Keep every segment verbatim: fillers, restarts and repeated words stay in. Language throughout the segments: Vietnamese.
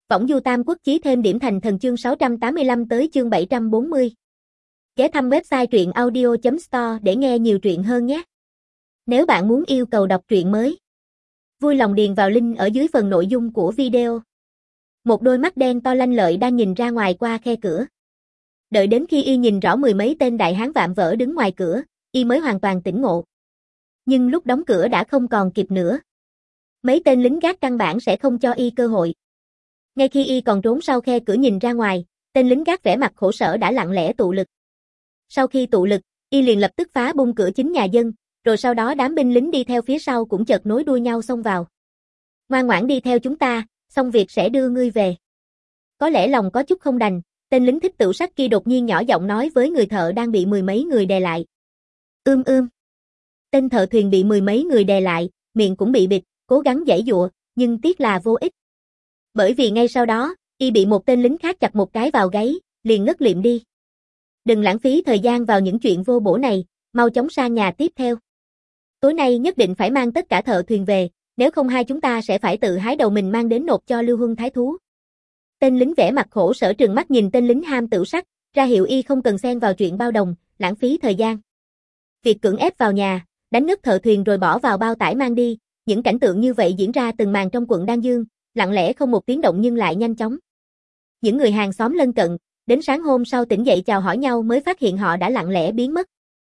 Võng du Tam Quốc chí thêm điểm thành thần chương sáu trăm tám mươi lăm tới chương bảy trăm bốn mươi. Ghé thăm website truyện audio chấm store để nghe nhiều truyện hơn nhé. Nếu bạn muốn yêu cầu đọc truyện mới, vui lòng điền vào link ở dưới phần nội dung của video. Một đôi mắt đen to lanh lợi đang nhìn ra ngoài qua khe cửa. Đợi đến khi y nhìn rõ mười mấy tên đại hán vạm vỡ đứng ngoài cửa, y mới hoàn toàn tỉnh ngộ. Nhưng lúc đóng cửa đã không còn kịp nữa. Mấy tên lính gác căn bản sẽ không cho y cơ hội. Ngay khi y còn trốn sau khe cửa nhìn ra ngoài, tên lính gác vẻ mặt khổ sở đã lặng lẽ tụ lực. Sau khi tụ lực, y liền lập tức phá bung cửa chính nhà dân, rồi sau đó đám binh lính đi theo phía sau cũng chợt nối đuôi nhau xông vào. Ngoan ngoãn đi theo chúng ta, xong việc sẽ đưa ngươi về. Có lẽ lòng có chút không đành, tên lính thích tửu sắc kia đột nhiên nhỏ giọng nói với người thợ đang bị mười mấy người đè lại. Ưm ưm. Tên thợ thuyền bị mười mấy người đè lại, miệng cũng bị bịt, cố gắng giãy giụa, nhưng tiếc là vô ích. Bởi vì ngay sau đó, y bị một tên lính khác chặt một cái vào gáy, liền ngất liệm đi. Đừng lãng phí thời gian vào những chuyện vô bổ này, mau chóng sang nhà tiếp theo. Tối nay nhất định phải mang tất cả thợ thuyền về, nếu không hai chúng ta sẽ phải tự hái đầu mình mang đến nộp cho Lưu Huân thái thú. Tên lính vẻ mặt khổ sở trừng mắt nhìn tên lính ham tửu sắc, ra hiệu y không cần xen vào chuyện bao đồng, lãng phí thời gian. Việc cưỡng ép vào nhà, đánh ngất thợ thuyền rồi bỏ vào bao tải mang đi, những cảnh tượng như vậy diễn ra từng màn trong quận Đan Dương, lặng lẽ không một tiếng động nhưng lại nhanh chóng. Những người hàng xóm lân cận, đến sáng hôm sau tỉnh dậy chào hỏi nhau mới phát hiện họ đã lặng lẽ biến mất.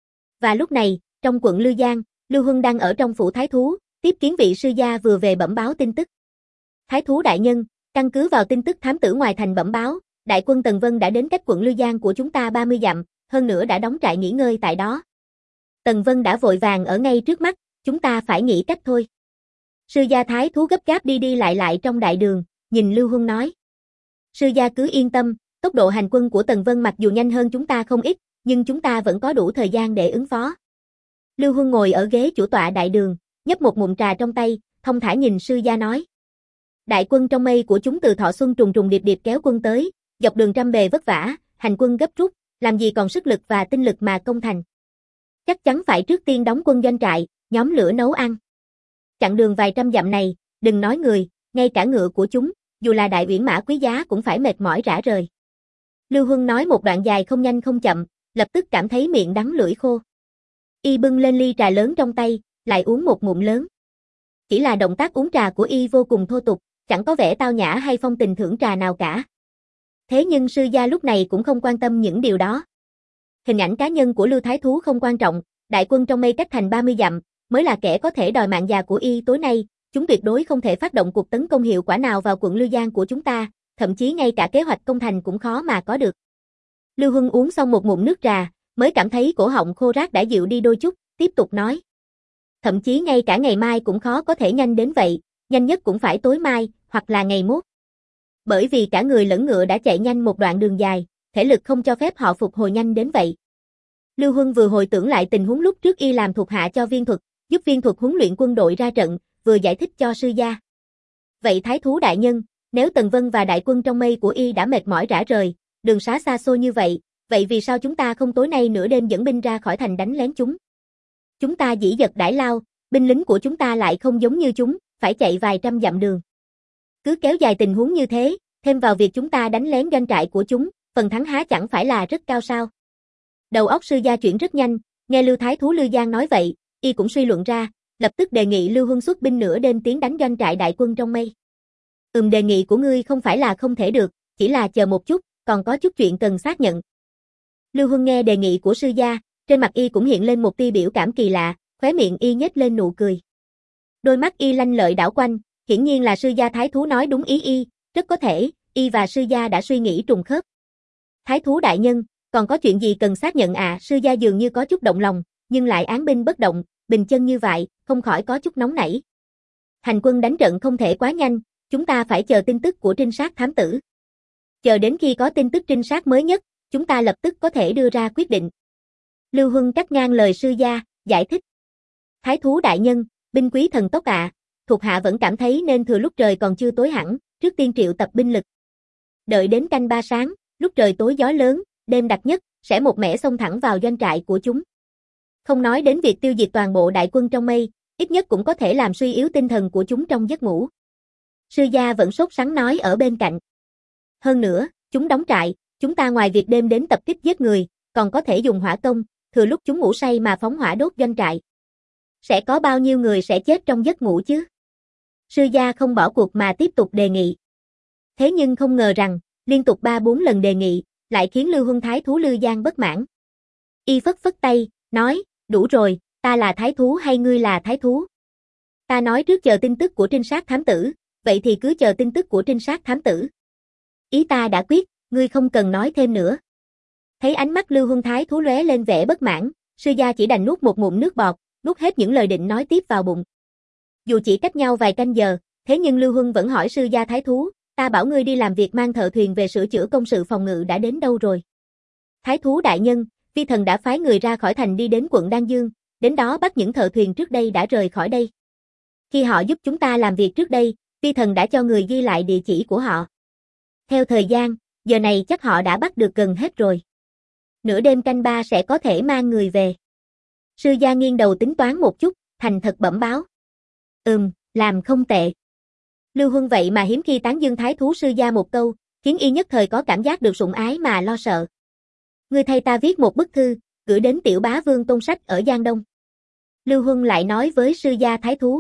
Và lúc này, trong quận Lư Giang, Lưu Huân đang ở trong phủ thái thú, tiếp kiến vị sư gia vừa về bẩm báo tin tức. Thái thú đại nhân, căn cứ vào tin tức thám tử ngoài thành bẩm báo, đại quân Tần Vân đã đến cách quận Lư Giang của chúng ta ba mươi dặm, hơn nữa đã đóng trại nghỉ ngơi tại đó. Tần Vân đã vội vàng ở ngay trước mắt, chúng ta phải nghĩ cách thôi. Sư gia thái thú gấp gáp đi đi lại lại trong đại đường, nhìn Lưu Huân nói. Sư gia cứ yên tâm, tốc độ hành quân của Tần Vân mặc dù nhanh hơn chúng ta không ít, nhưng chúng ta vẫn có đủ thời gian để ứng phó. Lưu Huân ngồi ở ghế chủ tọa đại đường, nhấp một ngụm trà trong tay, thông thả nhìn sư gia nói. Đại quân trong mây của chúng từ Thọ Xuân trùng trùng điệp điệp kéo quân tới, dọc đường trăm bề vất vả, hành quân gấp rút, làm gì còn sức lực và tinh lực mà công thành. Chắc chắn phải trước tiên đóng quân doanh trại, nhóm lửa nấu ăn. Chặng đường vài trăm dặm này, đừng nói người, ngay cả ngựa của chúng, dù là đại uyển mã quý giá cũng phải mệt mỏi rã rời. Lưu Huân nói một đoạn dài không nhanh không chậm, lập tức cảm thấy miệng đắng lưỡi khô. Y bưng lên ly trà lớn trong tay, lại uống một ngụm lớn. Chỉ là động tác uống trà của y vô cùng thô tục, chẳng có vẻ tao nhã hay phong tình thưởng trà nào cả. Thế nhưng sư gia lúc này cũng không quan tâm những điều đó. Hình ảnh cá nhân của Lưu Thái Thú không quan trọng, đại quân trong mây cách thành ba mươi dặm, mới là kẻ có thể đòi mạng già của y tối nay, chúng tuyệt đối không thể phát động cuộc tấn công hiệu quả nào vào quận Lư Giang của chúng ta, thậm chí ngay cả kế hoạch công thành cũng khó mà có được. Lưu Huân uống xong một ngụm nước trà, mới cảm thấy cổ họng khô rát đã dịu đi đôi chút, tiếp tục nói. Thậm chí ngay cả ngày mai cũng khó có thể nhanh đến vậy, nhanh nhất cũng phải tối mai, hoặc là ngày mốt. Bởi vì cả người lẫn ngựa đã chạy nhanh một đoạn đường dài, thể lực không cho phép họ phục hồi nhanh đến vậy. Lưu Huân vừa hồi tưởng lại tình huống lúc trước y làm thuộc hạ cho viên thuật, giúp viên thuật huấn luyện quân đội ra trận, vừa giải thích cho sư gia. Vậy thái thú đại nhân, nếu Tần Vân và đại quân trong mây của y đã mệt mỏi rã rời, đường xá xa xôi như vậy, vậy vì sao chúng ta không tối nay nửa đêm dẫn binh ra khỏi thành đánh lén chúng? Chúng ta dĩ dật đãi lao, binh lính của chúng ta lại không giống như chúng, phải chạy vài trăm dặm đường. Cứ kéo dài tình huống như thế, thêm vào việc chúng ta đánh lén doanh trại của chúng, phần thắng há chẳng phải là rất cao sao? Đầu óc sư gia chuyển rất nhanh, nghe Lưu Thái Thú Lư Giang nói vậy, y cũng suy luận ra, lập tức đề nghị Lưu Huân xuất binh nửa đêm tiến đánh doanh trại đại quân trong mây. Ừm, đề nghị của ngươi không phải là không thể được, chỉ là chờ một chút, còn có chút chuyện cần xác nhận. Lưu Huân nghe đề nghị của sư gia, trên mặt y cũng hiện lên một tia biểu cảm kỳ lạ, khóe miệng y nhếch lên nụ cười. Đôi mắt y lanh lợi đảo quanh, hiển nhiên là sư gia thái thú nói đúng ý y, rất có thể, y và sư gia đã suy nghĩ trùng khớp. Thái thú đại nhân, còn có chuyện gì cần xác nhận à? Sư gia dường như có chút động lòng, nhưng lại án binh bất động, bình chân như vậy, không khỏi có chút nóng nảy. Hành quân đánh trận không thể quá nhanh, chúng ta phải chờ tin tức của trinh sát thám tử. Chờ đến khi có tin tức trinh sát mới nhất, chúng ta lập tức có thể đưa ra quyết định. Lưu Huân cắt ngang lời sư gia, giải thích. Thái thú đại nhân, binh quý thần tốc ạ, à, thuộc hạ vẫn cảm thấy nên thừa lúc trời còn chưa tối hẳn, trước tiên triệu tập binh lực. Đợi đến canh ba sáng, lúc trời tối gió lớn, đêm đặc nhất, sẽ một mẻ xông thẳng vào doanh trại của chúng. Không nói đến việc tiêu diệt toàn bộ đại quân trong mây, ít nhất cũng có thể làm suy yếu tinh thần của chúng trong giấc ngủ. Sư gia vẫn sốt sắng nói ở bên cạnh. Hơn nữa, chúng đóng trại, chúng ta ngoài việc đêm đến tập kích giết người, còn có thể dùng hỏa công, thừa lúc chúng ngủ say mà phóng hỏa đốt doanh trại. Sẽ có bao nhiêu người sẽ chết trong giấc ngủ chứ? Sư gia không bỏ cuộc mà tiếp tục đề nghị. Thế nhưng không ngờ rằng, liên tục ba bốn lần đề nghị, lại khiến Lưu Huân thái thú Lư Giang bất mãn. Y phất phất tay, nói, đủ rồi, ta là thái thú hay ngươi là thái thú? Ta nói trước chờ tin tức của trinh sát thám tử, vậy thì cứ chờ tin tức của trinh sát thám tử. Ý ta đã quyết, ngươi không cần nói thêm nữa. Thấy ánh mắt Lưu Huân thái thú lóe lên vẻ bất mãn, sư gia chỉ đành nuốt một ngụm nước bọt, nuốt hết những lời định nói tiếp vào bụng. Dù chỉ cách nhau vài canh giờ, thế nhưng Lưu Huân vẫn hỏi sư gia thái thú, ta bảo ngươi đi làm việc mang thợ thuyền về sửa chữa công sự phòng ngự đã đến đâu rồi? Thái thú đại nhân, vi thần đã phái người ra khỏi thành đi đến quận Đan Dương, đến đó bắt những thợ thuyền trước đây đã rời khỏi đây. Khi họ giúp chúng ta làm việc trước đây, vi thần đã cho người ghi lại địa chỉ của họ. Theo thời gian, giờ này chắc họ đã bắt được gần hết rồi. Nửa đêm canh ba sẽ có thể mang người về. Sư gia nghiêng đầu tính toán một chút, thành thật bẩm báo. Ừm, làm không tệ. Lưu Huân vậy mà hiếm khi tán dương thái thú sư gia một câu, khiến y nhất thời có cảm giác được sủng ái mà lo sợ. Ngươi thay ta viết một bức thư, gửi đến tiểu bá vương Tôn Sách ở Giang Đông. Lưu Huân lại nói với sư gia thái thú.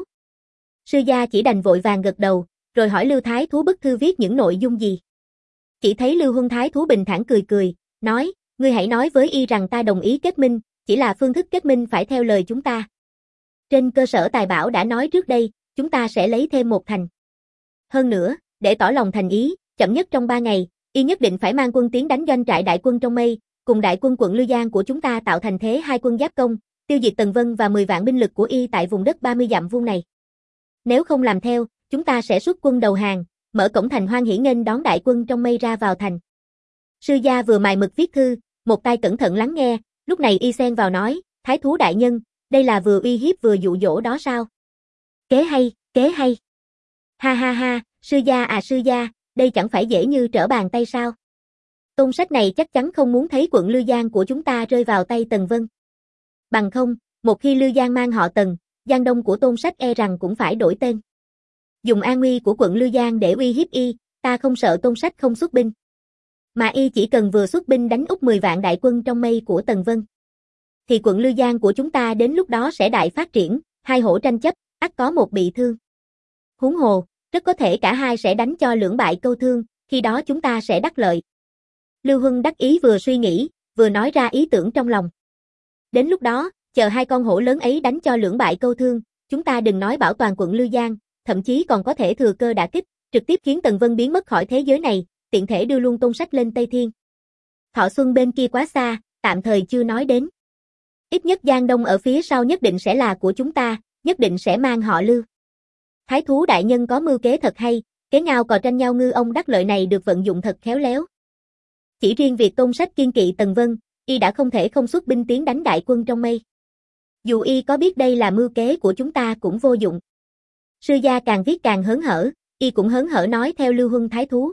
Sư gia chỉ đành vội vàng gật đầu, rồi hỏi Lưu thái thú bức thư viết những nội dung gì. Chỉ thấy Lưu Huân thái thú bình thản cười cười, nói, ngươi hãy nói với y rằng ta đồng ý kết minh, chỉ là phương thức kết minh phải theo lời chúng ta. Trên cơ sở tài bảo đã nói trước đây, chúng ta sẽ lấy thêm một thành. Hơn nữa, để tỏ lòng thành ý, chậm nhất trong ba ngày, y nhất định phải mang quân tiến đánh doanh trại đại quân trong mây, cùng đại quân quận Lư Giang của chúng ta tạo thành thế hai quân giáp công, tiêu diệt Tần Vân và mười vạn binh lực của y tại vùng đất ba mươi dặm vuông này. Nếu không làm theo, chúng ta sẽ xuất quân đầu hàng, mở cổng thành hoan hỉ nghênh đón đại quân trong mây ra vào thành. Sư gia vừa mài mực viết thư, một tay cẩn thận lắng nghe, lúc này y xen vào nói, thái thú đại nhân, đây là vừa uy hiếp vừa dụ dỗ đó sao? Kế hay, kế hay. Ha ha ha, sư gia à sư gia, đây chẳng phải dễ như trở bàn tay sao? Tôn Sách này chắc chắn không muốn thấy quận Lư Giang của chúng ta rơi vào tay Tần Vân. Bằng không, một khi Lư Giang mang họ Tần, Giang Đông của Tôn Sách e rằng cũng phải đổi tên. Dùng an nguy của quận Lư Giang để uy hiếp y, ta không sợ Tôn Sách không xuất binh. Mà y chỉ cần vừa xuất binh đánh úp mười vạn đại quân trong mây của Tần Vân. Thì quận Lư Giang của chúng ta đến lúc đó sẽ đại phát triển, hai hổ tranh chấp, ắt có một bị thương. Huống hồ, rất có thể cả hai sẽ đánh cho lưỡng bại câu thương, khi đó chúng ta sẽ đắc lợi. Lưu Huân đắc ý vừa suy nghĩ, vừa nói ra ý tưởng trong lòng. Đến lúc đó, chờ hai con hổ lớn ấy đánh cho lưỡng bại câu thương, chúng ta đừng nói bảo toàn quận Lư Giang, thậm chí còn có thể thừa cơ đả kích, trực tiếp khiến Tần Vân biến mất khỏi thế giới này, tiện thể đưa luôn Tôn Sách lên Tây Thiên. Thọ Xuân bên kia quá xa, tạm thời chưa nói đến. Ít nhất Giang Đông ở phía sau nhất định sẽ là của chúng ta, nhất định sẽ mang họ Lưu. Thái thú đại nhân có mưu kế thật hay, kế ngao cò tranh nhau ngư ông đắc lợi này được vận dụng thật khéo léo. Chỉ riêng việc Tôn Sách kiên kỵ Tần Vân, y đã không thể không xuất binh tiến đánh đại quân trong mây. Dù y có biết đây là mưu kế của chúng ta cũng vô dụng. Sư gia càng viết càng hớn hở, y cũng hớn hở nói theo Lưu Huân thái thú.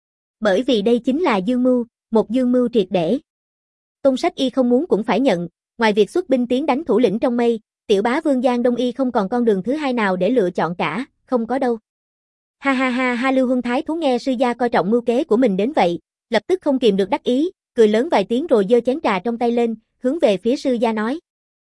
Bởi vì đây chính là dương mưu, một dương mưu triệt để. Tôn Sách y không muốn cũng phải nhận, ngoài việc xuất binh tiến đánh thủ lĩnh trong mây, tiểu bá vương Giang Đông y không còn con đường thứ hai nào để lựa chọn cả, không có đâu. Ha ha ha ha Lưu Huân thái thú nghe sư gia coi trọng mưu kế của mình đến vậy, lập tức không kìm được đắc ý, cười lớn vài tiếng rồi giơ chén trà trong tay lên, hướng về phía sư gia nói.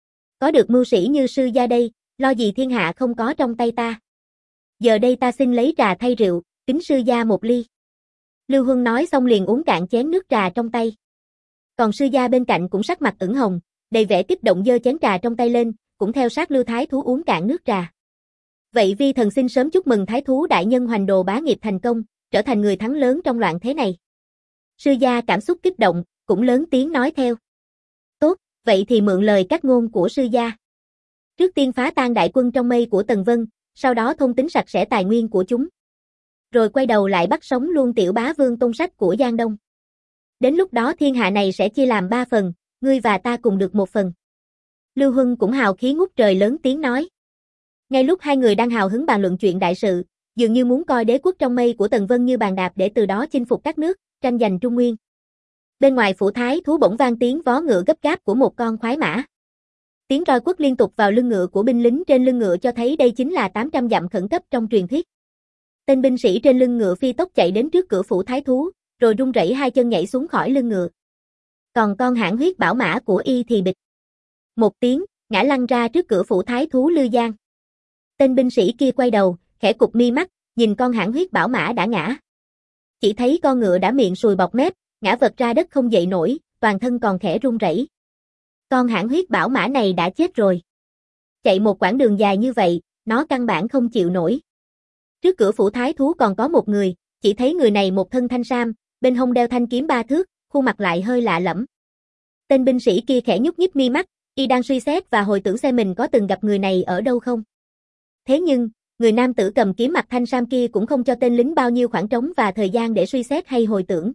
Có được mưu sĩ như sư gia đây, lo gì thiên hạ không có trong tay ta. Giờ đây ta xin lấy trà thay rượu, kính sư gia một ly. Lưu Huân nói xong liền uống cạn chén nước trà trong tay. Còn sư gia bên cạnh cũng sắc mặt ửng hồng, đầy vẻ kích động giơ chén trà trong tay lên, cũng theo sát Lưu thái thú uống cạn nước trà. Vậy vi thần xin sớm chúc mừng thái thú đại nhân hoành đồ bá nghiệp thành công, trở thành người thắng lớn trong loạn thế này. Sư gia cảm xúc kích động, cũng lớn tiếng nói theo. Tốt, vậy thì mượn lời các ngôn của sư gia. Trước tiên phá tan đại quân trong mây của Tần Vân, sau đó thôn tính sạch sẽ tài nguyên của chúng. Rồi quay đầu lại bắt sống luôn tiểu bá vương Tôn Sách của Giang Đông. Đến lúc đó thiên hạ này sẽ chia làm ba phần, ngươi và ta cùng được một phần. Lưu Huân cũng hào khí ngút trời lớn tiếng nói. Ngay lúc hai người đang hào hứng bàn luận chuyện đại sự, dường như muốn coi đế quốc trong mây của Tần Vân như bàn đạp để từ đó chinh phục các nước, tranh giành Trung Nguyên. Bên ngoài phủ thái thú bỗng vang tiếng vó ngựa gấp gáp của một con khoái mã. Tiếng roi quất liên tục vào lưng ngựa của binh lính trên lưng ngựa cho thấy đây chính là tám trăm dặm khẩn cấp trong truyền thuyết. Tên binh sĩ trên lưng ngựa phi tốc chạy đến trước cửa phủ thái thú, rồi run rẩy hai chân nhảy xuống khỏi lưng ngựa. Còn con hãn huyết bảo mã của y thì bịch một tiếng, ngã lăn ra trước cửa phủ thái thú Lư Giang. Tên binh sĩ kia quay đầu, khẽ cụp mi mắt, nhìn con hãn huyết bảo mã đã ngã. Chỉ thấy con ngựa đã miệng sùi bọt mép, ngã vật ra đất không dậy nổi, toàn thân còn khẽ run rẩy. Con hãn huyết bảo mã này đã chết rồi. Chạy một quãng đường dài như vậy, nó căn bản không chịu nổi. Trước cửa phủ thái thú còn có một người, chỉ thấy người này một thân thanh sam, bên hông đeo thanh kiếm ba thước, khuôn mặt lại hơi lạ lẫm. Tên binh sĩ kia khẽ nhúc nhích mi mắt, y đang suy xét và hồi tưởng xem mình có từng gặp người này ở đâu không. Thế nhưng, người nam tử cầm kiếm mặt thanh sam kia cũng không cho tên lính bao nhiêu khoảng trống và thời gian để suy xét hay hồi tưởng,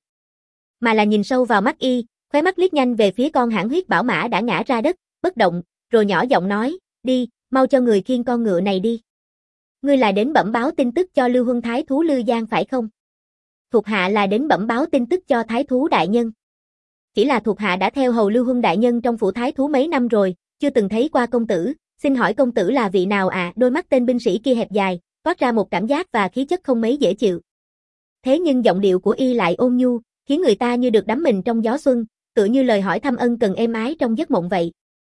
mà là nhìn sâu vào mắt y, khóe mắt liếc nhanh về phía con hãn huyết bảo mã đã ngã ra đất, bất động, rồi nhỏ giọng nói, đi, mau cho người khiêng con ngựa này đi. Ngươi là đến bẩm báo tin tức cho Lưu Huân thái thú Lư Giang phải không? Thuộc hạ là đến bẩm báo tin tức cho thái thú đại nhân. Chỉ là thuộc hạ đã theo hầu Lưu Huân đại nhân trong phủ thái thú mấy năm rồi, chưa từng thấy qua công tử, xin hỏi công tử là vị nào à? Đôi mắt tên binh sĩ kia hẹp dài, toát ra một cảm giác và khí chất không mấy dễ chịu. Thế nhưng giọng điệu của y lại ôn nhu, khiến người ta như được đắm mình trong gió xuân, tựa như lời hỏi thăm ân cần êm ái trong giấc mộng vậy.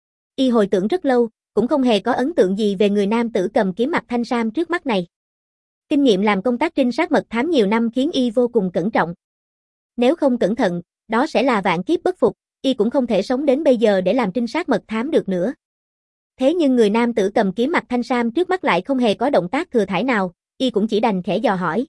Y hồi tưởng rất lâu, cũng không hề có ấn tượng gì về người nam tử cầm kiếm mặt thanh sam trước mắt này. Kinh nghiệm làm công tác trinh sát mật thám nhiều năm khiến y vô cùng cẩn trọng. Nếu không cẩn thận, đó sẽ là vạn kiếp bất phục, y cũng không thể sống đến bây giờ để làm trinh sát mật thám được nữa. Thế nhưng người nam tử cầm kiếm mặt thanh sam trước mắt lại không hề có động tác thừa thãi nào, y cũng chỉ đành khẽ dò hỏi.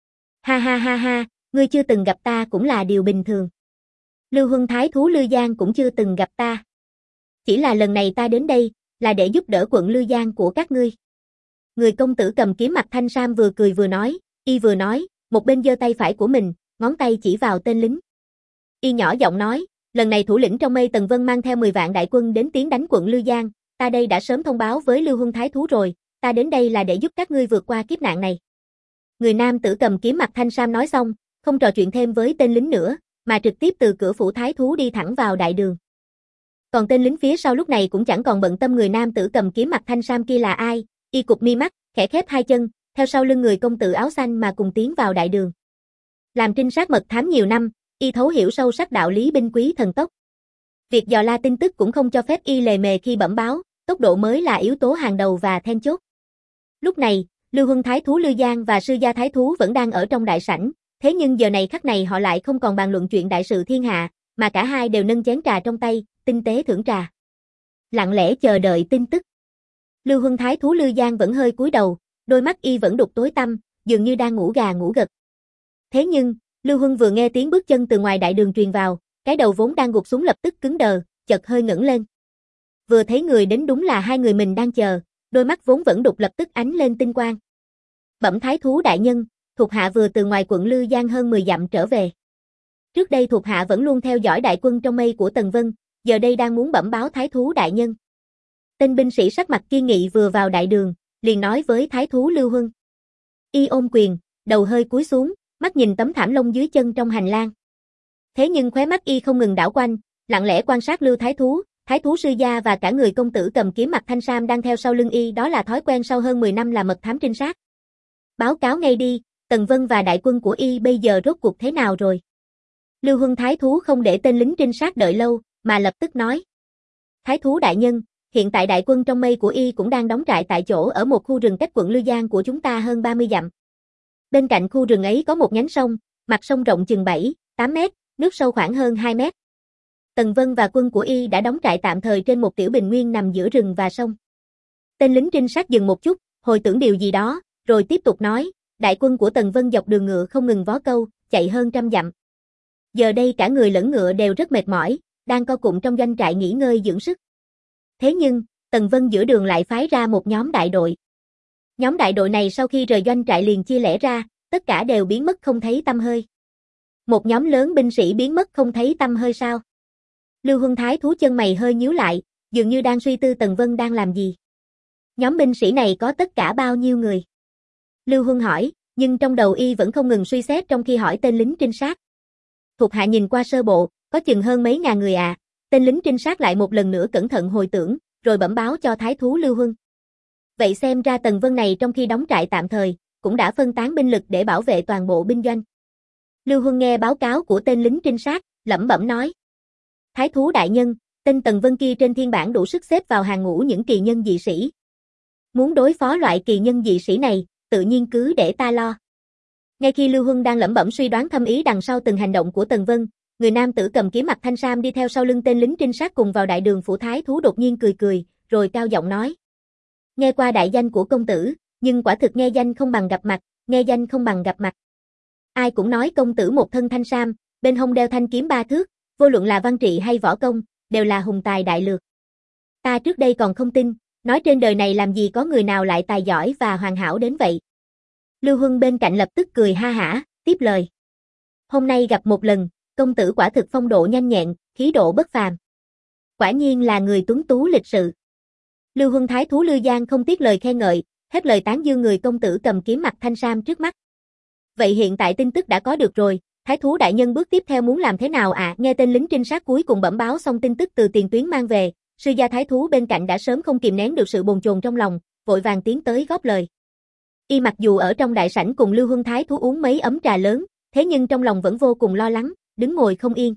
Ha ha ha ha, ngươi chưa từng gặp ta cũng là điều bình thường. Lưu Huân thái thú Lư Giang cũng chưa từng gặp ta. Chỉ là lần này ta đến đây, là để giúp đỡ quận Lư Giang của các ngươi. Người công tử cầm kiếm mặt thanh sam vừa cười vừa nói, y vừa nói, một bên giơ tay phải của mình, ngón tay chỉ vào tên lính. Y nhỏ giọng nói, lần này thủ lĩnh trong mây Tần Vân mang theo mười vạn đại quân đến tiến đánh quận Lư Giang, ta đây đã sớm thông báo với Lưu Huân thái thú rồi, ta đến đây là để giúp các ngươi vượt qua kiếp nạn này. Người nam tử cầm kiếm mặt thanh sam nói xong, không trò chuyện thêm với tên lính nữa, mà trực tiếp từ cửa phủ thái thú đi thẳng vào đại đường. Còn tên lính phía sau lúc này cũng chẳng còn bận tâm người nam tử cầm kiếm mặt thanh sam kia là ai, y cụp mi mắt, khẽ khép hai chân, theo sau lưng người công tử áo xanh mà cùng tiến vào đại đường. Làm trinh sát mật thám nhiều năm, y thấu hiểu sâu sắc đạo lý binh quý thần tốc. Việc dò la tin tức cũng không cho phép y lề mề khi bẩm báo, tốc độ mới là yếu tố hàng đầu và then chốt. Lúc này, Lưu Huân thái thú Lư Giang và sư gia thái thú vẫn đang ở trong đại sảnh, thế nhưng giờ này khắc này họ lại không còn bàn luận chuyện đại sự thiên hạ, mà cả hai đều nâng chén trà trong tay, tinh tế thưởng trà. Lặng lẽ chờ đợi tin tức. Lưu Huân thái thú Lư Giang vẫn hơi cúi đầu, đôi mắt y vẫn đục tối tăm, dường như đang ngủ gà ngủ gật. Thế nhưng, Lưu Huân vừa nghe tiếng bước chân từ ngoài đại đường truyền vào, cái đầu vốn đang gục xuống lập tức cứng đờ, chợt hơi ngẩng lên. Vừa thấy người đến đúng là hai người mình đang chờ, đôi mắt vốn vẫn đục lập tức ánh lên tinh quang. Bẩm thái thú đại nhân, thuộc hạ vừa từ ngoài quận Lư Giang hơn mười dặm trở về. Trước đây thuộc hạ vẫn luôn theo dõi đại quân trong mây của Tần Vân, giờ đây đang muốn bẩm báo thái thú đại nhân. Tên binh sĩ sắc mặt kiên nghị vừa vào đại đường, liền nói với thái thú Lưu Huân. Y ôm quyền, đầu hơi cúi xuống, mắt nhìn tấm thảm lông dưới chân trong hành lang. Thế nhưng khóe mắt y không ngừng đảo quanh, lặng lẽ quan sát Lưu thái thú, thái thú sư gia và cả người công tử cầm kiếm mặt thanh sam đang theo sau lưng y, đó là thói quen sau hơn mười năm làm mật thám trinh sát. Báo cáo ngay đi, Tần Vân và đại quân của y bây giờ rốt cuộc thế nào rồi? Lưu Huân thái thú không để tên lính trinh sát đợi lâu, mà lập tức nói. Thái thú đại nhân, hiện tại đại quân trong mây của y cũng đang đóng trại tại chỗ ở một khu rừng cách quận Lư Giang của chúng ta hơn ba mươi dặm. Bên cạnh khu rừng ấy có một nhánh sông, mặt sông rộng chừng bảy, tám mét, nước sâu khoảng hơn hai mét. Tần Vân và quân của y đã đóng trại tạm thời trên một tiểu bình nguyên nằm giữa rừng và sông. Tên lính trinh sát dừng một chút, hồi tưởng điều gì đó, rồi tiếp tục nói, đại quân của Tần Vân dọc đường ngựa không ngừng vó câu, chạy hơn trăm dặm. Giờ đây cả người lẫn ngựa đều rất mệt mỏi, đang co cụm trong doanh trại nghỉ ngơi dưỡng sức. Thế nhưng, Tần Vân giữa đường lại phái ra một nhóm đại đội. Nhóm đại đội này sau khi rời doanh trại liền chia lẻ ra, tất cả đều biến mất không thấy tăm hơi. Một nhóm lớn binh sĩ biến mất không thấy tăm hơi sao? Lưu Huân thái thú chân mày hơi nhíu lại, dường như đang suy tư Tần Vân đang làm gì. Nhóm binh sĩ này có tất cả bao nhiêu người? Lưu Huân hỏi, nhưng trong đầu y vẫn không ngừng suy xét trong khi hỏi tên lính trinh sát. Thuộc hạ nhìn qua sơ bộ, có chừng hơn mấy ngàn người à. Tên lính trinh sát lại một lần nữa cẩn thận hồi tưởng, rồi bẩm báo cho thái thú Lưu Huân. Vậy xem ra Tần Vân này trong khi đóng trại tạm thời, cũng đã phân tán binh lực để bảo vệ toàn bộ binh doanh. Lưu Huân nghe báo cáo của tên lính trinh sát, lẩm bẩm nói. Thái thú đại nhân, tên Tần Vân kia trên thiên bảng đủ sức xếp vào hàng ngũ những kỳ nhân dị sĩ. Muốn đối phó loại kỳ nhân dị sĩ này, tự nhiên cứ để ta lo. Ngay khi Lưu Huân đang lẩm bẩm suy đoán thâm ý đằng sau từng hành động của Tần Vân, người nam tử cầm kiếm mặt thanh sam đi theo sau lưng tên lính trinh sát cùng vào đại đường phủ thái thú đột nhiên cười cười, rồi cao giọng nói. Nghe qua đại danh của công tử, nhưng quả thực nghe danh không bằng gặp mặt, nghe danh không bằng gặp mặt. Ai cũng nói công tử một thân thanh sam, bên hông đeo thanh kiếm ba thước, vô luận là văn trị hay võ công, đều là hùng tài đại lược. Ta trước đây còn không tin, nói trên đời này làm gì có người nào lại tài giỏi và hoàn hảo đến vậy. Lưu Huân bên cạnh lập tức cười ha hả, tiếp lời. Hôm nay gặp một lần, công tử quả thực phong độ nhanh nhẹn, khí độ bất phàm. Quả nhiên là người tuấn tú lịch sự. Lưu Huân thái thú Lưu Giang không tiếc lời khen ngợi, hết lời tán dương người công tử cầm kiếm mặt thanh sam trước mắt. Vậy hiện tại tin tức đã có được rồi, thái thú đại nhân bước tiếp theo muốn làm thế nào ạ? À? Nghe tên lính trinh sát cuối cùng bẩm báo xong tin tức từ tiền tuyến mang về, sư gia thái thú bên cạnh đã sớm không kìm nén được sự bồn chồn trong lòng, vội vàng tiến tới góp lời. Y mặc dù ở trong đại sảnh cùng Lưu Huân thái thú uống mấy ấm trà lớn, thế nhưng trong lòng vẫn vô cùng lo lắng, đứng ngồi không yên.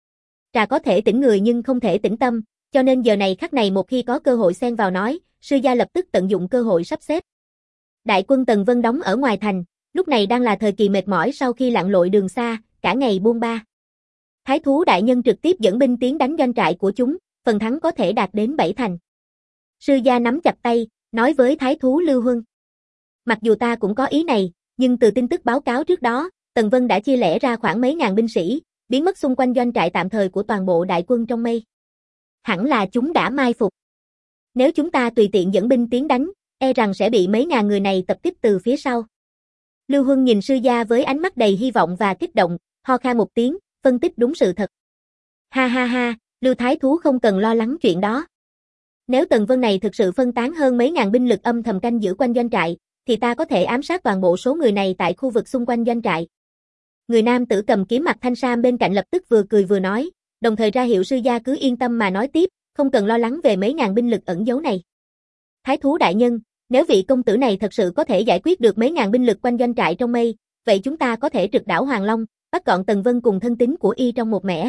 Trà có thể tỉnh người nhưng không thể tỉnh tâm, cho nên giờ này khắc này một khi có cơ hội xen vào nói, sư gia lập tức tận dụng cơ hội sắp xếp. Đại quân Tần Vân đóng ở ngoài thành, lúc này đang là thời kỳ mệt mỏi sau khi lặn lội đường xa, cả ngày buôn ba. Thái thú đại nhân trực tiếp dẫn binh tiến đánh doanh trại của chúng, phần thắng có thể đạt đến bảy thành. Sư gia nắm chặt tay, nói với thái thú Lưu Huân. Mặc dù ta cũng có ý này, nhưng từ tin tức báo cáo trước đó, Tần Vân đã chia lẻ ra khoảng mấy ngàn binh sĩ, biến mất xung quanh doanh trại tạm thời của toàn bộ đại quân trong mây. Hẳn là chúng đã mai phục. Nếu chúng ta tùy tiện dẫn binh tiến đánh, e rằng sẽ bị mấy ngàn người này tập kích từ phía sau. Lưu Huân nhìn sư gia với ánh mắt đầy hy vọng và kích động, ho khan một tiếng, phân tích đúng sự thật. Ha ha ha, Lưu thái thú không cần lo lắng chuyện đó. Nếu Tần Vân này thực sự phân tán hơn mấy ngàn binh lực âm thầm canh giữ quanh doanh trại, thì ta có thể ám sát toàn bộ số người này tại khu vực xung quanh doanh trại. Người nam tử cầm kiếm mặt thanh sam bên cạnh lập tức vừa cười vừa nói, đồng thời ra hiệu sư gia cứ yên tâm mà nói tiếp, không cần lo lắng về mấy ngàn binh lực ẩn giấu này. Thái thú đại nhân, nếu vị công tử này thật sự có thể giải quyết được mấy ngàn binh lực quanh doanh trại trong mây, vậy chúng ta có thể trực đảo Hoàng Long, bắt gọn Tần Vân cùng thân tín của y trong một mẻ.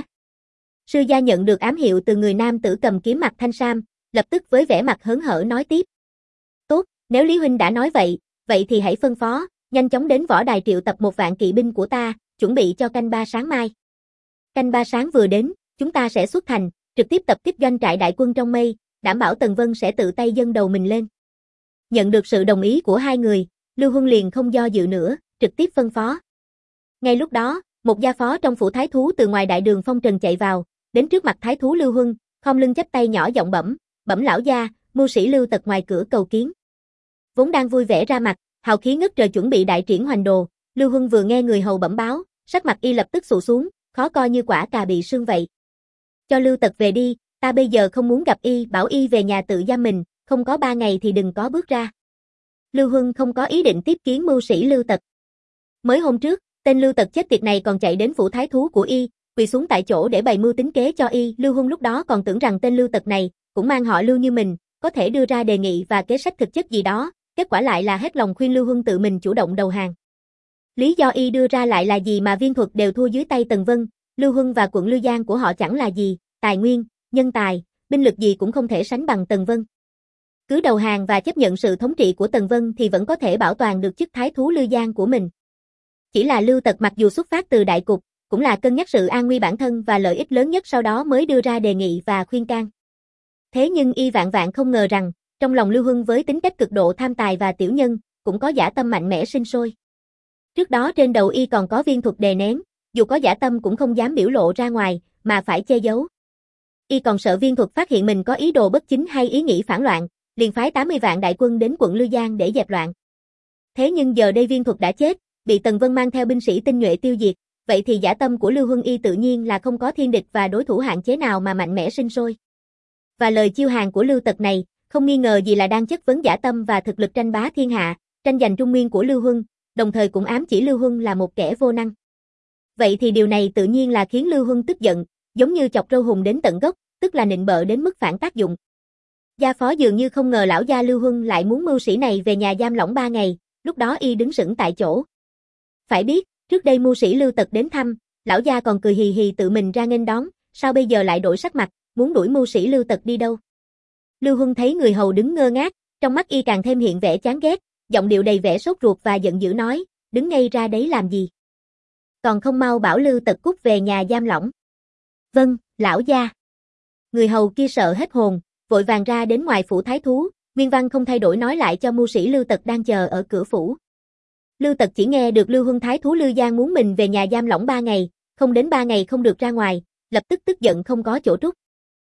Sư gia nhận được ám hiệu từ người nam tử cầm kiếm mặt thanh sam, lập tức với vẻ mặt hớn hở nói tiếp. Tốt, nếu Lý huynh đã nói vậy, vậy thì hãy phân phó, nhanh chóng đến võ đài triệu tập một vạn kỵ binh của ta, chuẩn bị cho canh ba sáng mai. Canh ba sáng vừa đến, chúng ta sẽ xuất thành, trực tiếp tập kích doanh trại đại quân trong mây, đảm bảo Tần Vân sẽ tự tay dâng đầu mình lên. Nhận được sự đồng ý của hai người, Lưu Huân liền không do dự nữa, trực tiếp phân phó. Ngay lúc đó, một gia phó trong phủ thái thú từ ngoài đại đường phong trần chạy vào, đến trước mặt thái thú Lưu Huân, khom lưng chắp tay nhỏ giọng bẩm, bẩm lão gia, mưu sĩ Lưu Tật ngoài cửa cầu kiến. Vốn đang vui vẻ ra mặt, hào khí ngất trời chuẩn bị đại triển hoành đồ, Lưu Huân vừa nghe người hầu bẩm báo, sắc mặt y lập tức xụ xuống, khó coi như quả cà bị sưng vậy. Cho Lưu Tật về đi, ta bây giờ không muốn gặp y, bảo y về nhà tự giam mình, không có ba ngày thì đừng có bước ra. Lưu Huân không có ý định tiếp kiến mưu sĩ Lưu Tật. Mới hôm trước, tên Lưu Tật chết tiệt này còn chạy đến phủ thái thú của y, quỳ xuống tại chỗ để bày mưu tính kế cho y. Lưu Huân lúc đó còn tưởng rằng tên Lưu Tật này cũng mang họ Lưu như mình, có thể đưa ra đề nghị và kế sách thực chất gì đó, kết quả lại là hết lòng khuyên Lưu Huân tự mình chủ động đầu hàng. Lý do y đưa ra lại là gì mà viên thuật đều thua dưới tay Tần Vân, Lưu Huân và quận Lưu Giang của họ chẳng là gì, tài nguyên, nhân tài, binh lực gì cũng không thể sánh bằng Tần Vân. Cứ đầu hàng và chấp nhận sự thống trị của Tần Vân thì vẫn có thể bảo toàn được chức thái thú Lưu Giang của mình. Chỉ là Lưu Tật mặc dù xuất phát từ đại cục, cũng là cân nhắc sự an nguy bản thân và lợi ích lớn nhất sau đó mới đưa ra đề nghị và khuyên can. Thế nhưng y vạn vạn không ngờ rằng, trong lòng Lưu Huân với tính cách cực độ tham tài và tiểu nhân, cũng có dã tâm mạnh mẽ sinh sôi. Trước đó trên đầu y còn có viên thuật đè nén, dù có dã tâm cũng không dám biểu lộ ra ngoài, mà phải che giấu. Y còn sợ viên thuật phát hiện mình có ý đồ bất chính hay ý nghĩ phản loạn, liền phái tám mươi vạn đại quân đến quận Lưu Giang để dẹp loạn. Thế nhưng giờ đây viên thuật đã chết, bị Tần Vân mang theo binh sĩ tinh nhuệ tiêu diệt, vậy thì dã tâm của Lưu Huân y tự nhiên là không có thiên địch và đối thủ hạn chế nào mà mạnh mẽ sinh sôi. Và lời chiêu hàng của Lưu Tật này, không nghi ngờ gì là đang chất vấn dã tâm và thực lực tranh bá thiên hạ, tranh giành trung nguyên của Lưu Huân, đồng thời cũng ám chỉ Lưu Huân là một kẻ vô năng. Vậy thì điều này tự nhiên là khiến Lưu Huân tức giận, giống như chọc râu hùng đến tận gốc, tức là nịnh bợ đến mức phản tác dụng. Gia phó dường như không ngờ lão gia Lưu Huân lại muốn mưu sĩ này về nhà giam lỏng ba ngày, lúc đó y đứng sững tại chỗ. Phải biết, trước đây mưu sĩ Lưu Tật đến thăm, lão gia còn cười hì hì tự mình ra nghênh đón, sao bây giờ lại đổi sắc mặt, muốn đuổi mưu sĩ Lưu Tật đi đâu? Lưu Huân thấy người hầu đứng ngơ ngác, trong mắt y càng thêm hiện vẻ chán ghét, giọng điệu đầy vẻ sốt ruột và giận dữ nói, đứng ngay ra đấy làm gì? Còn không mau bảo Lưu Tật cút về nhà giam lỏng. Vâng, lão gia. Người hầu kia sợ hết hồn, vội vàng ra đến ngoài phủ thái thú, nguyên văn không thay đổi nói lại cho mưu sĩ Lưu Tật đang chờ ở cửa phủ. Lưu Tật chỉ nghe được Lưu Huân thái thú Lưu Giang muốn mình về nhà giam lỏng ba ngày, không đến ba ngày không được ra ngoài, lập tức tức giận không có chỗ trút.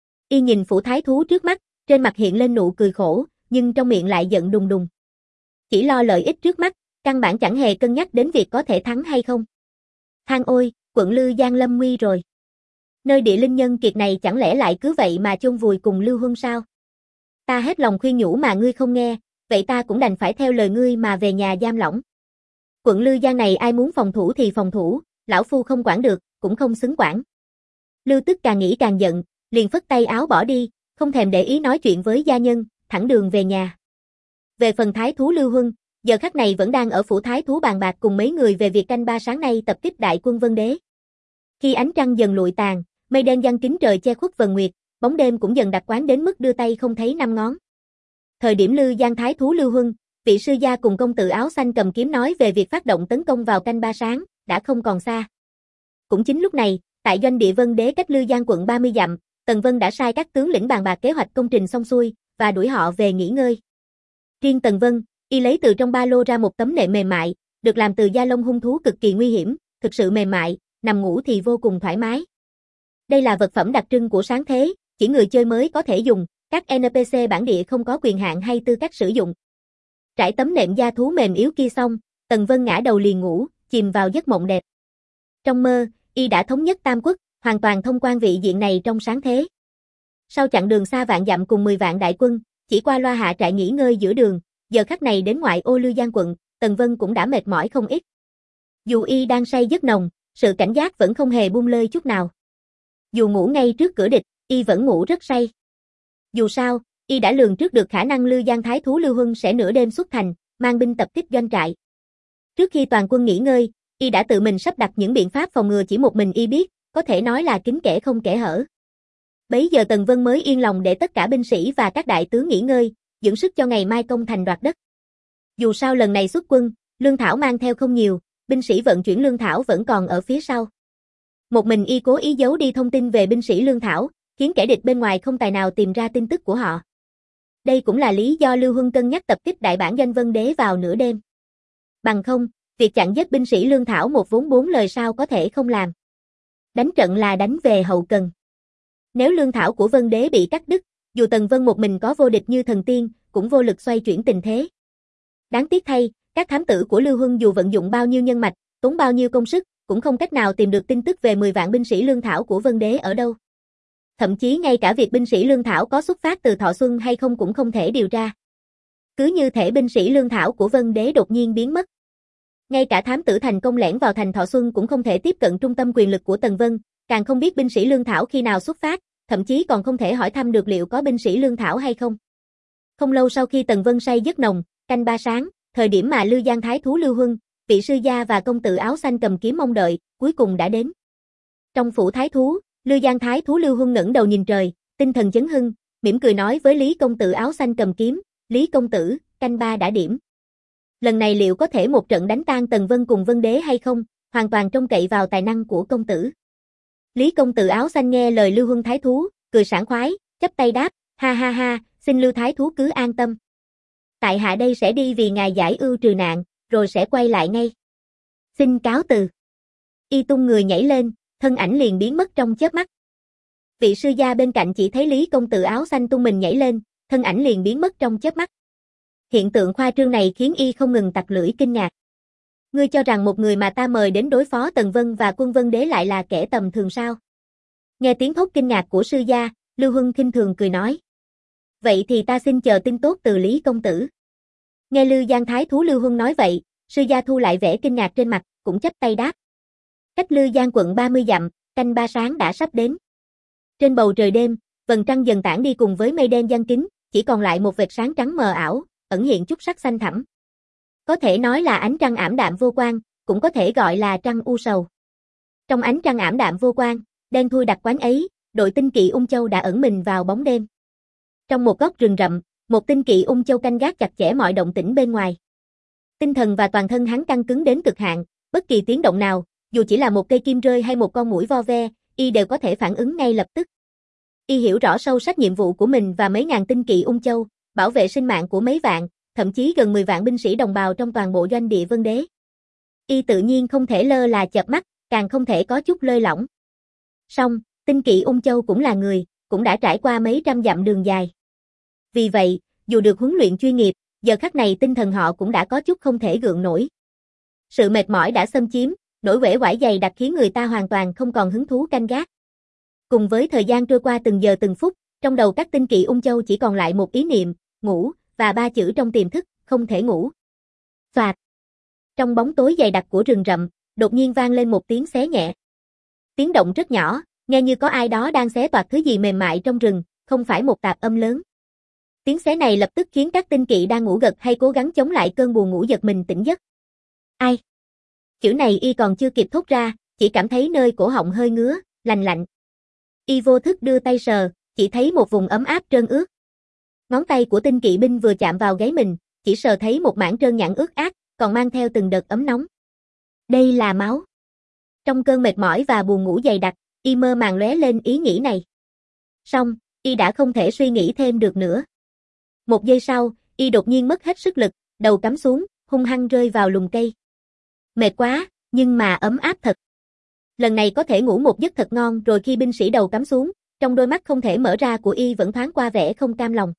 Y nhìn phủ thái thú trước mắt, trên mặt hiện lên nụ cười khổ, nhưng trong miệng lại giận đùng đùng. Chỉ lo lợi ích trước mắt, căn bản chẳng hề cân nhắc đến việc có thể thắng hay không. Than ôi, quận Lư Giang lâm nguy rồi. Nơi địa linh nhân kiệt này chẳng lẽ lại cứ vậy mà chôn vùi cùng Lưu Huân sao? Ta hết lòng khuyên nhủ mà ngươi không nghe, vậy ta cũng đành phải theo lời ngươi mà về nhà giam lỏng. Quận Lư Giang này ai muốn phòng thủ thì phòng thủ, lão phu không quản được, cũng không xứng quản. Lưu Tức càng nghĩ càng giận, liền phất tay áo bỏ đi, không thèm để ý nói chuyện với gia nhân, thẳng đường về nhà. Về phần thái thú Lưu Huân, giờ khắc này vẫn đang ở phủ thái thú bàn bạc cùng mấy người về việc canh ba sáng nay tập kích đại quân Vân Đế. Khi ánh trăng dần lụi tàn, mây đen giăng kín trời che khuất vầng nguyệt, bóng đêm cũng dần đặc quán đến mức đưa tay không thấy năm ngón. Thời điểm Lư Giang thái thú Lưu Huân, vị sư gia cùng công tử áo xanh cầm kiếm nói về việc phát động tấn công vào canh ba sáng, đã không còn xa. Cũng chính lúc này, tại doanh địa Vân Đế cách Lư Giang quận ba mươi dặm, Tần Vân đã sai các tướng lĩnh bàn bạc kế hoạch công trình xong xuôi và đuổi họ về nghỉ ngơi. Riêng Tần Vân, y lấy từ trong ba lô ra một tấm nệm mềm mại, được làm từ da lông hung thú cực kỳ nguy hiểm, thực sự mềm mại, nằm ngủ thì vô cùng thoải mái. Đây là vật phẩm đặc trưng của sáng thế, chỉ người chơi mới có thể dùng, các en pê xê bản địa không có quyền hạn hay tư cách sử dụng. Trải tấm nệm da thú mềm yếu kia xong, Tần Vân ngã đầu liền ngủ, chìm vào giấc mộng đẹp. Trong mơ, y đã thống nhất Tam Quốc, hoàn toàn thông quan vị diện này trong sáng thế. Sau chặng đường xa vạn dặm cùng mười vạn đại quân, chỉ qua loa hạ trại nghỉ ngơi giữa đường, giờ khắc này đến ngoại ô Lư Giang quận, Tần Vân cũng đã mệt mỏi không ít. Dù y đang say giấc nồng, sự cảnh giác vẫn không hề buông lơi chút nào. Dù ngủ ngay trước cửa địch, y vẫn ngủ rất say. Dù sao, y đã lường trước được khả năng Lư Giang thái thú Lưu Huân sẽ nửa đêm xuất thành, mang binh tập kích doanh trại. Trước khi toàn quân nghỉ ngơi, y đã tự mình sắp đặt những biện pháp phòng ngừa chỉ một mình y biết, có thể nói là kín kẽ không kẽ hở. Bấy giờ Tần Vân mới yên lòng để tất cả binh sĩ và các đại tướng nghỉ ngơi, dưỡng sức cho ngày mai công thành đoạt đất. Dù sao lần này xuất quân, lương thảo mang theo không nhiều, binh sĩ vận chuyển lương thảo vẫn còn ở phía sau. Một mình y cố ý giấu đi thông tin về binh sĩ lương thảo, khiến kẻ địch bên ngoài không tài nào tìm ra tin tức của họ. Đây cũng là lý do Lưu Huân cân nhắc tập kích đại bản doanh Vân Đế vào nửa đêm. Bằng không, việc chặn giết binh sĩ lương thảo một vốn bốn lời sao có thể không làm. Đánh trận là đánh về hậu cần. Nếu lương thảo của Vân Đế bị cắt đứt, dù Tần Vân một mình có vô địch như thần tiên, cũng vô lực xoay chuyển tình thế. Đáng tiếc thay, các thám tử của Lưu Huân dù vận dụng bao nhiêu nhân mạch, tốn bao nhiêu công sức, cũng không cách nào tìm được tin tức về mười vạn binh sĩ lương thảo của Vân Đế ở đâu. Thậm chí ngay cả việc binh sĩ lương thảo có xuất phát từ Thọ Xuân hay không cũng không thể điều tra. Cứ như thể binh sĩ lương thảo của Vân Đế đột nhiên biến mất. Ngay cả thám tử thành công lẻn vào thành Thọ Xuân cũng không thể tiếp cận trung tâm quyền lực của Tần Vân, càng không biết binh sĩ lương thảo khi nào xuất phát, thậm chí còn không thể hỏi thăm được liệu có binh sĩ lương thảo hay không. Không lâu sau khi Tần Vân say giấc nồng, canh ba sáng, thời điểm mà Lư Giang thái thú Lưu Huân, vị sư gia và công tử áo xanh cầm kiếm mong đợi, cuối cùng đã đến. Trong phủ thái thú, Lư Giang thái thú Lưu Huân ngẩng đầu nhìn trời, tinh thần chấn hưng, mỉm cười nói với Lý công tử áo xanh cầm kiếm, Lý công tử, canh ba đã điểm. Lần này liệu có thể một trận đánh tan Tần Vân cùng Vân Đế hay không, hoàn toàn trông cậy vào tài năng của công tử. Lý công tử áo xanh nghe lời Lưu Huân thái thú, cười sảng khoái, chắp tay đáp, ha ha ha, xin Lưu thái thú cứ an tâm. Tại hạ đây sẽ đi vì ngài giải ưu trừ nạn, rồi sẽ quay lại ngay. Xin cáo từ. Y tung người nhảy lên, thân ảnh liền biến mất trong chớp mắt. Vị sư gia bên cạnh chỉ thấy Lý công tử áo xanh tung mình nhảy lên, thân ảnh liền biến mất trong chớp mắt. Hiện tượng khoa trương này khiến y không ngừng tặc lưỡi kinh ngạc. Ngươi cho rằng một người mà ta mời đến đối phó Tần Vân và quân Vân Đế lại là kẻ tầm thường sao? Nghe tiếng thốt kinh ngạc của sư gia, Lưu Huân khinh thường cười nói. Vậy thì ta xin chờ tin tốt từ Lý công tử. Nghe Lư Giang thái thú Lưu Huân nói vậy, sư gia thu lại vẻ kinh ngạc trên mặt, cũng chắp tay đáp. Cách Lư Giang quận ba mươi dặm, canh ba sáng đã sắp đến. Trên bầu trời đêm, vầng trăng dần tản đi cùng với mây đen giăng kín, chỉ còn lại một vệt sáng trắng mờ ảo, ẩn hiện chút sắc xanh thẳm. Có thể nói là ánh trăng ảm đạm vô quang, cũng có thể gọi là trăng u sầu. Trong ánh trăng ảm đạm vô quang, đen thui đặc quánh ấy, đội tinh kỵ ung châu đã ẩn mình vào bóng đêm. Trong một góc rừng rậm, một tinh kỵ ung châu canh gác chặt chẽ mọi động tĩnh bên ngoài. Tinh thần và toàn thân hắn căng cứng đến cực hạn, bất kỳ tiếng động nào, dù chỉ là một cây kim rơi hay một con muỗi vo ve, y đều có thể phản ứng ngay lập tức. Y hiểu rõ sâu sắc nhiệm vụ của mình và mấy ngàn tinh kỵ ung châu, bảo vệ sinh mạng của mấy vạn, thậm chí gần mười vạn binh sĩ đồng bào trong toàn bộ doanh địa Vân Đế. Y tự nhiên không thể lơ là chợp mắt, càng không thể có chút lơi lỏng. Song, tinh kỵ ung châu cũng là người, cũng đã trải qua mấy trăm dặm đường dài. Vì vậy, dù được huấn luyện chuyên nghiệp, giờ khắc này tinh thần họ cũng đã có chút không thể gượng nổi. Sự mệt mỏi đã xâm chiếm, nỗi uể oải dày đặc khiến người ta hoàn toàn không còn hứng thú canh gác. Cùng với thời gian trôi qua từng giờ từng phút, trong đầu các tinh kỵ ung châu chỉ còn lại một ý niệm, ngủ, và ba chữ trong tiềm thức, không thể ngủ. Phạt. Trong bóng tối dày đặc của rừng rậm, đột nhiên vang lên một tiếng xé nhẹ. Tiếng động rất nhỏ, nghe như có ai đó đang xé toạc thứ gì mềm mại trong rừng, không phải một tạp âm lớn. Tiếng xé này lập tức khiến các tinh kỵ đang ngủ gật hay cố gắng chống lại cơn buồn ngủ giật mình tỉnh giấc. Ai? Chữ này y còn chưa kịp thốt ra, chỉ cảm thấy nơi cổ họng hơi ngứa, lành lạnh. Y vô thức đưa tay sờ, chỉ thấy một vùng ấm áp trơn ướt. Ngón tay của tinh kỵ binh vừa chạm vào gáy mình, chỉ sờ thấy một mảng trơn nhẵn ướt át, còn mang theo từng đợt ấm nóng. Đây là máu. Trong cơn mệt mỏi và buồn ngủ dày đặc, y mơ màng lóe lên ý nghĩ này. Song, y đã không thể suy nghĩ thêm được nữa. Một giây sau, y đột nhiên mất hết sức lực, đầu cắm xuống, hung hăng rơi vào lùm cây. Mệt quá, nhưng mà ấm áp thật. Lần này có thể ngủ một giấc thật ngon. Rồi khi binh sĩ đầu cắm xuống, trong đôi mắt không thể mở ra của y vẫn thoáng qua vẻ không cam lòng.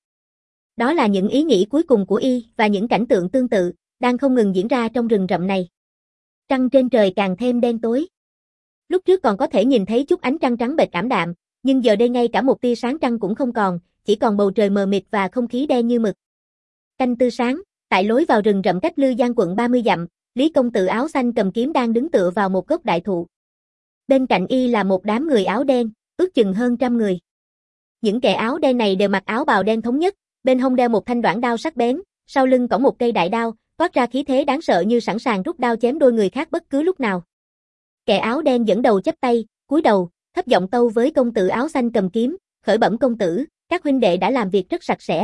Đó là những ý nghĩ cuối cùng của y và những cảnh tượng tương tự, đang không ngừng diễn ra trong rừng rậm này. Trăng trên trời càng thêm đen tối. Lúc trước còn có thể nhìn thấy chút ánh trăng trắng bệch ảm đạm, nhưng giờ đây ngay cả một tia sáng trăng cũng không còn, chỉ còn bầu trời mờ mịt và không khí đen như mực. Canh tư sáng, tại lối vào rừng rậm cách Lư Giang quận ba mươi dặm, Lý công tử áo xanh cầm kiếm đang đứng tựa vào một gốc đại thụ. Bên cạnh y là một đám người áo đen, ước chừng hơn trăm người. Những kẻ áo đen này đều mặc áo bào đen thống nhất, bên hông đeo một thanh đoản đao sắc bén, sau lưng cõng một cây đại đao, toát ra khí thế đáng sợ như sẵn sàng rút đao chém đôi người khác bất cứ lúc nào. Kẻ áo đen dẫn đầu chắp tay, cúi đầu, thấp giọng tâu với công tử áo xanh cầm kiếm, khởi bẩm công tử, các huynh đệ đã làm việc rất sạch sẽ.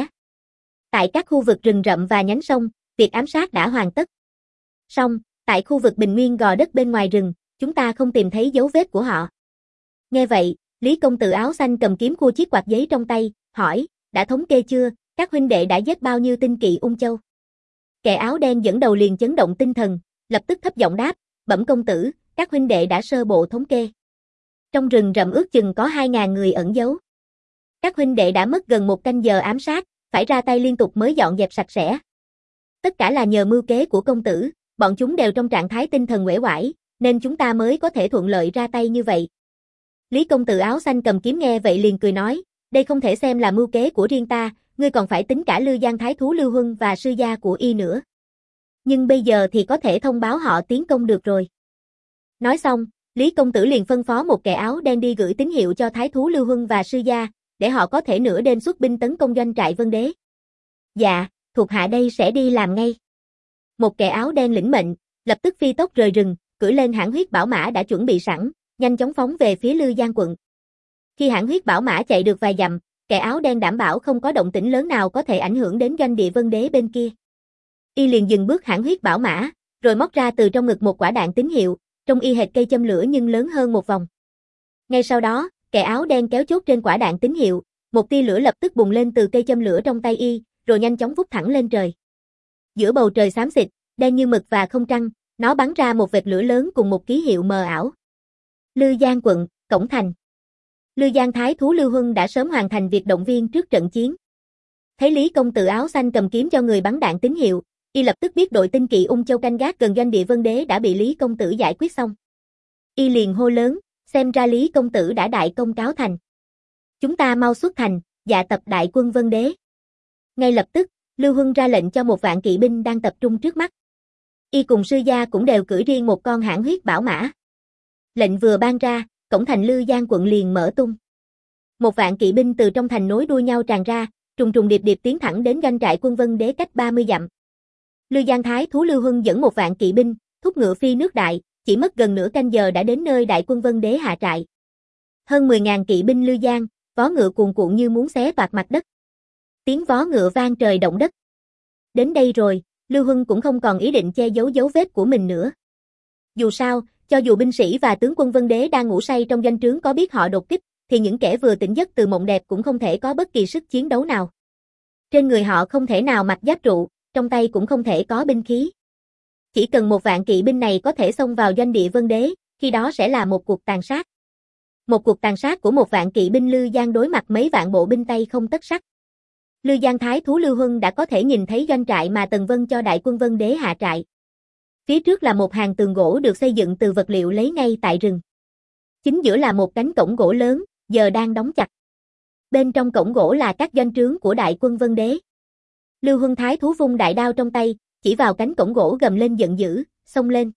Tại các khu vực rừng rậm và nhánh sông, việc ám sát đã hoàn tất. Song, tại khu vực bình nguyên gò đất bên ngoài rừng, chúng ta không tìm thấy dấu vết của họ. Nghe vậy, Lý công tử áo xanh cầm kiếm khua chiếc quạt giấy trong tay, hỏi, đã thống kê chưa, các huynh đệ đã giết bao nhiêu tinh kỵ ung châu? Kẻ áo đen dẫn đầu liền chấn động tinh thần, lập tức thấp giọng đáp, bẩm công tử, các huynh đệ đã sơ bộ thống kê. Trong rừng rậm ước chừng có hai ngàn người ẩn giấu. Các huynh đệ đã mất gần một canh giờ ám sát, phải ra tay liên tục mới dọn dẹp sạch sẽ. Tất cả là nhờ mưu kế của công tử, bọn chúng đều trong trạng thái tinh thần uể oải, nên chúng ta mới có thể thuận lợi ra tay như vậy. Lý công tử áo xanh cầm kiếm nghe vậy liền cười nói, đây không thể xem là mưu kế của riêng ta, ngươi còn phải tính cả Lư Giang thái thú Lưu Huân và sư gia của y nữa. Nhưng bây giờ thì có thể thông báo họ tiến công được rồi. Nói xong, Lý công tử liền phân phó một kẻ áo đen đi gửi tín hiệu cho thái thú Lưu Huân và sư gia, để họ có thể nửa đêm xuất binh tấn công doanh trại Vân Đế. Dạ, thuộc hạ đây sẽ đi làm ngay. Một kẻ áo đen lĩnh mệnh, lập tức phi tốc rời rừng, cưỡi lên hãn huyết bảo mã đã chuẩn bị sẵn, nhanh chóng phóng về phía Lư Giang quận. Khi hãn huyết bảo mã chạy được vài dặm, kẻ áo đen đảm bảo không có động tĩnh lớn nào có thể ảnh hưởng đến doanh địa Vân Đế bên kia. Y liền dừng bước hãn huyết bảo mã, rồi móc ra từ trong ngực một quả đạn tín hiệu, trông y hệt cây châm lửa nhưng lớn hơn một vòng. Ngay sau đó, kẻ áo đen kéo chốt trên quả đạn tín hiệu, một tia lửa lập tức bùng lên từ cây châm lửa trong tay y, rồi nhanh chóng vút thẳng lên trời. Giữa bầu trời xám xịt, đen như mực và không trăng, nó bắn ra một vệt lửa lớn cùng một ký hiệu mờ ảo. Lư Giang quận, cổng thành. Lư Giang thái thú Lưu Huân đã sớm hoàn thành việc động viên trước trận chiến. Thấy Lý công tử áo xanh cầm kiếm cho người bắn đạn tín hiệu, y lập tức biết đội tinh kỵ ung châu canh gác gần doanh địa Vân Đế đã bị Lý công tử giải quyết xong. Y liền hô lớn, xem ra Lý công tử đã đại công cáo thành. Chúng ta mau xuất thành, dạ tập đại quân Vân Đế. Ngay lập tức, Lưu Huân ra lệnh cho một vạn kỵ binh đang tập trung trước mắt. Y cùng sư gia cũng đều cưỡi riêng một con hãn huyết bảo mã. Lệnh vừa ban ra, cổng thành Lư Giang quận liền mở tung. Một vạn kỵ binh từ trong thành nối đuôi nhau tràn ra, trùng trùng điệp điệp tiến thẳng đến doanh trại quân Vân Đế cách ba mươi dặm. Lư Giang Thái thú Lưu Huân dẫn một vạn kỵ binh, thúc ngựa phi nước đại, chỉ mất gần nửa canh giờ đã đến nơi đại quân Vân Đế hạ trại. Hơn mười ngàn kỵ binh Lư Giang, vó ngựa cuồn cuộn như muốn xé toạc mặt đất. Tiếng vó ngựa vang trời động đất. Đến đây rồi, Lưu Huân cũng không còn ý định che giấu dấu vết của mình nữa. Dù sao, cho dù binh sĩ và tướng quân Vân Đế đang ngủ say trong doanh trướng có biết họ đột kích, thì những kẻ vừa tỉnh giấc từ mộng đẹp cũng không thể có bất kỳ sức chiến đấu nào. Trên người họ không thể nào mặc giáp trụ, trong tay cũng không thể có binh khí. Chỉ cần một vạn kỵ binh này có thể xông vào doanh địa Vân Đế, khi đó sẽ là một cuộc tàn sát. Một cuộc tàn sát của một vạn kỵ binh Lư Giang đối mặt mấy vạn bộ binh tay không tất sắt. Lư Giang Thái thú Lưu Huân đã có thể nhìn thấy doanh trại mà Tần Vân cho đại quân Vân Đế hạ trại. Phía trước là một hàng tường gỗ được xây dựng từ vật liệu lấy ngay tại rừng. Chính giữa là một cánh cổng gỗ lớn, giờ đang đóng chặt. Bên trong cổng gỗ là các doanh trướng của đại quân Vân Đế. Lưu Huân Thái thú vung đại đao trong tay, chỉ vào cánh cổng gỗ gầm lên giận dữ, xông lên.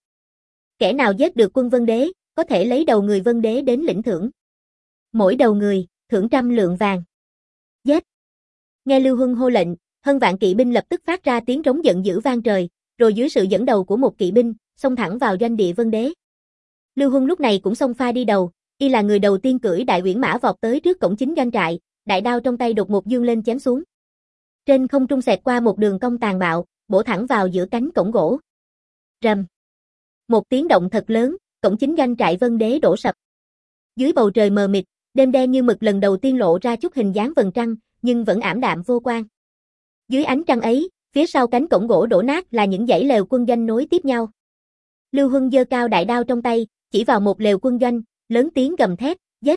Kẻ nào giết được quân Vân Đế, có thể lấy đầu người Vân Đế đến lĩnh thưởng. Mỗi đầu người, thưởng trăm lượng vàng. Giết! Nghe Lưu Huân hô lệnh, hơn vạn kỵ binh lập tức phát ra tiếng trống giận dữ vang trời, rồi dưới sự dẫn đầu của một kỵ binh, xông thẳng vào doanh địa Vân Đế. Lưu Huân lúc này cũng xông pha đi đầu, y là người đầu tiên cưỡi đại uyển mã vọt tới trước cổng chính doanh trại, đại đao trong tay đột ngột giương lên chém xuống. Trên không trung xẹt qua một đường cong tàn bạo, bổ thẳng vào giữa cánh cổng gỗ. Rầm. Một tiếng động thật lớn, cổng chính doanh trại Vân Đế đổ sập. Dưới bầu trời mờ mịt, đêm đen như mực lần đầu tiên lộ ra chút hình dáng vầng trăng, nhưng vẫn ảm đạm vô quang. Dưới ánh trăng ấy, phía sau cánh cổng gỗ đổ nát là những dãy lều quân doanh nối tiếp nhau. Lưu Huân giơ cao đại đao trong tay, chỉ vào một lều quân doanh, lớn tiếng gầm thét, giết.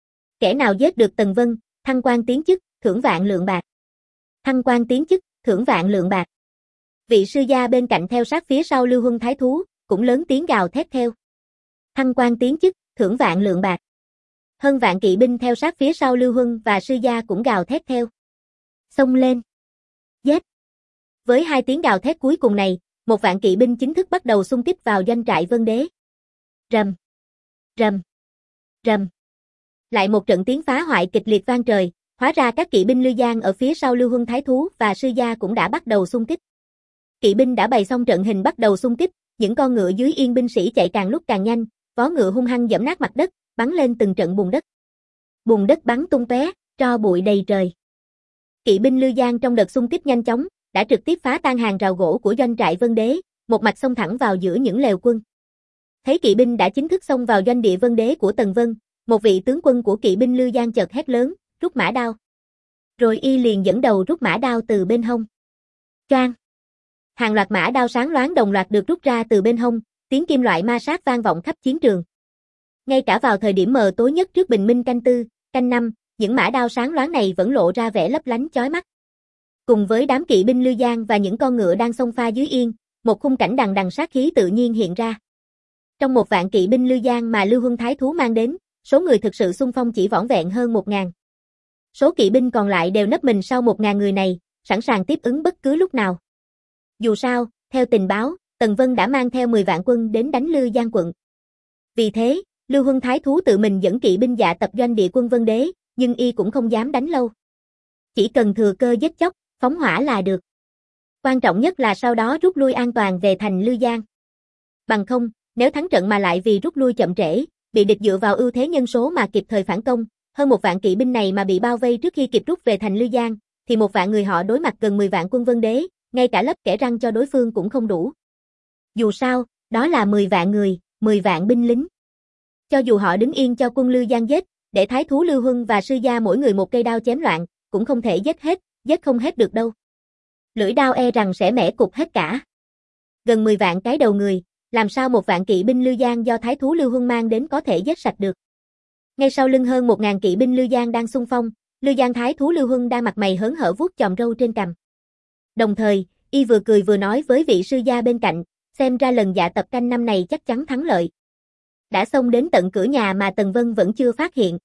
Kẻ nào giết được Tần Vân, thăng quan tiến chức, thưởng vạn lượng bạc. Thăng quan tiến chức, thưởng vạn lượng bạc. Vị sư gia bên cạnh theo sát phía sau Lưu Huân Thái thú, cũng lớn tiếng gào thét theo. Thăng quan tiến chức, thưởng vạn lượng bạc. Hơn vạn kỵ binh theo sát phía sau Lưu Huân và sư gia cũng gào thét theo. Xông lên. Giết. Với hai tiếng gào thét cuối cùng này, một vạn kỵ binh chính thức bắt đầu xung kích vào doanh trại Vân Đế. Rầm. Rầm. Rầm. Lại một trận tiếng phá hoại kịch liệt vang trời, hóa ra các kỵ binh Lư Giang ở phía sau Lưu Huân Thái thú và sư gia cũng đã bắt đầu xung kích. Kỵ binh đã bày xong trận hình bắt đầu xung kích, những con ngựa dưới yên binh sĩ chạy càng lúc càng nhanh, vó ngựa hung hăng giẫm nát mặt đất, bắn lên từng trận bùn đất. Bùn đất bắn tung tóe, tro bụi đầy trời. Kỵ binh Lư Giang trong đợt xung kích nhanh chóng, đã trực tiếp phá tan hàng rào gỗ của doanh trại Vân Đế, một mạch xông thẳng vào giữa những lều quân. Thấy kỵ binh đã chính thức xông vào doanh địa Vân Đế của Tần Vân, một vị tướng quân của kỵ binh Lư Giang chợt hét lớn, rút mã đao. Rồi y liền dẫn đầu rút mã đao từ bên hông. Choang. Hàng loạt mã đao sáng loáng đồng loạt được rút ra từ bên hông, tiếng kim loại ma sát vang vọng khắp chiến trường. Ngay cả vào thời điểm mờ tối nhất trước bình minh canh tư, canh năm, những mã đao sáng loáng này vẫn lộ ra vẻ lấp lánh chói mắt. Cùng với đám kỵ binh Lư Giang và những con ngựa đang xông pha dưới yên, một khung cảnh đằng đằng sát khí tự nhiên hiện ra. Trong một vạn kỵ binh Lư Giang mà Lưu Huân Thái thú mang đến, số người thực sự xung phong chỉ vỏn vẹn hơn một ngàn. Số kỵ binh còn lại đều nấp mình sau một ngàn người này, sẵn sàng tiếp ứng bất cứ lúc nào. Dù sao, theo tình báo, Tần Vân đã mang theo mười vạn quân đến đánh Lư Giang quận. Vì thế, Lưu Huân Thái thú tự mình dẫn kỵ binh dạ tập doanh địa quân Vân Đế, nhưng y cũng không dám đánh lâu. Chỉ cần thừa cơ giết chóc, phóng hỏa là được. Quan trọng nhất là sau đó rút lui an toàn về thành Lư Giang. Bằng không, nếu thắng trận mà lại vì rút lui chậm trễ, bị địch dựa vào ưu thế nhân số mà kịp thời phản công, hơn một vạn kỵ binh này mà bị bao vây trước khi kịp rút về thành Lư Giang, thì một vạn người họ đối mặt gần mười vạn quân Vân Đế, ngay cả lấp kẻ răng cho đối phương cũng không đủ. Dù sao, đó là mười vạn người, mười vạn binh lính. Cho dù họ đứng yên cho quân Lư Giang giết, để thái thú Lưu Huân và sư gia mỗi người một cây đao chém loạn, cũng không thể giết hết, giết không hết được đâu. Lưỡi đao e rằng sẽ mẻ cục hết cả. Gần mười vạn cái đầu người, làm sao một vạn kỵ binh Lư Giang do thái thú Lưu Huân mang đến có thể giết sạch được. Ngay sau lưng hơn một ngàn kỵ binh Lư Giang đang xung phong, Lư Giang thái thú Lưu Huân đang mặt mày hớn hở vuốt chòm râu trên cằm. Đồng thời, y vừa cười vừa nói với vị sư gia bên cạnh, xem ra lần dạ tập canh năm này chắc chắn thắng lợi. Đã xông đến tận cửa nhà mà Tần Vân vẫn chưa phát hiện.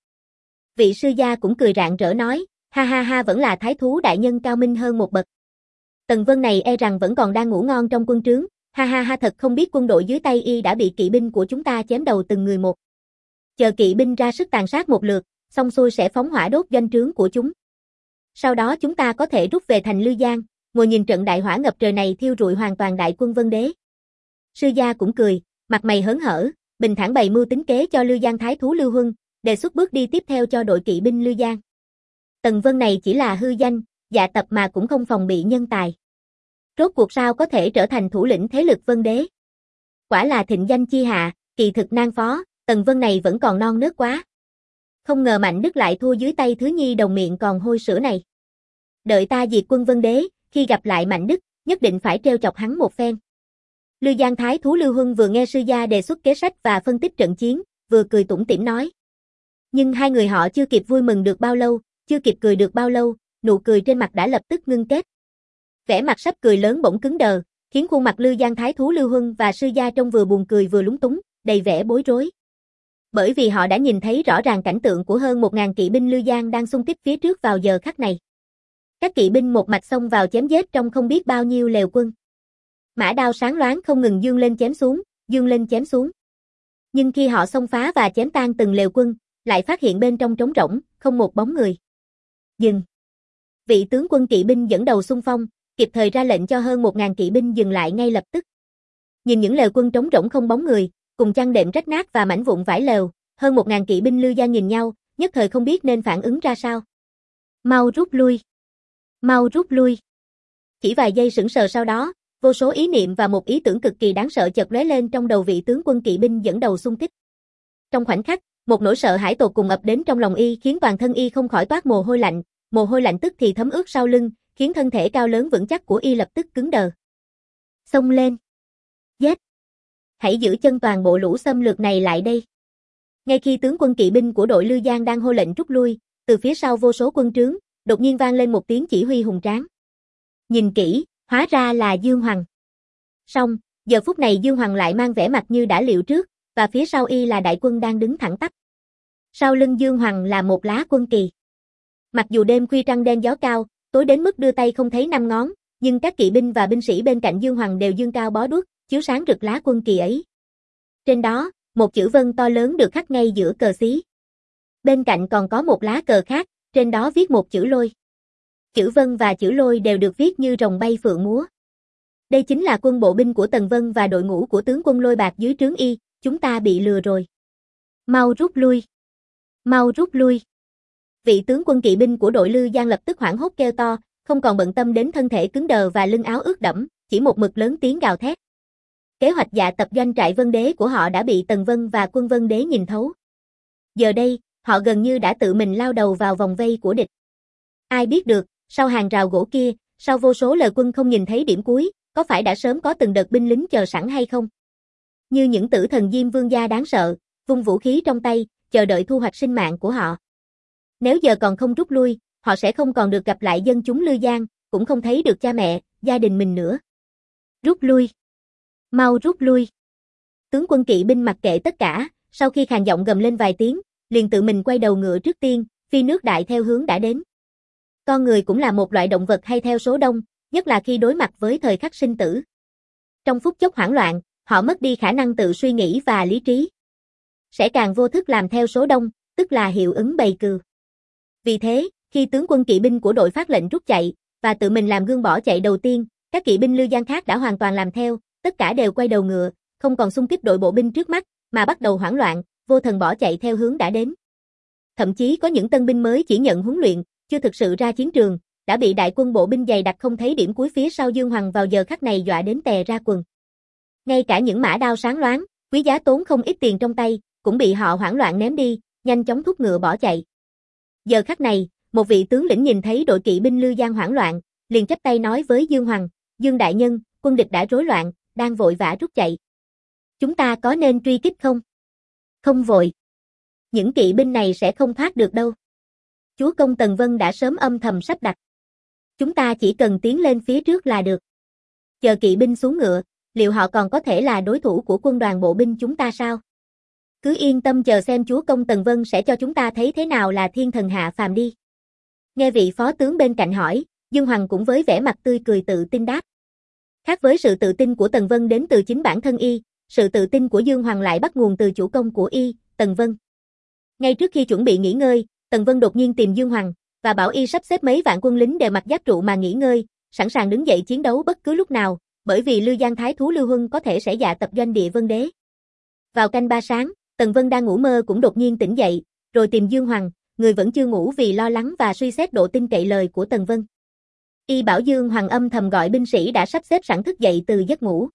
Vị sư gia cũng cười rạng rỡ nói, ha ha ha, vẫn là thái thú đại nhân cao minh hơn một bậc. Tần Vân này e rằng vẫn còn đang ngủ ngon trong quân trướng, ha ha ha, thật không biết quân đội dưới tay y đã bị kỵ binh của chúng ta chém đầu từng người một. Chờ kỵ binh ra sức tàn sát một lượt, xong xuôi sẽ phóng hỏa đốt doanh trướng của chúng. Sau đó chúng ta có thể rút về thành Lư Giang, ngồi nhìn trận đại hỏa ngập trời này thiêu rụi hoàn toàn đại quân Vân Đế. Sư gia cũng cười, mặt mày hớn hở, bình thản bày mưu tính kế cho Lư Giang Thái thú Lưu Huân, đề xuất bước đi tiếp theo cho đội kỵ binh Lư Giang. Tần Vân này chỉ là hư danh, dạ tập mà cũng không phòng bị nhân tài. Rốt cuộc sao có thể trở thành thủ lĩnh thế lực Vân Đế? Quả là thịnh danh chi hạ, kỳ thực nan phó, Tần Vân này vẫn còn non nớt quá. Không ngờ Mạnh Đức lại thua dưới tay thứ nhi đồng miệng còn hôi sữa này. Đợi ta diệt quân Vân Đế, khi gặp lại Mạnh Đức, nhất định phải trêu chọc hắn một phen. Lư Giang Thái thú Lưu Huân vừa nghe sư gia đề xuất kế sách và phân tích trận chiến, vừa cười tủm tỉm nói. Nhưng hai người họ chưa kịp vui mừng được bao lâu, chưa kịp cười được bao lâu, nụ cười trên mặt đã lập tức ngưng kết. Vẻ mặt sắp cười lớn bỗng cứng đờ, khiến khuôn mặt Lư Giang Thái thú Lưu Huân và sư gia trông vừa buồn cười vừa lúng túng, đầy vẻ bối rối. Bởi vì họ đã nhìn thấy rõ ràng cảnh tượng của hơn một ngàn kỵ binh Lư Giang đang xung kích phía trước vào giờ khắc này. Các kỵ binh một mạch xông vào chém giết trong không biết bao nhiêu lều quân. Mã đao sáng loáng không ngừng dương lên chém xuống, dương lên chém xuống. Nhưng khi họ xông phá và chém tan từng lều quân, lại phát hiện bên trong trống rỗng, không một bóng người. Dừng. Vị tướng quân kỵ binh dẫn đầu xung phong, kịp thời ra lệnh cho hơn một ngàn kỵ binh dừng lại ngay lập tức. Nhìn những lều quân trống rỗng không bóng người, cùng chăn đệm rách nát và mảnh vụn vải lều, hơn một ngàn kỵ binh Lư Giang nhìn nhau, nhất thời không biết nên phản ứng ra sao. Mau rút lui. Mau rút lui. Chỉ vài giây sững sờ sau đó, vô số ý niệm và một ý tưởng cực kỳ đáng sợ chợt lóe lên trong đầu vị tướng quân kỵ binh dẫn đầu xung kích. Trong khoảnh khắc, một nỗi sợ hãi tột cùng ập đến trong lòng y khiến toàn thân y không khỏi toát mồ hôi lạnh, mồ hôi lạnh tức thì thấm ướt sau lưng, khiến thân thể cao lớn vững chắc của y lập tức cứng đờ. Xông lên. Giết. Hãy giữ chân toàn bộ lũ xâm lược này lại đây. Ngay khi tướng quân kỵ binh của đội Lư Giang đang hô lệnh rút lui, từ phía sau vô số quân trướng, đột nhiên vang lên một tiếng chỉ huy hùng tráng. Nhìn kỹ, hóa ra là Dương Hoằng. Song, giờ phút này Dương Hoằng lại mang vẻ mặt như đã liệu trước, và phía sau y là đại quân đang đứng thẳng tắp. Sau lưng Dương Hoằng là một lá quân kỳ. Mặc dù đêm khuya trăng đen gió cao, tối đến mức đưa tay không thấy năm ngón, nhưng các kỵ binh và binh sĩ bên cạnh Dương Hoằng đều dương cao bó đuốc, chiếu sáng rực lá quân kỳ ấy. Trên đó, một chữ vân to lớn được khắc ngay giữa cờ xí. Bên cạnh còn có một lá cờ khác, trên đó viết một chữ lôi. Chữ vân và chữ lôi đều được viết như rồng bay phượng múa. Đây chính là quân bộ binh của Tần Vân và đội ngũ của tướng quân Lôi Bạc dưới trướng y, chúng ta bị lừa rồi. Mau rút lui. Mau rút lui. Vị tướng quân kỵ binh của đội Lư Giang lập tức hoảng hốt kêu to, không còn bận tâm đến thân thể cứng đờ và lưng áo ướt đẫm, chỉ một mực lớn tiếng gào thét. Kế hoạch dạ tập doanh trại Vân Đế của họ đã bị Tần Vân và quân Vân Đế nhìn thấu. Giờ đây, họ gần như đã tự mình lao đầu vào vòng vây của địch. Ai biết được, sau hàng rào gỗ kia, sau vô số lời quân không nhìn thấy điểm cuối, có phải đã sớm có từng đợt binh lính chờ sẵn hay không? Như những tử thần Diêm Vương gia đáng sợ, vung vũ khí trong tay, chờ đợi thu hoạch sinh mạng của họ. Nếu giờ còn không rút lui, họ sẽ không còn được gặp lại dân chúng Lư Giang, cũng không thấy được cha mẹ, gia đình mình nữa. Rút lui. Mau rút lui. Tướng quân kỵ binh mặc kệ tất cả, sau khi khàn giọng gầm lên vài tiếng, liền tự mình quay đầu ngựa trước tiên, phi nước đại theo hướng đã đến. Con người cũng là một loại động vật hay theo số đông, nhất là khi đối mặt với thời khắc sinh tử. Trong phút chốc hoảng loạn, họ mất đi khả năng tự suy nghĩ và lý trí. Sẽ càng vô thức làm theo số đông, tức là hiệu ứng bầy cừu. Vì thế, khi tướng quân kỵ binh của đội phát lệnh rút chạy, và tự mình làm gương bỏ chạy đầu tiên, các kỵ binh Lư Giang khác đã hoàn toàn làm theo, tất cả đều quay đầu ngựa, không còn xung kích đội bộ binh trước mắt, mà bắt đầu hoảng loạn, vô thần bỏ chạy theo hướng đã đến. Thậm chí có những tân binh mới chỉ nhận huấn luyện, chưa thực sự ra chiến trường, đã bị đại quân bộ binh dày đặc không thấy điểm cuối phía sau Dương Hoằng vào giờ khắc này dọa đến tè ra quần. Ngay cả những mã đao sáng loáng, quý giá tốn không ít tiền trong tay, cũng bị họ hoảng loạn ném đi, nhanh chóng thúc ngựa bỏ chạy. Giờ khắc này, một vị tướng lĩnh nhìn thấy đội kỵ binh Lư Giang hoảng loạn, liền chắp tay nói với Dương Hoằng, Dương đại nhân, quân địch đã rối loạn, đang vội vã rút chạy. Chúng ta có nên truy kích không? Không vội. Những kỵ binh này sẽ không thoát được đâu. Chúa công Tần Vân đã sớm âm thầm sắp đặt. Chúng ta chỉ cần tiến lên phía trước là được. Chờ kỵ binh xuống ngựa, liệu họ còn có thể là đối thủ của quân đoàn bộ binh chúng ta sao? Cứ yên tâm chờ xem chúa công Tần Vân sẽ cho chúng ta thấy thế nào là thiên thần hạ phàm đi. Nghe vị phó tướng bên cạnh hỏi, Dương Hoằng cũng với vẻ mặt tươi cười tự tin đáp. Khác với sự tự tin của Tần Vân đến từ chính bản thân y, sự tự tin của Dương Hoằng lại bắt nguồn từ chủ công của y, Tần Vân. Ngay trước khi chuẩn bị nghỉ ngơi, Tần Vân đột nhiên tìm Dương Hoằng và bảo y sắp xếp mấy vạn quân lính đều mặc giáp trụ mà nghỉ ngơi, sẵn sàng đứng dậy chiến đấu bất cứ lúc nào, bởi vì Lư Giang Thái thú Lưu Huân có thể sẽ dạ tập doanh địa Vân Đế. Vào canh ba sáng, Tần Vân đang ngủ mơ cũng đột nhiên tỉnh dậy, rồi tìm Dương Hoằng, người vẫn chưa ngủ vì lo lắng và suy xét độ tin cậy lời của Tần Vân. Y bảo Dương Hoằng âm thầm gọi binh sĩ đã sắp xếp sẵn thức dậy từ giấc ngủ.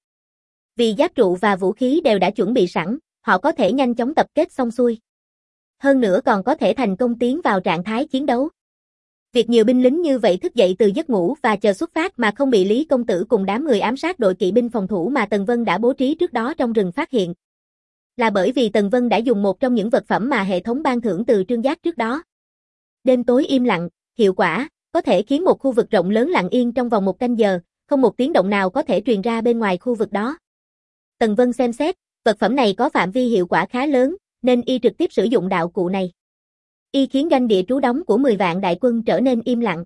Vì giáp trụ và vũ khí đều đã chuẩn bị sẵn, họ có thể nhanh chóng tập kết xong xuôi. Hơn nữa còn có thể thành công tiến vào trạng thái chiến đấu. Việc nhiều binh lính như vậy thức dậy từ giấc ngủ và chờ xuất phát mà không bị Lý công tử cùng đám người ám sát đội kỵ binh phòng thủ mà Tần Vân đã bố trí trước đó trong rừng phát hiện. Là bởi vì Tần Vân đã dùng một trong những vật phẩm mà hệ thống ban thưởng từ Trương Giác trước đó. Đêm tối im lặng, hiệu quả, có thể khiến một khu vực rộng lớn lặng yên trong vòng một canh giờ, không một tiếng động nào có thể truyền ra bên ngoài khu vực đó. Tần Vân xem xét, vật phẩm này có phạm vi hiệu quả khá lớn, nên y trực tiếp sử dụng đạo cụ này. Y khiến doanh địa trú đóng của mười vạn đại quân trở nên im lặng.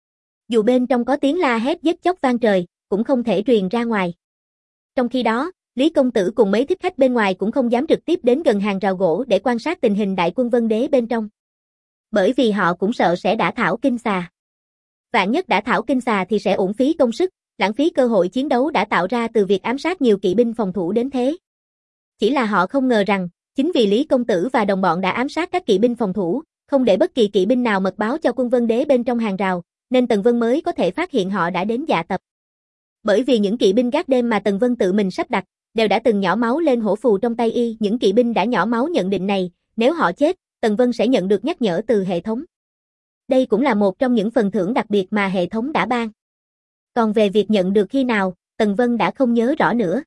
Dù bên trong có tiếng la hét giết chóc vang trời, cũng không thể truyền ra ngoài. Trong khi đó, Lý công tử cùng mấy thích khách bên ngoài cũng không dám trực tiếp đến gần hàng rào gỗ để quan sát tình hình đại quân Vân Đế bên trong. Bởi vì họ cũng sợ sẽ đả thảo kinh xà. Vạn nhất đả thảo kinh xà thì sẽ uổng phí công sức, lãng phí cơ hội chiến đấu đã tạo ra từ việc ám sát nhiều kỵ binh phòng thủ đến thế. Chỉ là họ không ngờ rằng, chính vì Lý công tử và đồng bọn đã ám sát các kỵ binh phòng thủ, không để bất kỳ kỵ binh nào mật báo cho quân Vân Đế bên trong hàng rào, nên Tần Vân mới có thể phát hiện họ đã đến dạ tập. Bởi vì những kỵ binh gác đêm mà Tần Vân tự mình sắp đặt, đều đã từng nhỏ máu lên hổ phù trong tay y, những kỵ binh đã nhỏ máu nhận định này, nếu họ chết, Tần Vân sẽ nhận được nhắc nhở từ hệ thống. Đây cũng là một trong những phần thưởng đặc biệt mà hệ thống đã ban. Còn về việc nhận được khi nào, Tần Vân đã không nhớ rõ nữa.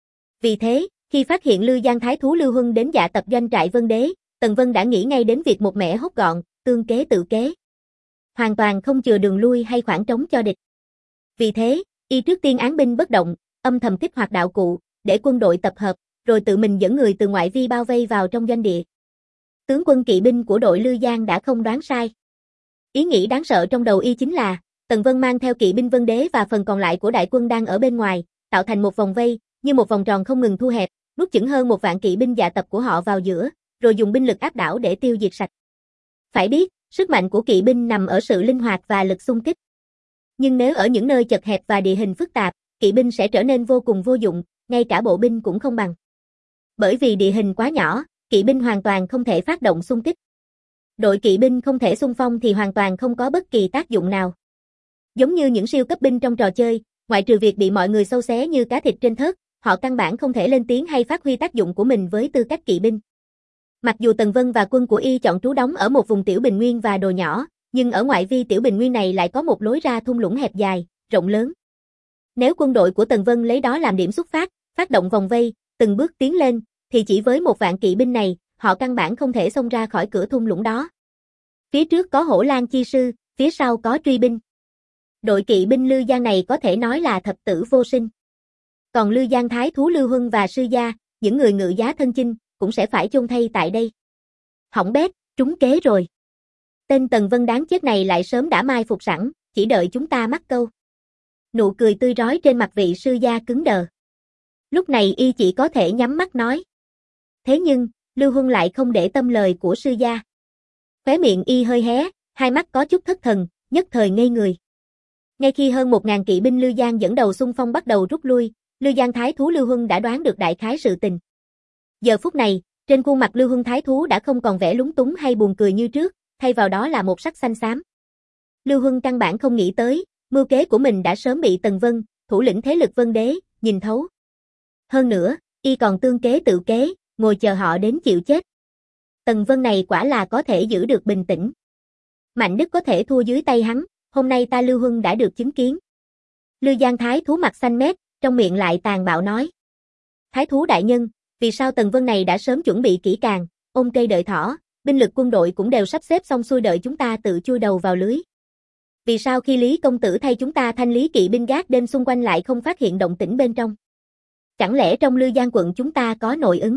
Vì thế, khi phát hiện Lư Giang Thái thú Lưu Huân đến dạ tập doanh trại Vân Đế, Tần Vân đã nghĩ ngay đến việc một mẻ hốt gọn, tương kế tự kế. Hoàn toàn không chừa đường lui hay khoảng trống cho địch. Vì thế, y trước tiên án binh bất động, âm thầm kích hoạt đạo cụ, để quân đội tập hợp, rồi tự mình dẫn người từ ngoại vi bao vây vào trong doanh địa. Tướng quân kỵ binh của đội Lư Giang đã không đoán sai. Ý nghĩ đáng sợ trong đầu y chính là, Tần Vân mang theo kỵ binh Vân Đế và phần còn lại của đại quân đang ở bên ngoài, tạo thành một vòng vây, như một vòng tròn không ngừng thu hẹp, nuốt chửng hơn một vạn kỵ binh dạ tập của họ vào giữa, rồi dùng binh lực áp đảo để tiêu diệt sạch. Phải biết, sức mạnh của kỵ binh nằm ở sự linh hoạt và lực xung kích. Nhưng nếu ở những nơi chật hẹp và địa hình phức tạp, kỵ binh sẽ trở nên vô cùng vô dụng, ngay cả bộ binh cũng không bằng. Bởi vì địa hình quá nhỏ, kỵ binh hoàn toàn không thể phát động xung kích. Đội kỵ binh không thể xung phong thì hoàn toàn không có bất kỳ tác dụng nào. Giống như những siêu cấp binh trong trò chơi, ngoại trừ việc bị mọi người xâu xé như cá thịt trên thớt, họ căn bản không thể lên tiếng hay phát huy tác dụng của mình với tư cách kỵ binh. Mặc dù Tần Vân và quân của y chọn trú đóng ở một vùng tiểu bình nguyên và đồi nhỏ, nhưng ở ngoại vi tiểu bình nguyên này lại có một lối ra thung lũng hẹp dài, rộng lớn. Nếu quân đội của Tần Vân lấy đó làm điểm xuất phát, phát động vòng vây, từng bước tiến lên, thì chỉ với một vạn kỵ binh này, họ căn bản không thể xông ra khỏi cửa thung lũng đó. Phía trước có Hổ Lang chi sư, phía sau có truy binh. Đội kỵ binh Lư Giang này có thể nói là thập tử vô sinh. Còn Lư Giang Thái thú Lưu Huân và sư gia, những người ngự giá thân chinh, cũng sẽ phải chôn thay tại đây. Hỏng bét, trúng kế rồi. Tên Tần Vân đáng chết này lại sớm đã mai phục sẵn, chỉ đợi chúng ta mắc câu. Nụ cười tươi rói trên mặt vị sư gia cứng đờ. Lúc này y chỉ có thể nhắm mắt nói. Thế nhưng, Lưu Huân lại không để tâm lời của sư gia. Khóe miệng y hơi hé, hai mắt có chút thất thần, nhất thời ngây người. Ngay khi hơn một ngàn kỵ binh Lư Giang dẫn đầu xung phong bắt đầu rút lui, Lư Giang Thái thú Lưu Huân đã đoán được đại khái sự tình. Giờ phút này, trên khuôn mặt Lưu Huân Thái thú đã không còn vẻ lúng túng hay buồn cười như trước, thay vào đó là một sắc xanh xám. Lưu Huân căn bản không nghĩ tới, mưu kế của mình đã sớm bị Tần Vân, thủ lĩnh thế lực Vân Đế, nhìn thấu. Hơn nữa, y còn tương kế tự kế, ngồi chờ họ đến chịu chết. Tần Vân này quả là có thể giữ được bình tĩnh. Mạnh Đức có thể thua dưới tay hắn, hôm nay ta Lưu Huân đã được chứng kiến. Lư Giang Thái thú mặt xanh mét, trong miệng lại tàn bạo nói. Thái thú đại nhân, vì sao Tần Vân này đã sớm chuẩn bị kỹ càng, ôm cây đợi thỏ, binh lực quân đội cũng đều sắp xếp xong xuôi đợi chúng ta tự chui đầu vào lưới. Vì sao khi Lý công tử thay chúng ta thanh lý kỵ binh gác đêm xung quanh lại không phát hiện động tĩnh bên trong? Chẳng lẽ trong Lư Giang quận chúng ta có nội ứng?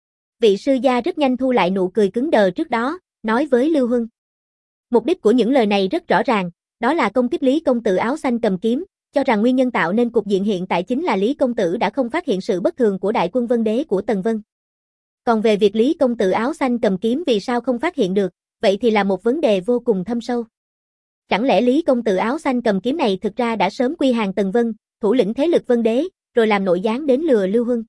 Vị sư gia rất nhanh thu lại nụ cười cứng đờ trước đó, nói với Lưu Huân. Mục đích của những lời này rất rõ ràng, đó là công kích Lý công tử áo xanh cầm kiếm, cho rằng nguyên nhân tạo nên cục diện hiện tại chính là Lý công tử đã không phát hiện sự bất thường của đại quân Vân Đế của Tần Vân. Còn về việc Lý công tử áo xanh cầm kiếm vì sao không phát hiện được, vậy thì là một vấn đề vô cùng thâm sâu. Chẳng lẽ Lý công tử áo xanh cầm kiếm này thực ra đã sớm quy hàng Tần Vân, thủ lĩnh thế lực Vân Đế, rồi làm nội gián đến lừa Lưu Huân.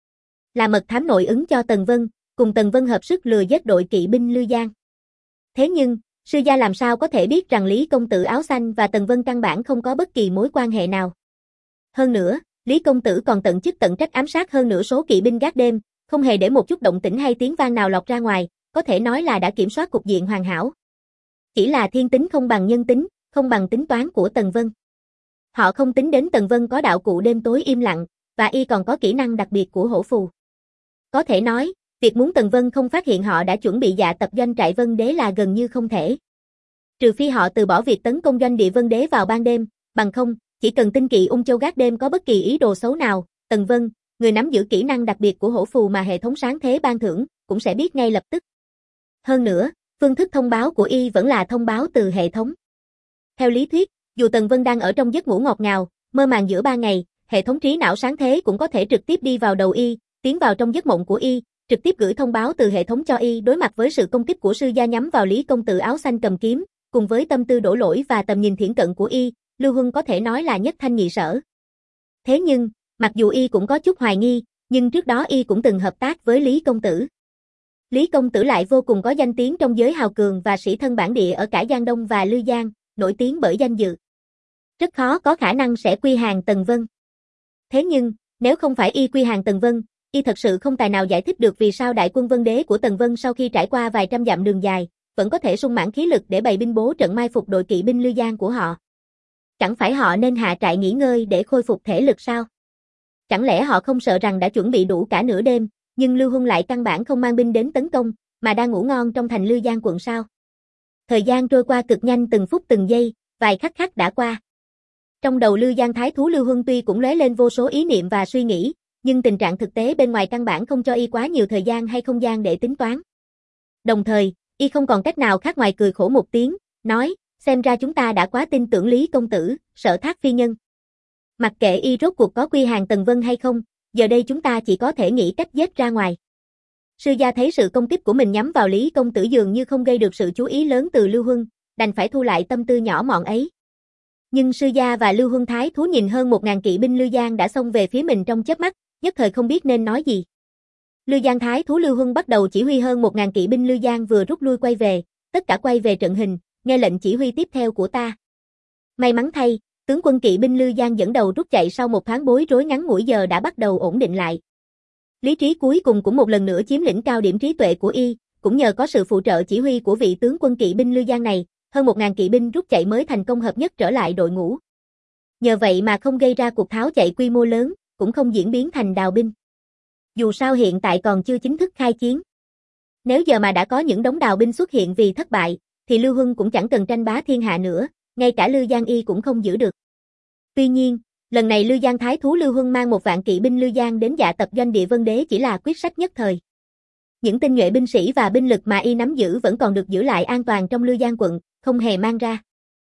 Là mật thám nội ứng cho Tần Vân, cùng Tần Vân hợp sức lừa giết đội kỵ binh Lư Giang. Thế nhưng, sư gia làm sao có thể biết rằng Lý công tử áo xanh và Tần Vân căn bản không có bất kỳ mối quan hệ nào. Hơn nữa, Lý công tử còn tận chức tận trách ám sát hơn nửa số kỵ binh gác đêm, không hề để một chút động tĩnh hay tiếng vang nào lọt ra ngoài, có thể nói là đã kiểm soát cục diện hoàn hảo. Chỉ là thiên tính không bằng nhân tính, không bằng tính toán của Tần Vân. Họ không tính đến Tần Vân có đạo cụ đêm tối im lặng, và y còn có kỹ năng đặc biệt của hổ phù. Có thể nói, việc muốn Tần Vân không phát hiện họ đã chuẩn bị dạ tập doanh trại Vân Đế là gần như không thể. Trừ phi họ từ bỏ việc tấn công doanh địa Vân Đế vào ban đêm, bằng không, chỉ cần tinh kỵ ung châu gác đêm có bất kỳ ý đồ xấu nào, Tần Vân, người nắm giữ kỹ năng đặc biệt của hổ phù mà hệ thống sáng thế ban thưởng, cũng sẽ biết ngay lập tức. Hơn nữa, phương thức thông báo của y vẫn là thông báo từ hệ thống. Theo lý thuyết, dù Tần Vân đang ở trong giấc ngủ ngọt ngào, mơ màng giữa ba ngày, hệ thống trí não sáng thế cũng có thể trực tiếp đi vào đầu y, tiến vào trong giấc mộng của y, trực tiếp gửi thông báo từ hệ thống cho y. Đối mặt với sự công kích của sư gia nhắm vào Lý công tử áo xanh cầm kiếm, cùng với tâm tư đổ lỗi và tầm nhìn thiển cận của y, Lưu Huân có thể nói là nhất thanh nhị sở. Thế nhưng, mặc dù y cũng có chút hoài nghi, nhưng trước đó y cũng từng hợp tác với Lý công tử. Lý công tử lại vô cùng có danh tiếng trong giới hào cường và sĩ thân bản địa ở cả Giang Đông và Lư Giang, nổi tiếng bởi danh dự. Rất khó có khả năng sẽ quy hàng Tần Vân. Thế nhưng, nếu không phải y quy hàng Tần Vân, y thật sự không tài nào giải thích được vì sao đại quân Vân Đế của Tần Vân sau khi trải qua vài trăm dặm đường dài, vẫn có thể sung mãn khí lực để bày binh bố trận mai phục đội kỵ binh Lư Giang của họ. Chẳng phải họ nên hạ trại nghỉ ngơi để khôi phục thể lực sao? Chẳng lẽ họ không sợ rằng đã chuẩn bị đủ cả nửa đêm, nhưng Lưu Huân lại căn bản không mang binh đến tấn công, mà đang ngủ ngon trong thành Lư Giang quận sao? Thời gian trôi qua cực nhanh từng phút từng giây, vài khắc khắc đã qua. Trong đầu Lư Giang thái thú Lưu Huân tuy cũng lóe lên vô số ý niệm và suy nghĩ, nhưng tình trạng thực tế bên ngoài căn bản không cho y quá nhiều thời gian hay không gian để tính toán. Đồng thời, y không còn cách nào khác ngoài cười khổ một tiếng, nói, xem ra chúng ta đã quá tin tưởng Lý công tử, Sở Thác phi nhân. Mặc kệ y rốt cuộc có quy hàng Tần Vân hay không, giờ đây chúng ta chỉ có thể nghĩ cách giết ra ngoài. Sư gia thấy sự công kích của mình nhắm vào Lý công tử dường như không gây được sự chú ý lớn từ Lưu Huân, đành phải thu lại tâm tư nhỏ mọn ấy. Nhưng sư gia và Lưu Huân thái thú nhìn hơn một ngàn kỵ binh Lư Giang đã xông về phía mình trong chớp mắt, nhất thời không biết nên nói gì. Lư Giang thái thú Lưu Huân bắt đầu chỉ huy hơn một ngàn kỵ binh Lư Giang vừa rút lui quay về, tất cả quay về trận hình, nghe lệnh chỉ huy tiếp theo của ta. May mắn thay, tướng quân kỵ binh Lư Giang dẫn đầu rút chạy sau một thoáng bối rối ngắn ngủi giờ đã bắt đầu ổn định lại. Lý trí cuối cùng cũng một lần nữa chiếm lĩnh cao điểm trí tuệ của y, cũng nhờ có sự phụ trợ chỉ huy của vị tướng quân kỵ binh Lư Giang này, hơn một ngàn kỵ binh rút chạy mới thành công hợp nhất trở lại đội ngũ. Nhờ vậy mà không gây ra cuộc tháo chạy quy mô lớn, cũng không diễn biến thành đào binh. Dù sao hiện tại còn chưa chính thức khai chiến. Nếu giờ mà đã có những đống đào binh xuất hiện vì thất bại, thì Lưu Huân cũng chẳng cần tranh bá thiên hạ nữa, ngay cả Lư Giang y cũng không giữ được. Tuy nhiên, lần này Lư Giang thái thú Lưu Huân mang một vạn kỵ binh Lư Giang đến dạ tập doanh địa Vân Đế chỉ là quyết sách nhất thời. Những tinh nhuệ binh sĩ và binh lực mà y nắm giữ vẫn còn được giữ lại an toàn trong Lư Giang quận, không hề mang ra.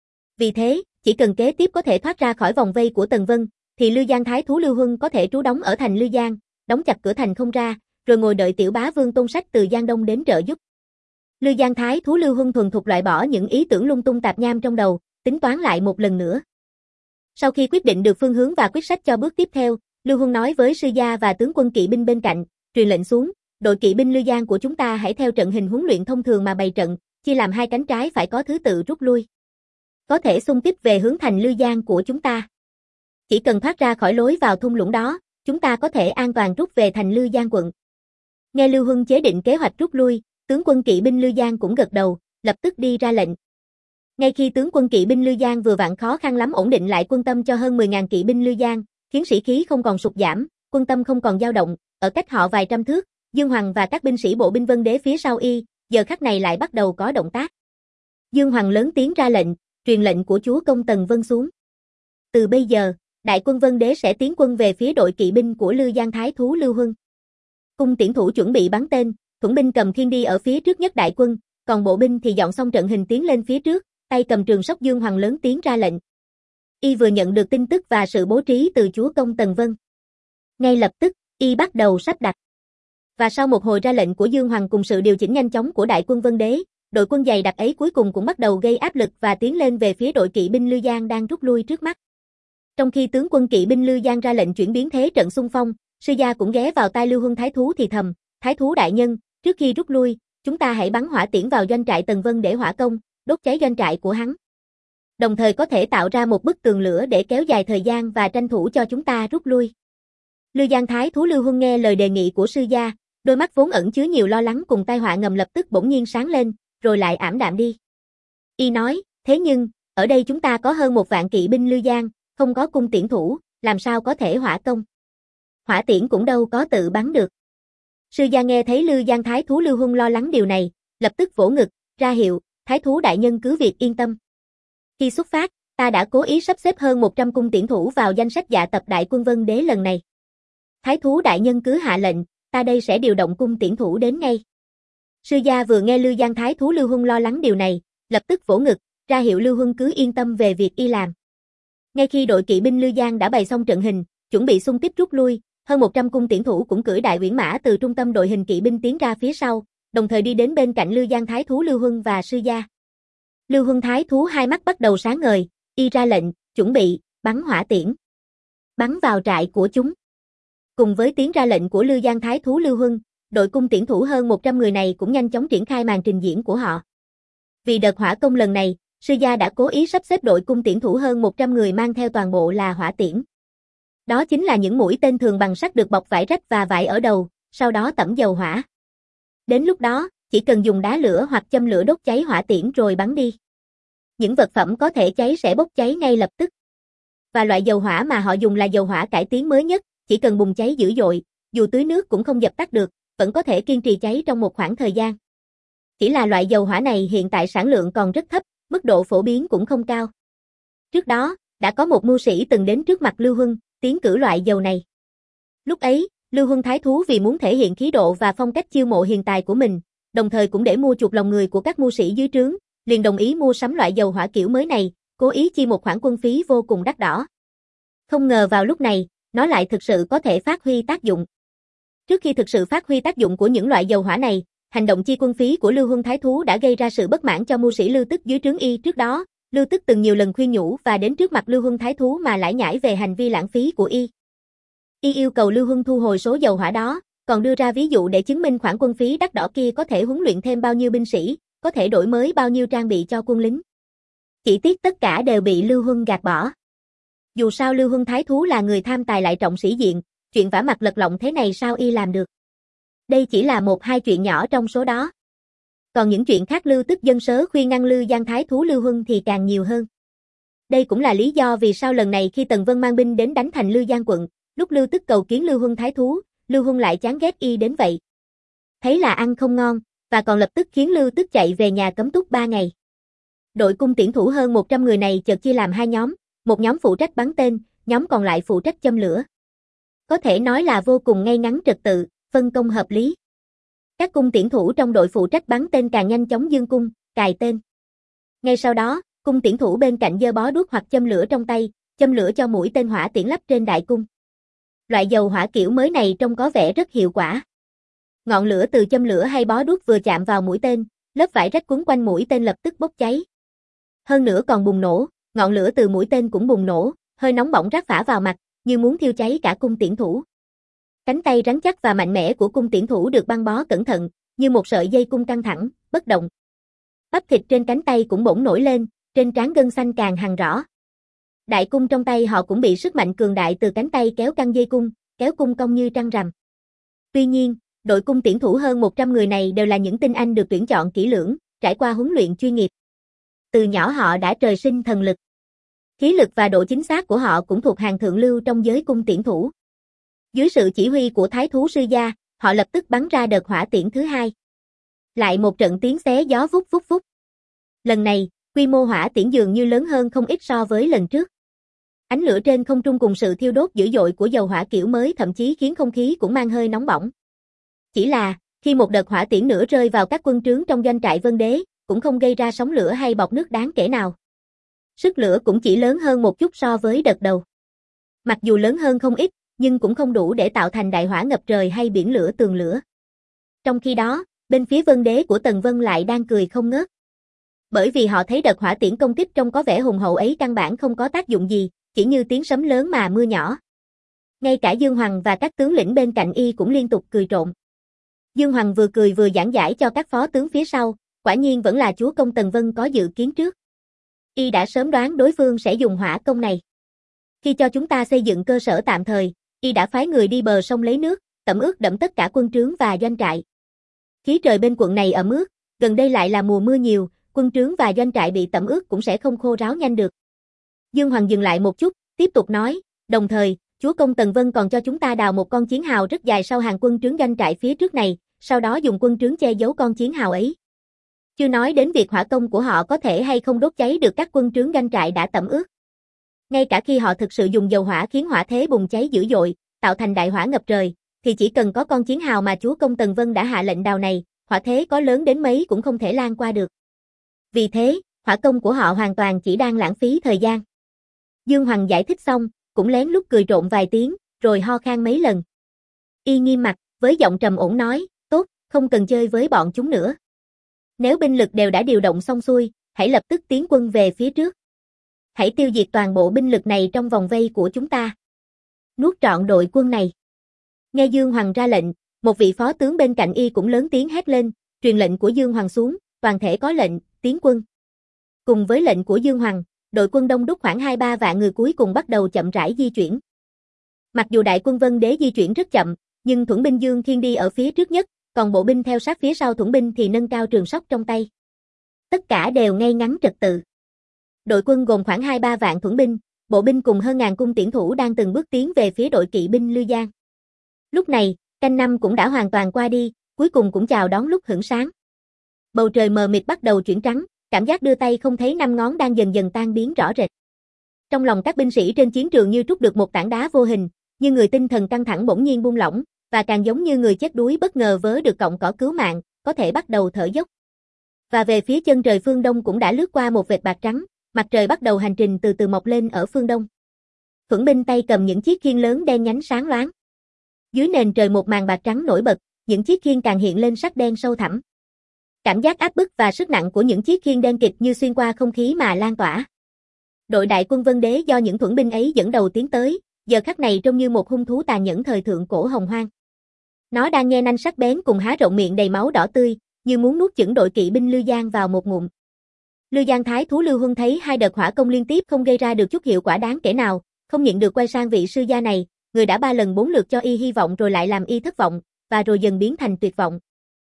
Vì thế, chỉ cần kế tiếp có thể thoát ra khỏi vòng vây của Tần Vân, thì Lư Giang thái thú Lưu Huân có thể trú đóng ở thành Lư Giang, đóng chặt cửa thành không ra, rồi ngồi đợi tiểu bá vương Tôn Sách từ Giang Đông đến trợ giúp. Lư Giang thái thú Lưu Huân thuần thục loại bỏ những ý tưởng lung tung tạp nham trong đầu, tính toán lại một lần nữa. Sau khi quyết định được phương hướng và quyết sách cho bước tiếp theo, Lưu Huân nói với sư gia và tướng quân kỵ binh bên cạnh, truyền lệnh xuống, đội kỵ binh Lư Giang của chúng ta hãy theo trận hình huấn luyện thông thường mà bày trận, chia làm hai cánh trái phải có thứ tự rút lui. Có thể xung kích về hướng thành Lư Giang của chúng ta. Chỉ cần thoát ra khỏi lối vào thung lũng đó, chúng ta có thể an toàn rút về thành Lư Giang quận. Nghe Lưu Huân chế định kế hoạch rút lui, tướng quân kỵ binh Lư Giang cũng gật đầu, lập tức đi ra lệnh. Ngay khi tướng quân kỵ binh Lư Giang vừa vặn khó khăn lắm ổn định lại quân tâm cho hơn mười ngàn kỵ binh Lư Giang, khiến sĩ khí không còn sụt giảm, quân tâm không còn dao động, ở cách họ vài trăm thước, Dương Hoằng và các binh sĩ bộ binh Vân Đế phía sau y, giờ khắc này lại bắt đầu có động tác. Dương Hoằng lớn tiếng ra lệnh, truyền lệnh của chúa công Tần Vân xuống. Từ bây giờ, đại quân Vân Đế sẽ tiến quân về phía đội kỵ binh của Lư Giang thái thú Lưu Huân. Cung tiễn thủ chuẩn bị bắn tên, thuẫn binh cầm khiên đi ở phía trước nhất đại quân, còn bộ binh thì dọn xong trận hình tiến lên phía trước, tay cầm trường sóc Dương Hoằng lớn tiếng ra lệnh. Y vừa nhận được tin tức và sự bố trí từ chúa công Tần Vân. Ngay lập tức, y bắt đầu sắp đặt. Và sau một hồi ra lệnh của Dương Hoằng cùng sự điều chỉnh nhanh chóng của đại quân Vân Đế, đội quân dày đặc ấy cuối cùng cũng bắt đầu gây áp lực và tiến lên về phía đội kỵ binh Lư Giang đang rút lui trước mắt. Trong khi tướng quân kỵ binh Lư Giang ra lệnh chuyển biến thế trận xung phong, Sư Gia cũng ghé vào tai Lưu Huân Thái Thú thì thầm, Thái Thú đại nhân, trước khi rút lui, chúng ta hãy bắn hỏa tiễn vào doanh trại Tần Vân để hỏa công, đốt cháy doanh trại của hắn. Đồng thời có thể tạo ra một bức tường lửa để kéo dài thời gian và tranh thủ cho chúng ta rút lui. Lư Giang Thái Thú Lưu Huân nghe lời đề nghị của Sư Gia, đôi mắt vốn ẩn chứa nhiều lo lắng cùng tai họa ngầm lập tức bỗng nhiên sáng lên, rồi lại ảm đạm đi. Y nói, thế nhưng, ở đây chúng ta có hơn một vạn kỵ binh Lư Giang, không có cung tiễn thủ, làm sao có thể hỏa công. Hỏa tiễn cũng đâu có tự bắn được. Sư Gia nghe thấy Lư Giang Thái Thú Lưu Huân lo lắng điều này, lập tức vỗ ngực, ra hiệu, Thái Thú đại nhân cứ việc yên tâm. Khi xuất phát, ta đã cố ý sắp xếp hơn một trăm cung tiễn thủ vào danh sách dạ tập đại quân Vân Đế lần này. Thái Thú đại nhân cứ hạ lệnh, ta đây sẽ điều động cung tiễn thủ đến ngay. Sư Gia vừa nghe Lư Giang Thái Thú Lưu Huân lo lắng điều này, lập tức vỗ ngực, ra hiệu Lưu Huân cứ yên tâm về việc y làm. Ngay khi đội kỵ binh Lư Giang đã bày xong trận hình, chuẩn bị xung kích rút lui, hơn một trăm cung tiễn thủ cũng cưỡi đại uyển mã từ trung tâm đội hình kỵ binh tiến ra phía sau, đồng thời đi đến bên cạnh Lư Giang Thái Thú Lưu Huân và Sư Gia. Lưu Huân Thái Thú hai mắt bắt đầu sáng ngời, y ra lệnh, chuẩn bị, bắn hỏa tiễn. Bắn vào trại của chúng. Cùng với tiếng ra lệnh của Lư Giang Thái Thú Lưu Huân, đội cung tiễn thủ hơn một trăm người này cũng nhanh chóng triển khai màn trình diễn của họ. Vì đợt hỏa công lần này, Sư Gia đã cố ý sắp xếp đội cung tiễn thủ hơn một trăm người mang theo toàn bộ là hỏa tiễn. Đó chính là những mũi tên thường bằng sắt được bọc vải rách và vải ở đầu, sau đó tẩm dầu hỏa. Đến lúc đó, chỉ cần dùng đá lửa hoặc châm lửa đốt cháy hỏa tiễn rồi bắn đi. Những vật phẩm có thể cháy sẽ bốc cháy ngay lập tức. Và loại dầu hỏa mà họ dùng là dầu hỏa cải tiến mới nhất, chỉ cần bùng cháy dữ dội, dù tưới nước cũng không dập tắt được, vẫn có thể kiên trì cháy trong một khoảng thời gian. Chỉ là loại dầu hỏa này hiện tại sản lượng còn rất thấp, mức độ phổ biến cũng không cao. Trước đó, đã có một mưu sĩ từng đến trước mặt Lưu Huân, tiến cử loại dầu này. Lúc ấy, Lưu Huân Thái Thú vì muốn thể hiện khí độ và phong cách chiêu mộ hiền tài của mình, đồng thời cũng để mua chuộc lòng người của các mưu sĩ dưới trướng, liền đồng ý mua sắm loại dầu hỏa kiểu mới này, cố ý chi một khoản quân phí vô cùng đắt đỏ. Không ngờ vào lúc này, nó lại thực sự có thể phát huy tác dụng. Trước khi thực sự phát huy tác dụng của những loại dầu hỏa này, hành động chi quân phí của Lưu Huân Thái Thú đã gây ra sự bất mãn cho mưu sĩ Lưu Tức dưới trướng y trước đó. Lưu Tức từng nhiều lần khuyên nhủ và đến trước mặt Lưu Huân Thái Thú mà lải nhải về hành vi lãng phí của y. Y yêu cầu Lưu Huân thu hồi số dầu hỏa đó, còn đưa ra ví dụ để chứng minh khoản quân phí đắt đỏ kia có thể huấn luyện thêm bao nhiêu binh sĩ, có thể đổi mới bao nhiêu trang bị cho quân lính. Chỉ tiếc tất cả đều bị Lưu Huân gạt bỏ. Dù sao Lưu Huân Thái Thú là người tham tài lại trọng sĩ diện, chuyện vả mặt lật lọng thế này sao y làm được. Đây chỉ là một hai chuyện nhỏ trong số đó. Còn những chuyện khác Lưu Tức dân sớ khuyên ngăn Lư Giang Thái Thú Lưu Huân thì càng nhiều hơn. Đây cũng là lý do vì sao lần này khi Tần Vân mang binh đến đánh thành Lư Giang quận, lúc Lưu Tức cầu kiến Lưu Huân Thái Thú, Lưu Huân lại chán ghét y đến vậy. Thấy là ăn không ngon, và còn lập tức khiến Lưu Tức chạy về nhà cấm túc ba ngày. Đội cung tiễn thủ hơn một trăm người này chợt chia làm hai nhóm, một nhóm phụ trách bắn tên, nhóm còn lại phụ trách châm lửa. Có thể nói là vô cùng ngay ngắn trật tự, phân công hợp lý. Các cung tiễn thủ trong đội phụ trách bắn tên càng nhanh chóng dương cung, cài tên. Ngay sau đó, cung tiễn thủ bên cạnh giơ bó đuốc hoặc châm lửa trong tay, châm lửa cho mũi tên hỏa tiễn lắp trên đại cung. Loại dầu hỏa kiểu mới này trông có vẻ rất hiệu quả. Ngọn lửa từ châm lửa hay bó đuốc vừa chạm vào mũi tên, lớp vải rách quấn quanh mũi tên lập tức bốc cháy. Hơn nữa còn bùng nổ, ngọn lửa từ mũi tên cũng bùng nổ, hơi nóng bỏng rát phả vào mặt, như muốn thiêu cháy cả cung tiễn thủ. Cánh tay rắn chắc và mạnh mẽ của cung tiễn thủ được băng bó cẩn thận, như một sợi dây cung căng thẳng, bất động. Bắp thịt trên cánh tay cũng bỗng nổi lên, trên trán gân xanh càng hằn rõ. Đại cung trong tay họ cũng bị sức mạnh cường đại từ cánh tay kéo căng dây cung, kéo cung cong như trăng rằm. Tuy nhiên, đội cung tiễn thủ hơn một trăm người này đều là những tinh anh được tuyển chọn kỹ lưỡng, trải qua huấn luyện chuyên nghiệp. Từ nhỏ họ đã trời sinh thần lực. Khí lực và độ chính xác của họ cũng thuộc hàng thượng lưu trong giới cung tiễn thủ. Dưới sự chỉ huy của Thái Thú Sư Gia, họ lập tức bắn ra đợt hỏa tiễn thứ hai. Lại một trận tiếng xé gió vút vút vút. Lần này, quy mô hỏa tiễn dường như lớn hơn không ít so với lần trước. Ánh lửa trên không trung cùng sự thiêu đốt dữ dội của dầu hỏa kiểu mới thậm chí khiến không khí cũng mang hơi nóng bỏng. Chỉ là, khi một đợt hỏa tiễn nữa rơi vào các quân trướng trong doanh trại Vân Đế, cũng không gây ra sóng lửa hay bọt nước đáng kể nào. Sức lửa cũng chỉ lớn hơn một chút so với đợt đầu. Mặc dù lớn hơn không ít, nhưng cũng không đủ để tạo thành đại hỏa ngập trời hay biển lửa tường lửa. Trong khi đó, Bên phía Vân Đế của Tần Vân lại đang cười không ngớt. Bởi vì họ thấy đợt hỏa tiễn công kích trông có vẻ hùng hậu ấy căn bản không có tác dụng gì, chỉ như tiếng sấm lớn mà mưa nhỏ. Ngay cả Dương Hoằng và các tướng lĩnh bên cạnh y cũng liên tục cười trộm. Dương Hoằng vừa cười vừa giảng giải cho các phó tướng phía sau, quả nhiên vẫn là chúa công Tần Vân có dự kiến trước. Y đã sớm đoán đối phương sẽ dùng hỏa công này. Khi cho chúng ta xây dựng cơ sở tạm thời, y đã phái người đi bờ sông lấy nước, tẩm ướt đẫm tất cả quân trướng và doanh trại. Khí trời bên quận này ẩm ướt, gần đây lại là mùa mưa nhiều, quân trướng và doanh trại bị tẩm ướt cũng sẽ không khô ráo nhanh được. Dương Hoằng dừng lại một chút, tiếp tục nói, đồng thời, chúa công Tần Vân còn cho chúng ta đào một con chiến hào rất dài sau hàng quân trướng doanh trại phía trước này, sau đó dùng quân trướng che giấu con chiến hào ấy. Chưa nói đến việc hỏa công của họ có thể hay không đốt cháy được các quân trướng doanh trại đã tẩm ướt. Ngay cả khi họ thực sự dùng dầu hỏa khiến hỏa thế bùng cháy dữ dội, tạo thành đại hỏa ngập trời, thì chỉ cần có con chiến hào mà chúa công Tần Vân đã hạ lệnh đào này, hỏa thế có lớn đến mấy cũng không thể lan qua được. Vì thế, hỏa công của họ hoàn toàn chỉ đang lãng phí thời gian. Dương Hoằng giải thích xong, cũng lén lút cười trộm vài tiếng, rồi ho khan mấy lần. Y nghiêm mặt, với giọng trầm ổn nói, tốt, không cần chơi với bọn chúng nữa. Nếu binh lực đều đã điều động xong xuôi, hãy lập tức tiến quân về phía trước. Hãy tiêu diệt toàn bộ binh lực này trong vòng vây của chúng ta. Nuốt trọn đội quân này. Nghe Dương Hoằng ra lệnh, một vị phó tướng bên cạnh y cũng lớn tiếng hét lên, truyền lệnh của Dương Hoằng xuống, toàn thể có lệnh, tiến quân. Cùng với lệnh của Dương Hoằng, đội quân đông đúc khoảng hai ba vạn người cuối cùng bắt đầu chậm rãi di chuyển. Mặc dù đại quân Vân Đế di chuyển rất chậm, nhưng thuẫn binh Dương Khiên đi ở phía trước nhất, còn bộ binh theo sát phía sau thuẫn binh thì nâng cao trường sóc trong tay. Tất cả đều ngay ngắn trật tự. Đội quân gồm khoảng hai ba vạn thuẫn binh, bộ binh cùng hơn ngàn cung tiễn thủ đang từng bước tiến về phía đội kỵ binh Lư Giang. Lúc này, canh năm cũng đã hoàn toàn qua đi, cuối cùng cũng chào đón lúc hửng sáng. Bầu trời mờ mịt bắt đầu chuyển trắng, cảm giác đưa tay không thấy năm ngón đang dần dần tan biến rõ rệt. Trong lòng các binh sĩ trên chiến trường như trút được một tảng đá vô hình, như người tinh thần căng thẳng bỗng nhiên buông lỏng, và càng giống như người chết đuối bất ngờ vớ được cọng cỏ cứu mạng, có thể bắt đầu thở dốc. Và về phía chân trời phương đông cũng đã lướt qua một vệt bạc trắng, mặt trời bắt đầu hành trình từ từ mọc lên ở phương đông. Thuẫn binh tay cầm những chiếc khiên lớn đen nhánh sáng loáng. Dưới nền trời một màn bạc trắng nổi bật, những chiếc khiên càng hiện lên sắc đen sâu thẳm. Cảm giác áp bức và sức nặng của những chiếc khiên đen kịt như xuyên qua không khí mà lan tỏa. Đội đại quân Vân Đế do những thuẫn binh ấy dẫn đầu tiến tới, giờ khắc này trông như một hung thú tàn nhẫn thời thượng cổ hồng hoang. Nó đang nhe nanh sắc bén cùng há rộng miệng đầy máu đỏ tươi, như muốn nuốt chửng đội kỵ binh Lư Giang vào một ngụm. Lư Giang thái thú Lưu Huân thấy hai đợt hỏa công liên tiếp không gây ra được chút hiệu quả đáng kể nào, không nhịn được quay sang vị sư gia này, người đã ba lần bốn lượt cho y hy vọng rồi lại làm y thất vọng, và rồi dần biến thành tuyệt vọng.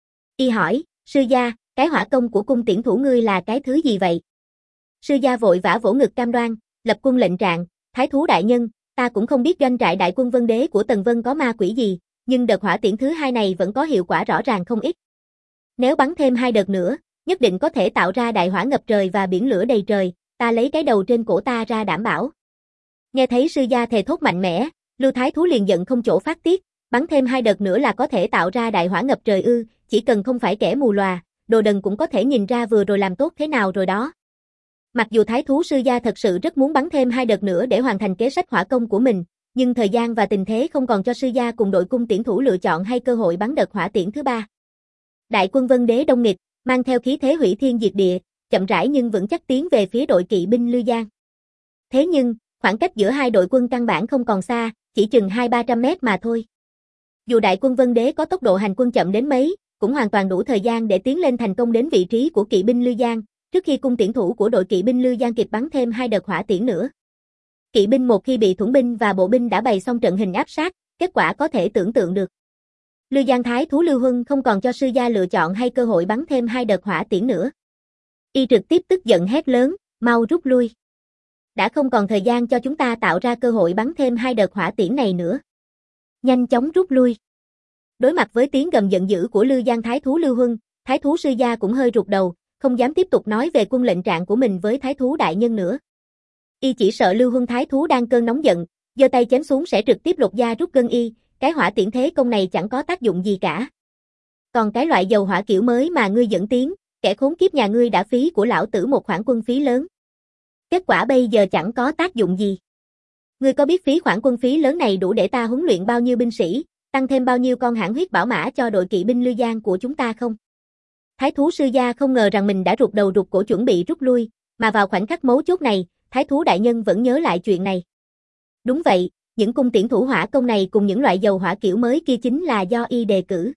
Y hỏi, sư gia, cái hỏa công của cung tiễn thủ ngươi là cái thứ gì vậy? Sư gia vội vã vỗ ngực cam đoan, lập quân lệnh trạng, thái thú đại nhân, ta cũng không biết doanh trại đại quân Vân Đế của Tần Vân có ma quỷ gì, nhưng đợt hỏa tiễn thứ hai này vẫn có hiệu quả rõ ràng không ít. Nếu bắn thêm hai đợt nữa, nhất định có thể tạo ra đại hỏa ngập trời và biển lửa đầy trời, ta lấy cái đầu trên cổ ta ra đảm bảo. Nghe thấy sư gia thề thốt mạnh mẽ, Lưu thái thú liền giận không chỗ phát tiết, bắn thêm hai đợt nữa là có thể tạo ra đại hỏa ngập trời ư, chỉ cần không phải kẻ mù lòa, đồ đần cũng có thể nhìn ra vừa rồi làm tốt thế nào rồi đó. Mặc dù thái thú sư gia thật sự rất muốn bắn thêm hai đợt nữa để hoàn thành kế sách hỏa công của mình, nhưng thời gian và tình thế không còn cho sư gia cùng đội cung tiễn thủ lựa chọn hay cơ hội bắn đợt hỏa tiễn thứ ba. Đại quân Vân Đế đông nghịch, mang theo khí thế hủy thiên diệt địa, chậm rãi nhưng vững chắc tiến về phía đội kỵ binh Lư Giang. Thế nhưng, khoảng cách giữa hai đội quân căn bản không còn xa, chỉ chừng hai ba trăm mét mà thôi. Dù đại quân Vân Đế có tốc độ hành quân chậm đến mấy, cũng hoàn toàn đủ thời gian để tiến lên thành công đến vị trí của kỵ binh Lư Giang, trước khi cung tiễn thủ của đội kỵ binh Lư Giang kịp bắn thêm hai đợt hỏa tiễn nữa. Kỵ binh một khi bị thuẫn binh và bộ binh đã bày xong trận hình áp sát, kết quả có thể tưởng tượng được. Lư Giang thái thú Lưu Huân không còn cho sư gia lựa chọn hay cơ hội bắn thêm hai đợt hỏa tiễn nữa. Y trực tiếp tức giận hét lớn, mau rút lui. Đã không còn thời gian cho chúng ta tạo ra cơ hội bắn thêm hai đợt hỏa tiễn này nữa. Nhanh chóng rút lui. Đối mặt với tiếng gầm giận dữ của Lư Giang thái thú Lưu Huân, thái thú sư gia cũng hơi rụt đầu, không dám tiếp tục nói về quân lệnh trạng của mình với thái thú đại nhân nữa. Y chỉ sợ Lưu Huân thái thú đang cơn nóng giận, giơ tay chém xuống sẽ trực tiếp lột da rút gân y, cái hỏa tiễn thế công này chẳng có tác dụng gì cả. Còn cái loại dầu hỏa kiểu mới mà ngươi dẫn tiến, kẻ khốn kiếp nhà ngươi đã phí của lão tử một khoản quân phí lớn. Kết quả bây giờ chẳng có tác dụng gì. Ngươi có biết phí khoản quân phí lớn này đủ để ta huấn luyện bao nhiêu binh sĩ, tăng thêm bao nhiêu con hãn huyết bảo mã cho đội kỵ binh Lư Giang của chúng ta không? Thái thú sư gia không ngờ rằng mình đã rụt đầu rụt cổ chuẩn bị rút lui, mà vào khoảnh khắc mấu chốt này, thái thú đại nhân vẫn nhớ lại chuyện này. Đúng vậy, những cung tiễn thủ hỏa công này cùng những loại dầu hỏa kiểu mới kia chính là do y đề cử.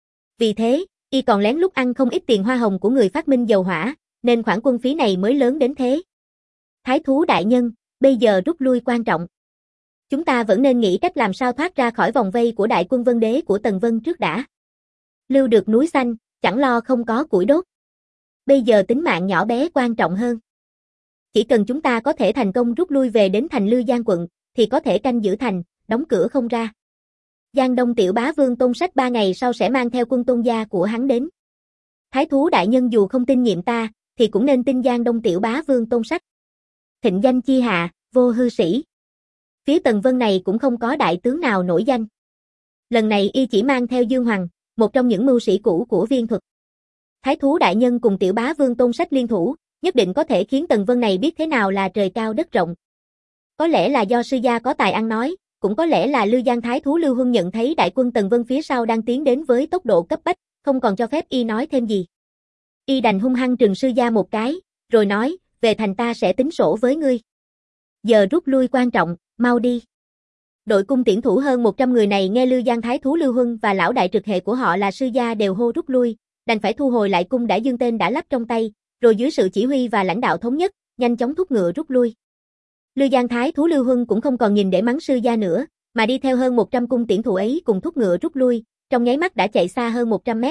Vì thế, y còn lén lút ăn không ít tiền hoa hồng của người phát minh dầu hỏa, nên khoản quân phí này mới lớn đến thế. Thái thú đại nhân, bây giờ rút lui quan trọng. Chúng ta vẫn nên nghĩ cách làm sao thoát ra khỏi vòng vây của đại quân Vân Đế của Tần Vân trước đã. Lưu được núi xanh, chẳng lo không có củi đốt. Bây giờ tính mạng nhỏ bé quan trọng hơn. Chỉ cần chúng ta có thể thành công rút lui về đến thành Lư Giang quận, thì có thể canh giữ thành, đóng cửa không ra. Giang Đông tiểu bá Vương Tôn Sách ba ngày sau sẽ mang theo quân Tôn gia của hắn đến. Thái thú đại nhân dù không tin nhiệm ta, thì cũng nên tin Giang Đông tiểu bá Vương Tôn Sách. Thịnh danh chi hạ, vô hư sĩ. Phía Tần Vân này cũng không có đại tướng nào nổi danh. Lần này y chỉ mang theo Dương Hoàng, một trong những mưu sĩ cũ của Viên Thuật. Thái thú đại nhân cùng tiểu bá Vương Tôn Sách liên thủ, nhất định có thể khiến Tần Vân này biết thế nào là trời cao đất rộng. Có lẽ là do sư gia có tài ăn nói, cũng có lẽ là Lư Giang thái thú Lưu Huân nhận thấy đại quân Tần Vân phía sau đang tiến đến với tốc độ cấp bách, không còn cho phép y nói thêm gì. Y đành hung hăng trừng sư gia một cái, rồi nói, về thành ta sẽ tính sổ với ngươi. Giờ rút lui quan trọng, mau đi. Đội cung tiễn thủ hơn một trăm người này nghe Lư Giang thái thú Lưu Huân và lão đại trực hệ của họ là sư gia đều hô rút lui, đành phải thu hồi lại cung đã dương tên đã lắp trong tay, rồi dưới sự chỉ huy và lãnh đạo thống nhất, nhanh chóng thúc ngựa rút lui. Lư Giang thái thú Lưu Huân cũng không còn nhìn để mắng sư gia nữa, mà đi theo hơn một trăm cung tiễn thủ ấy cùng thúc ngựa rút lui, trong nháy mắt đã chạy xa hơn một trăm mét.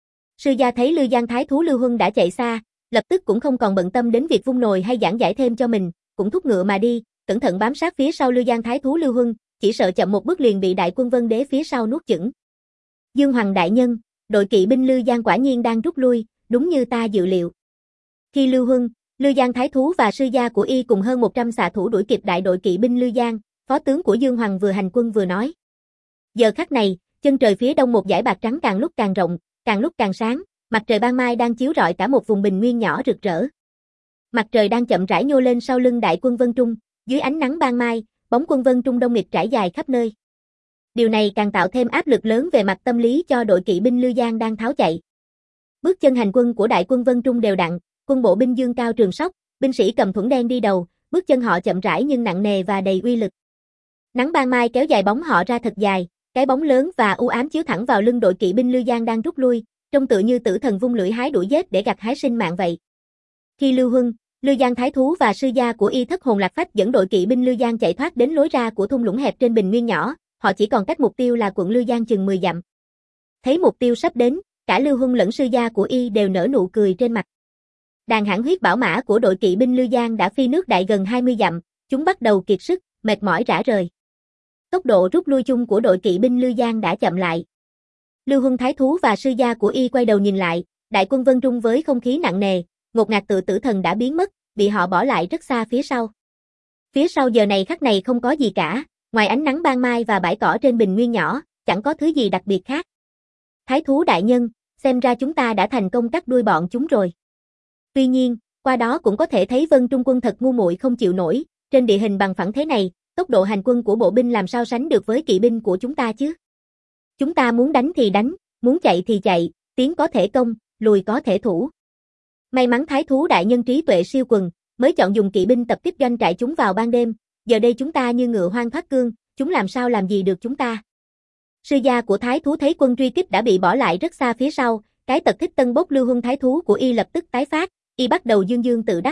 Sư gia thấy Lư Giang thái thú Lưu Huân đã chạy xa, lập tức cũng không còn bận tâm đến việc vung nồi hay giảng giải thêm cho mình, cũng thúc ngựa mà đi, cẩn thận bám sát phía sau Lư Giang thái thú Lưu Huân, chỉ sợ chậm một bước liền bị đại quân Vân Đế phía sau nuốt chửng. Dương Hoàng đại nhân, đội kỵ binh Lư Giang quả nhiên đang rút lui, đúng như ta dự liệu. Khi Lưu Huân, Lư Giang thái thú và sư gia của y cùng hơn một trăm xạ thủ đuổi kịp đại đội kỵ binh Lư Giang, phó tướng của Dương Hoàng vừa hành quân vừa nói. Giờ khắc này, chân trời phía đông một dải bạc trắng càng lúc càng rộng, càng lúc càng sáng, mặt trời ban mai đang chiếu rọi cả một vùng bình nguyên nhỏ rực rỡ. Mặt trời đang chậm rãi nhô lên sau lưng đại quân Vân Trung, dưới ánh nắng ban mai, bóng quân Vân Trung đông nghịt trải dài khắp nơi. Điều này càng tạo thêm áp lực lớn về mặt tâm lý cho đội kỵ binh Lư Giang đang tháo chạy. Bước chân hành quân của đại quân Vân Trung đều đặn, quân bộ binh dương cao trường sóc, binh sĩ cầm thuẫn đen đi đầu, bước chân họ chậm rãi nhưng nặng nề và đầy uy lực. Nắng ban mai kéo dài bóng họ ra thật dài, cái bóng lớn và u ám chiếu thẳng vào lưng đội kỵ binh Lư Giang đang rút lui, trông tựa như tử thần vung lưỡi hái đuổi giết để gặt hái sinh mạng vậy. Khi Lưu Huân, Lư Giang thái thú và sư gia của y thất hồn lạc phách dẫn đội kỵ binh Lư Giang chạy thoát đến lối ra của thung lũng hẹp trên bình nguyên nhỏ, họ chỉ còn cách mục tiêu là quận Lư Giang chừng mười dặm. Thấy mục tiêu sắp đến, cả Lưu Huân lẫn sư gia của y đều nở nụ cười trên mặt. Đàn hãn huyết bảo mã của đội kỵ binh Lư Giang đã phi nước đại gần hai mươi dặm, chúng bắt đầu kiệt sức, mệt mỏi rã rời. Tốc độ rút lui chung của đội kỵ binh Lư Giang đã chậm lại. Lưu Huân thái thú và sư gia của y quay đầu nhìn lại, đại quân Vân Trung với không khí nặng nề, ngột ngạt tự tử thần đã biến mất, bị họ bỏ lại rất xa phía sau. Phía sau giờ này khắc này không có gì cả, ngoài ánh nắng ban mai và bãi cỏ trên bình nguyên nhỏ, chẳng có thứ gì đặc biệt khác. Thái thú đại nhân, xem ra chúng ta đã thành công cắt đuôi bọn chúng rồi. Tuy nhiên, qua đó cũng có thể thấy Vân Trung quân thật ngu muội không chịu nổi, trên địa hình bằng phẳng thế này, tốc độ hành quân của bộ binh làm sao sánh được với kỵ binh của chúng ta chứ? Chúng ta muốn đánh thì đánh, muốn chạy thì chạy, tiến có thể công, lùi có thể thủ. May mắn thái thú đại nhân trí tuệ siêu quần, mới chọn dùng kỵ binh tập kích doanh trại chúng vào ban đêm, giờ đây chúng ta như ngựa hoang thoát cương, chúng làm sao làm gì được chúng ta. Sư gia của thái thú thấy quân truy kích đã bị bỏ lại rất xa phía sau, cái tật thích tân bốc Lưu Huân thái thú của y lập tức tái phát, y bắt đầu dương dương tự đắc.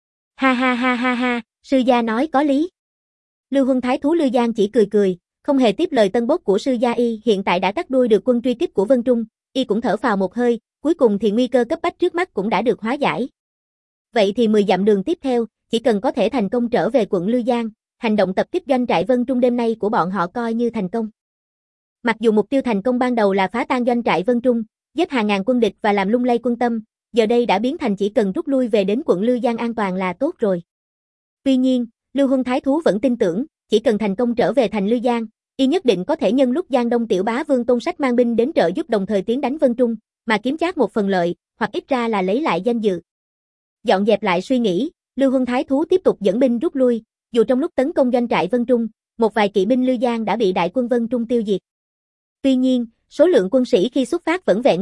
Ha ha ha ha ha, sư gia nói có lý. Lưu Huân thái thú Lư Giang chỉ cười cười, không hề tiếp lời tân bốc của sư gia y, hiện tại đã cắt đuôi được quân truy kích của Vân Trung, y cũng thở phào một hơi, cuối cùng thì nguy cơ cấp bách trước mắt cũng đã được hóa giải. Vậy thì mười dặm đường tiếp theo, chỉ cần có thể thành công trở về quận Lư Giang, hành động tập kích doanh trại Vân Trung đêm nay của bọn họ coi như thành công. Mặc dù mục tiêu thành công ban đầu là phá tan doanh trại Vân Trung, giết hàng ngàn quân địch và làm lung lay quân tâm, giờ đây đã biến thành chỉ cần rút lui về đến quận Lư Giang an toàn là tốt rồi. Tuy nhiên, Lưu Huân thái thú vẫn tin tưởng, chỉ cần thành công trở về thành Lư Giang, y nhất định có thể nhân lúc Giang Đông tiểu bá Vương Tôn Sách mang binh đến trợ giúp đồng thời tiến đánh Vân Trung, mà kiếm trác một phần lợi, hoặc ít ra là lấy lại danh dự. Dọn dẹp lại suy nghĩ, Lưu Huân thái thú tiếp tục dẫn binh rút lui, dù trong lúc tấn công doanh trại Vân Trung, một vài kỵ binh Lư Giang đã bị đại quân Vân Trung tiêu diệt. Tuy nhiên, số lượng quân sĩ khi xuất phát vẫn vẹn nguyên,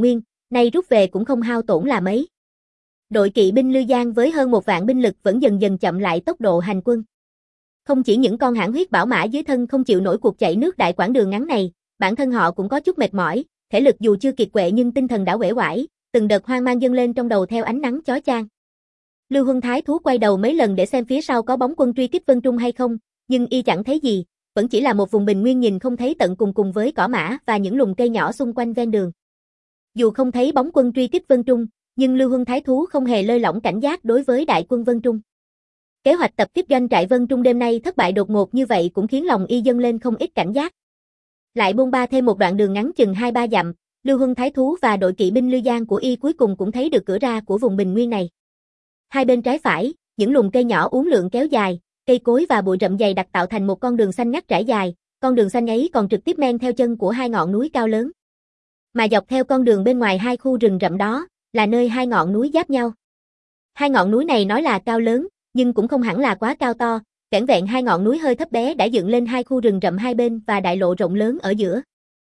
nay rút về cũng không hao tổn là mấy. Đội kỵ binh Lư Giang với hơn một vạn binh lực vẫn dần dần chậm lại tốc độ hành quân. Không chỉ những con hãn huyết bảo mã dưới thân không chịu nổi cuộc chạy nước đại quãng đường ngắn này, bản thân họ cũng có chút mệt mỏi, thể lực dù chưa kiệt quệ nhưng tinh thần đã uể oải, từng đợt hoang mang dâng lên trong đầu theo ánh nắng chói chang. Lưu Huân Thái Thú quay đầu mấy lần để xem phía sau có bóng quân truy kích Vân Trung hay không, nhưng y chẳng thấy gì, vẫn chỉ là một vùng bình nguyên nhìn không thấy tận cùng cùng với cỏ mã và những lùm cây nhỏ xung quanh ven đường. Dù không thấy bóng quân truy kích Vân Trung, nhưng Lưu Huân Thái Thú không hề lơi lỏng cảnh giác đối với đại quân Vân Trung. Kế hoạch tập kích doanh trại Vân Trung đêm nay thất bại đột ngột như vậy cũng khiến lòng y dâng lên không ít cảnh giác. Lại bôn ba thêm một đoạn đường ngắn chừng hai ba dặm, Lưu Huân Thái Thú và đội kỵ binh Lư Giang của y cuối cùng cũng thấy được cửa ra của vùng bình nguyên này. Hai bên trái phải, những lùm cây nhỏ uốn lượn kéo dài, cây cối và bụi rậm dày đặc tạo thành một con đường xanh ngắt trải dài, con đường xanh ấy còn trực tiếp men theo chân của hai ngọn núi cao lớn. Mà dọc theo con đường bên ngoài hai khu rừng rậm đó, là nơi hai ngọn núi giáp nhau. Hai ngọn núi này nói là cao lớn, nhưng cũng không hẳn là quá cao to, vẻn vẹn hai ngọn núi hơi thấp bé đã dựng lên hai khu rừng rậm hai bên và đại lộ rộng lớn ở giữa.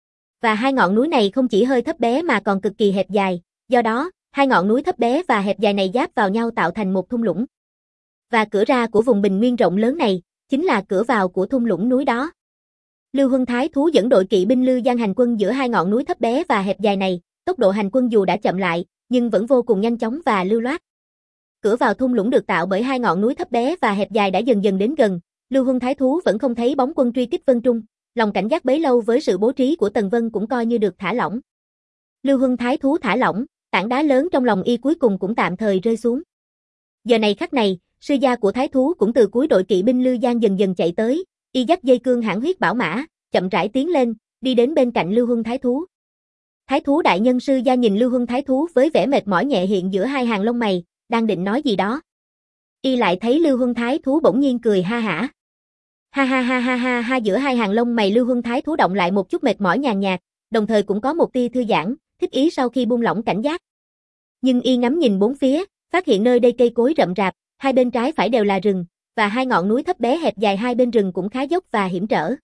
Và hai ngọn núi này không chỉ hơi thấp bé mà còn cực kỳ hẹp dài, do đó, hai ngọn núi thấp bé và hẹp dài này giáp vào nhau tạo thành một thung lũng. Và cửa ra của vùng bình nguyên rộng lớn này, chính là cửa vào của thung lũng núi đó. Lưu Huân Thái Thú dẫn đội kỵ binh Lư Giang hành quân giữa hai ngọn núi thấp bé và hẹp dài này, tốc độ hành quân dù đã chậm lại, nhưng vẫn vô cùng nhanh chóng và lưu loát. Cửa vào thung lũng được tạo bởi hai ngọn núi thấp bé và hẹp dài đã dần dần đến gần, Lưu Huân Thái Thú vẫn không thấy bóng quân truy kích Vân Trung, lòng cảnh giác bấy lâu với sự bố trí của Tần Vân cũng coi như được thả lỏng. Lưu Huân Thái Thú thả lỏng, tảng đá lớn trong lòng y cuối cùng cũng tạm thời rơi xuống. Giờ này khắc này, sư gia của Thái Thú cũng từ cuối đội kỵ binh Lư Giang dần dần chạy tới, y dắt dây cương hãn huyết bảo mã, chậm rãi tiến lên, đi đến bên cạnh Lưu Huân Thái Thú. Thái Thú đại nhân sư gia nhìn Lưu Huân Thái Thú với vẻ mệt mỏi nhẹ hiện giữa hai hàng lông mày, đang định nói gì đó. Y lại thấy Lưu Huân Thái Thú bỗng nhiên cười ha hả. Ha ha ha ha ha ha giữa hai hàng lông mày Lưu Huân Thái Thú động lại một chút mệt mỏi nhàn nhạt, đồng thời cũng có một tia thư giãn, thích ý sau khi buông lỏng cảnh giác. Nhưng y ngắm nhìn bốn phía, phát hiện nơi đây cây cối rậm rạp, hai bên trái phải đều là rừng, và hai ngọn núi thấp bé hẹp dài hai bên rừng cũng khá dốc và hiểm trở.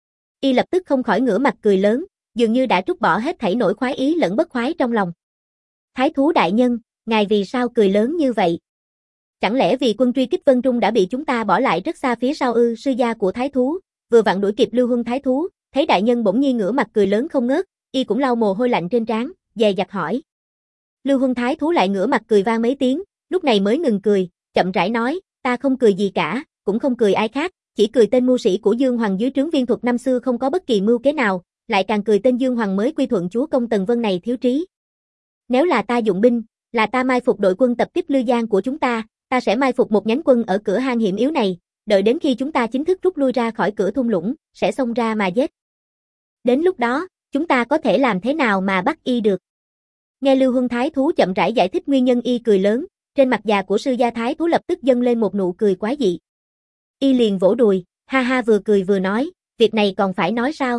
Y lập tức không khỏi ngửa mặt cười lớn, dường như đã trút bỏ hết thảy nỗi khoái ý lẫn bất khoái trong lòng. Thái Thú đại nhân, ngài vì sao cười lớn như vậy? Chẳng lẽ vì quân truy kích Vân Trung đã bị chúng ta bỏ lại rất xa phía sau ư? Sư gia của Thái Thú vừa vặn đuổi kịp Lưu Huân Thái Thú, thấy đại nhân bỗng nhiên ngửa mặt cười lớn không ngớt, y cũng lau mồ hôi lạnh trên trán, dè dặt hỏi. Lưu Huân Thái Thú lại ngửa mặt cười vang mấy tiếng, lúc này mới ngừng cười, chậm rãi nói, ta không cười gì cả, cũng không cười ai khác, chỉ cười tên mưu sĩ của Dương Hoàng dưới trướng Viên Thuật năm xưa không có bất kỳ mưu kế nào, lại càng cười tên Dương Hoàng mới quy thuận chúa công Tần Vân này thiếu trí. Nếu là ta dụng binh, là ta mai phục đội quân tập kích Lư Giang của chúng ta, ta sẽ mai phục một nhánh quân ở cửa hang hiểm yếu này, đợi đến khi chúng ta chính thức rút lui ra khỏi cửa thung lũng, sẽ xông ra mà giết. Đến lúc đó, chúng ta có thể làm thế nào mà bắt y được? Nghe Lưu Huân Thái Thú chậm rãi giải thích nguyên nhân y cười lớn, trên mặt già của sư gia Thái Thú lập tức dâng lên một nụ cười quái dị. Y liền vỗ đùi, ha ha vừa cười vừa nói, việc này còn phải nói sao?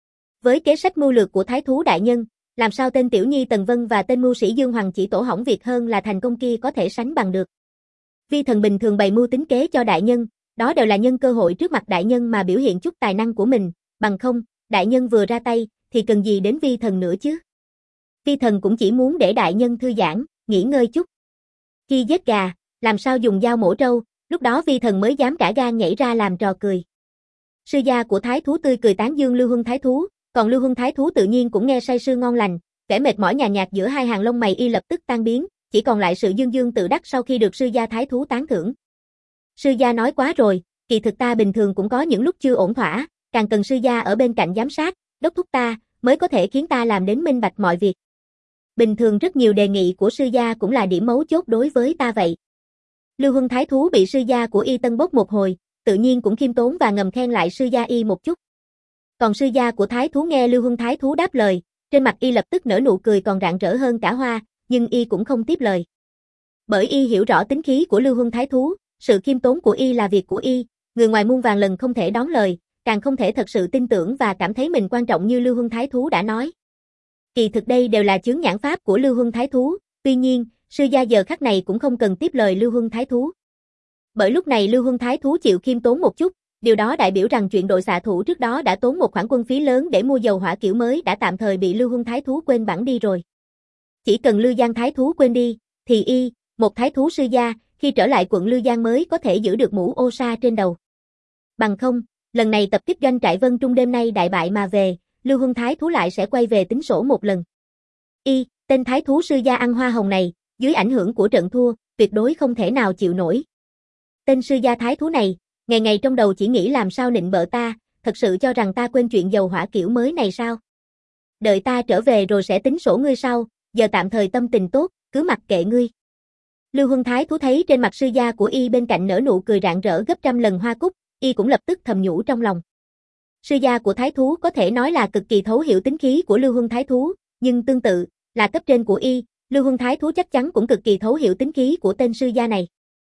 Với kế sách mưu lược của Thái Thú đại nhân, làm sao tên tiểu nhi Tần Vân và tên mưu sĩ Dương Hoàng chỉ tổ hỏng việc hơn là thành công kia có thể sánh bằng được. Vi thần bình thường bày mưu tính kế cho đại nhân, đó đều là nhân cơ hội trước mặt đại nhân mà biểu hiện chút tài năng của mình, bằng không, đại nhân vừa ra tay, thì cần gì đến vi thần nữa chứ? Vi thần cũng chỉ muốn để đại nhân thư giãn, nghỉ ngơi chút. Khi giết gà, làm sao dùng dao mổ trâu, lúc đó vi thần mới dám cả gan nhảy ra làm trò cười. Sư gia của Thái Thú tươi cười tán dương Lưu Huân Thái Thú, còn Lưu Huân Thái Thú tự nhiên cũng nghe say sưa ngon lành, vẻ mệt mỏi nhàn nhạt giữa hai hàng lông mày y lập tức tan biến, chỉ còn lại sự dương dương tự đắc sau khi được sư gia Thái Thú tán thưởng. Sư gia nói quá rồi, kỳ thực ta bình thường cũng có những lúc chưa ổn thỏa, càng cần sư gia ở bên cạnh giám sát, đốc thúc ta, mới có thể khiến ta làm đến minh bạch mọi việc. Bình thường rất nhiều đề nghị của sư gia cũng là điểm mấu chốt đối với ta vậy. Lưu Huân Thái Thú bị sư gia của y tân bốc một hồi, tự nhiên cũng khiêm tốn và ngầm khen lại sư gia y một chút. Còn sư gia của Thái Thú nghe Lưu Huân Thái Thú đáp lời, trên mặt y lập tức nở nụ cười còn rạng rỡ hơn cả hoa, nhưng y cũng không tiếp lời. Bởi y hiểu rõ tính khí của Lưu Huân Thái Thú, sự khiêm tốn của y là việc của y, người ngoài muôn vàn lần không thể đón lời, càng không thể thật sự tin tưởng và cảm thấy mình quan trọng như Lưu Huân Thái Thú đã nói. Kỳ thực đây đều là chướng nhãn pháp của Lưu Huân Thái Thú, tuy nhiên, sư gia giờ khắc này cũng không cần tiếp lời Lưu Huân Thái Thú. Bởi lúc này Lưu Huân Thái Thú chịu khiêm tốn một chút, điều đó đại biểu rằng chuyện đội xạ thủ trước đó đã tốn một khoản quân phí lớn để mua dầu hỏa kiểu mới đã tạm thời bị Lưu Huân Thái Thú quên bẵng đi rồi. chỉ cần Lư Giang thái thú quên đi, thì y, một thái thú sư gia, khi trở lại quận Lư Giang mới có thể giữ được mũ ô sa trên đầu. Bằng không, lần này tập kích doanh trại Vân Trung đêm nay đại bại mà về, Lưu Huân thái thú lại sẽ quay về tính sổ một lần. Y, tên thái thú sư gia ăn hoa hồng này, dưới ảnh hưởng của trận thua, tuyệt đối không thể nào chịu nổi. Tên sư gia thái thú này, ngày ngày trong đầu chỉ nghĩ làm sao nịnh bợ ta, thật sự cho rằng ta quên chuyện dầu hỏa kiểu mới này sao? Đợi ta trở về rồi sẽ tính sổ ngươi sau, giờ tạm thời tâm tình tốt, cứ mặc kệ ngươi. Lưu Huân thái thú thấy trên mặt sư gia của y bên cạnh nở nụ cười rạng rỡ gấp trăm lần hoa cúc, y cũng lập tức thầm nhủ trong lòng. Sư gia của thái thú có thể nói là cực kỳ thấu hiểu tính khí của Lưu Huân thái thú, nhưng tương tự, là cấp trên của y, Lưu Huân thái thú chắc chắn cũng cực kỳ thấu hiểu tính khí của tên sư gia này.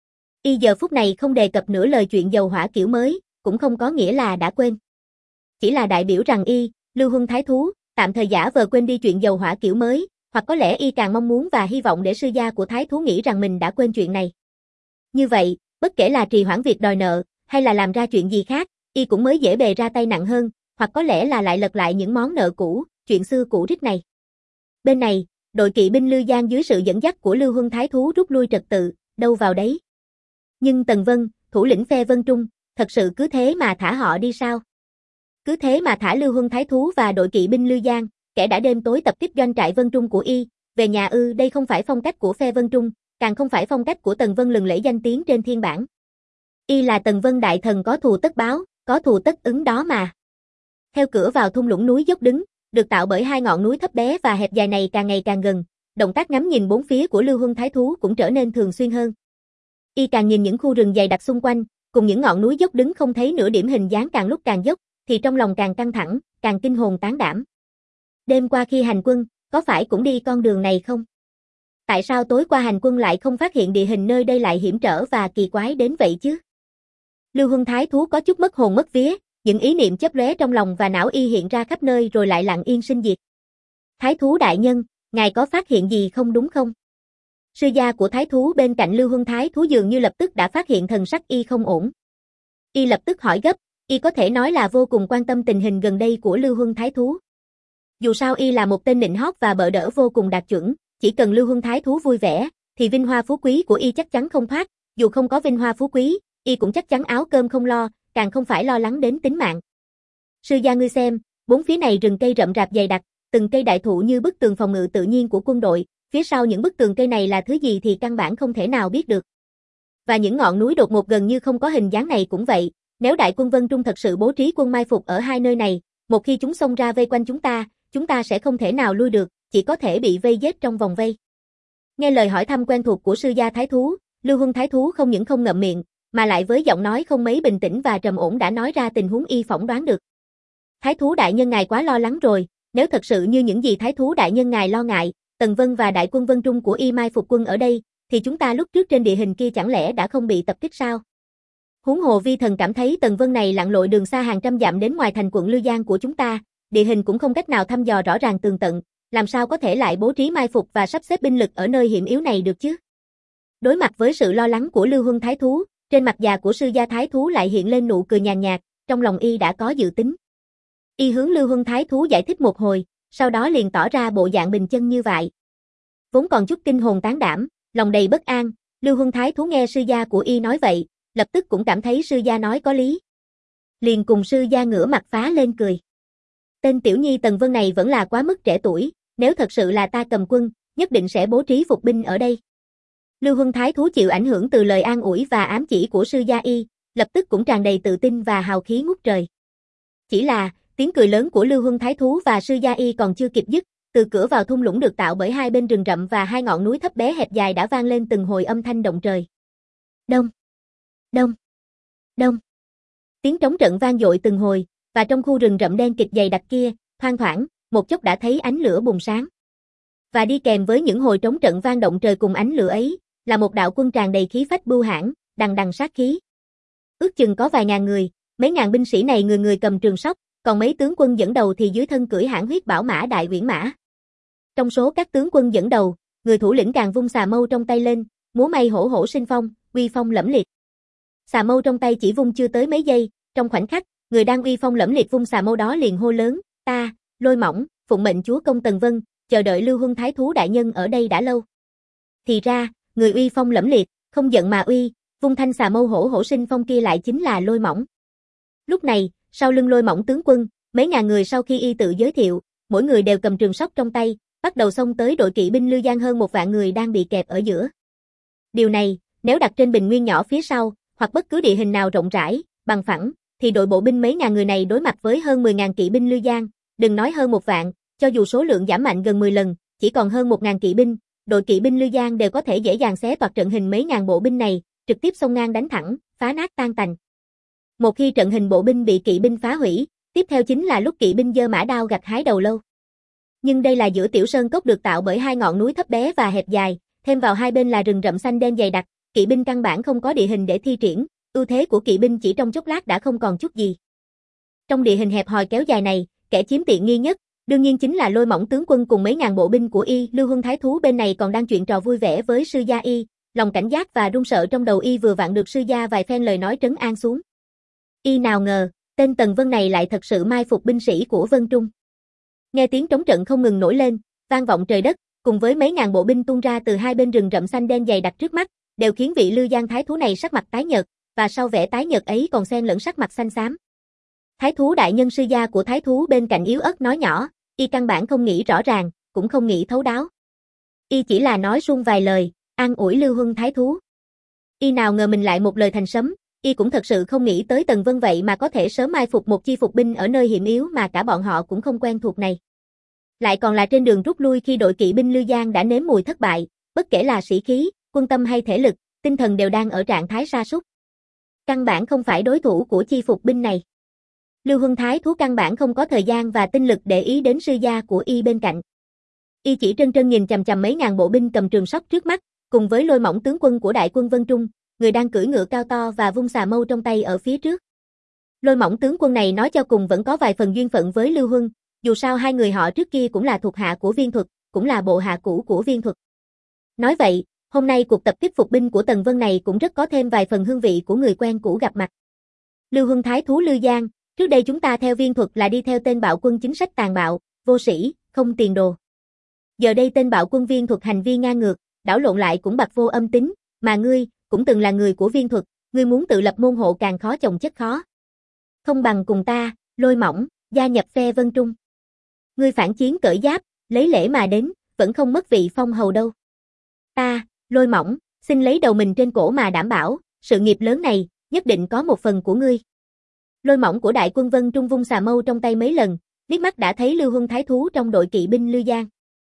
Y giờ phút này không đề cập nửa lời chuyện dầu hỏa kiểu mới, cũng không có nghĩa là đã quên. Chỉ là đại biểu rằng y, Lưu Huân thái thú, tạm thời giả vờ quên đi chuyện dầu hỏa kiểu mới, hoặc có lẽ y càng mong muốn và hy vọng để sư gia của thái thú nghĩ rằng mình đã quên chuyện này. Như vậy, bất kể là trì hoãn việc đòi nợ, hay là làm ra chuyện gì khác, y cũng mới dễ bề ra tay nặng hơn, hoặc có lẽ là lại lật lại những món nợ cũ, chuyện xưa cũ rích này. Bên này, đội kỵ binh Lư Giang dưới sự dẫn dắt của Lưu Huân thái thú rút lui trật tự, đâu vào đấy. Nhưng Tần Vân, thủ lĩnh phe Vân Trung, thật sự cứ thế mà thả họ đi sao? Cứ thế mà thả Lưu Huân thái thú và đội kỵ binh Lư Giang, kẻ đã đêm tối tập kích doanh trại Vân Trung của y, về nhà ư? Đây không phải phong cách của phe Vân Trung, càng không phải phong cách của Tần Vân lừng lẫy danh tiếng trên thiên bảng. Y là Tần Vân đại thần có thù tất báo, có thù tất ứng đó mà. Theo cửa vào thung lũng núi dốc đứng, được tạo bởi hai ngọn núi thấp bé và hẹp dài này càng ngày càng gần, động tác ngắm nhìn bốn phía của Lưu Huân thái thú cũng trở nên thường xuyên hơn. Y càng nhìn những khu rừng dày đặc xung quanh, cùng những ngọn núi dốc đứng không thấy nửa điểm hình dáng càng lúc càng dốc, thì trong lòng càng căng thẳng, càng kinh hồn tán đảm. Đêm qua khi hành quân, có phải cũng đi con đường này không? Tại sao tối qua hành quân lại không phát hiện địa hình nơi đây lại hiểm trở và kỳ quái đến vậy chứ? Lưu Huân thái thú có chút mất hồn mất vía, những ý niệm chớp lóe trong lòng và não y hiện ra khắp nơi rồi lại lặng yên sinh diệt. Thái thú đại nhân, ngài có phát hiện gì không đúng không? Sư gia của thái thú bên cạnh Lưu Huân thái thú dường như lập tức đã phát hiện thần sắc y không ổn. Y lập tức hỏi gấp, y có thể nói là vô cùng quan tâm tình hình gần đây của Lưu Huân thái thú. Dù sao y là một tên nịnh hót và bợ đỡ vô cùng đạt chuẩn, chỉ cần Lưu Huân thái thú vui vẻ, thì vinh hoa phú quý của y chắc chắn không thoát, dù không có vinh hoa phú quý, y cũng chắc chắn áo cơm không lo, càng không phải lo lắng đến tính mạng. Sư gia ngươi xem, bốn phía này rừng cây rậm rạp dày đặc, từng cây đại thụ như bức tường phòng ngự tự nhiên của quân đội, phía sau những bức tường cây này là thứ gì thì căn bản không thể nào biết được. Và những ngọn núi đột ngột gần như không có hình dáng này cũng vậy, nếu đại quân Vân Trung thật sự bố trí quân mai phục ở hai nơi này, một khi chúng xông ra vây quanh chúng ta, chúng ta sẽ không thể nào lui được, chỉ có thể bị vây giết trong vòng vây. Nghe lời hỏi thăm quen thuộc của sư gia thái thú, Lưu Huân thái thú không những không ngậm miệng, mà lại với giọng nói không mấy bình tĩnh và trầm ổn đã nói ra tình huống y phỏng đoán được. Thái thú đại nhân ngài quá lo lắng rồi, nếu thật sự như những gì thái thú đại nhân ngài lo ngại, Tần Vân và đại quân Vân Trung của y mai phục quân ở đây, thì chúng ta lúc trước trên địa hình kia chẳng lẽ đã không bị tập kích sao? Huống hồ vi thần cảm thấy Tần Vân này lặn lội đường xa hàng trăm dặm đến ngoài thành quận Lư Giang của chúng ta, địa hình cũng không cách nào thăm dò rõ ràng tường tận, làm sao có thể lại bố trí mai phục và sắp xếp binh lực ở nơi hiểm yếu này được chứ? Đối mặt với sự lo lắng của Lưu Huân thái thú, trên mặt già của sư gia thái thú lại hiện lên nụ cười nhàn nhạt, trong lòng y đã có dự tính. Y hướng Lưu Huân thái thú giải thích một hồi, sau đó liền tỏ ra bộ dạng bình chân như vậy. Vốn còn chút kinh hồn tán đảm, lòng đầy bất an, Lưu Huân thái thú nghe sư gia của y nói vậy, lập tức cũng cảm thấy sư gia nói có lý. Liền cùng sư gia ngửa mặt phá lên cười. Tên tiểu nhi Tần Vân này vẫn là quá mức trẻ tuổi, nếu thật sự là ta cầm quân, nhất định sẽ bố trí phục binh ở đây. Lưu Huân thái thú chịu ảnh hưởng từ lời an ủi và ám chỉ của sư gia y, lập tức cũng tràn đầy tự tin và hào khí ngút trời. Chỉ là, tiếng cười lớn của Lưu Huân thái thú và sư gia y còn chưa kịp dứt, từ cửa vào thung lũng được tạo bởi hai bên rừng rậm và hai ngọn núi thấp bé hẹp dài đã vang lên từng hồi âm thanh động trời. Đông, đông, đông. Tiếng trống trận vang dội từng hồi, và trong khu rừng rậm đen kịt dày đặc kia, thoang thoảng, một chốc đã thấy ánh lửa bùng sáng. Và đi kèm với những hồi trống trận vang động trời cùng ánh lửa ấy, là một đạo quân tràn đầy khí phách bưu hãn, đằng đằng sát khí. Ước chừng có vài ngàn người, mấy ngàn binh sĩ này người người cầm trường sóc, còn mấy tướng quân dẫn đầu thì dưới thân cưỡi hãn huyết bảo mã đại uyển mã. Trong số các tướng quân dẫn đầu, người thủ lĩnh càng vung xà mâu trong tay lên, múa may hổ hổ sinh phong, uy phong lẫm liệt. Xà mâu trong tay chỉ vung chưa tới mấy giây, trong khoảnh khắc, người đang uy phong lẫm liệt vung xà mâu đó liền hô lớn, ta, Lôi Mỏng, phụng mệnh chúa công Tần Vân, chờ đợi Lưu Huân Thái thú đại nhân ở đây đã lâu. Thì ra, người uy phong lẫm liệt, không giận mà uy, vung thanh xà mâu hổ hổ sinh phong kia lại chính là Lôi Mỏng. Lúc này, sau lưng Lôi Mỏng tướng quân, mấy ngàn người sau khi y tự giới thiệu, mỗi người đều cầm trường sóc trong tay, bắt đầu xông tới đội kỵ binh Lư Giang hơn một vạn người đang bị kẹp ở giữa. Điều này, nếu đặt trên bình nguyên nhỏ phía sau, hoặc bất cứ địa hình nào rộng rãi, bằng phẳng, thì đội bộ binh mấy ngàn người này đối mặt với hơn mười ngàn kỵ binh Lư Giang, đừng nói hơn một vạn, cho dù số lượng giảm mạnh gần mười lần, chỉ còn hơn một ngàn kỵ binh, đội kỵ binh Lư Giang đều có thể dễ dàng xé toạc trận hình mấy ngàn bộ binh này, trực tiếp xông ngang đánh thẳng, phá nát tan tành. Một khi trận hình bộ binh bị kỵ binh phá hủy, tiếp theo chính là lúc kỵ binh giơ mã đao gặt hái đầu lâu. Nhưng đây là giữa tiểu sơn cốc được tạo bởi hai ngọn núi thấp bé và hẹp dài, thêm vào hai bên là rừng rậm xanh đen dày đặc, kỵ binh căn bản không có địa hình để thi triển, ưu thế của kỵ binh chỉ trong chốc lát đã không còn chút gì. Trong địa hình hẹp hòi kéo dài này, kẻ chiếm tiện nghi nhất, đương nhiên chính là Lôi Mỏng tướng quân cùng mấy ngàn bộ binh của y. Lưu Huân Thái thú bên này còn đang chuyện trò vui vẻ với sư gia y, lòng cảnh giác và run sợ trong đầu y vừa vặn được sư gia vài phen lời nói trấn an xuống. Y nào ngờ, tên Tần Vân này lại thật sự mai phục binh sĩ của Vân Trung. Nghe tiếng trống trận không ngừng nổi lên, vang vọng trời đất, cùng với mấy ngàn bộ binh tuôn ra từ hai bên rừng rậm xanh đen dày đặc trước mắt, đều khiến vị Lư Giang thái thú này sắc mặt tái nhợt, và sau vẻ tái nhợt ấy còn xen lẫn sắc mặt xanh xám. Thái thú đại nhân sư gia của thái thú bên cạnh yếu ớt nói nhỏ, y căn bản không nghĩ rõ ràng, cũng không nghĩ thấu đáo. Y chỉ là nói suông vài lời, an ủi Lưu Huân thái thú. Y nào ngờ mình lại một lời thành sấm, y cũng thật sự không nghĩ tới Tần Vân vậy mà có thể sớm mai phục một chi phục binh ở nơi hiểm yếu mà cả bọn họ cũng không quen thuộc này. Lại còn là trên đường rút lui khi đội kỵ binh Lư Giang đã nếm mùi thất bại, bất kể là sĩ khí, quân tâm hay thể lực, tinh thần đều đang ở trạng thái sa sút. Căn bản không phải đối thủ của chi phục binh này. Lưu Huân Thái thú căn bản không có thời gian và tinh lực để ý đến sư gia của y bên cạnh. Y chỉ trân trân nhìn chằm chằm mấy ngàn bộ binh cầm trường sóc trước mắt, cùng với Lôi Mỏng tướng quân của đại quân Vân Trung, người đang cưỡi ngựa cao to và vung xà mâu trong tay ở phía trước. Lôi Mỏng tướng quân này nói cho cùng vẫn có vài phần duyên phận với Lưu Huân, dù sao hai người họ trước kia cũng là thuộc hạ của Viên Thuật, cũng là bộ hạ cũ của Viên Thuật. Nói vậy, hôm nay cuộc tập kích phục binh của Tần Vân này cũng rất có thêm vài phần hương vị của người quen cũ gặp mặt. Lưu Huân Thái thú Lư Giang, trước đây chúng ta theo Viên Thuật là đi theo tên bạo quân chính sách tàn bạo, vô sĩ, không tiền đồ. Giờ đây tên bạo quân Viên Thuật hành vi ngang ngược, đảo lộn lại cũng bạc vô âm tín, mà ngươi cũng từng là người của Viên Thuật, ngươi muốn tự lập môn hộ càng khó chồng chất khó. Không bằng cùng ta, Lôi Mỏng, gia nhập phe Vân Trung. Ngươi phản chiến cởi giáp, lấy lễ mà đến, vẫn không mất vị phong hầu đâu. Ta, Lôi Mỏng, xin lấy đầu mình trên cổ mà đảm bảo, sự nghiệp lớn này, nhất định có một phần của ngươi. Lôi Mỏng của đại quân Vân Trung vung xà mâu trong tay mấy lần, liếc mắt đã thấy Lưu Huân Thái thú trong đội kỵ binh Lư Giang.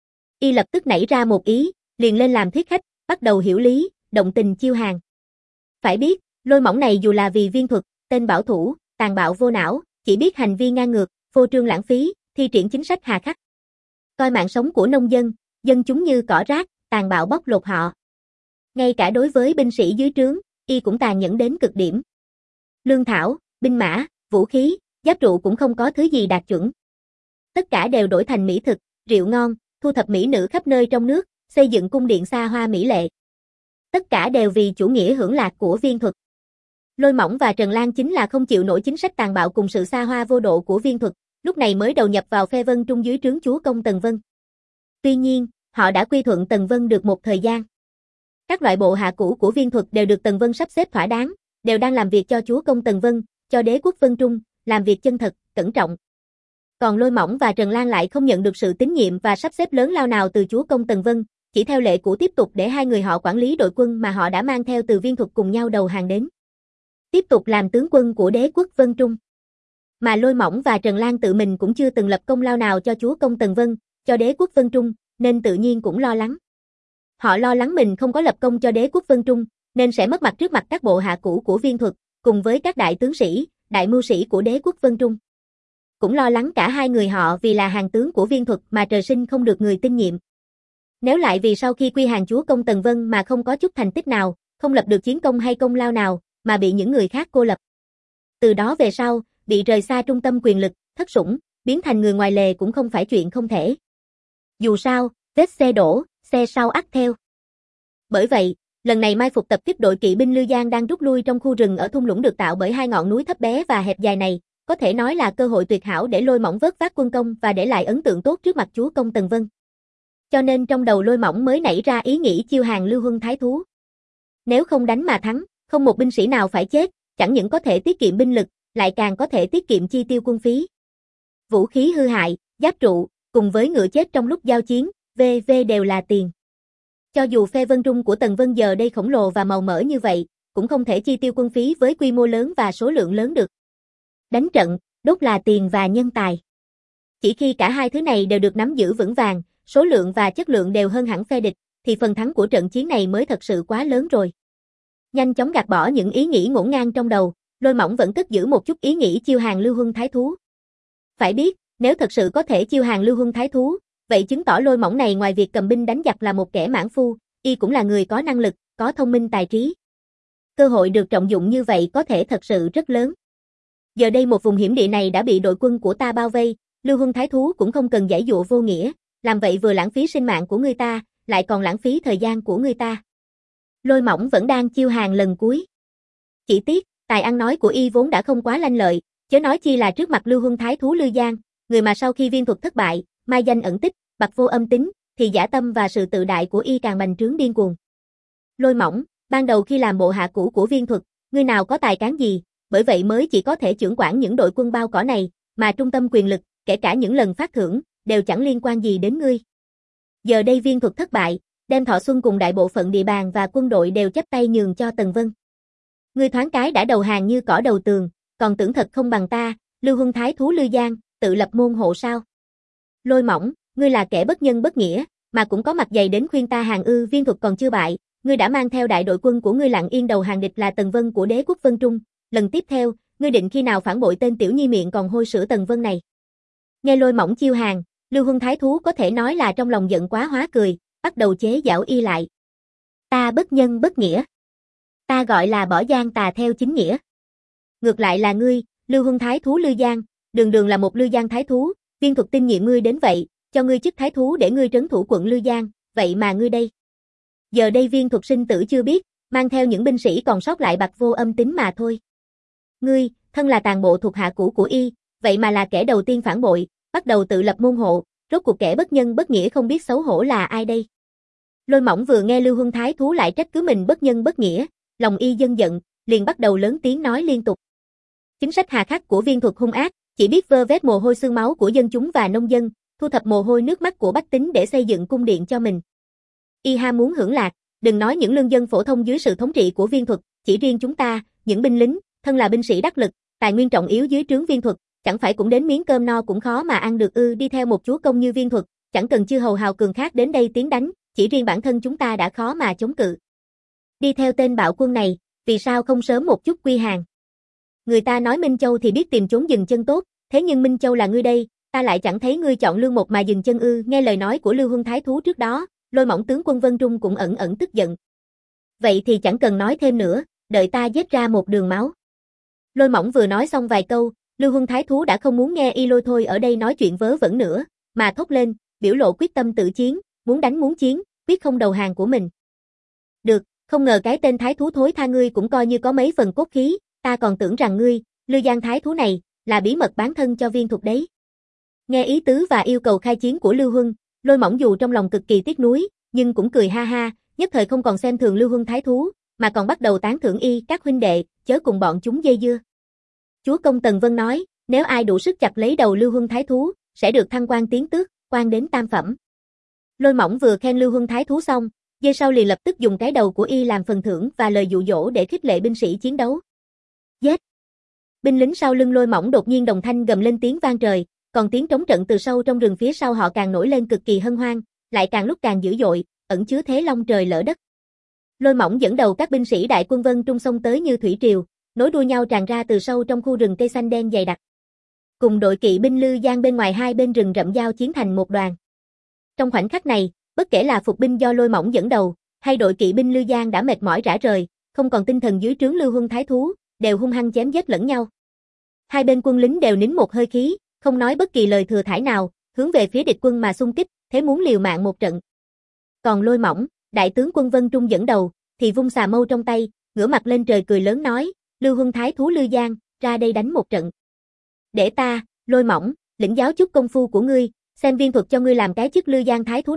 Y lập tức nảy ra một ý, liền lên làm thuyết khách, bắt đầu hiểu lý, động tình chiêu hàng. Phải biết, Lôi Mỏng này dù là vì Viên Thuật, tên bảo thủ, tàn bạo vô não, chỉ biết hành vi ngang ngược, phô trương lãng phí, thi triển chính sách hà khắc. Coi mạng sống của nông dân, dân chúng như cỏ rác, tàn bạo bóc lột họ. Ngay cả đối với binh sĩ dưới trướng, y cũng tàn nhẫn đến cực điểm. Lương thảo, binh mã, vũ khí, giáp trụ cũng không có thứ gì đạt chuẩn. Tất cả đều đổi thành mỹ thực, rượu ngon, thu thập mỹ nữ khắp nơi trong nước, xây dựng cung điện xa hoa mỹ lệ. Tất cả đều vì chủ nghĩa hưởng lạc của Viên Thuật. Lôi Mỏng và Trần Lan chính là không chịu nổi chính sách tàn bạo cùng sự xa hoa vô độ của Viên Thuật, lúc này mới đầu nhập vào phe Vân Trung dưới trướng chúa công Tần Vân. Tuy nhiên, họ đã quy thuận Tần Vân được một thời gian. Các loại bộ hạ cũ của Viên Thuật đều được Tần Vân sắp xếp thỏa đáng, đều đang làm việc cho chúa công Tần Vân, cho đế quốc Vân Trung, làm việc chân thật, cẩn trọng. Còn Lôi Mỏng và Trần Lan lại không nhận được sự tín nhiệm và sắp xếp lớn lao nào từ chúa công Tần Vân, chỉ theo lệ cũ tiếp tục để hai người họ quản lý đội quân mà họ đã mang theo từ Viên Thuật cùng nhau đầu hàng đến. Tiếp tục làm tướng quân của đế quốc Vân Trung. Mà Lôi Mỏng và Trần Lan tự mình cũng chưa từng lập công lao nào cho chúa công Tần Vân, cho đế quốc Vân Trung, nên tự nhiên cũng lo lắng. Họ lo lắng mình không có lập công cho đế quốc Vân Trung, nên sẽ mất mặt trước mặt các bộ hạ cũ của Viên Thuật, cùng với các đại tướng sĩ, đại mưu sĩ của đế quốc Vân Trung. Cũng lo lắng cả hai người họ vì là hàng tướng của Viên Thuật mà trời sinh không được người tin nhiệm. Nếu lại vì sau khi quy hàng chúa công Tần Vân mà không có chút thành tích nào, không lập được chiến công hay công lao nào, mà bị những người khác cô lập. Từ đó về sau, bị rời xa trung tâm quyền lực, thất sủng, biến thành người ngoài lề cũng không phải chuyện không thể. Dù sao, vết xe đổ, xe sau ắt theo. Bởi vậy, lần này mai phục tập kích đội kỵ binh Lư Giang đang rút lui trong khu rừng ở thung lũng được tạo bởi hai ngọn núi thấp bé và hẹp dài này, có thể nói là cơ hội tuyệt hảo để Lôi Mỏng vớt vát quân công và để lại ấn tượng tốt trước mặt chúa công Tần Vân. Cho nên trong đầu Lôi Mỏng mới nảy ra ý nghĩ chiêu hàng Lưu Huân Thái Thú. Nếu không đánh mà thắng, không một binh sĩ nào phải chết, chẳng những có thể tiết kiệm binh lực, lại càng có thể tiết kiệm chi tiêu quân phí. Vũ khí hư hại, giáp trụ, cùng với ngựa chết trong lúc giao chiến, vân vân đều là tiền. Cho dù phe Vân Trung của Tần Vân giờ đây khổng lồ và màu mỡ như vậy, cũng không thể chi tiêu quân phí với quy mô lớn và số lượng lớn được. Đánh trận, đốt là tiền và nhân tài. Chỉ khi cả hai thứ này đều được nắm giữ vững vàng, số lượng và chất lượng đều hơn hẳn phe địch, thì phần thắng của trận chiến này mới thật sự quá lớn rồi. Nhanh chóng gạt bỏ những ý nghĩ ngổn ngang trong đầu, Lôi Mỏng vẫn cất giữ một chút ý nghĩ chiêu hàng Lưu Huân Thái Thú. Phải biết, nếu thật sự có thể chiêu hàng Lưu Huân Thái Thú, vậy chứng tỏ Lôi Mỏng này ngoài việc cầm binh đánh giặc là một kẻ mãn phu, y cũng là người có năng lực, có thông minh tài trí. Cơ hội được trọng dụng như vậy có thể thật sự rất lớn. Giờ đây một vùng hiểm địa này đã bị đội quân của ta bao vây, Lưu Huân Thái Thú cũng không cần giãy dụa vô nghĩa, làm vậy vừa lãng phí sinh mạng của người ta, lại còn lãng phí thời gian của người ta. Lôi Mỏng vẫn đang chiêu hàng lần cuối. Chỉ tiếc, tài ăn nói của y vốn đã không quá lanh lợi, chớ nói chi là trước mặt Lưu Huân Thái Thú Lư Giang, người mà sau khi viên thuật thất bại, mai danh ẩn tích, bặt vô âm tính, thì dã tâm và sự tự đại của y càng bành trướng điên cuồng. Lôi Mỏng, ban đầu khi làm bộ hạ cũ của viên thuật, ngươi nào có tài cán gì, bởi vậy mới chỉ có thể trưởng quản những đội quân bao cỏ này, mà trung tâm quyền lực, kể cả những lần phát thưởng, đều chẳng liên quan gì đến ngươi. Giờ đây viên thuật thất bại, đem Thọ Xuân cùng đại bộ phận địa bàn và quân đội đều chắp tay nhường cho Tần Vân. Ngươi thoáng cái đã đầu hàng như cỏ đầu tường, còn tưởng thật không bằng ta, Lưu Huân Thái Thú Lư Giang, tự lập môn hộ sao? Lôi Mỏng, ngươi là kẻ bất nhân bất nghĩa, mà cũng có mặt dày đến khuyên ta hàng ư? Viên thuật còn chưa bại, ngươi đã mang theo đại đội quân của ngươi lặng yên đầu hàng địch là Tần Vân của đế quốc Vân Trung, lần tiếp theo, ngươi định khi nào phản bội tên tiểu nhi miệng còn hôi sữa Tần Vân này? Nghe Lôi Mỏng chiêu hàng, Lưu Huân Thái Thú có thể nói là trong lòng giận quá hóa cười, bắt đầu chế giễu y lại. Ta bất nhân bất nghĩa. Ta gọi là bỏ gian tà theo chính nghĩa. Ngược lại là ngươi, Lưu Huân Thái Thú Lư Giang, đường đường là một Lư Giang Thái Thú, viên thuật tin nhiệm ngươi đến vậy, cho ngươi chức Thái Thú để ngươi trấn thủ quận Lư Giang, vậy mà ngươi đây. Giờ đây viên thuật sinh tử chưa biết, mang theo những binh sĩ còn sót lại bặt vô âm tính mà thôi. Ngươi, thân là tàn bộ thuộc hạ cũ của y, vậy mà là kẻ đầu tiên phản bội, bắt đầu tự lập môn hộ, rốt cuộc kẻ bất nhân bất nghĩa không biết xấu hổ là ai đây? Lôi Mỏng vừa nghe Lưu Huân Thái Thú lại trách cứ mình bất nhân bất nghĩa, lòng y dâng giận, liền bắt đầu lớn tiếng nói liên tục. Chính sách hà khắc của viên thuật hung ác, chỉ biết vơ vét mồ hôi xương máu của dân chúng và nông dân, thu thập mồ hôi nước mắt của bách tính để xây dựng cung điện cho mình. Y ham muốn hưởng lạc, đừng nói những lương dân phổ thông dưới sự thống trị của viên thuật, chỉ riêng chúng ta, những binh lính, thân là binh sĩ đắc lực, tài nguyên trọng yếu dưới trướng viên thuật, chẳng phải cũng đến miếng cơm no cũng khó mà ăn được ư? Đi theo một chúa công như viên thuật, chẳng cần chư hầu hào cường khác đến đây tiến đánh, chỉ riêng bản thân chúng ta đã khó mà chống cự. Đi theo tên bạo quân này, vì sao không sớm một chút quy hàng? Người ta nói Minh Châu thì biết tìm trốn dừng chân tốt, thế nhưng Minh Châu là ngươi đây, ta lại chẳng thấy ngươi chọn lương một mà dừng chân ư? Nghe lời nói của Lưu Huân Thái Thú trước đó, Lôi Mỏng tướng quân Vân Trung cũng ẩn ẩn tức giận. Vậy thì chẳng cần nói thêm nữa, đợi ta giết ra một đường máu. Lôi Mỏng vừa nói xong vài câu, Lưu Huân Thái Thú đã không muốn nghe y lôi thôi ở đây nói chuyện vớ vẩn nữa, mà thốt lên, biểu lộ quyết tâm tự chiến, muốn đánh muốn chiến, quyết không đầu hàng của mình. Được, không ngờ cái tên Thái Thú thối tha ngươi cũng coi như có mấy phần cốt khí, ta còn tưởng rằng ngươi, Lư Giang Thái Thú này, là bí mật bán thân cho viên thuật đấy. Nghe ý tứ và yêu cầu khai chiến của Lưu Huân, Lôi Mỏng dù trong lòng cực kỳ tiếc nuối, nhưng cũng cười ha ha, nhất thời không còn xem thường Lưu Huân Thái Thú, mà còn bắt đầu tán thưởng y, các huynh đệ, chớ cùng bọn chúng dây dưa. Chúa công Tần Vân nói, nếu ai đủ sức chặt lấy đầu Lưu Huân Thái Thú, sẽ được thăng quan tiến tước, quan đến tam phẩm. Lôi Mỏng vừa khen Lưu Huân Thái Thú xong, giây sau liền lập tức dùng cái đầu của y làm phần thưởng và lời dụ dỗ để khích lệ binh sĩ chiến đấu. Giết! Binh lính sau lưng Lôi Mỏng đột nhiên đồng thanh gầm lên tiếng vang trời, còn tiếng trống trận từ sâu trong rừng phía sau họ càng nổi lên cực kỳ hân hoan, lại càng lúc càng dữ dội, ẩn chứa thế long trời lỡ đất. Lôi Mỏng dẫn đầu các binh sĩ đại quân Vân Trung xông tới như thủy triều, nối đuôi nhau tràn ra từ sâu trong khu rừng cây xanh đen dày đặc. Cùng đội kỵ binh Lư Giang bên ngoài hai bên rừng rậm giao chiến thành một đoàn. Trong khoảnh khắc này, bất kể là phục binh do Lôi Mỏng dẫn đầu, hay đội kỵ binh Lư Giang đã mệt mỏi rã rời, không còn tinh thần dưới trướng Lưu Huân Thái Thú, đều hung hăng chém giết lẫn nhau. Hai bên quân lính đều nín một hơi khí, không nói bất kỳ lời thừa thãi nào, hướng về phía địch quân mà xung kích, thế muốn liều mạng một trận. Còn Lôi Mỏng, đại tướng quân Vân Trung dẫn đầu, thì vung xà mâu trong tay, ngửa mặt lên trời cười lớn nói, Lưu Huân Thái Thú Lư Giang, ra đây đánh một trận. Để ta, Lôi Mỏng, lĩnh giáo chút công phu của ngươi, xem viên thuật cho ngươi làm cái chức Lư Giang Thái Thú này,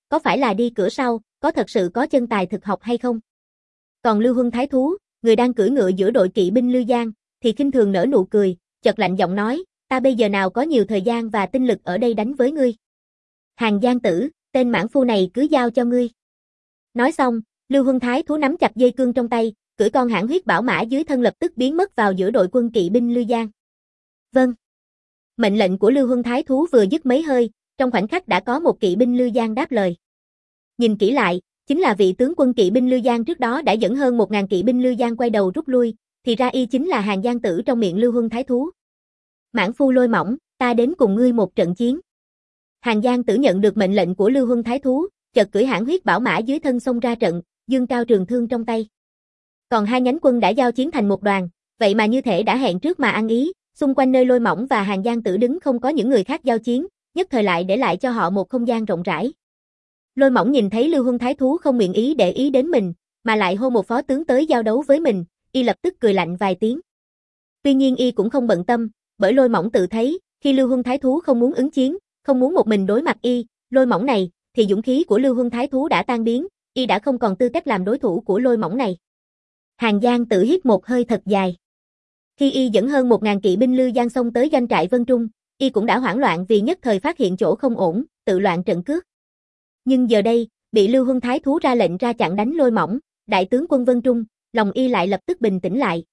có phải là đi cửa sau, có thật sự có chân tài thực học hay không? Còn Lưu Huân Thái Thú, người đang cưỡi ngựa giữa đội kỵ binh Lư Giang, thì khinh thường nở nụ cười, chợt lạnh giọng nói, ta bây giờ nào có nhiều thời gian và tinh lực ở đây đánh với ngươi. Hàng Giang Tử, tên mãn phu này cứ giao cho ngươi. Nói xong, Lưu Huân Thái Thú nắm chặt dây cương trong tay, cưỡi con hãn huyết bảo mã dưới thân lập tức biến mất vào giữa đội quân kỵ binh Lư Giang. Vâng. Mệnh lệnh của Lưu Huân Thái Thú vừa dứt mấy hơi, trong khoảnh khắc đã có một kỵ binh Lư Giang đáp lời. Nhìn kỹ lại, chính là vị tướng quân kỵ binh Lư Giang trước đó đã dẫn hơn một ngàn kỵ binh Lư Giang quay đầu rút lui, thì ra y chính là Hàng Giang Tử trong miệng Lưu Huân Thái Thú. Mãn phu Lôi Mỏng, ta đến cùng ngươi một trận chiến. Hàng Giang Tử nhận được mệnh lệnh của Lưu Huân Thái Thú, chợt cưỡi hãn huyết bảo mã dưới thân xông ra trận, dương cao trường thương trong tay. Còn hai nhánh quân đã giao chiến thành một đoàn, vậy mà như thể đã hẹn trước mà ăn ý, xung quanh nơi Lôi Mỏng và Hàng Giang Tử đứng không có những người khác giao chiến, nhất thời lại để lại cho họ một không gian rộng rãi. Lôi Mỏng nhìn thấy Lưu Huân Thái Thú không nguyện ý để ý đến mình, mà lại hô một phó tướng tới giao đấu với mình, y lập tức cười lạnh vài tiếng. Tuy nhiên y cũng không bận tâm, bởi Lôi Mỏng tự thấy, khi Lưu Huân Thái Thú không muốn ứng chiến, không muốn một mình đối mặt y, Lôi Mỏng này, thì dũng khí của Lưu Huân Thái Thú đã tan biến, y đã không còn tư cách làm đối thủ của Lôi Mỏng này. Hàng Giang Tử hít một hơi thật dài. Khi y dẫn hơn một ngàn kỵ binh Lư Giang xông tới doanh trại Vân Trung, y cũng đã hoảng loạn vì nhất thời phát hiện chỗ không ổn, tự loạn trận cước. Nhưng giờ đây, bị Lưu Huân Thái Thú ra lệnh ra chặn đánh Lôi Mỏng, đại tướng quân Vân Trung, lòng y lại lập tức bình tĩnh lại.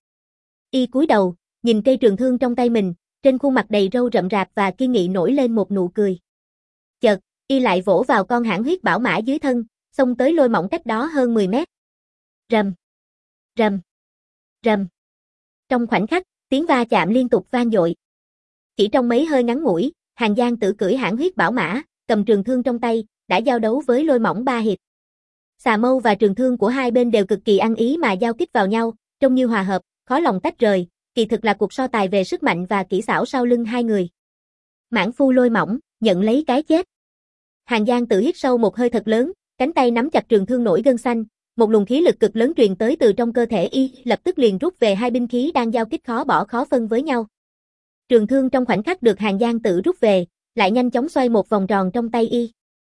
Y cúi đầu, nhìn cây trường thương trong tay mình, trên khuôn mặt đầy râu rậm rạp và kiên nghị nổi lên một nụ cười. Chợt, y lại vỗ vào con hãn huyết bảo mã dưới thân, xông tới Lôi Mỏng cách đó hơn mười mét. Rầm, rầm, rầm. Trong khoảnh khắc, tiếng va chạm liên tục vang dội. Chỉ trong mấy hơi ngắn ngủi, Hàng Giang Tử cưỡi hãn huyết bảo mã, cầm trường thương trong tay, đã giao đấu với Lôi Mỏng ba hiệp. Xà mâu và trường thương của hai bên đều cực kỳ ăn ý mà giao kích vào nhau, trông như hòa hợp, khó lòng tách rời, kỳ thực là cuộc so tài về sức mạnh và kỹ xảo sau lưng hai người. Mãn phu Lôi Mỏng, nhận lấy cái chết. Hàng Giang Tử hít sâu một hơi thật lớn, cánh tay nắm chặt trường thương nổi gân xanh, một luồng khí lực cực lớn truyền tới từ trong cơ thể y, lập tức liền rút về hai binh khí đang giao kích khó bỏ khó phân với nhau. Trường thương trong khoảnh khắc được Hàng Giang Tử rút về, lại nhanh chóng xoay một vòng tròn trong tay y.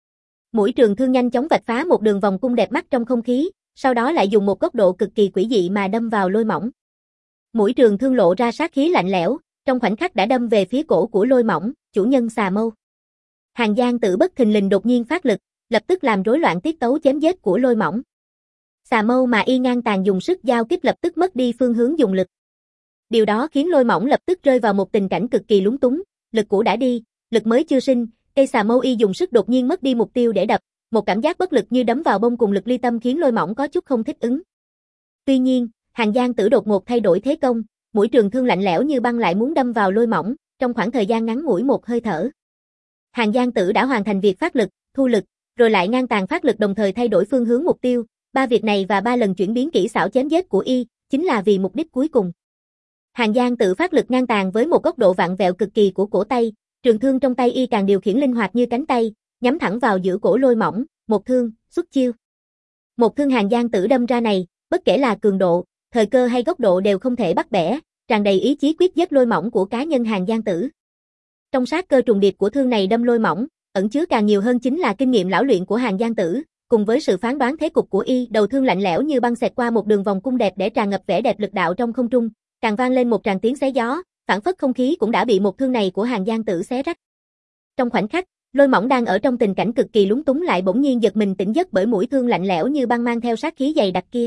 Mũi trường thương nhanh chóng vạch phá một đường vòng cung đẹp mắt trong không khí, sau đó lại dùng một góc độ cực kỳ quỷ dị mà đâm vào Lôi Mỏng. Mũi trường thương lộ ra sát khí lạnh lẽo, trong khoảnh khắc đã đâm về phía cổ của Lôi Mỏng, chủ nhân xà mâu. Hàng Giang Tử bất thình lình đột nhiên phát lực, lập tức làm rối loạn tiết tấu chém giết của Lôi Mỏng. Xà mâu mà y ngang tàn dùng sức giao kích lập tức mất đi phương hướng dùng lực. Điều đó khiến Lôi Mỏng lập tức rơi vào một tình cảnh cực kỳ lúng túng, lực cũ đã đi, lực mới chưa sinh, cây xà mâu y dùng sức đột nhiên mất đi mục tiêu để đập, một cảm giác bất lực như đấm vào bông cùng lực ly tâm khiến Lôi Mỏng có chút không thích ứng. Tuy nhiên, Hàng Giang Tử đột ngột thay đổi thế công, mũi trường thương lạnh lẽo như băng lại muốn đâm vào Lôi Mỏng, trong khoảng thời gian ngắn ngủi một hơi thở. Hàng Giang Tử đã hoàn thành việc phát lực, thu lực, rồi lại ngang tàn phát lực đồng thời thay đổi phương hướng mục tiêu, ba việc này và ba lần chuyển biến kỹ xảo chém giết của y, chính là vì mục đích cuối cùng. Hàng Giang Tử phát lực ngang tàn với một góc độ vặn vẹo cực kỳ của cổ tay, trường thương trong tay y càng điều khiển linh hoạt như cánh tay, nhắm thẳng vào giữa cổ Lôi Mỏng, một thương, xuất chiêu. Một thương Hàng Giang Tử đâm ra này, bất kể là cường độ, thời cơ hay góc độ đều không thể bắt bẻ, tràn đầy ý chí quyết giết Lôi Mỏng của cá nhân Hàng Giang Tử. Trong sát cơ trùng điệp của thương này đâm Lôi Mỏng, ẩn chứa càng nhiều hơn chính là kinh nghiệm lão luyện của Hàng Giang Tử, cùng với sự phán đoán thế cục của y, đầu thương lạnh lẽo như băng xẹt qua một đường vòng cung đẹp để tràn ngập vẻ đẹp lực đạo trong không trung, càng vang lên một tràng tiếng xé gió, phảng phất không khí cũng đã bị một thương này của Hàng Giang Tử xé rách. Trong khoảnh khắc, Lôi Mỏng đang ở trong tình cảnh cực kỳ lúng túng lại bỗng nhiên giật mình tỉnh giấc bởi mũi thương lạnh lẽo như băng mang theo sát khí dày đặc kia.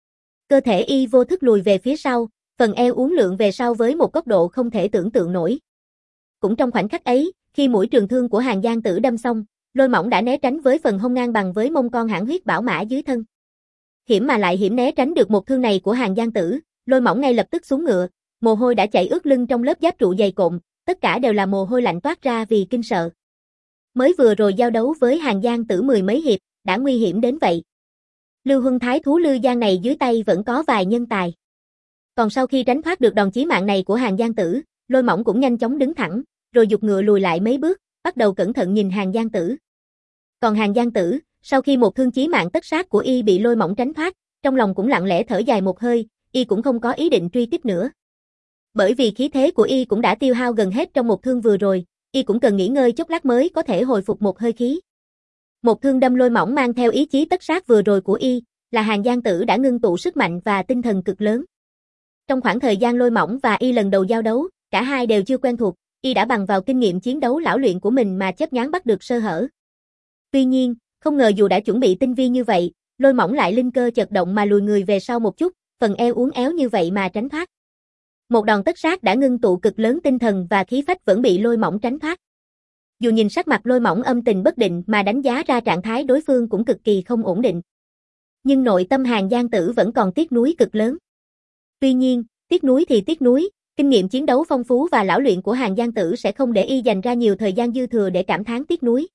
Cơ thể y vô thức lùi về phía sau, phần eo uốn lượn về sau với một góc độ không thể tưởng tượng nổi. Cũng trong khoảnh khắc ấy, khi mũi trường thương của Hàng Giang Tử đâm xong, Lôi Mỏng đã né tránh với phần hông ngang bằng với mông con hãn huyết bảo mã dưới thân. Hiểm mà lại hiểm né tránh được một thương này của Hàng Giang Tử, Lôi Mỏng ngay lập tức xuống ngựa, mồ hôi đã chảy ướt lưng trong lớp giáp trụ dày cộm, tất cả đều là mồ hôi lạnh toát ra vì kinh sợ. Mới vừa rồi giao đấu với Hàng Giang Tử mười mấy hiệp, đã nguy hiểm đến vậy. Lưu Huân Thái Thú Lư Giang này dưới tay vẫn có vài nhân tài. Còn sau khi tránh thoát được đòn chí mạng này của Hàng Giang Tử, Lôi Mỏng cũng nhanh chóng đứng thẳng, rồi giục ngựa lùi lại mấy bước, bắt đầu cẩn thận nhìn Hàng Giang Tử. Còn Hàng Giang Tử, sau khi một thương chí mạng tất sát của y bị Lôi Mỏng tránh thoát, trong lòng cũng lặng lẽ thở dài một hơi, y cũng không có ý định truy tiếp nữa. Bởi vì khí thế của y cũng đã tiêu hao gần hết trong một thương vừa rồi, y cũng cần nghỉ ngơi chốc lát mới có thể hồi phục một hơi khí. Một thương đâm lôi mỏng mang theo ý chí tất sát vừa rồi của y, là Hàn Giang Tử đã ngưng tụ sức mạnh và tinh thần cực lớn. Trong khoảng thời gian lôi mỏng và y lần đầu giao đấu, cả hai đều chưa quen thuộc, y đã bằng vào kinh nghiệm chiến đấu lão luyện của mình mà chớp nhoáng bắt được sơ hở. Tuy nhiên, không ngờ dù đã chuẩn bị tinh vi như vậy, lôi mỏng lại linh cơ chợt động mà lùi người về sau một chút, phần eo uốn éo như vậy mà tránh thoát. Một đòn tất sát đã ngưng tụ cực lớn tinh thần và khí phách vẫn bị lôi mỏng tránh thoát. Dù nhìn sắc mặt lôi mỏng âm tình bất định mà đánh giá ra trạng thái đối phương cũng cực kỳ không ổn định. Nhưng nội tâm Hàn Giang Tử vẫn còn tiếc nuối cực lớn. Tuy nhiên, tiếc nuối thì tiếc nuối, kinh nghiệm chiến đấu phong phú và lão luyện của Hàn Giang Tử sẽ không để y dành ra nhiều thời gian dư thừa để cảm thán tiếc nuối.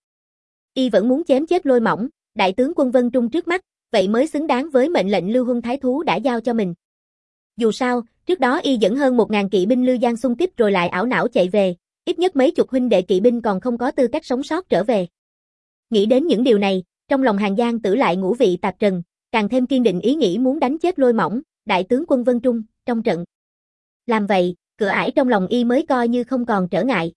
Y vẫn muốn chém chết lôi mỏng, đại tướng quân Vân Trung trước mắt, vậy mới xứng đáng với mệnh lệnh Lưu Huân Thái Thú đã giao cho mình. Dù sao, trước đó y dẫn hơn một ngàn kỵ binh Lư Giang xung kích rồi lại ảo não chạy về, ít nhất mấy chục huynh đệ kỵ binh còn không có tư cách sống sót trở về. Nghĩ đến những điều này, trong lòng Hàn Giang Tử lại ngũ vị tạp trần, càng thêm kiên định ý nghĩ muốn đánh chết lôi mỏng, đại tướng quân Vân Trung, trong trận. Làm vậy, cửa ải trong lòng y mới coi như không còn trở ngại.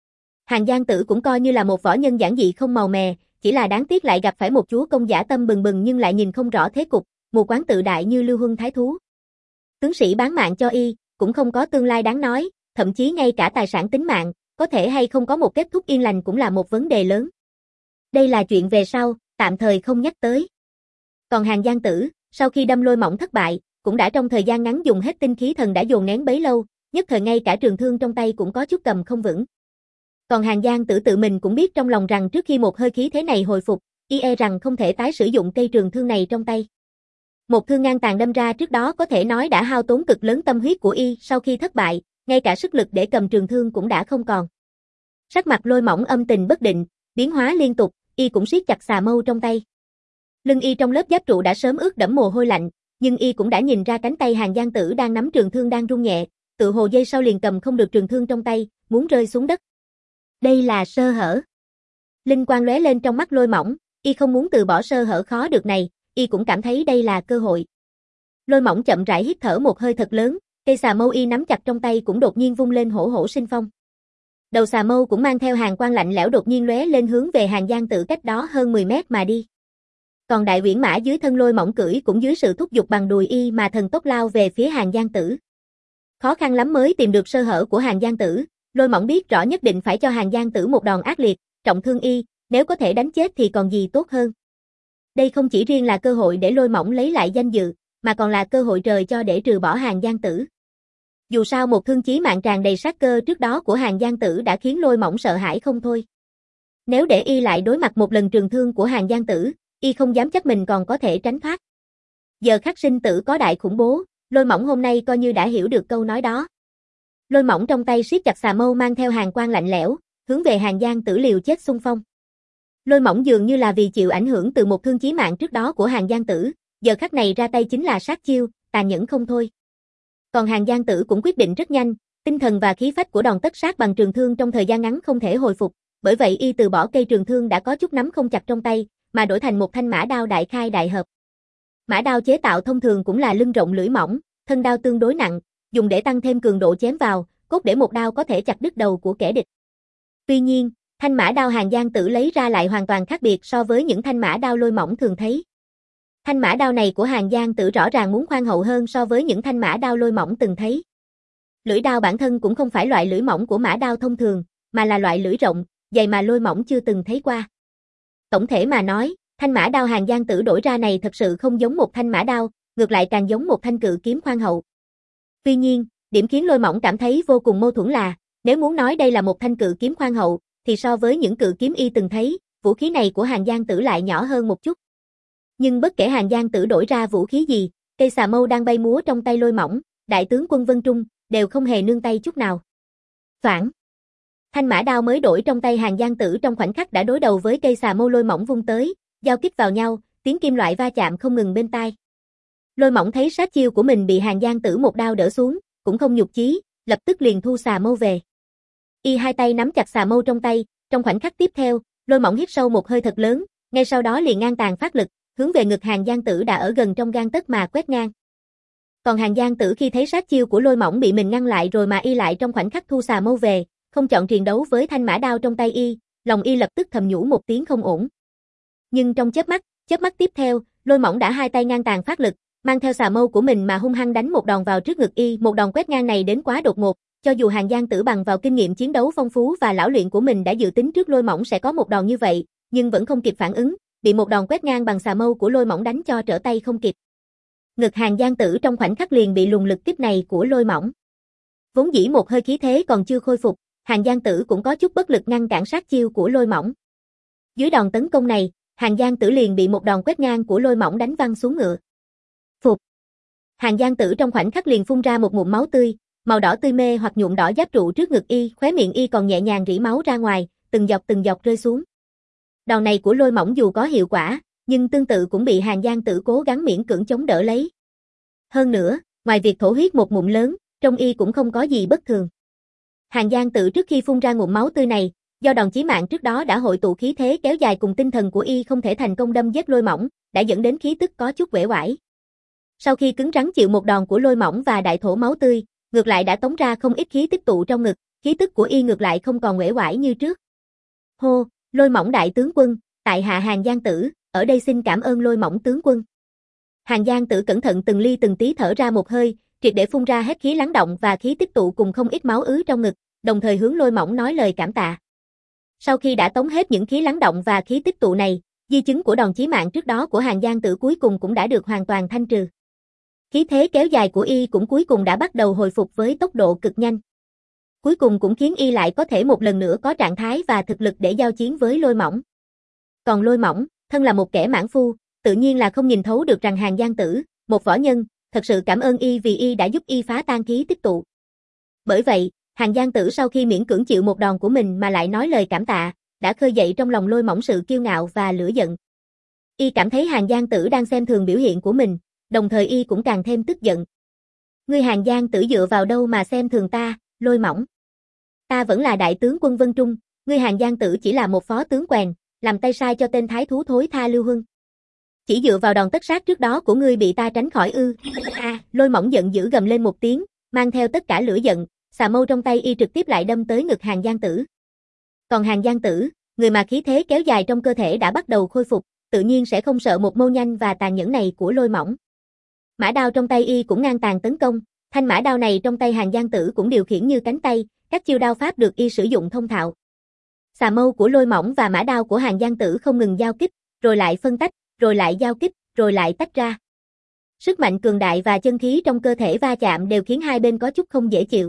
Hàn Giang Tử cũng coi như là một võ nhân giản dị không màu mè, chỉ là đáng tiếc lại gặp phải một chúa công dã tâm bừng bừng nhưng lại nhìn không rõ thế cục, mù quáng tự đại như Lưu Huân Thái Thú. Tướng sĩ bán mạng cho y, cũng không có tương lai đáng nói, thậm chí ngay cả tài sản tính mạng, có thể hay không có một kết thúc yên lành cũng là một vấn đề lớn. Đây là chuyện về sau, tạm thời không nhắc tới. Còn Hàn Giang Tử, sau khi đâm lôi mỏng thất bại, cũng đã trong thời gian ngắn dùng hết tinh khí thần đã dồn nén bấy lâu, nhất thời ngay cả trường thương trong tay cũng có chút cầm không vững. Còn Hàn Giang Tử tự mình cũng biết trong lòng rằng trước khi một hơi khí thế này hồi phục, y e rằng không thể tái sử dụng cây trường thương này trong tay. Một thương ngang tàn đâm ra trước đó có thể nói đã hao tốn cực lớn tâm huyết của y, sau khi thất bại, ngay cả sức lực để cầm trường thương cũng đã không còn. Sắc mặt lôi mỏng âm tình bất định, biến hóa liên tục, y cũng siết chặt xà mâu trong tay. Lưng y trong lớp giáp trụ đã sớm ướt đẫm mồ hôi lạnh, nhưng y cũng đã nhìn ra cánh tay Hàn Giang Tử đang nắm trường thương đang rung nhẹ, tự hồ giây sau liền cầm không được trường thương trong tay, muốn rơi xuống đất. Đây là sơ hở. Linh quang lóe lên trong mắt lôi mỏng, y không muốn từ bỏ sơ hở khó được này, y cũng cảm thấy đây là cơ hội. Lôi mỏng chậm rãi hít thở một hơi thật lớn, cây xà mâu y nắm chặt trong tay cũng đột nhiên vung lên hổ hổ sinh phong. Đầu xà mâu cũng mang theo hàn quang lạnh lẽo đột nhiên lóe lên hướng về Hàn Giang Tử cách đó hơn mười mét mà đi. Còn đại uyển mã dưới thân lôi mỏng cưỡi cũng dưới sự thúc giục bằng đùi y mà thần tốc lao về phía Hàn Giang Tử. Khó khăn lắm mới tìm được sơ hở của Hàn Giang Tử, lôi mỏng biết rõ nhất định phải cho Hàn Giang Tử một đòn ác liệt, trọng thương y, nếu có thể đánh chết thì còn gì tốt hơn. Đây không chỉ riêng là cơ hội để lôi mỏng lấy lại danh dự, mà còn là cơ hội trời cho để trừ bỏ Hàn Giang Tử. Dù sao một thương chí mạng tràn đầy sát cơ trước đó của Hàn Giang Tử đã khiến lôi mỏng sợ hãi không thôi. Nếu để y lại đối mặt một lần trường thương của Hàn Giang Tử, y không dám chắc mình còn có thể tránh thoát. Giờ khắc sinh tử có đại khủng bố, lôi mỏng hôm nay coi như đã hiểu được câu nói đó. Lôi mỏng trong tay siết chặt xà mâu mang theo hàn quang lạnh lẽo, hướng về Hàn Giang Tử liều chết xung phong. Lôi mỏng dường như là vì chịu ảnh hưởng từ một thương chí mạng trước đó của Hàn Giang Tử, giờ khắc này ra tay chính là sát chiêu, tàn nhẫn không thôi. Còn Hàn Giang Tử cũng quyết định rất nhanh, tinh thần và khí phách của đòn tất sát bằng trường thương trong thời gian ngắn không thể hồi phục, bởi vậy y từ bỏ cây trường thương đã có chút nắm không chặt trong tay, mà đổi thành một thanh mã đao đại khai đại hợp. Mã đao chế tạo thông thường cũng là lưng rộng lưỡi mỏng, thân đao tương đối nặng, dùng để tăng thêm cường độ chém vào, cốt để một đao có thể chặt đứt đầu của kẻ địch. Tuy nhiên, thanh mã đao Hàn Giang Tử lấy ra lại hoàn toàn khác biệt so với những thanh mã đao lôi mỏng thường thấy. Thanh mã đao này của Hàn Giang Tử rõ ràng muốn khoan hậu hơn so với những thanh mã đao lôi mỏng từng thấy. Lưỡi đao bản thân cũng không phải loại lưỡi mỏng của mã đao thông thường, mà là loại lưỡi rộng, dày mà lôi mỏng chưa từng thấy qua. Tổng thể mà nói, thanh mã đao Hàn Giang Tử đổi ra này thật sự không giống một thanh mã đao, ngược lại càng giống một thanh cự kiếm khoan hậu. Tuy nhiên, điểm khiến lôi mỏng cảm thấy vô cùng mâu thuẫn là, nếu muốn nói đây là một thanh cự kiếm khoan hậu, thì so với những cự kiếm y từng thấy, vũ khí này của Hàn Giang Tử lại nhỏ hơn một chút. Nhưng bất kể Hàn Giang Tử đổi ra vũ khí gì, cây xà mâu đang bay múa trong tay lôi mỏng, đại tướng quân Vân Trung, đều không hề nương tay chút nào. Phản. Thanh mã đao mới đổi trong tay Hàn Giang Tử trong khoảnh khắc đã đối đầu với cây xà mâu lôi mỏng vung tới, giao kích vào nhau, tiếng kim loại va chạm không ngừng bên tai. Lôi mỏng thấy sát chiêu của mình bị Hàn Giang Tử một đao đỡ xuống, cũng không nhục chí, lập tức liền thu xà mâu về. Y hai tay nắm chặt xà mâu trong tay, trong khoảnh khắc tiếp theo, lôi mỏng hít sâu một hơi thật lớn, ngay sau đó liền ngang tàn phát lực, hướng về ngực Hàn Giang Tử đã ở gần trong gang tấc mà quét ngang. Còn Hàn Giang Tử khi thấy sát chiêu của lôi mỏng bị mình ngăn lại rồi mà y lại trong khoảnh khắc thu xà mâu về, không chọn triền đấu với thanh mã đao trong tay y, lòng y lập tức thầm nhủ một tiếng không ổn. Nhưng trong chớp mắt, chớp mắt tiếp theo, Lôi Mỏng đã hai tay ngang tàn phát lực, mang theo xà mâu của mình mà hung hăng đánh một đòn vào trước ngực y, một đòn quét ngang này đến quá đột ngột, cho dù Hàn Giang Tử bằng vào kinh nghiệm chiến đấu phong phú và lão luyện của mình đã dự tính trước Lôi Mỏng sẽ có một đòn như vậy, nhưng vẫn không kịp phản ứng, bị một đòn quét ngang bằng xà mâu của Lôi Mỏng đánh cho trở tay không kịp. Ngực Hàn Giang Tử trong khoảnh khắc liền bị luồng lực kích này của Lôi Mỏng. Vốn dĩ một hơi khí thế còn chưa khôi phục, Hàn Giang Tử cũng có chút bất lực ngăn cản sát chiêu của Lôi Mỏng. Dưới đòn tấn công này, Hàn Giang Tử liền bị một đòn quét ngang của Lôi Mỏng đánh văng xuống ngựa. Phục. Hàn Giang Tử trong khoảnh khắc liền phun ra một ngụm máu tươi, màu đỏ tươi mê hoặc nhuộm đỏ giáp trụ trước ngực y, khóe miệng y còn nhẹ nhàng rỉ máu ra ngoài, từng giọt từng giọt rơi xuống. Đòn này của Lôi Mỏng dù có hiệu quả, nhưng tương tự cũng bị Hàn Giang Tử cố gắng miễn cưỡng chống đỡ lấy. Hơn nữa, ngoài việc thổ huyết một ngụm lớn, trong y cũng không có gì bất thường. Hàn Giang Tử trước khi phun ra ngụm máu tươi này, do đòn chí mạng trước đó đã hội tụ khí thế kéo dài cùng tinh thần của y không thể thành công đâm giết Lôi Mỏng, đã dẫn đến khí tức có chút uể oải. Sau khi cứng rắn chịu một đòn của Lôi Mỏng và đại thổ máu tươi, ngược lại đã tống ra không ít khí tích tụ trong ngực, khí tức của y ngược lại không còn uể oải như trước. Hô, Lôi Mỏng đại tướng quân, tại hạ Hàn Giang Tử, ở đây xin cảm ơn Lôi Mỏng tướng quân. Hàn Giang Tử cẩn thận từng ly từng tí thở ra một hơi, triệt để phun ra hết khí lắng động và khí tích tụ cùng không ít máu ứ trong ngực, đồng thời hướng Lôi Mỏng nói lời cảm tạ. Sau khi đã tống hết những khí lắng động và khí tích tụ này, di chứng của đòn chí mạng trước đó của Hàn Giang Tử cuối cùng cũng đã được hoàn toàn thanh trừ. Khí thế kéo dài của y cũng cuối cùng đã bắt đầu hồi phục với tốc độ cực nhanh. Cuối cùng cũng khiến y lại có thể một lần nữa có trạng thái và thực lực để giao chiến với Lôi Mỏng. Còn Lôi Mỏng, thân là một kẻ mãn phu, tự nhiên là không nhìn thấu được rằng Hàn Giang Tử, một võ nhân, thật sự cảm ơn y vì y đã giúp y phá tan khí tích tụ. Bởi vậy, Hàn Giang Tử sau khi miễn cưỡng chịu một đòn của mình mà lại nói lời cảm tạ, đã khơi dậy trong lòng Lôi Mỏng sự kiêu ngạo và lửa giận. Y cảm thấy Hàn Giang Tử đang xem thường biểu hiện của mình, đồng thời y cũng càng thêm tức giận. Ngươi Hàn Giang Tử dựa vào đâu mà xem thường ta, Lôi Mỏng? Ta vẫn là đại tướng quân Vân Trung, ngươi Hàn Giang Tử chỉ là một phó tướng quèn, làm tay sai cho tên thái thú thối tha Lưu Huân. Chỉ dựa vào đòn tất sát trước đó của ngươi bị ta tránh khỏi ư? À, Lôi Mỏng giận dữ gầm lên một tiếng, mang theo tất cả lửa giận, xà mâu trong tay y trực tiếp lại đâm tới ngực Hàn Giang Tử. Còn Hàn Giang Tử, người mà khí thế kéo dài trong cơ thể đã bắt đầu khôi phục, tự nhiên sẽ không sợ một mâu nhanh và tàn nhẫn này của Lôi Mỏng. Mã đao trong tay y cũng ngang tàn tấn công, thanh mã đao này trong tay Hàn Giang Tử cũng điều khiển như cánh tay, các chiêu đao pháp được y sử dụng thông thạo. Xà mâu của Lôi Mỏng và mã đao của Hàn Giang Tử không ngừng giao kích, rồi lại phân tách, rồi lại giao kích, rồi lại tách ra. Sức mạnh cường đại và chân khí trong cơ thể va chạm đều khiến hai bên có chút không dễ chịu.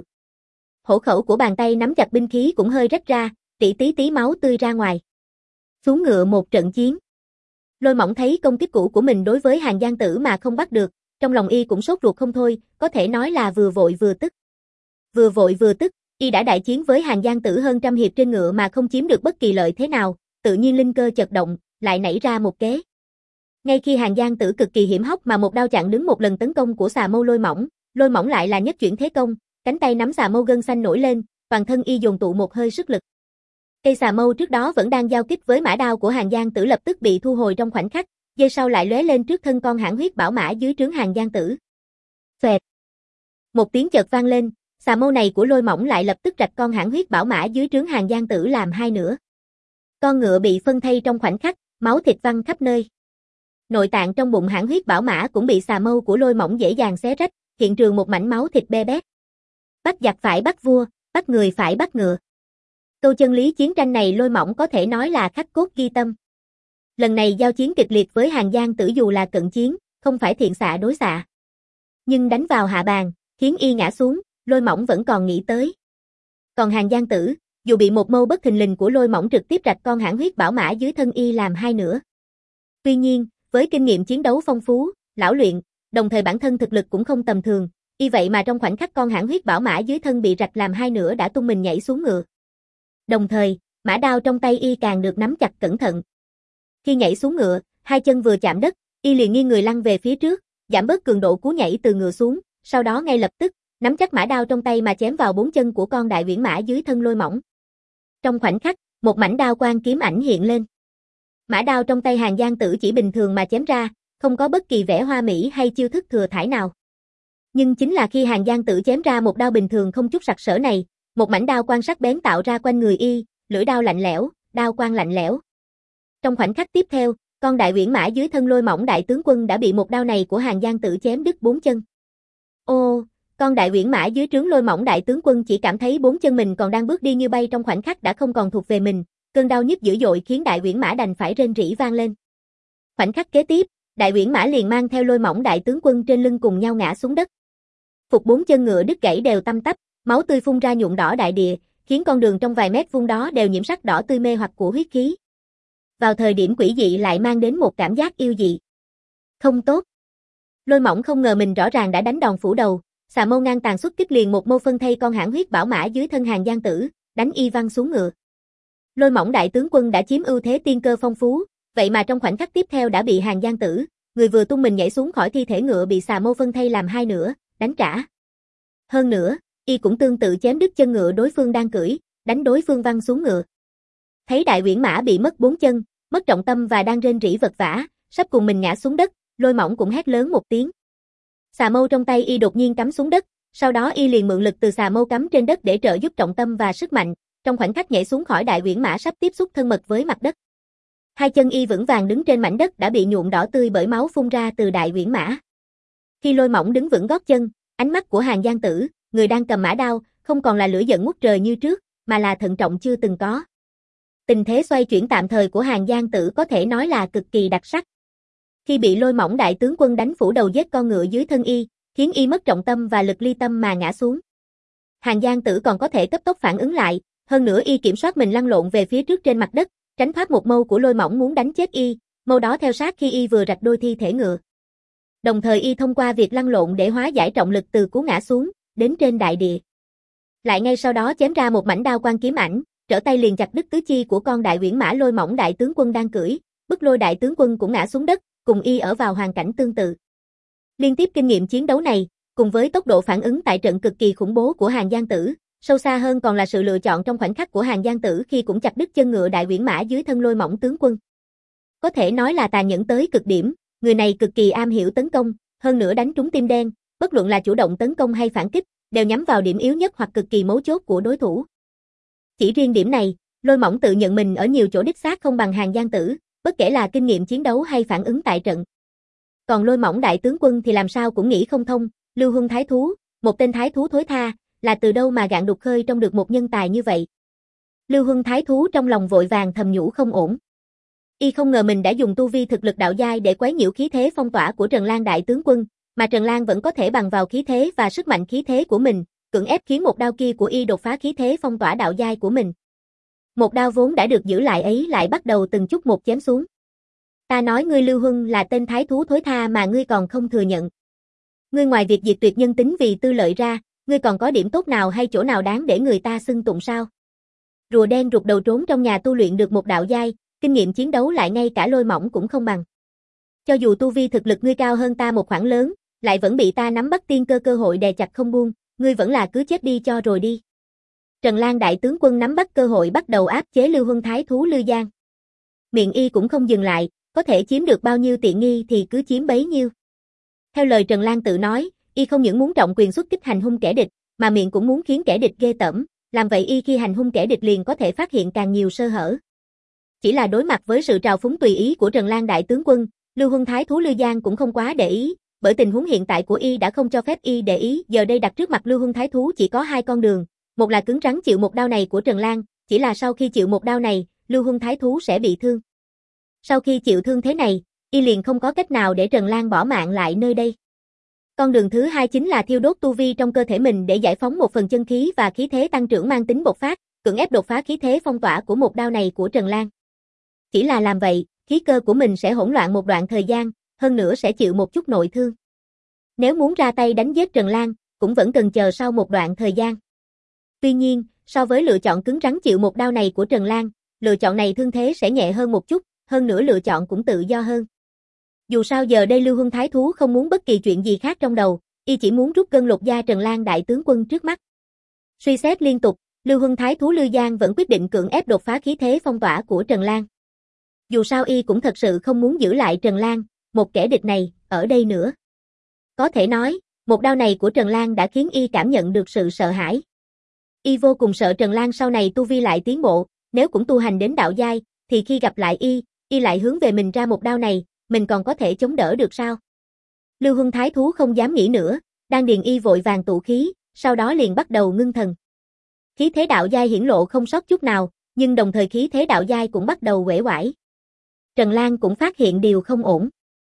Hổ khẩu của bàn tay nắm chặt binh khí cũng hơi rách ra, tỉ tí tí máu tươi ra ngoài. Xuống ngựa một trận chiến. Lôi Mỏng thấy công kích cũ của mình đối với Hàn Giang Tử mà không bắt được, trong lòng y cũng sốt ruột không thôi, có thể nói là vừa vội vừa tức. Vừa vội vừa tức, y đã đại chiến với Hàn Giang Tử hơn trăm hiệp trên ngựa mà không chiếm được bất kỳ lợi thế nào, tự nhiên linh cơ chợt động, lại nảy ra một kế. Ngay khi Hàn Giang Tử cực kỳ hiểm hóc mà một đao chặn đứng một lần tấn công của xà mâu Lôi Mỏng, Lôi Mỏng lại là nhất chuyển thế công, cánh tay nắm xà mâu gân xanh nổi lên, toàn thân y dồn tụ một hơi sức lực. Cây xà mâu trước đó vẫn đang giao kích với mã đao của Hàn Giang Tử lập tức bị thu hồi trong khoảnh khắc, giây sau lại lóe lên trước thân con hãn huyết bảo mã dưới trướng Hàn Giang Tử. Xoẹt. Một tiếng chợt vang lên, xà mâu này của Lôi Mỏng lại lập tức rạch con hãn huyết bảo mã dưới trướng Hàn Giang Tử làm hai nửa. Con ngựa bị phân thây trong khoảnh khắc, máu thịt văng khắp nơi. Nội tạng trong bụng hãn huyết bảo mã cũng bị xà mâu của Lôi Mỏng dễ dàng xé rách, hiện trường một mảnh máu thịt be bét. Bắt giặc phải bắt vua, bắt người phải bắt ngựa. Câu chân lý chiến tranh này Lôi Mỏng có thể nói là khắc cốt ghi tâm. Lần này giao chiến kịch liệt với Hàn Giang Tử dù là cận chiến, không phải thiện xạ đối xạ. Nhưng đánh vào hạ bàn, khiến y ngã xuống, Lôi Mỏng vẫn còn nghĩ tới. Còn Hàn Giang Tử, dù bị một mâu bất thình lình của Lôi Mỏng trực tiếp rạch con hãn huyết bảo mã dưới thân y làm hai nửa. Tuy nhiên, với kinh nghiệm chiến đấu phong phú, lão luyện, đồng thời bản thân thực lực cũng không tầm thường, y vậy mà trong khoảnh khắc con hãn huyết bảo mã dưới thân bị rạch làm hai nửa đã tung mình nhảy xuống ngựa. Đồng thời, mã đao trong tay y càng được nắm chặt cẩn thận. Khi nhảy xuống ngựa, hai chân vừa chạm đất, y liền nghiêng người lăn về phía trước, giảm bớt cường độ cú nhảy từ ngựa xuống, sau đó ngay lập tức, nắm chắc mã đao trong tay mà chém vào bốn chân của con đại uyển mã dưới thân Lôi Mỏng. Trong khoảnh khắc, một mảnh đao quang kiếm ảnh hiện lên. Mã đao trong tay Hàn Giang Tử chỉ bình thường mà chém ra, không có bất kỳ vẻ hoa mỹ hay chiêu thức thừa thãi nào. Nhưng chính là khi Hàn Giang Tử chém ra một đao bình thường không chút sặc sỡ này, một mảnh đao quang sắc bén tạo ra quanh người y, lưỡi đao lạnh lẽo, đao quang lạnh lẽo. Trong khoảnh khắc tiếp theo, con đại uyển mã dưới thân Lôi Mỏng đại tướng quân đã bị một đao này của Hàn Giang Tử chém đứt bốn chân. Ô, con đại uyển mã dưới trướng Lôi Mỏng đại tướng quân chỉ cảm thấy bốn chân mình còn đang bước đi như bay trong khoảnh khắc đã không còn thuộc về mình, cơn đau nhức dữ dội khiến đại uyển mã đành phải rên rỉ vang lên. Khoảnh khắc kế tiếp, đại uyển mã liền mang theo Lôi Mỏng đại tướng quân trên lưng cùng nhau ngã xuống đất. Phục bốn chân ngựa đứt gãy đều tăm tắp, máu tươi phun ra nhuộm đỏ đại địa, khiến con đường trong vài mét vuông đó đều nhiễm sắc đỏ tươi mê hoặc của huyết khí. Vào thời điểm quỷ dị lại mang đến một cảm giác yêu dị. Không tốt. Lôi Mỏng không ngờ mình rõ ràng đã đánh đòn phủ đầu, xà mâu ngang tàn xuất kích liền một mâu phân thây con hãn huyết bảo mã dưới thân Hàn Giang Tử, đánh y văng xuống ngựa. Lôi Mỏng đại tướng quân đã chiếm ưu thế tiên cơ phong phú, vậy mà trong khoảnh khắc tiếp theo đã bị Hàn Giang Tử, người vừa tung mình nhảy xuống khỏi thi thể ngựa bị xà mâu phân thây làm hai nửa, đánh trả. Hơn nữa, y cũng tương tự chém đứt chân ngựa đối phương đang cưỡi, đánh đối phương văng xuống ngựa. Thấy đại uyển mã bị mất bốn chân, mất trọng tâm và đang rên rỉ vật vã, sắp cùng mình ngã xuống đất, Lôi Mỏng cũng hét lớn một tiếng. Xà mâu trong tay y đột nhiên cắm xuống đất, sau đó y liền mượn lực từ xà mâu cắm trên đất để trợ giúp trọng tâm và sức mạnh, trong khoảnh khắc nhảy xuống khỏi đại uyển mã sắp tiếp xúc thân mật với mặt đất. Hai chân y vững vàng đứng trên mảnh đất đã bị nhuộm đỏ tươi bởi máu phun ra từ đại uyển mã. Khi Lôi Mỏng đứng vững gót chân, ánh mắt của Hàn Giang Tử, người đang cầm mã đao, không còn là lửa giận ngút trời như trước, mà là thận trọng chưa từng có. Tình thế xoay chuyển tạm thời của Hàn Giang Tử có thể nói là cực kỳ đặc sắc. Khi bị Lôi Mỏng đại tướng quân đánh phủ đầu giết con ngựa dưới thân y, khiến y mất trọng tâm và lực ly tâm mà ngã xuống. Hàn Giang Tử còn có thể cấp tốc phản ứng lại, hơn nữa y kiểm soát mình lăn lộn về phía trước trên mặt đất, tránh thoát một mâu của Lôi Mỏng muốn đánh chết y, mâu đó theo sát khi y vừa rạch đôi thi thể ngựa. Đồng thời y thông qua việc lăn lộn để hóa giải trọng lực từ cú ngã xuống, đến trên đại địa. Lại ngay sau đó chém ra một mảnh đao quang kiếm ảnh, trở tay liền chặt đứt tứ chi của con đại uyển mã Lôi Mỏng đại tướng quân đang cưỡi, bức Lôi đại tướng quân cũng ngã xuống đất, cùng y ở vào hoàn cảnh tương tự. Liên tiếp kinh nghiệm chiến đấu này, cùng với tốc độ phản ứng tại trận cực kỳ khủng bố của Hàn Giang Tử, sâu xa hơn còn là sự lựa chọn trong khoảnh khắc của Hàn Giang Tử khi cũng chặt đứt chân ngựa đại uyển mã dưới thân Lôi Mỏng tướng quân. Có thể nói là tàn nhẫn tới cực điểm, người này cực kỳ am hiểu tấn công, hơn nữa đánh trúng tim đen, bất luận là chủ động tấn công hay phản kích, đều nhắm vào điểm yếu nhất hoặc cực kỳ mấu chốt của đối thủ. Chỉ riêng điểm này, Lôi Mỏng tự nhận mình ở nhiều chỗ đích xác không bằng Hàn Giang Tử, bất kể là kinh nghiệm chiến đấu hay phản ứng tại trận. Còn Lôi Mỏng đại tướng quân thì làm sao cũng nghĩ không thông, Lưu Huân thái thú, một tên thái thú thối tha, là từ đâu mà gạn đục khơi trong được một nhân tài như vậy. Lưu Huân thái thú trong lòng vội vàng thầm nhủ không ổn. Y không ngờ mình đã dùng tu vi thực lực đạo giai để quấy nhiễu khí thế phong tỏa của Trần Lang đại tướng quân, mà Trần Lang vẫn có thể bằng vào khí thế và sức mạnh khí thế của mình, cưỡng ép khiến một đao kia của y đột phá khí thế phong tỏa đạo giai của mình. Một đao vốn đã được giữ lại ấy lại bắt đầu từng chút một chém xuống. Ta nói ngươi Lưu Huân là tên thái thú thối tha mà ngươi còn không thừa nhận. Ngươi ngoài việc diệt tuyệt nhân tính vì tư lợi ra, ngươi còn có điểm tốt nào hay chỗ nào đáng để người ta xưng tụng sao? Rùa đen rụt đầu trốn trong nhà tu luyện được một đạo giai, kinh nghiệm chiến đấu lại ngay cả Lôi Mỏng cũng không bằng. Cho dù tu vi thực lực ngươi cao hơn ta một khoảng lớn, lại vẫn bị ta nắm bắt tiên cơ cơ hội đè chặt không buông, ngươi vẫn là cứ chết đi cho rồi đi. Trần Lang đại tướng quân nắm bắt cơ hội bắt đầu áp chế Lưu Huân thái thú Lưu Giang. Miệng y cũng không dừng lại, có thể chiếm được bao nhiêu tiện nghi thì cứ chiếm bấy nhiêu. Theo lời Trần Lang tự nói, y không những muốn trọng quyền xuất kích hành hung kẻ địch, mà miệng cũng muốn khiến kẻ địch ghê tởm, làm vậy y khi hành hung kẻ địch liền có thể phát hiện càng nhiều sơ hở. Chỉ là đối mặt với sự trào phúng tùy ý của Trần Lang đại tướng quân, Lưu Huân thái thú Lưu Giang cũng không quá để ý, bởi tình huống hiện tại của y đã không cho phép y để ý, giờ đây đặt trước mặt Lưu Huân thái thú chỉ có hai con đường, một là cứng rắn chịu một đao này của Trần Lang, chỉ là sau khi chịu một đao này, Lưu Huân thái thú sẽ bị thương. Sau khi chịu thương thế này, y liền không có cách nào để Trần Lang bỏ mạng lại nơi đây. Con đường thứ hai chính là thiêu đốt tu vi trong cơ thể mình để giải phóng một phần chân khí và khí thế tăng trưởng mang tính bộc phát, cưỡng ép đột phá khí thế phong tỏa của một đao này của Trần Lang. Chỉ là làm vậy, khí cơ của mình sẽ hỗn loạn một đoạn thời gian, hơn nữa sẽ chịu một chút nội thương. Nếu muốn ra tay đánh giết Trần Lang, cũng vẫn cần chờ sau một đoạn thời gian. Tuy nhiên, so với lựa chọn cứng rắn chịu một đao này của Trần Lang, lựa chọn này thương thế sẽ nhẹ hơn một chút, hơn nữa lựa chọn cũng tự do hơn. Dù sao giờ đây Lưu Huân thái thú không muốn bất kỳ chuyện gì khác trong đầu, y chỉ muốn rút cân lột da Trần Lang đại tướng quân trước mắt. Suy xét liên tục, Lưu Huân thái thú Lưu Giang vẫn quyết định cưỡng ép đột phá khí thế phong tỏa của Trần Lang. Dù sao y cũng thật sự không muốn giữ lại Trần Lang, một kẻ địch này, ở đây nữa. Có thể nói, một đao này của Trần Lang đã khiến y cảm nhận được sự sợ hãi. Y vô cùng sợ Trần Lang sau này tu vi lại tiến bộ, nếu cũng tu hành đến đạo giai, thì khi gặp lại y, y lại hướng về mình ra một đao này, mình còn có thể chống đỡ được sao? Lưu Huân Thái Thú không dám nghĩ nữa, đan điền y vội vàng tụ khí, sau đó liền bắt đầu ngưng thần. Khí thế đạo giai hiển lộ không sót chút nào, nhưng đồng thời khí thế đạo giai cũng bắt đầu uể oải. Trần Lang cũng phát hiện điều không ổn.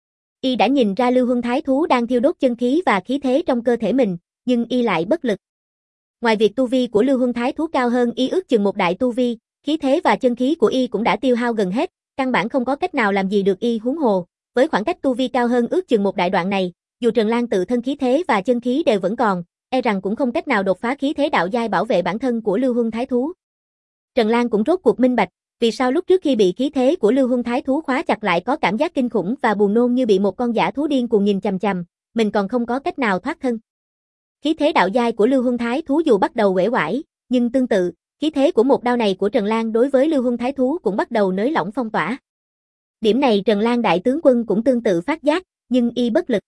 Y đã nhìn ra Lưu Huân Thái Thú đang thiêu đốt chân khí và khí thế trong cơ thể mình, nhưng y lại bất lực. Ngoài việc tu vi của Lưu Huân Thái Thú cao hơn y ước chừng một đại tu vi, khí thế và chân khí của y cũng đã tiêu hao gần hết, căn bản không có cách nào làm gì được y, huống hồ. Với khoảng cách tu vi cao hơn ước chừng một đại đoạn này, dù Trần Lang tự thân khí thế và chân khí đều vẫn còn, e rằng cũng không cách nào đột phá khí thế đạo giai bảo vệ bản thân của Lưu Huân Thái Thú. Trần Lang cũng rốt cuộc minh bạch, vì sao lúc trước khi bị khí thế của Lưu Huân Thái Thú khóa chặt lại có cảm giác kinh khủng và buồn nôn như bị một con dã thú điên cuồng nhìn chằm chằm, mình còn không có cách nào thoát thân. Khí thế đạo giai của Lưu Huân Thái Thú dù bắt đầu uể oải, nhưng tương tự, khí thế của một đao này của Trần Lang đối với Lưu Huân Thái Thú cũng bắt đầu nới lỏng phong tỏa. Điểm này Trần Lang đại tướng quân cũng tương tự phát giác, nhưng y bất lực.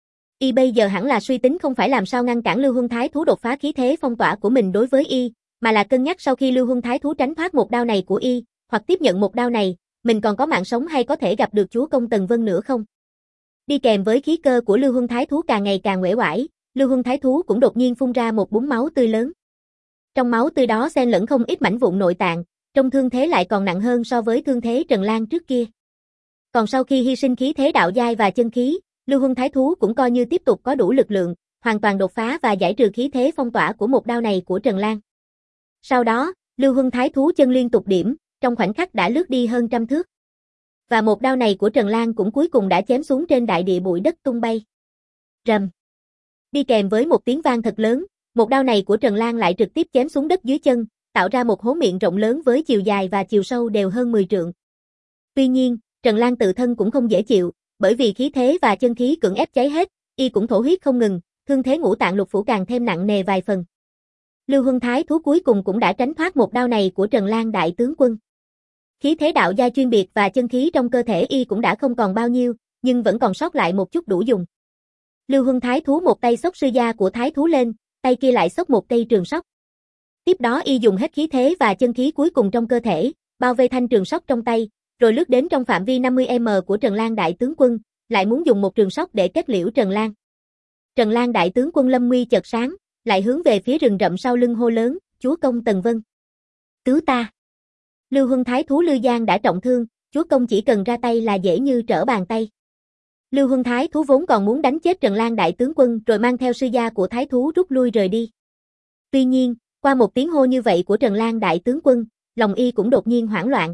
Y bây giờ hẳn là suy tính không phải làm sao ngăn cản Lưu Huân Thái Thú đột phá khí thế phong tỏa của mình đối với y, mà là cân nhắc sau khi Lưu Huân Thái Thú tránh thoát một đao này của y, hoặc tiếp nhận một đao này, mình còn có mạng sống hay có thể gặp được chúa công Tần Vân nữa không? Đi kèm với khí cơ của Lưu Huân Thái Thú càng ngày càng uể oải, Lưu Huân Thái Thú cũng đột nhiên phun ra một búng máu tươi lớn. Trong máu tươi đó xen lẫn không ít mảnh vụn nội tạng, trong thương thế lại còn nặng hơn so với thương thế Trần Lang trước kia. Còn sau khi hy sinh khí thế đạo giai và chân khí, Lưu Huân Thái Thú cũng coi như tiếp tục có đủ lực lượng, hoàn toàn đột phá và giải trừ khí thế phong tỏa của một đao này của Trần Lang. Sau đó, Lưu Huân Thái Thú chân liên tục điểm, trong khoảnh khắc đã lướt đi hơn trăm thước. Và một đao này của Trần Lang cũng cuối cùng đã chém xuống trên đại địa bụi đất tung bay. Rầm. Đi kèm với một tiếng vang thật lớn, một đao này của Trần Lang lại trực tiếp chém xuống đất dưới chân, tạo ra một hố miệng rộng lớn với chiều dài và chiều sâu đều hơn mười trượng. Tuy nhiên, Trần Lang tự thân cũng không dễ chịu, bởi vì khí thế và chân khí cưỡng ép cháy hết, y cũng thổ huyết không ngừng, thương thế ngũ tạng lục phủ càng thêm nặng nề vài phần. Lưu Huân Thái Thú cuối cùng cũng đã tránh thoát một đao này của Trần Lang đại tướng quân. Khí thế đạo gia chuyên biệt và chân khí trong cơ thể y cũng đã không còn bao nhiêu, nhưng vẫn còn sót lại một chút đủ dùng. Lưu Huân Thái Thú một tay xốc sư gia của Thái Thú lên, tay kia lại xốc một cây trường sóc. Tiếp đó y dùng hết khí thế và chân khí cuối cùng trong cơ thể, bao vây thanh trường sóc trong tay, rồi lướt đến trong phạm vi năm mươi mét của Trần Lang đại tướng quân, lại muốn dùng một trường sóc để kết liễu Trần Lang. Trần Lang đại tướng quân lâm nguy chợt sáng, lại hướng về phía rừng rậm sau lưng hô lớn, chúa công Tần Vân. Cứu ta. Lưu Huân Thái Thú Lưu Giang đã trọng thương, chúa công chỉ cần ra tay là dễ như trở bàn tay. Lưu Huân Thái Thú vốn còn muốn đánh chết Trần Lang đại tướng quân rồi mang theo sư gia của Thái Thú rút lui rời đi. Tuy nhiên, qua một tiếng hô như vậy của Trần Lang đại tướng quân, lòng y cũng đột nhiên hoảng loạn.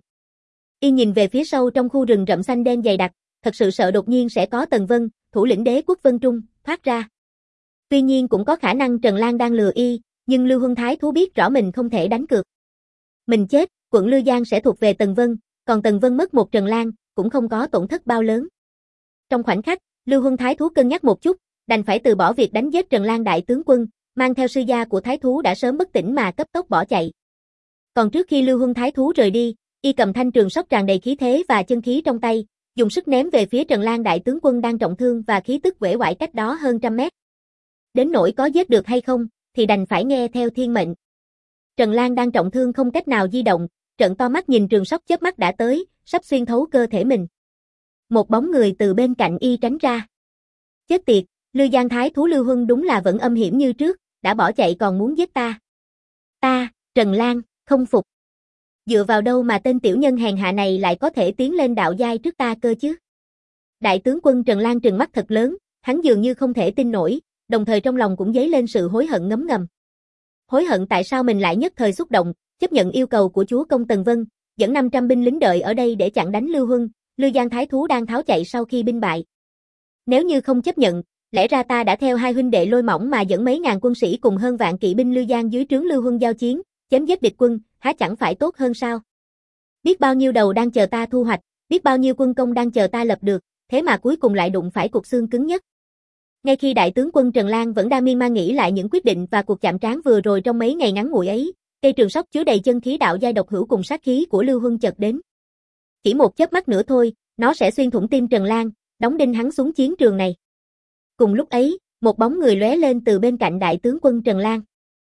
Y nhìn về phía sâu trong khu rừng rậm xanh đen dày đặc, thật sự sợ đột nhiên sẽ có Tần Vân, thủ lĩnh đế quốc Vân Trung, thoát ra. Tuy nhiên cũng có khả năng Trần Lang đang lừa y, nhưng Lưu Huân Thái Thú biết rõ mình không thể đánh cược. Mình chết, quận Lưu Giang sẽ thuộc về Tần Vân, còn Tần Vân mất một Trần Lang, cũng không có tổn thất bao lớn. Trong khoảnh khắc, Lưu Huân Thái Thú cân nhắc một chút, đành phải từ bỏ việc đánh giết Trần Lang đại tướng quân, mang theo sư gia của Thái Thú đã sớm bất tỉnh mà cấp tốc bỏ chạy. Còn trước khi Lưu Huân Thái Thú rời đi, y cầm thanh trường sóc tràn đầy khí thế và chân khí trong tay, dùng sức ném về phía Trần Lang đại tướng quân đang trọng thương và khí tức uể oải cách đó hơn trăm mét. Đến nỗi có giết được hay không, thì đành phải nghe theo thiên mệnh. Trần Lang đang trọng thương không cách nào di động, trợn to mắt nhìn trường sóc chớp mắt đã tới, sắp xuyên thấu cơ thể mình. Một bóng người từ bên cạnh y tránh ra. Chết tiệt, Lưu Giang Thái Thú Lưu Huân đúng là vẫn âm hiểm như trước, đã bỏ chạy còn muốn giết ta. Ta, Trần Lang, không phục. Dựa vào đâu mà tên tiểu nhân hèn hạ này lại có thể tiến lên đạo giai trước ta cơ chứ? Đại tướng quân Trần Lang trừng mắt thật lớn, hắn dường như không thể tin nổi, đồng thời trong lòng cũng dấy lên sự hối hận ngấm ngầm. Hối hận tại sao mình lại nhất thời xúc động, chấp nhận yêu cầu của chúa công Tần Vân, dẫn năm trăm binh lính đợi ở đây để chặn đánh Lưu Huân, Lưu Giang Thái Thú đang tháo chạy sau khi binh bại. Nếu như không chấp nhận, lẽ ra ta đã theo hai huynh đệ Lôi Mỏng mà dẫn mấy ngàn quân sĩ cùng hơn vạn kỵ binh Lưu Giang dưới trướng Lưu Huân giao chiến, chém giết địch quân, há chẳng phải tốt hơn sao? Biết bao nhiêu đầu đang chờ ta thu hoạch, biết bao nhiêu quân công đang chờ ta lập được, thế mà cuối cùng lại đụng phải cục xương cứng nhất. Ngay khi đại tướng quân Trần Lang vẫn đang miên man nghĩ lại những quyết định và cuộc chạm trán vừa rồi trong mấy ngày ngắn ngủi ấy, cây trường sóc chứa đầy chân khí đạo giai độc hữu cùng sát khí của Lưu Huân chợt đến. Chỉ một chớp mắt nữa thôi, nó sẽ xuyên thủng tim Trần Lang, đóng đinh hắn xuống chiến trường này. Cùng lúc ấy, một bóng người lóe lên từ bên cạnh đại tướng quân Trần Lang.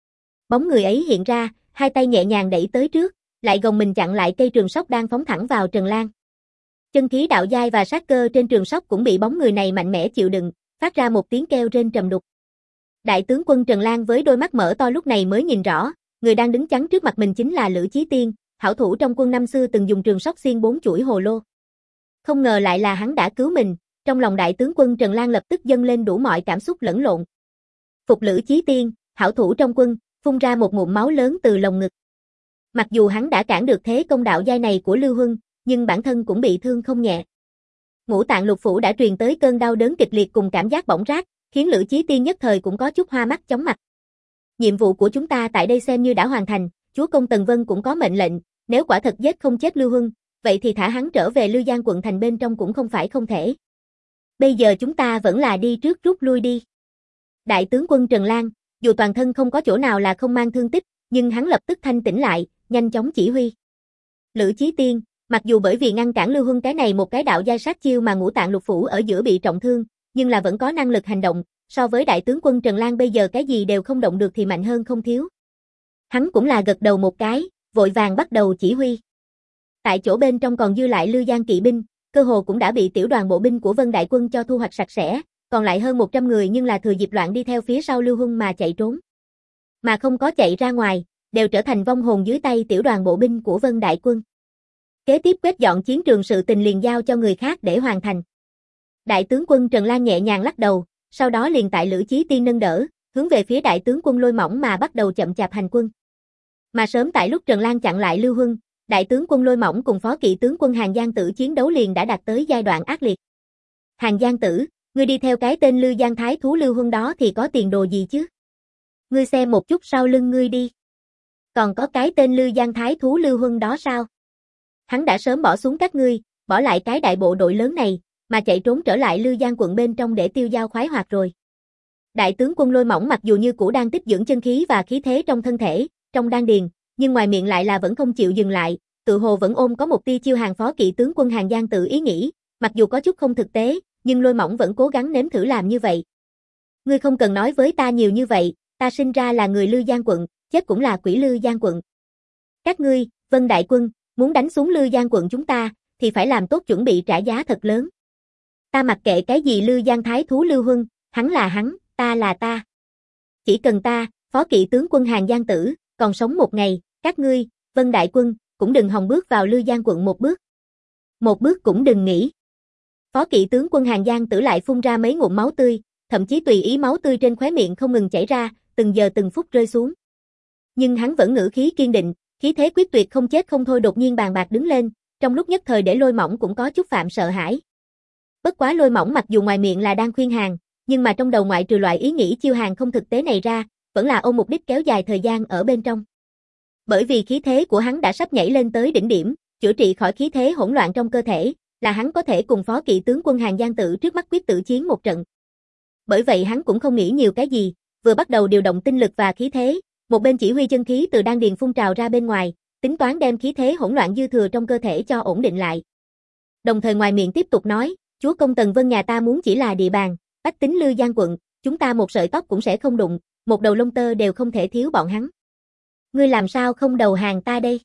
Bóng người ấy hiện ra, hai tay nhẹ nhàng đẩy tới trước, lại gồng mình chặn lại cây trường sóc đang phóng thẳng vào Trần Lang. Chân khí đạo giai và sát cơ trên trường sóc cũng bị bóng người này mạnh mẽ chịu đựng, phát ra một tiếng kêu rên trầm đục. Đại tướng quân Trần Lang với đôi mắt mở to lúc này mới nhìn rõ, người đang đứng chắn trước mặt mình chính là Lữ Chí Tiên, hảo thủ trong quân năm xưa từng dùng trường sóc xiên bốn chuỗi hồ lô. Không ngờ lại là hắn đã cứu mình, trong lòng đại tướng quân Trần Lang lập tức dâng lên đủ mọi cảm xúc lẫn lộn. Phục Lữ Chí Tiên, hảo thủ trong quân, phun ra một ngụm máu lớn từ lồng ngực. Mặc dù hắn đã cản được thế công đạo giai này của Lưu Huân, nhưng bản thân cũng bị thương không nhẹ. Ngũ tạng lục phủ đã truyền tới cơn đau đớn kịch liệt cùng cảm giác bỏng rát, khiến Lữ Chí Tiên nhất thời cũng có chút hoa mắt chóng mặt. Nhiệm vụ của chúng ta tại đây xem như đã hoàn thành, chúa công Tần Vân cũng có mệnh lệnh, nếu quả thật giết không chết Lưu Huân, vậy thì thả hắn trở về Lư Giang quận thành bên trong cũng không phải không thể. Bây giờ chúng ta vẫn là đi trước rút lui đi. Đại tướng quân Trần Lang, dù toàn thân không có chỗ nào là không mang thương tích, nhưng hắn lập tức thanh tỉnh lại, nhanh chóng chỉ huy. Lữ Chí Tiên, mặc dù bởi vì ngăn cản Lưu Huân cái này một cái đạo giai sát chiêu mà ngũ tạng lục phủ ở giữa bị trọng thương, nhưng là vẫn có năng lực hành động, so với đại tướng quân Trần Lang bây giờ cái gì đều không động được thì mạnh hơn không thiếu. Hắn cũng là gật đầu một cái, vội vàng bắt đầu chỉ huy. Tại chỗ bên trong còn dư lại Lư Giang kỵ binh, cơ hồ cũng đã bị tiểu đoàn bộ binh của Vân Đại Quân cho thu hoạch sạch sẽ, còn lại hơn một trăm người nhưng là thừa dịp loạn đi theo phía sau Lưu Huân mà chạy trốn. Mà không có chạy ra ngoài, đều trở thành vong hồn dưới tay tiểu đoàn bộ binh của Vân Đại Quân. Kế tiếp quét dọn chiến trường sự tình liền giao cho người khác để hoàn thành. Đại tướng quân Trần Lang nhẹ nhàng lắc đầu, sau đó liền tại Lữ Chí Tiên nâng đỡ, hướng về phía đại tướng quân Lôi Mỏng mà bắt đầu chậm chạp hành quân. Mà sớm tại lúc Trần Lang chặn lại Lưu Huân, đại tướng quân Lôi Mỏng cùng phó kỵ tướng quân Hàn Giang Tử chiến đấu liền đã đạt tới giai đoạn ác liệt. Hàn Giang Tử, ngươi đi theo cái tên Lư Giang Thái thú Lưu Huân đó thì có tiền đồ gì chứ? Ngươi xem một chút sau lưng ngươi đi. Còn có cái tên Lư Giang Thái thú Lưu Huân đó sao? Hắn đã sớm bỏ xuống các ngươi, bỏ lại cái đại bộ đội lớn này, mà chạy trốn trở lại Lư Giang quận bên trong để tiêu dao khoái hoạt rồi. Đại tướng quân Lôi Mỏng mặc dù như cũ đang tích dưỡng chân khí và khí thế trong thân thể, trong đan điền, nhưng ngoài miệng lại là vẫn không chịu dừng lại, tự hồ vẫn ôm có một tia chiêu hàng phó kỵ tướng quân Hàn Giang Tự ý nghĩ, mặc dù có chút không thực tế, nhưng Lôi Mỏng vẫn cố gắng nếm thử làm như vậy. Ngươi không cần nói với ta nhiều như vậy, ta sinh ra là người Lư Giang quận, chết cũng là quỷ Lư Giang quận. Các ngươi, Vân Đại Quân, muốn đánh xuống Lư Giang quận chúng ta, thì phải làm tốt chuẩn bị trả giá thật lớn. Ta mặc kệ cái gì Lư Giang Thái thú Lưu Huân, hắn là hắn, ta là ta. Chỉ cần ta, phó kỵ tướng quân Hàn Giang Tử, còn sống một ngày, các ngươi, Vân Đại Quân, cũng đừng hòng bước vào Lư Giang quận một bước. Một bước cũng đừng nghĩ. Phó kỵ tướng quân Hàn Giang Tử lại phun ra mấy ngụm máu tươi, thậm chí tùy ý máu tươi trên khóe miệng không ngừng chảy ra, từng giờ từng phút rơi xuống. Nhưng hắn vẫn ngữ khí kiên định, khí thế quyết tuyệt không chết không thôi đột nhiên bàn bạc đứng lên, trong lúc nhất thời để Lôi Mỏng cũng có chút phạm sợ hãi. Bất quá Lôi Mỏng mặc dù ngoài miệng là đang khuyên hàng, nhưng mà trong đầu ngoại trừ loại ý nghĩ chiêu hàng không thực tế này ra, vẫn là ôm mục đích kéo dài thời gian ở bên trong. Bởi vì khí thế của hắn đã sắp nhảy lên tới đỉnh điểm, chữa trị khỏi khí thế hỗn loạn trong cơ thể, là hắn có thể cùng phó kỵ tướng quân Hàn Giang Tự trước mắt quyết tử chiến một trận. Bởi vậy hắn cũng không nghĩ nhiều cái gì, vừa bắt đầu điều động tinh lực và khí thế, một bên chỉ huy chân khí từ đan điền phun trào ra bên ngoài, tính toán đem khí thế hỗn loạn dư thừa trong cơ thể cho ổn định lại. Đồng thời ngoài miệng tiếp tục nói, chúa công Tần Vân nhà ta muốn chỉ là địa bàn, bách tính Lư Giang quận, chúng ta một sợi tóc cũng sẽ không đụng, một đầu lông tơ đều không thể thiếu bọn hắn. Ngươi làm sao không đầu hàng ta đây?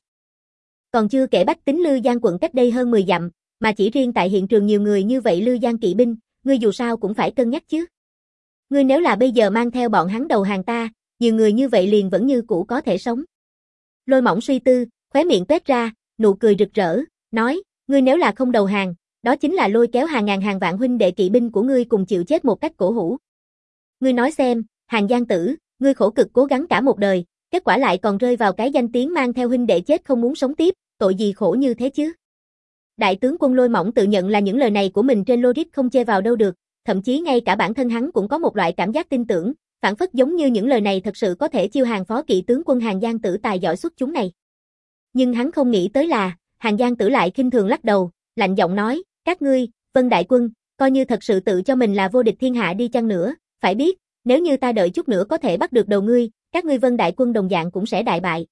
Còn chưa kể bách tính Lư Giang quận cách đây hơn mười dặm, mà chỉ riêng tại hiện trường nhiều người như vậy Lư Giang kỵ binh, ngươi dù sao cũng phải cân nhắc chứ. Ngươi nếu là bây giờ mang theo bọn hắn đầu hàng ta, nhiều người như vậy liền vẫn như cũ có thể sống. Lôi Mỏng suy tư, khóe miệng toét ra, nụ cười rực rỡ, nói, ngươi nếu là không đầu hàng, đó chính là lôi kéo hàng ngàn hàng vạn huynh đệ kỵ binh của ngươi cùng chịu chết một cách cổ hủ. Ngươi nói xem, Hàn Giang Tử, ngươi khổ cực cố gắng cả một đời, kết quả lại còn rơi vào cái danh tiếng mang theo huynh đệ chết không muốn sống tiếp, tội gì khổ như thế chứ? Đại tướng quân Lôi Mỏng tự nhận là những lời này của mình trên logic không chê vào đâu được, thậm chí ngay cả bản thân hắn cũng có một loại cảm giác tin tưởng, phản phất giống như những lời này thật sự có thể chiêu hàng phó kỵ tướng quân Hàn Giang Tử tài giỏi xuất chúng này. Nhưng hắn không nghĩ tới là, Hàn Giang Tử lại khinh thường lắc đầu, lạnh giọng nói, các ngươi, Vân Đại Quân, coi như thật sự tự cho mình là vô địch thiên hạ đi chăng nữa, phải biết, nếu như ta đợi chút nữa có thể bắt được đầu ngươi, các ngươi Vân Đại Quân đồng dạng cũng sẽ đại bại.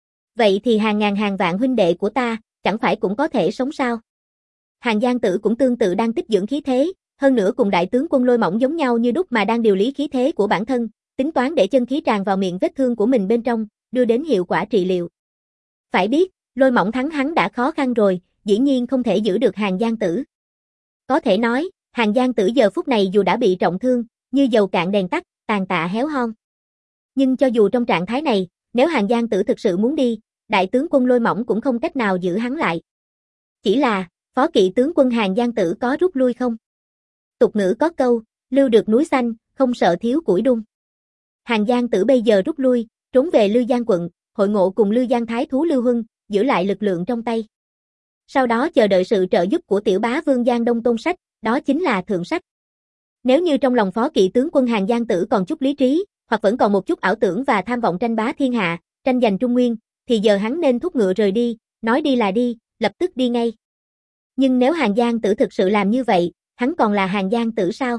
Vậy thì hàng ngàn hàng vạn huynh đệ của ta, chẳng phải cũng có thể sống sao? Hàn Giang Tử cũng tương tự đang tích dưỡng khí thế, hơn nữa cùng đại tướng quân Lôi Mỏng giống nhau như đúc mà đang điều lý khí thế của bản thân, tính toán để chân khí tràn vào miệng vết thương của mình bên trong, đưa đến hiệu quả trị liệu. Phải biết, Lôi Mỏng thắng hắn đã khó khăn rồi, dĩ nhiên không thể giữ được Hàn Giang Tử. Có thể nói, Hàn Giang Tử giờ phút này dù đã bị trọng thương, như dầu cạn đèn tắt, tàn tạ héo hon. Nhưng cho dù trong trạng thái này, nếu Hàn Giang Tử thực sự muốn đi, đại tướng quân Lôi Mỏng cũng không cách nào giữ hắn lại. Chỉ là, phó kỵ tướng quân Hàn Giang Tử có rút lui không? Tục ngữ có câu, lưu được núi xanh, không sợ thiếu củi đun. Hàn Giang Tử bây giờ rút lui, trốn về Lư Giang quận, hội ngộ cùng Lư Giang thái thú Lưu Huân, giữ lại lực lượng trong tay. Sau đó chờ đợi sự trợ giúp của tiểu bá vương Giang Đông Tôn Sách, đó chính là Thượng Sách. Nếu như trong lòng phó kỵ tướng quân Hàn Giang Tử còn chút lý trí, hoặc vẫn còn một chút ảo tưởng và tham vọng tranh bá thiên hạ, tranh giành Trung Nguyên, thì giờ hắn nên thúc ngựa rời đi, nói đi là đi, lập tức đi ngay. Nhưng nếu Hàn Giang Tử thực sự làm như vậy, hắn còn là Hàn Giang Tử sao?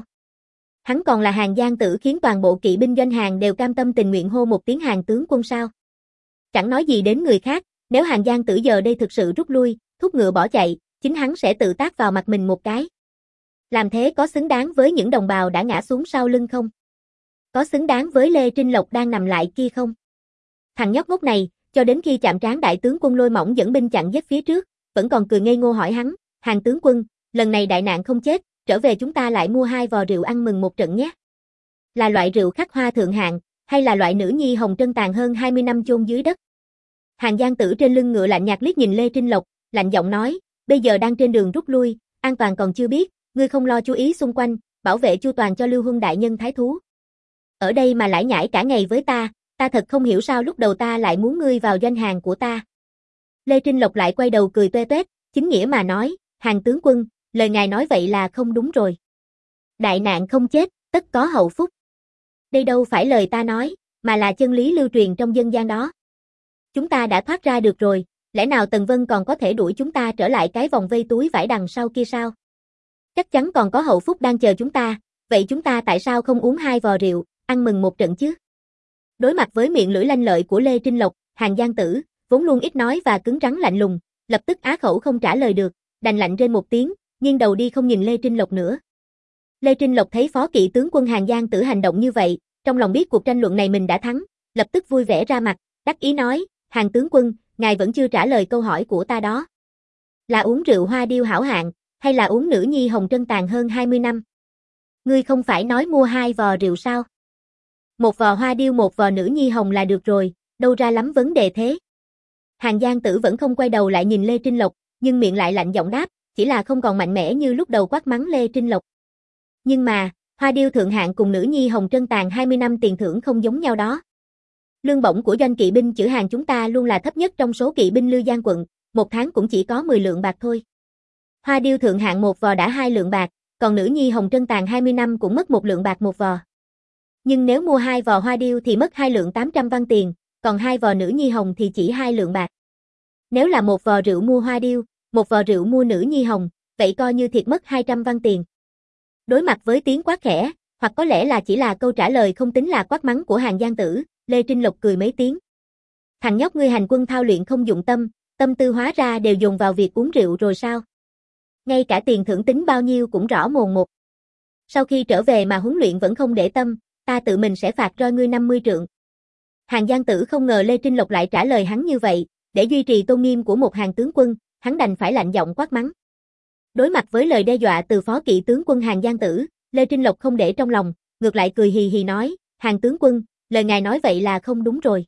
Hắn còn là Hàn Giang Tử khiến toàn bộ kỵ binh doanh Hàn đều cam tâm tình nguyện hô một tiếng Hàn tướng quân sao? Chẳng nói gì đến người khác, nếu Hàn Giang Tử giờ đây thực sự rút lui, thúc ngựa bỏ chạy, chính hắn sẽ tự tát vào mặt mình một cái. Làm thế có xứng đáng với những đồng bào đã ngã xuống sau lưng không? Có xứng đáng với Lê Trinh Lộc đang nằm lại kia không? Thằng nhóc ngốc này, cho đến khi chạm trán đại tướng quân Lôi Mỏng dẫn binh chặn giết phía trước, vẫn còn cười ngây ngô hỏi hắn, Hàn tướng quân, lần này đại nạn không chết, trở về chúng ta lại mua hai vò rượu ăn mừng một trận nhé. Là loại rượu khắc hoa thượng hạng, hay là loại nữ nhi hồng trân tàn hơn hai mươi năm chôn dưới đất? Hàn Giang Tử trên lưng ngựa lạnh nhạt liếc nhìn Lê Trinh Lộc, lạnh giọng nói, bây giờ đang trên đường rút lui, an toàn còn chưa biết, ngươi không lo chú ý xung quanh, bảo vệ chu toàn cho Lưu Huân đại nhân thái thú. Ở đây mà lải nhải cả ngày với ta, ta thật không hiểu sao lúc đầu ta lại muốn ngươi vào doanh hàng của ta. Lê Trinh Lộc lại quay đầu cười toe toét, chính nghĩa mà nói, Hàn tướng quân, lời ngài nói vậy là không đúng rồi. Đại nạn không chết, tất có hậu phúc. Đây đâu phải lời ta nói, mà là chân lý lưu truyền trong dân gian đó. Chúng ta đã thoát ra được rồi, lẽ nào Tần Vân còn có thể đuổi chúng ta trở lại cái vòng vây túi vải đằng sau kia sao? Chắc chắn còn có hậu phúc đang chờ chúng ta, vậy chúng ta tại sao không uống hai vò rượu, ăn mừng một trận chứ? Đối mặt với miệng lưỡi lanh lợi của Lê Trinh Lộc, Hàn Giang Tử, vốn luôn ít nói và cứng rắn lạnh lùng, lập tức á khẩu không trả lời được, đành lạnh trên một tiếng, nghiêng đầu đi không nhìn Lê Trinh Lộc nữa. Lê Trinh Lộc thấy phó kỵ tướng quân Hàn Giang Tử hành động như vậy, trong lòng biết cuộc tranh luận này mình đã thắng, lập tức vui vẻ ra mặt, đắc ý nói, Hàn tướng quân, ngài vẫn chưa trả lời câu hỏi của ta đó. Là uống rượu hoa điêu hảo hạng, hay là uống nữ nhi hồng trân tàn hơn hai mươi năm? Ngươi không phải nói mua hai vò rượu sao? Một vò hoa điêu một vò nữ nhi hồng là được rồi, đâu ra lắm vấn đề thế. Hàn Giang Tử vẫn không quay đầu lại nhìn Lê Trinh Lộc, nhưng miệng lại lạnh giọng đáp, chỉ là không còn mạnh mẽ như lúc đầu quát mắng Lê Trinh Lộc. Nhưng mà, hoa điêu thượng hạng cùng nữ nhi hồng trân tàn hai mươi năm tiền thưởng không giống nhau đó. Lương bổng của doanh kỵ binh chữ Hàn chúng ta luôn là thấp nhất trong số kỵ binh Lư Giang quận, một tháng cũng chỉ có mười lượng bạc thôi. Hoa điêu thượng hạng một vò đã hai lượng bạc, còn nữ nhi hồng trân tàn hai mươi năm cũng mất một lượng bạc một vò. Nhưng nếu mua hai vò hoa điêu thì mất hai lượng tám trăm văn tiền, còn hai vò nữ nhi hồng thì chỉ hai lượng bạc. Nếu là một vò rượu mua hoa điêu, một vò rượu mua nữ nhi hồng, vậy coi như thiệt mất hai trăm văn tiền. Đối mặt với tiếng quát khẽ, hoặc có lẽ là chỉ là câu trả lời không tính là quát mắng của Hàn Giang Tử, Lê Trinh Lộc cười mấy tiếng. Thằng nhóc ngươi hành quân thao luyện không dụng tâm, tâm tư hóa ra đều dùng vào việc uống rượu rồi sao? Ngay cả tiền thưởng tính bao nhiêu cũng rõ mồn một. Sau khi trở về mà huấn luyện vẫn không để tâm, ta tự mình sẽ phạt roi ngươi năm mươi trượng. Hàn Giang Tử không ngờ Lê Trinh Lộc lại trả lời hắn như vậy, để duy trì tôn nghiêm của một Hàn tướng quân, hắn đành phải lạnh giọng quát mắng. Đối mặt với lời đe dọa từ phó kỵ tướng quân Hàn Giang Tử, Lê Trinh Lộc không để trong lòng, ngược lại cười hì hì nói, Hàn tướng quân, lời ngài nói vậy là không đúng rồi.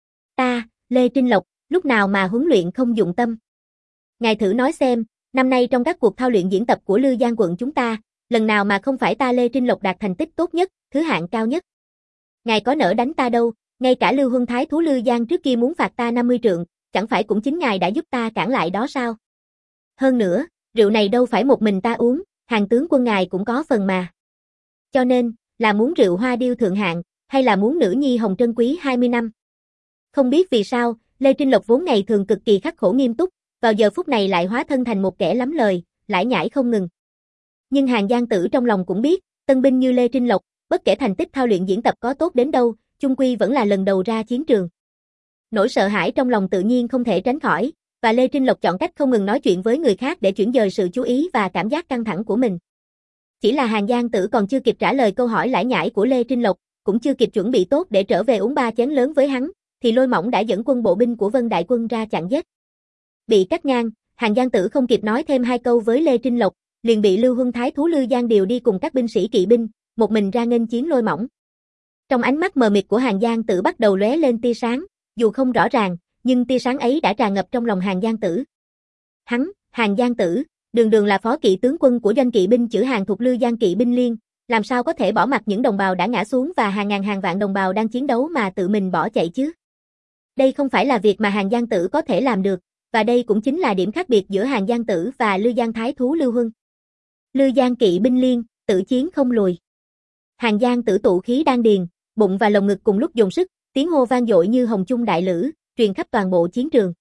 Ta, Lê Trinh Lộc, lúc nào mà huấn luyện không dụng tâm? Ngài thử nói xem, năm nay trong các cuộc thao luyện diễn tập của Lư Giang quận chúng ta, lần nào mà không phải ta Lê Trinh Lộc đạt thành tích tốt nhất, thứ hạng cao nhất. Ngài có nỡ đánh ta đâu, ngay cả Lưu Huân thái thú Lư Giang trước kia muốn phạt ta năm mươi trượng, chẳng phải cũng chính ngài đã giúp ta cản lại đó sao? Hơn nữa, rượu này đâu phải một mình ta uống, Hàn tướng quân ngài cũng có phần mà. Cho nên, là muốn rượu hoa điêu thượng hạng, hay là muốn nữ nhi hồng trân quý hai mươi năm? Không biết vì sao, Lê Trinh Lộc vốn ngày thường cực kỳ khắc khổ nghiêm túc, vào giờ phút này lại hóa thân thành một kẻ lắm lời, lải nhải không ngừng. Nhưng Hàn Giang Tử trong lòng cũng biết, tân binh như Lê Trinh Lộc, bất kể thành tích thao luyện diễn tập có tốt đến đâu, chung quy vẫn là lần đầu ra chiến trường. Nỗi sợ hãi trong lòng tự nhiên không thể tránh khỏi, và Lê Trinh Lộc chọn cách không ngừng nói chuyện với người khác để chuyển dời sự chú ý và cảm giác căng thẳng của mình. Chỉ là Hàn Giang Tử còn chưa kịp trả lời câu hỏi lải nhải của Lê Trinh Lộc, cũng chưa kịp chuẩn bị tốt để trở về uống ba chén lớn với hắn, thì Lôi Mỏng đã dẫn quân bộ binh của Vân Đại Quân ra chặn giết. Bị cắt ngang, Hàng Giang Tử không kịp nói thêm hai câu với Lê Trinh Lộc, liền bị Lưu Huân Thái thú Lư Giang điều đi cùng các binh sĩ kỵ binh, một mình ra nghênh chiến Lôi Mỏng. Trong ánh mắt mờ mịt của Hàng Giang Tử bắt đầu lóe lên tia sáng, dù không rõ ràng, nhưng tia sáng ấy đã tràn ngập trong lòng Hàng Giang Tử. Hắn, Hàng Giang Tử, đường đường là phó kỵ tướng quân của doanh kỵ binh chữ Hàng thuộc Lư Giang kỵ binh liên, làm sao có thể bỏ mặc những đồng bào đã ngã xuống và hàng ngàn hàng vạn đồng bào đang chiến đấu mà tự mình bỏ chạy chứ? Đây không phải là việc mà Hàng Giang Tử có thể làm được, và đây cũng chính là điểm khác biệt giữa Hàng Giang Tử và Lư Giang Thái thú Lưu Huân. Lư Giang kỵ binh liên, tự chiến không lùi. Hàng Giang Tử tụ khí đan điền, bụng và lồng ngực cùng lúc dồn sức, tiếng hô vang dội như hồng chung đại lữ, truyền khắp toàn bộ chiến trường.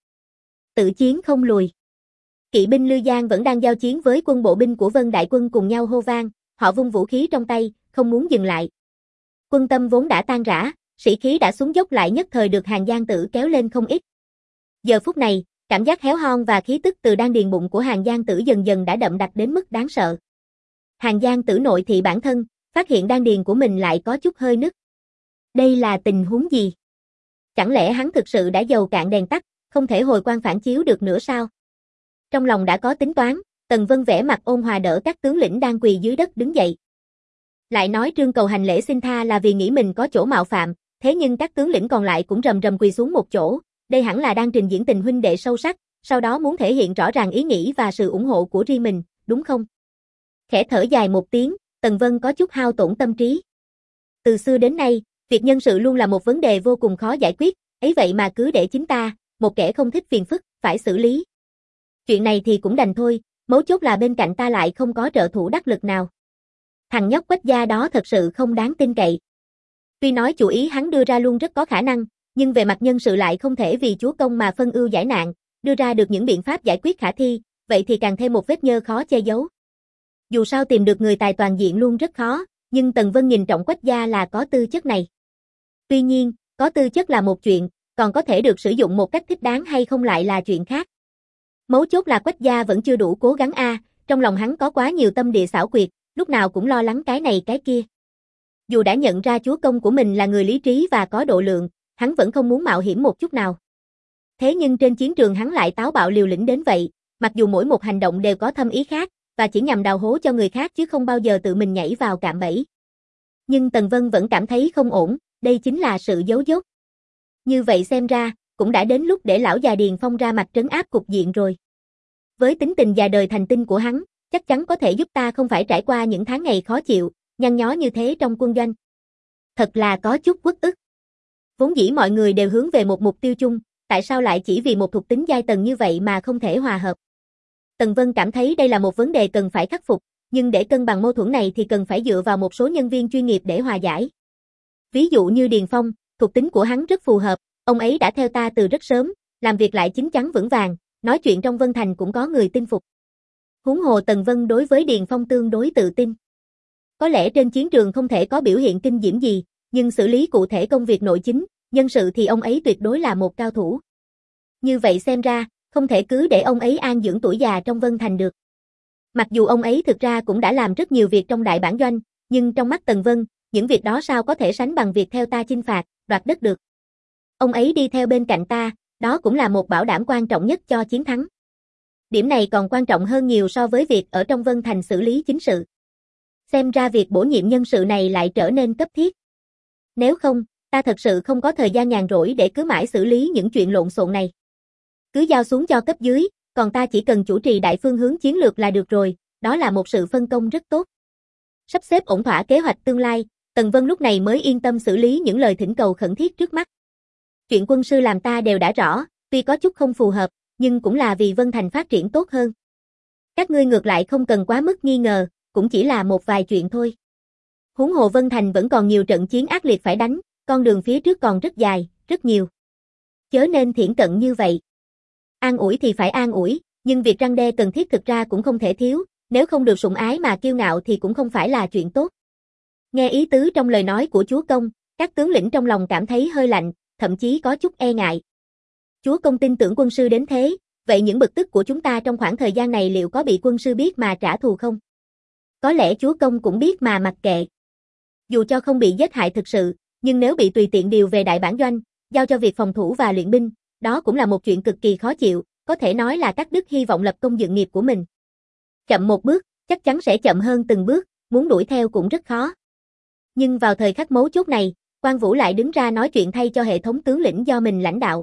Tự chiến không lùi. Kỵ binh Lư Giang vẫn đang giao chiến với quân bộ binh của Vân Đại Quân cùng nhau hô vang, họ vung vũ khí trong tay, không muốn dừng lại. Quân tâm vốn đã tan rã, sĩ khí đã xuống dốc lại nhất thời được Hàng Giang Tử kéo lên không ít. Giờ phút này, cảm giác héo hon và khí tức từ đan điền bụng của Hàng Giang Tử dần dần đã đậm đặc đến mức đáng sợ. Hàng Giang Tử nội thị bản thân, phát hiện đan điền của mình lại có chút hơi nứt. Đây là tình huống gì? Chẳng lẽ hắn thực sự đã dầu cạn đèn tắt, không thể hồi quang phản chiếu được nữa sao? Trong lòng đã có tính toán, Tần Vân vẽ mặt ôn hòa đỡ các tướng lĩnh đang quỳ dưới đất đứng dậy. Lại nói Trương Cầu hành lễ xin tha là vì nghĩ mình có chỗ mạo phạm, thế nhưng các tướng lĩnh còn lại cũng rầm rầm quỳ xuống một chỗ, đây hẳn là đang trình diễn tình huynh đệ sâu sắc, sau đó muốn thể hiện rõ ràng ý nghĩ và sự ủng hộ của riêng mình, đúng không? Khẽ thở dài một tiếng, Tần Vân có chút hao tổn tâm trí. Từ xưa đến nay, việc nhân sự luôn là một vấn đề vô cùng khó giải quyết, ấy vậy mà cứ để chính ta, một kẻ không thích phiền phức, phải xử lý. Chuyện này thì cũng đành thôi, mấu chốt là bên cạnh ta lại không có trợ thủ đắc lực nào. Thằng nhóc Quách gia đó thật sự không đáng tin cậy. Tuy nói chủ ý hắn đưa ra luôn rất có khả năng, nhưng về mặt nhân sự lại không thể vì chúa công mà phân ưu giải nạn, đưa ra được những biện pháp giải quyết khả thi, vậy thì càng thêm một vết nhơ khó che giấu. Dù sao tìm được người tài toàn diện luôn rất khó, nhưng Tần Vân nhìn trọng Quách gia là có tư chất này. Tuy nhiên, có tư chất là một chuyện, còn có thể được sử dụng một cách thích đáng hay không lại là chuyện khác. Mấu chốt là Quách gia vẫn chưa đủ cố gắng a, à, trong lòng hắn có quá nhiều tâm địa xảo quyệt, lúc nào cũng lo lắng cái này cái kia. Dù đã nhận ra chúa công của mình là người lý trí và có độ lượng, hắn vẫn không muốn mạo hiểm một chút nào. Thế nhưng trên chiến trường hắn lại táo bạo liều lĩnh đến vậy, mặc dù mỗi một hành động đều có thâm ý khác, và chỉ nhằm đào hố cho người khác chứ không bao giờ tự mình nhảy vào cạm bẫy. Nhưng Tần Vân vẫn cảm thấy không ổn, đây chính là sự giấu dốt. Như vậy xem ra, cũng đã đến lúc để lão già Điền Phong ra mặt trấn áp cục diện rồi. Với tính tình già đời thành tinh của hắn, chắc chắn có thể giúp ta không phải trải qua những tháng ngày khó chịu, nhăn nhó như thế trong quân doanh. Thật là có chút uất ức. Vốn dĩ mọi người đều hướng về một mục tiêu chung, tại sao lại chỉ vì một thuộc tính giai tầng như vậy mà không thể hòa hợp? Tần Vân cảm thấy đây là một vấn đề cần phải khắc phục, nhưng để cân bằng mâu thuẫn này thì cần phải dựa vào một số nhân viên chuyên nghiệp để hòa giải. Ví dụ như Điền Phong, thuộc tính của hắn rất phù hợp, ông ấy đã theo ta từ rất sớm, làm việc lại chín chắn vững vàng, nói chuyện trong Vân Thành cũng có người tin phục. Huống hồ Tần Vân đối với Điền Phong tương đối tự tin. Có lẽ trên chiến trường không thể có biểu hiện kinh diễm gì, nhưng xử lý cụ thể công việc nội chính, nhân sự thì ông ấy tuyệt đối là một cao thủ. Như vậy xem ra, không thể cứ để ông ấy an dưỡng tuổi già trong Vân Thành được. Mặc dù ông ấy thực ra cũng đã làm rất nhiều việc trong đại bản doanh, nhưng trong mắt Tần Vân, những việc đó sao có thể sánh bằng việc theo ta chinh phạt, đoạt đất được. Ông ấy đi theo bên cạnh ta, đó cũng là một bảo đảm quan trọng nhất cho chiến thắng. Điểm này còn quan trọng hơn nhiều so với việc ở trong Vân Thành xử lý chính sự. Xem ra việc bổ nhiệm nhân sự này lại trở nên cấp thiết. Nếu không, ta thật sự không có thời gian nhàn rỗi để cứ mãi xử lý những chuyện lộn xộn này. Cứ giao xuống cho cấp dưới, còn ta chỉ cần chủ trì đại phương hướng chiến lược là được rồi, đó là một sự phân công rất tốt. Sắp xếp ổn thỏa kế hoạch tương lai, Tần Vân lúc này mới yên tâm xử lý những lời thỉnh cầu khẩn thiết trước mắt. Chuyện quân sư làm ta đều đã rõ, tuy có chút không phù hợp, nhưng cũng là vì Vân Thành phát triển tốt hơn. Các ngươi ngược lại không cần quá mức nghi ngờ, cũng chỉ là một vài chuyện thôi. Huống hồ Vân Thành vẫn còn nhiều trận chiến ác liệt phải đánh, con đường phía trước còn rất dài, rất nhiều. Chớ nên thiển cận như vậy. An ủi thì phải an ủi, nhưng việc răn đe cần thiết thực ra cũng không thể thiếu, nếu không được sủng ái mà kiêu ngạo thì cũng không phải là chuyện tốt. Nghe ý tứ trong lời nói của chúa công, các tướng lĩnh trong lòng cảm thấy hơi lạnh, thậm chí có chút e ngại. Chúa công tin tưởng quân sư đến thế, vậy những bực tức của chúng ta trong khoảng thời gian này liệu có bị quân sư biết mà trả thù không? Có lẽ chúa công cũng biết mà mặc kệ. Dù cho không bị giết hại thực sự, nhưng nếu bị tùy tiện điều về đại bản doanh, giao cho việc phòng thủ và luyện binh, đó cũng là một chuyện cực kỳ khó chịu, có thể nói là cắt đứt hy vọng lập công dựng nghiệp của mình. Chậm một bước, chắc chắn sẽ chậm hơn từng bước, muốn đuổi theo cũng rất khó. Nhưng vào thời khắc mấu chốt này, Quan Vũ lại đứng ra nói chuyện thay cho hệ thống tướng lĩnh do mình lãnh đạo.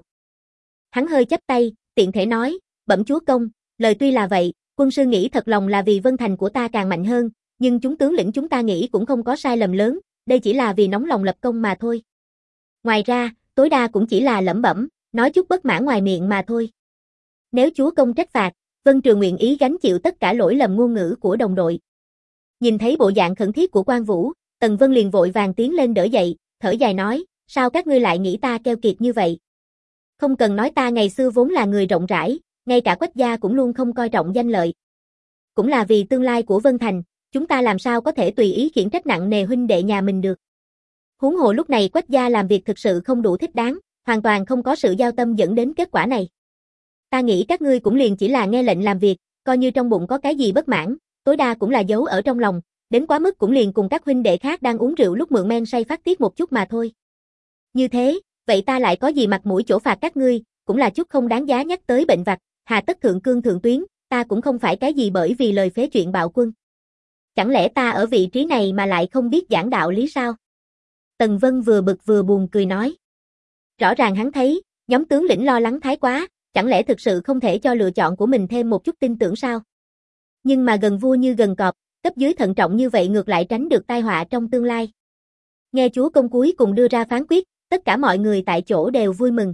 Hắn hơi chắp tay, tiện thể nói, bẩm chúa công, lời tuy là vậy, quân sư nghĩ thật lòng là vì Vân Thành của ta càng mạnh hơn, nhưng chúng tướng lĩnh chúng ta nghĩ cũng không có sai lầm lớn, đây chỉ là vì nóng lòng lập công mà thôi. Ngoài ra, tối đa cũng chỉ là lẩm bẩm, nói chút bất mãn ngoài miệng mà thôi. Nếu chúa công trách phạt, Vân Trường nguyện ý gánh chịu tất cả lỗi lầm ngôn ngữ của đồng đội. Nhìn thấy bộ dạng khẩn thiết của Quan Vũ, Tần Vân liền vội vàng tiến lên đỡ dậy, thở dài nói, sao các ngươi lại nghĩ ta keo kiệt như vậy? Không cần nói ta ngày xưa vốn là người rộng rãi, ngay cả Quách gia cũng luôn không coi trọng danh lợi. Cũng là vì tương lai của Vân Thành, chúng ta làm sao có thể tùy ý khiển trách nặng nề huynh đệ nhà mình được. Huống hồ lúc này Quách gia làm việc thực sự không đủ thích đáng, hoàn toàn không có sự giao tâm dẫn đến kết quả này. Ta nghĩ các ngươi cũng liền chỉ là nghe lệnh làm việc, coi như trong bụng có cái gì bất mãn, tối đa cũng là giấu ở trong lòng, đến quá mức cũng liền cùng các huynh đệ khác đang uống rượu lúc mượn men say phát tiết một chút mà thôi. Như thế, vậy ta lại có gì mặt mũi chỗ phạt các ngươi, cũng là chút không đáng giá nhắc tới bệnh vặt, hà tất thượng cương thượng tuyến, ta cũng không phải cái gì bởi vì lời phế chuyện bạo quân. Chẳng lẽ ta ở vị trí này mà lại không biết giảng đạo lý sao? Tần Vân vừa bực vừa buồn cười nói. Rõ ràng hắn thấy, nhóm tướng lĩnh lo lắng thái quá, chẳng lẽ thực sự không thể cho lựa chọn của mình thêm một chút tin tưởng sao? Nhưng mà gần vua như gần cọp, cấp dưới thận trọng như vậy ngược lại tránh được tai họa trong tương lai. Nghe chúa công cuối cùng đưa ra phán quyết, tất cả mọi người tại chỗ đều vui mừng.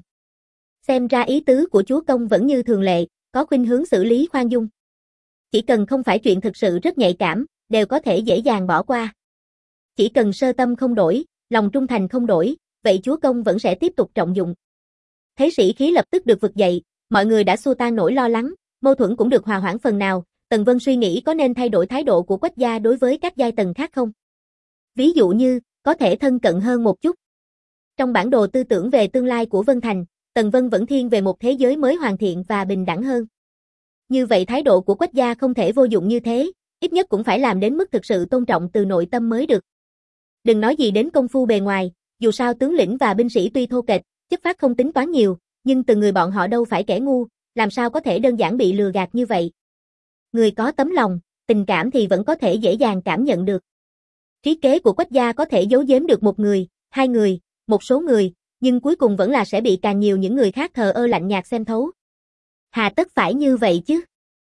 Xem ra ý tứ của chúa công vẫn như thường lệ, có khuynh hướng xử lý khoan dung. Chỉ cần không phải chuyện thực sự rất nhạy cảm, đều có thể dễ dàng bỏ qua. Chỉ cần sơ tâm không đổi, lòng trung thành không đổi, vậy chúa công vẫn sẽ tiếp tục trọng dụng. Thấy sĩ khí lập tức được vực dậy, mọi người đã xua tan nỗi lo lắng, mâu thuẫn cũng được hòa hoãn phần nào, Tần Vân suy nghĩ có nên thay đổi thái độ của Quách gia đối với các giai tầng khác không? Ví dụ như, có thể thân cận hơn một chút. Trong bản đồ tư tưởng về tương lai của Vân Thành, Tần Vân vẫn thiên về một thế giới mới hoàn thiện và bình đẳng hơn. Như vậy thái độ của Quách gia không thể vô dụng như thế, ít nhất cũng phải làm đến mức thực sự tôn trọng từ nội tâm mới được. Đừng nói gì đến công phu bề ngoài, dù sao tướng lĩnh và binh sĩ tuy thô kệch, chất phát không tính toán nhiều, nhưng từng người bọn họ đâu phải kẻ ngu, làm sao có thể đơn giản bị lừa gạt như vậy. Người có tấm lòng, tình cảm thì vẫn có thể dễ dàng cảm nhận được. Trí kế của Quách gia có thể giấu giếm được một người, hai người, một số người, nhưng cuối cùng vẫn là sẽ bị càng nhiều những người khác thờ ơ lạnh nhạt xem thấu. Hà tất phải như vậy chứ?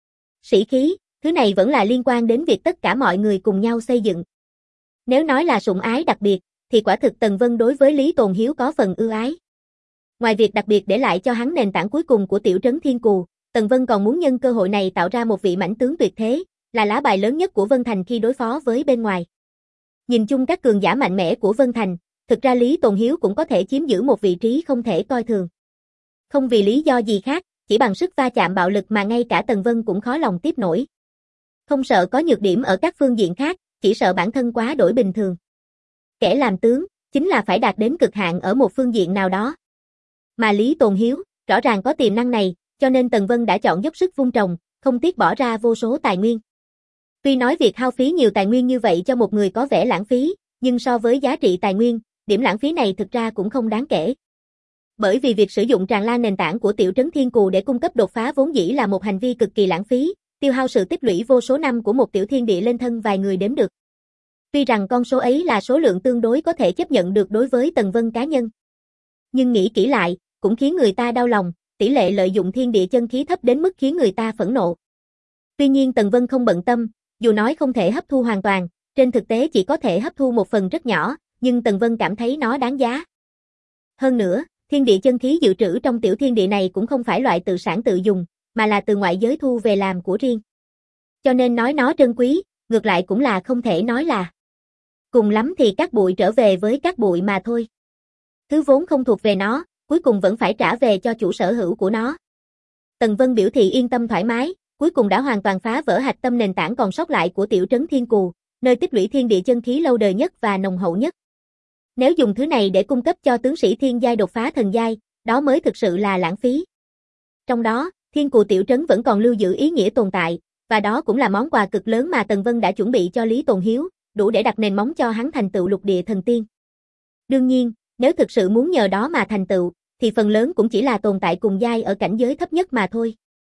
Sĩ khí, thứ này vẫn là liên quan đến việc tất cả mọi người cùng nhau xây dựng. Nếu nói là sủng ái đặc biệt, thì quả thực Tần Vân đối với Lý Tồn Hiếu có phần ưu ái. Ngoài việc đặc biệt để lại cho hắn nền tảng cuối cùng của tiểu trấn Thiên Cù, Tần Vân còn muốn nhân cơ hội này tạo ra một vị mãnh tướng tuyệt thế, là lá bài lớn nhất của Vân Thành khi đối phó với bên ngoài. Nhìn chung các cường giả mạnh mẽ của Vân Thành, thực ra Lý Tồn Hiếu cũng có thể chiếm giữ một vị trí không thể coi thường. Không vì lý do gì khác, chỉ bằng sức va chạm bạo lực mà ngay cả Tần Vân cũng khó lòng tiếp nổi. Không sợ có nhược điểm ở các phương diện khác, chỉ sợ bản thân quá đổi bình thường. Kẻ làm tướng, chính là phải đạt đến cực hạn ở một phương diện nào đó. Mà Lý Tồn Hiếu, rõ ràng có tiềm năng này, cho nên Tần Vân đã chọn dốc sức vun trồng, không tiếc bỏ ra vô số tài nguyên. Tuy nói việc hao phí nhiều tài nguyên như vậy cho một người có vẻ lãng phí, nhưng so với giá trị tài nguyên, điểm lãng phí này thực ra cũng không đáng kể. Bởi vì việc sử dụng tràn lan nền tảng của tiểu trấn Thiên Cù để cung cấp đột phá vốn dĩ là một hành vi cực kỳ lãng phí, tiêu hao sự tích lũy vô số năm của một tiểu thiên địa lên thân vài người đếm được. Tuy rằng con số ấy là số lượng tương đối có thể chấp nhận được đối với Tần Vân cá nhân. Nhưng nghĩ kỹ lại, cũng khiến người ta đau lòng, tỷ lệ lợi dụng thiên địa chân khí thấp đến mức khiến người ta phẫn nộ. Tuy nhiên Tần Vân không bận tâm, dù nói không thể hấp thu hoàn toàn, trên thực tế chỉ có thể hấp thu một phần rất nhỏ, nhưng Tần Vân cảm thấy nó đáng giá. Hơn nữa, thiên địa chân khí dự trữ trong tiểu thiên địa này cũng không phải loại tự sản tự dùng, mà là từ ngoại giới thu về làm của riêng. Cho nên nói nó trân quý, ngược lại cũng là không thể nói là. Cùng lắm thì các bụi trở về với các bụi mà thôi. Thứ vốn không thuộc về nó, cuối cùng vẫn phải trả về cho chủ sở hữu của nó. Tần Vân biểu thị yên tâm thoải mái, cuối cùng đã hoàn toàn phá vỡ hạch tâm nền tảng còn sót lại của tiểu trấn Thiên Cù, nơi tích lũy thiên địa chân khí lâu đời nhất và nồng hậu nhất. Nếu dùng thứ này để cung cấp cho tướng sĩ thiên giai đột phá thần giai, đó mới thực sự là lãng phí. Trong đó, Thiên Cù tiểu trấn vẫn còn lưu giữ ý nghĩa tồn tại, và đó cũng là món quà cực lớn mà Tần Vân đã chuẩn bị cho Lý Tồn Hiếu, đủ để đặt nền móng cho hắn thành tựu lục địa thần tiên. Đương nhiên, nếu thực sự muốn nhờ đó mà thành tựu, thì phần lớn cũng chỉ là tồn tại cùng giai ở cảnh giới thấp nhất mà thôi.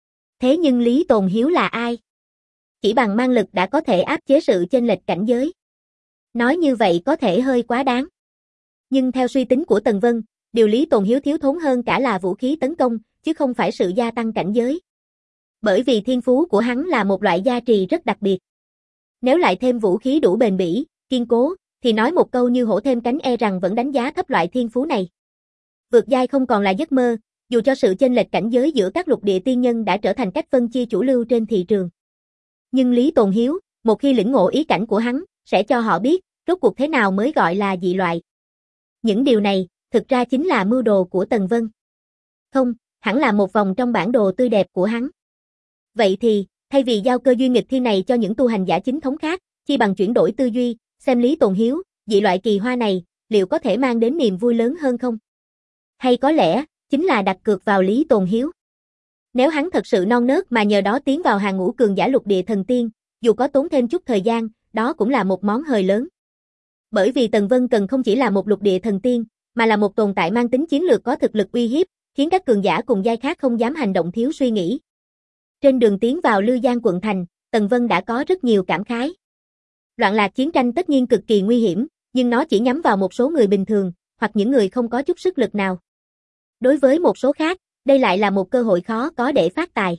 Thế nhưng Lý Tồn Hiếu là ai? Chỉ bằng mang lực đã có thể áp chế sự chênh lệch cảnh giới. Nói như vậy có thể hơi quá đáng. Nhưng theo suy tính của Tần Vân, điều Lý Tồn Hiếu thiếu thốn hơn cả là vũ khí tấn công, chứ không phải sự gia tăng cảnh giới. Bởi vì thiên phú của hắn là một loại gia trì rất đặc biệt. Nếu lại thêm vũ khí đủ bền bỉ, kiên cố, thì nói một câu như hổ thêm cánh e rằng vẫn đánh giá thấp loại thiên phú này. Vượt giai không còn là giấc mơ, dù cho sự chênh lệch cảnh giới giữa các lục địa tiên nhân đã trở thành cách phân chia chủ lưu trên thị trường. Nhưng Lý Tồn Hiếu, một khi lĩnh ngộ ý cảnh của hắn, sẽ cho họ biết, rốt cuộc thế nào mới gọi là dị loại. Những điều này, thực ra chính là mưu đồ của Tần Vân. Không, hẳn là một vòng trong bản đồ tươi đẹp của hắn. Vậy thì, thay vì giao cơ duyên nghịch thiên này cho những tu hành giả chính thống khác, chi bằng chuyển đổi tư duy, xem Lý Tồn Hiếu, dị loại kỳ hoa này, liệu có thể mang đến niềm vui lớn hơn không? Hay có lẽ, chính là đặt cược vào Lý Tồn Hiếu. Nếu hắn thật sự non nớt mà nhờ đó tiến vào hàng ngũ cường giả lục địa thần tiên, dù có tốn thêm chút thời gian, đó cũng là một món hời lớn. Bởi vì Tần Vân cần không chỉ là một lục địa thần tiên, mà là một tồn tại mang tính chiến lược có thực lực uy hiếp, khiến các cường giả cùng giai khác không dám hành động thiếu suy nghĩ. Trên đường tiến vào Lư Giang quận thành, Tần Vân đã có rất nhiều cảm khái. Loạn lạc chiến tranh tất nhiên cực kỳ nguy hiểm, nhưng nó chỉ nhắm vào một số người bình thường, hoặc những người không có chút sức lực nào. Đối với một số khác, đây lại là một cơ hội khó có để phát tài.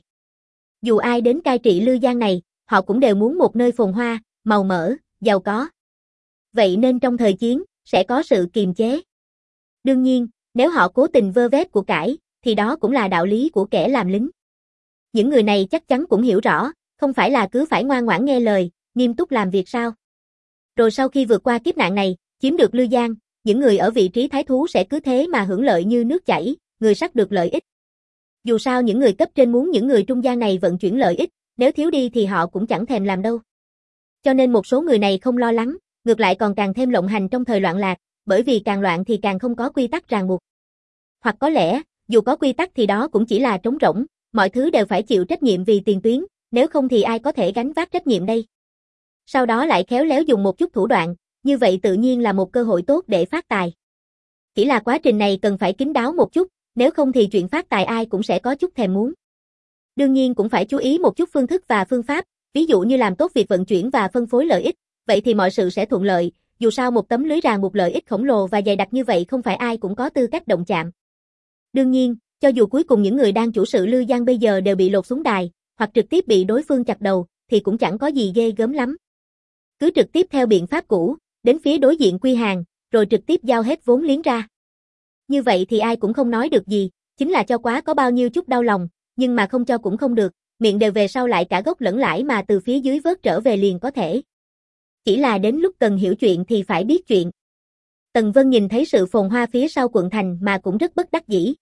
Dù ai đến cai trị Lư Giang này, họ cũng đều muốn một nơi phồn hoa, màu mỡ, giàu có. Vậy nên trong thời chiến, sẽ có sự kiềm chế. Đương nhiên, nếu họ cố tình vơ vét của cải, thì đó cũng là đạo lý của kẻ làm lính. Những người này chắc chắn cũng hiểu rõ, không phải là cứ phải ngoan ngoãn nghe lời, nghiêm túc làm việc sao. Rồi sau khi vượt qua kiếp nạn này, chiếm được Lư Giang, những người ở vị trí thái thú sẽ cứ thế mà hưởng lợi như nước chảy, người sắc được lợi ích. Dù sao những người cấp trên muốn những người trung gian này vận chuyển lợi ích, nếu thiếu đi thì họ cũng chẳng thèm làm đâu. Cho nên một số người này không lo lắng, ngược lại còn càng thêm lộng hành trong thời loạn lạc, bởi vì càng loạn thì càng không có quy tắc ràng buộc. Hoặc có lẽ, dù có quy tắc thì đó cũng chỉ là trống rỗng, mọi thứ đều phải chịu trách nhiệm vì tiền tuyến, nếu không thì ai có thể gánh vác trách nhiệm đây. Sau đó lại khéo léo dùng một chút thủ đoạn, như vậy tự nhiên là một cơ hội tốt để phát tài. Chỉ là quá trình này cần phải kín đáo một chút, nếu không thì chuyện phát tài ai cũng sẽ có chút thèm muốn. Đương nhiên cũng phải chú ý một chút phương thức và phương pháp, ví dụ như làm tốt việc vận chuyển và phân phối lợi ích, vậy thì mọi sự sẽ thuận lợi, dù sao một tấm lưới ràng buộc lợi ích khổng lồ và dày đặc như vậy không phải ai cũng có tư cách động chạm. Đương nhiên, cho dù cuối cùng những người đang chủ sự Lư Giang bây giờ đều bị lột xuống đài, hoặc trực tiếp bị đối phương chặt đầu, thì cũng chẳng có gì ghê gớm lắm. Cứ trực tiếp theo biện pháp cũ, đến phía đối diện quy hàng, rồi trực tiếp giao hết vốn liếng ra. Như vậy thì ai cũng không nói được gì, chính là cho quá có bao nhiêu chút đau lòng, nhưng mà không cho cũng không được, miệng đều về sau lại cả gốc lẫn lãi mà từ phía dưới vớt trở về liền có thể. Chỉ là đến lúc cần hiểu chuyện thì phải biết chuyện. Tần Vân nhìn thấy sự phồn hoa phía sau quận thành mà cũng rất bất đắc dĩ.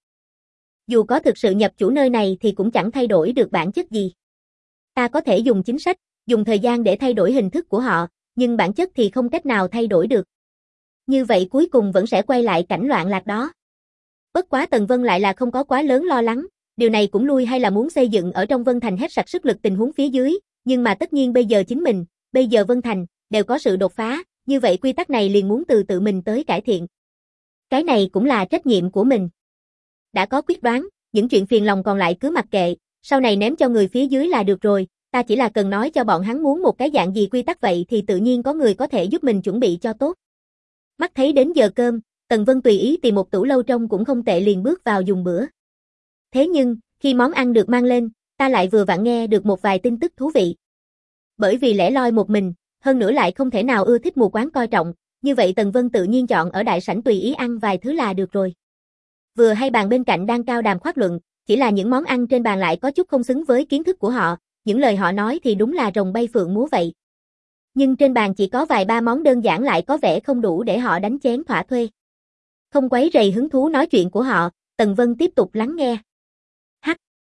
Dù có thực sự nhập chủ nơi này thì cũng chẳng thay đổi được bản chất gì. Ta có thể dùng chính sách, dùng thời gian để thay đổi hình thức của họ, nhưng bản chất thì không cách nào thay đổi được. Như vậy cuối cùng vẫn sẽ quay lại cảnh loạn lạc đó. Bất quá Tần Vân lại là không có quá lớn lo lắng, điều này cũng lui hay là muốn xây dựng ở trong Vân Thành hết sạch sức lực tình huống phía dưới, nhưng mà tất nhiên bây giờ chính mình, bây giờ Vân Thành, đều có sự đột phá, như vậy quy tắc này liền muốn từ tự mình tới cải thiện. Cái này cũng là trách nhiệm của mình. Đã có quyết đoán, những chuyện phiền lòng còn lại cứ mặc kệ, sau này ném cho người phía dưới là được rồi, ta chỉ là cần nói cho bọn hắn muốn một cái dạng gì quy tắc vậy thì tự nhiên có người có thể giúp mình chuẩn bị cho tốt. Mắt thấy đến giờ cơm, Tần Vân tùy ý tìm một tủ lâu trông cũng không tệ liền bước vào dùng bữa. Thế nhưng, khi món ăn được mang lên, ta lại vừa vặn nghe được một vài tin tức thú vị. Bởi vì lẻ loi một mình, hơn nữa lại không thể nào ưa thích mù quáng coi trọng, như vậy Tần Vân tự nhiên chọn ở đại sảnh tùy ý ăn vài thứ là được rồi. Vừa hay bàn bên cạnh đang cao đàm khoác luận, chỉ là những món ăn trên bàn lại có chút không xứng với kiến thức của họ, những lời họ nói thì đúng là rồng bay phượng múa vậy. Nhưng trên bàn chỉ có vài ba món đơn giản lại có vẻ không đủ để họ đánh chén thỏa thuê. Không quấy rầy hứng thú nói chuyện của họ, Tần Vân tiếp tục lắng nghe. Hắc!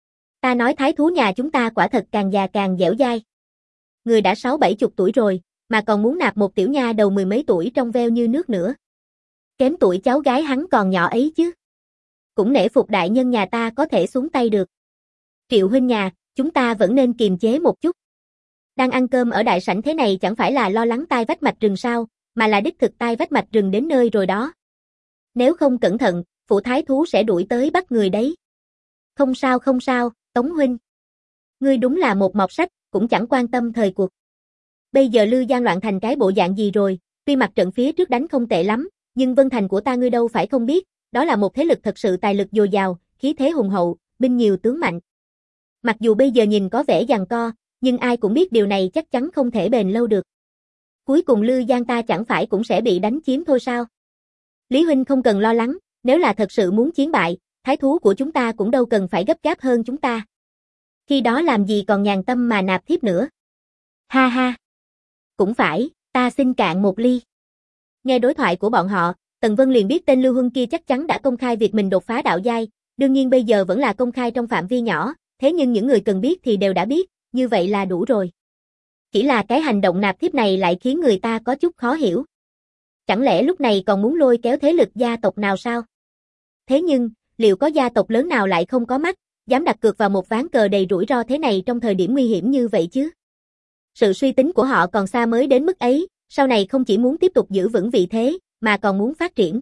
Ta nói thái thú nhà chúng ta quả thật càng già càng dẻo dai. Người đã sáu bảy chục tuổi rồi, mà còn muốn nạp một tiểu nha đầu mười mấy tuổi trong veo như nước nữa. Kém tuổi cháu gái hắn còn nhỏ ấy chứ. Cũng nể phục đại nhân nhà ta có thể xuống tay được. Triệu huynh nhà, chúng ta vẫn nên kiềm chế một chút. Đang ăn cơm ở đại sảnh thế này chẳng phải là lo lắng tai vách mạch rừng sao, mà là đích thực tai vách mạch rừng đến nơi rồi đó. Nếu không cẩn thận, phụ thái thú sẽ đuổi tới bắt người đấy. Không sao không sao, Tống huynh. Ngươi đúng là một mọt sách, cũng chẳng quan tâm thời cuộc. Bây giờ Lư Giang loạn thành cái bộ dạng gì rồi, tuy mặt trận phía trước đánh không tệ lắm, nhưng Vân Thành của ta ngươi đâu phải không biết, đó là một thế lực thật sự tài lực dồi dào, khí thế hùng hậu, binh nhiều tướng mạnh. Mặc dù bây giờ nhìn có vẻ giằng co, nhưng ai cũng biết điều này chắc chắn không thể bền lâu được. Cuối cùng Lư Giang ta chẳng phải cũng sẽ bị đánh chiếm thôi sao? Lý huynh không cần lo lắng, nếu là thật sự muốn chiến bại, thái thú của chúng ta cũng đâu cần phải gấp gáp hơn chúng ta. Khi đó làm gì còn nhàn tâm mà nạp thiếp nữa. Ha ha. Cũng phải, ta xin cạn một ly. Nghe đối thoại của bọn họ, Tần Vân liền biết tên Lưu Huân kia chắc chắn đã công khai việc mình đột phá đạo giai, đương nhiên bây giờ vẫn là công khai trong phạm vi nhỏ, thế nhưng những người cần biết thì đều đã biết, như vậy là đủ rồi. Chỉ là cái hành động nạp thiếp này lại khiến người ta có chút khó hiểu. Chẳng lẽ lúc này còn muốn lôi kéo thế lực gia tộc nào sao? Thế nhưng, liệu có gia tộc lớn nào lại không có mắt, dám đặt cược vào một ván cờ đầy rủi ro thế này trong thời điểm nguy hiểm như vậy chứ? Sự suy tính của họ còn xa mới đến mức ấy, sau này không chỉ muốn tiếp tục giữ vững vị thế, mà còn muốn phát triển.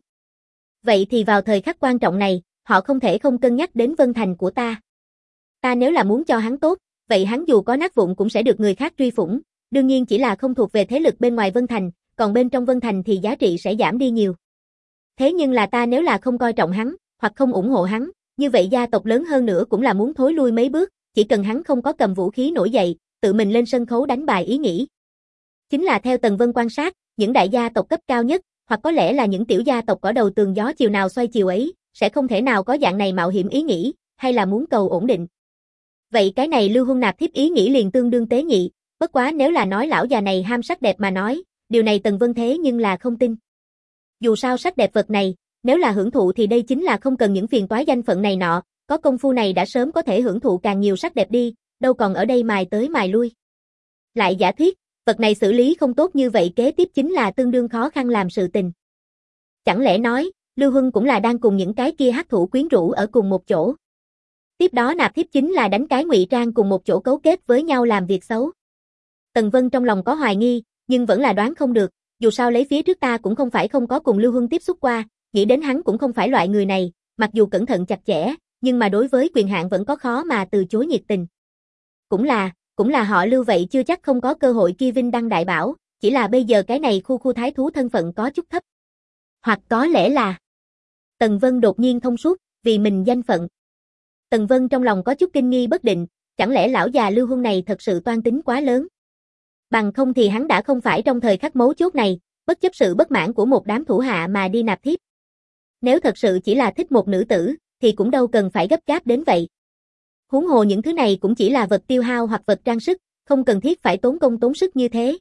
Vậy thì vào thời khắc quan trọng này, họ không thể không cân nhắc đến Vân Thành của ta. Ta nếu là muốn cho hắn tốt, vậy hắn dù có nát vụn cũng sẽ được người khác truy phủng, đương nhiên chỉ là không thuộc về thế lực bên ngoài Vân Thành, còn bên trong Vân Thành thì giá trị sẽ giảm đi nhiều. Thế nhưng là ta nếu là không coi trọng hắn, hoặc không ủng hộ hắn, như vậy gia tộc lớn hơn nữa cũng là muốn thối lui mấy bước, chỉ cần hắn không có cầm vũ khí nổi dậy, tự mình lên sân khấu đánh bài ý nghĩ. Chính là theo Tần Vân quan sát, những đại gia tộc cấp cao nhất, hoặc có lẽ là những tiểu gia tộc ở đầu tường gió chiều nào xoay chiều ấy, sẽ không thể nào có dạng này mạo hiểm ý nghĩ, hay là muốn cầu ổn định. Vậy cái này Lưu Huân nạp thiếp ý nghĩ liền tương đương tế nhị, bất quá nếu là nói lão già này ham sắc đẹp mà nói, điều này Tần Vân thế nhưng là không tin. Dù sao sắc đẹp vật này, nếu là hưởng thụ thì đây chính là không cần những phiền toái danh phận này nọ, có công phu này đã sớm có thể hưởng thụ càng nhiều sắc đẹp đi, đâu còn ở đây mài tới mài lui. Lại giả thuyết, vật này xử lý không tốt như vậy kế tiếp chính là tương đương khó khăn làm sự tình. Chẳng lẽ nói, Lưu Huân cũng là đang cùng những cái kia hắc thủ quyến rũ ở cùng một chỗ. Tiếp đó nạp thiếp chính là đánh cái ngụy trang cùng một chỗ cấu kết với nhau làm việc xấu. Tần Vân trong lòng có hoài nghi, nhưng vẫn là đoán không được, dù sao lấy phía trước ta cũng không phải không có cùng Lưu Huân tiếp xúc qua, nghĩ đến hắn cũng không phải loại người này, mặc dù cẩn thận chặt chẽ, nhưng mà đối với quyền hạn vẫn có khó mà từ chối nhiệt tình. Cũng là, cũng là họ Lưu vậy chưa chắc không có cơ hội kia vinh đăng đại bảo, chỉ là bây giờ cái này khu khu thái thú thân phận có chút thấp. Hoặc có lẽ là Tần Vân đột nhiên thông suốt, vì mình danh phận. Tần Vân trong lòng có chút kinh nghi bất định, chẳng lẽ lão già Lưu Huân này thật sự toan tính quá lớn. Bằng không thì hắn đã không phải trong thời khắc mấu chốt này, bất chấp sự bất mãn của một đám thủ hạ mà đi nạp thiếp. Nếu thật sự chỉ là thích một nữ tử, thì cũng đâu cần phải gấp gáp đến vậy. Huống hồ những thứ này cũng chỉ là vật tiêu hao hoặc vật trang sức, không cần thiết phải tốn công tốn sức như thế.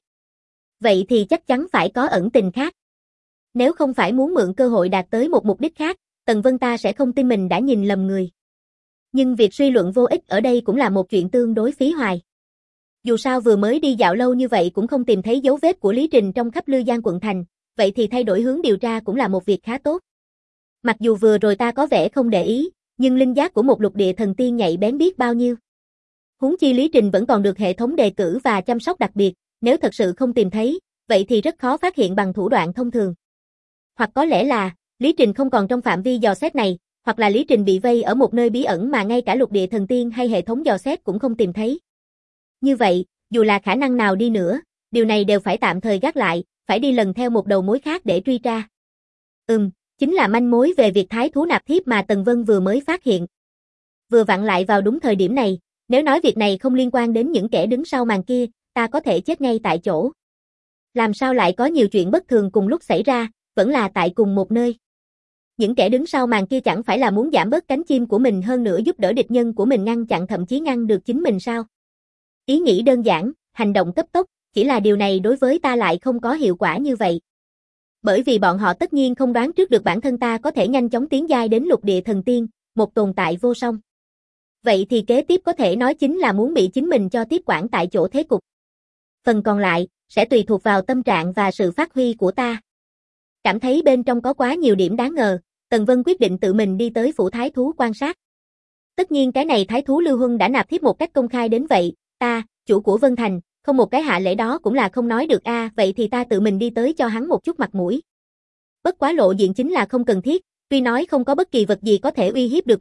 Vậy thì chắc chắn phải có ẩn tình khác. Nếu không phải muốn mượn cơ hội đạt tới một mục đích khác, Tần Vân ta sẽ không tin mình đã nhìn lầm người. Nhưng việc suy luận vô ích ở đây cũng là một chuyện tương đối phí hoài. Dù sao vừa mới đi dạo lâu như vậy cũng không tìm thấy dấu vết của Lý Trình trong khắp Lư Giang quận thành, vậy thì thay đổi hướng điều tra cũng là một việc khá tốt. Mặc dù vừa rồi ta có vẻ không để ý, nhưng linh giác của một lục địa thần tiên nhạy bén biết bao nhiêu. Huống chi Lý Trình vẫn còn được hệ thống đề cử và chăm sóc đặc biệt, nếu thật sự không tìm thấy, vậy thì rất khó phát hiện bằng thủ đoạn thông thường. Hoặc có lẽ là, Lý Trình không còn trong phạm vi dò xét này, hoặc là Lý Trình bị vây ở một nơi bí ẩn mà ngay cả lục địa thần tiên hay hệ thống dò xét cũng không tìm thấy. Như vậy, dù là khả năng nào đi nữa, điều này đều phải tạm thời gác lại, phải đi lần theo một đầu mối khác để truy tra. Ừm, chính là manh mối về việc thái thú nạp thiếp mà Tần Vân vừa mới phát hiện. Vừa vặn lại vào đúng thời điểm này, nếu nói việc này không liên quan đến những kẻ đứng sau màn kia, ta có thể chết ngay tại chỗ. Làm sao lại có nhiều chuyện bất thường cùng lúc xảy ra, vẫn là tại cùng một nơi. Những kẻ đứng sau màn kia chẳng phải là muốn giảm bớt cánh chim của mình hơn nữa giúp đỡ địch nhân của mình ngăn chặn thậm chí ngăn được chính mình sao? Ý nghĩ đơn giản, hành động cấp tốc, chỉ là điều này đối với ta lại không có hiệu quả như vậy. Bởi vì bọn họ tất nhiên không đoán trước được bản thân ta có thể nhanh chóng tiến giai đến lục địa thần tiên, một tồn tại vô song. Vậy thì kế tiếp có thể nói chính là muốn bị chính mình cho tiếp quản tại chỗ thế cục. Phần còn lại, sẽ tùy thuộc vào tâm trạng và sự phát huy của ta. Cảm thấy bên trong có quá nhiều điểm đáng ngờ, Tần Vân quyết định tự mình đi tới phủ thái thú quan sát. Tất nhiên cái này thái thú Lưu Huân đã nạp thiếp một cách công khai đến vậy, ta, chủ của Vân Thành, không một cái hạ lễ đó cũng là không nói được a, à, vậy thì ta tự mình đi tới cho hắn một chút mặt mũi. Bất quá lộ diện chính là không cần thiết, tuy nói không có bất kỳ vật gì có thể uy hiếp được mình,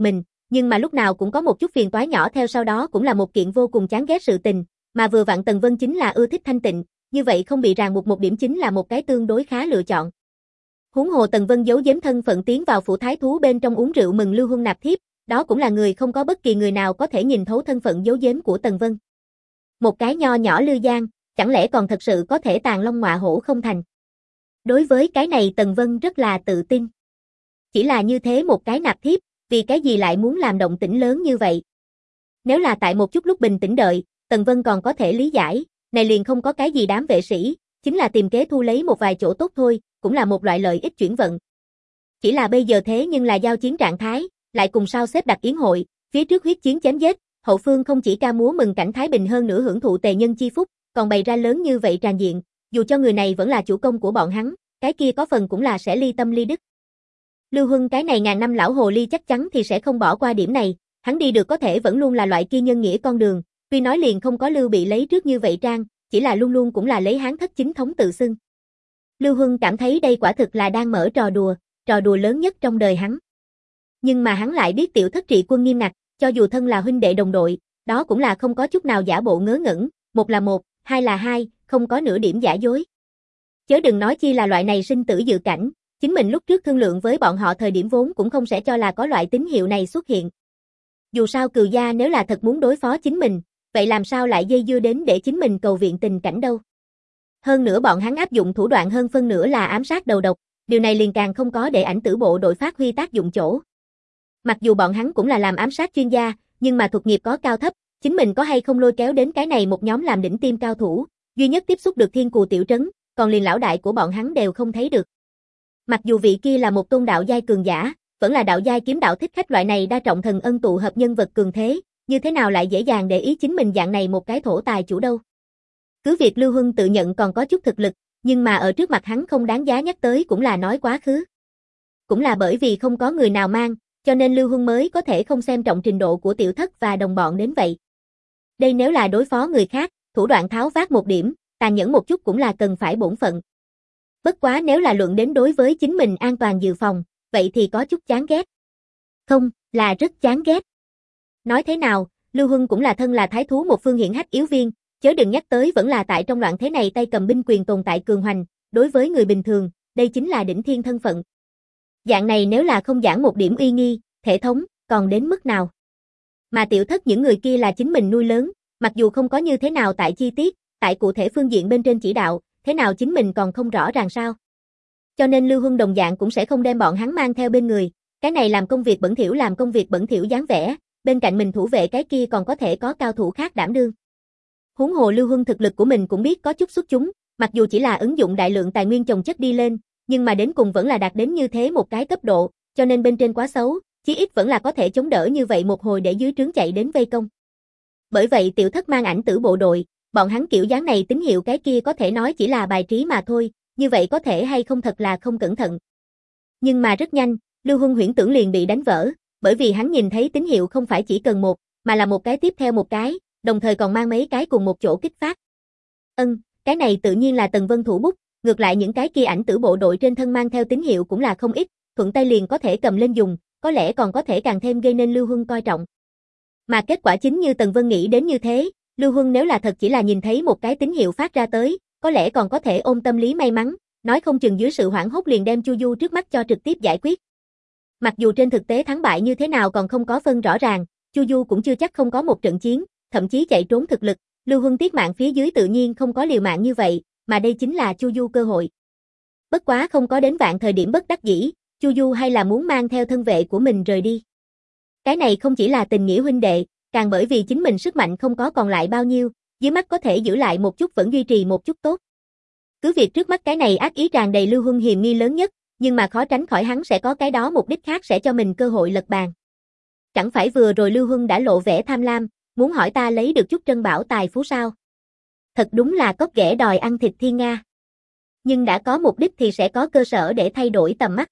nhưng mà lúc nào cũng có một chút phiền toái nhỏ theo sau đó cũng là một kiện vô cùng chán ghét sự tình, mà vừa vặn Tần Vân chính là ưa thích thanh tịnh, như vậy không bị ràng buộc một điểm chính là một cái tương đối khá lựa chọn. Huống hồ Tần Vân giấu giếm thân phận tiến vào phủ thái thú bên trong uống rượu mừng Lưu Huân nạp thiếp, đó cũng là người không có bất kỳ người nào có thể nhìn thấu thân phận giấu giếm của Tần Vân. Một cái nho nhỏ Lư Giang, chẳng lẽ còn thật sự có thể tàng long ngọa hổ không thành? Đối với cái này Tần Vân rất là tự tin. Chỉ là như thế một cái nạp thiếp, vì cái gì lại muốn làm động tĩnh lớn như vậy? Nếu là tại một chút lúc bình tĩnh đợi, Tần Vân còn có thể lý giải, này liền không có cái gì đám vệ sĩ, chính là tìm kế thu lấy một vài chỗ tốt thôi, cũng là một loại lợi ích chuyển vận. Chỉ là bây giờ thế nhưng là giao chiến trạng thái, lại cùng sao xếp đặt yến hội, phía trước huyết chiến chém giết, hậu phương không chỉ ca múa mừng cảnh thái bình hơn nữa hưởng thụ tề nhân chi phúc, còn bày ra lớn như vậy tràn diện, dù cho người này vẫn là chủ công của bọn hắn, cái kia có phần cũng là sẽ ly tâm ly đức. Lưu Huân cái này ngàn năm lão hồ ly chắc chắn thì sẽ không bỏ qua điểm này, hắn đi được có thể vẫn luôn là loại kia nhân nghĩa con đường, tuy nói liền không có Lưu bị lấy trước như vậy trang, chỉ là luôn luôn cũng là lấy hán thất chính thống tự xưng. Lưu Huân cảm thấy đây quả thực là đang mở trò đùa, trò đùa lớn nhất trong đời hắn. Nhưng mà hắn lại biết tiểu thất trị quân nghiêm ngặt, cho dù thân là huynh đệ đồng đội, đó cũng là không có chút nào giả bộ ngớ ngẩn, một là một, hai là hai, không có nửa điểm giả dối. Chớ đừng nói chi là loại này sinh tử dự cảnh, chính mình lúc trước thương lượng với bọn họ thời điểm vốn cũng không sẽ cho là có loại tín hiệu này xuất hiện. Dù sao Cừu gia nếu là thật muốn đối phó chính mình, vậy làm sao lại dây dưa đến để chính mình cầu viện tình cảnh đâu. Hơn nữa bọn hắn áp dụng thủ đoạn hơn phân nửa là ám sát đầu độc, điều này liền càng không có để ảnh tử bộ đội phát huy tác dụng chỗ. Mặc dù bọn hắn cũng là làm ám sát chuyên gia, nhưng mà thuật nghiệp có cao thấp, chính mình có hay không lôi kéo đến cái này một nhóm làm đỉnh tiêm cao thủ, duy nhất tiếp xúc được Thiên Cù tiểu trấn, còn liền lão đại của bọn hắn đều không thấy được. Mặc dù vị kia là một tôn đạo giai cường giả, vẫn là đạo giai kiếm đạo thích khách loại này đa trọng thần ân tụ hợp nhân vật cường thế, như thế nào lại dễ dàng để ý chính mình dạng này một cái thổ tài chủ đâu. Cứ việc Lưu Huân tự nhận còn có chút thực lực, nhưng mà ở trước mặt hắn không đáng giá nhắc tới cũng là nói quá khứ. Cũng là bởi vì không có người nào mang, cho nên Lưu Huân mới có thể không xem trọng trình độ của tiểu thất và đồng bọn đến vậy. Đây nếu là đối phó người khác, thủ đoạn tháo vát một điểm, tàn nhẫn một chút cũng là cần phải bổn phận. Bất quá nếu là luận đến đối với chính mình an toàn dự phòng, vậy thì có chút chán ghét. Không, là rất chán ghét. Nói thế nào, Lưu Huân cũng là thân là thái thú một phương hiển hách yếu viên, chớ đừng nhắc tới vẫn là tại trong loạn thế này tay cầm binh quyền tồn tại cường hoành, đối với người bình thường, đây chính là đỉnh thiên thân phận. Dạng này nếu là không giảng một điểm uy nghi, thể thống, còn đến mức nào? Mà tiểu thất những người kia là chính mình nuôi lớn, mặc dù không có như thế nào tại chi tiết, tại cụ thể phương diện bên trên chỉ đạo, thế nào chính mình còn không rõ ràng sao? Cho nên Lưu Huân đồng dạng cũng sẽ không đem bọn hắn mang theo bên người, cái này làm công việc bẩn thỉu làm công việc bẩn thỉu dáng vẻ, bên cạnh mình thủ vệ cái kia còn có thể có cao thủ khác đảm đương. Huống hồ Lưu Huân thực lực của mình cũng biết có chút xuất chúng, mặc dù chỉ là ứng dụng đại lượng tài nguyên chồng chất đi lên, nhưng mà đến cùng vẫn là đạt đến như thế một cái cấp độ, cho nên bên trên quá xấu, chí ít vẫn là có thể chống đỡ như vậy một hồi để dưới trướng chạy đến vây công. Bởi vậy tiểu thất mang ảnh tử bộ đội, bọn hắn kiểu dáng này tín hiệu cái kia có thể nói chỉ là bài trí mà thôi, như vậy có thể hay không thật là không cẩn thận. Nhưng mà rất nhanh, Lưu Huân huyễn tưởng liền bị đánh vỡ, bởi vì hắn nhìn thấy tín hiệu không phải chỉ cần một, mà là một cái tiếp theo một cái, đồng thời còn mang mấy cái cùng một chỗ kích phát. Ân, cái này tự nhiên là Tần Vân thủ bút, ngược lại những cái kia ảnh tử bộ đội trên thân mang theo tín hiệu cũng là không ít, thuận tay liền có thể cầm lên dùng, có lẽ còn có thể càng thêm gây nên Lưu Huân coi trọng. Mà kết quả chính như Tần Vân nghĩ đến như thế, Lưu Huân nếu là thật chỉ là nhìn thấy một cái tín hiệu phát ra tới, có lẽ còn có thể ôm tâm lý may mắn, nói không chừng dưới sự hoảng hốt liền đem Chu Du trước mắt cho trực tiếp giải quyết. Mặc dù trên thực tế thắng bại như thế nào còn không có phân rõ ràng, Chu Du cũng chưa chắc không có một trận chiến, thậm chí chạy trốn thực lực, Lưu Huân tiết mạng phía dưới tự nhiên không có liều mạng như vậy, mà đây chính là Chu Du cơ hội. Bất quá không có đến vạn thời điểm bất đắc dĩ, Chu Du hay là muốn mang theo thân vệ của mình rời đi. Cái này không chỉ là tình nghĩa huynh đệ, càng bởi vì chính mình sức mạnh không có còn lại bao nhiêu, dưới mắt có thể giữ lại một chút vẫn duy trì một chút tốt. Cứ việc trước mắt cái này ác ý tràn đầy Lưu Huân hiềm nghi lớn nhất, nhưng mà khó tránh khỏi hắn sẽ có cái đó mục đích khác sẽ cho mình cơ hội lật bàn. Chẳng phải vừa rồi Lưu Huân đã lộ vẻ tham lam, muốn hỏi ta lấy được chút trân bảo tài phú sao? Thật đúng là cóc ghẻ đòi ăn thịt thiên nga. Nhưng đã có mục đích thì sẽ có cơ sở để thay đổi tầm mắt.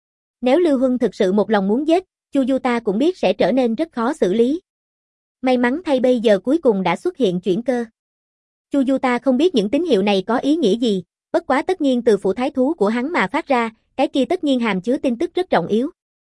Nếu Lưu Huân thực sự một lòng muốn giết, Chu Du ta cũng biết sẽ trở nên rất khó xử lý. May mắn thay bây giờ cuối cùng đã xuất hiện chuyển cơ. Chu Du ta không biết những tín hiệu này có ý nghĩa gì, bất quá tất nhiên từ phủ thái thú của hắn mà phát ra, cái kia tất nhiên hàm chứa tin tức rất trọng yếu.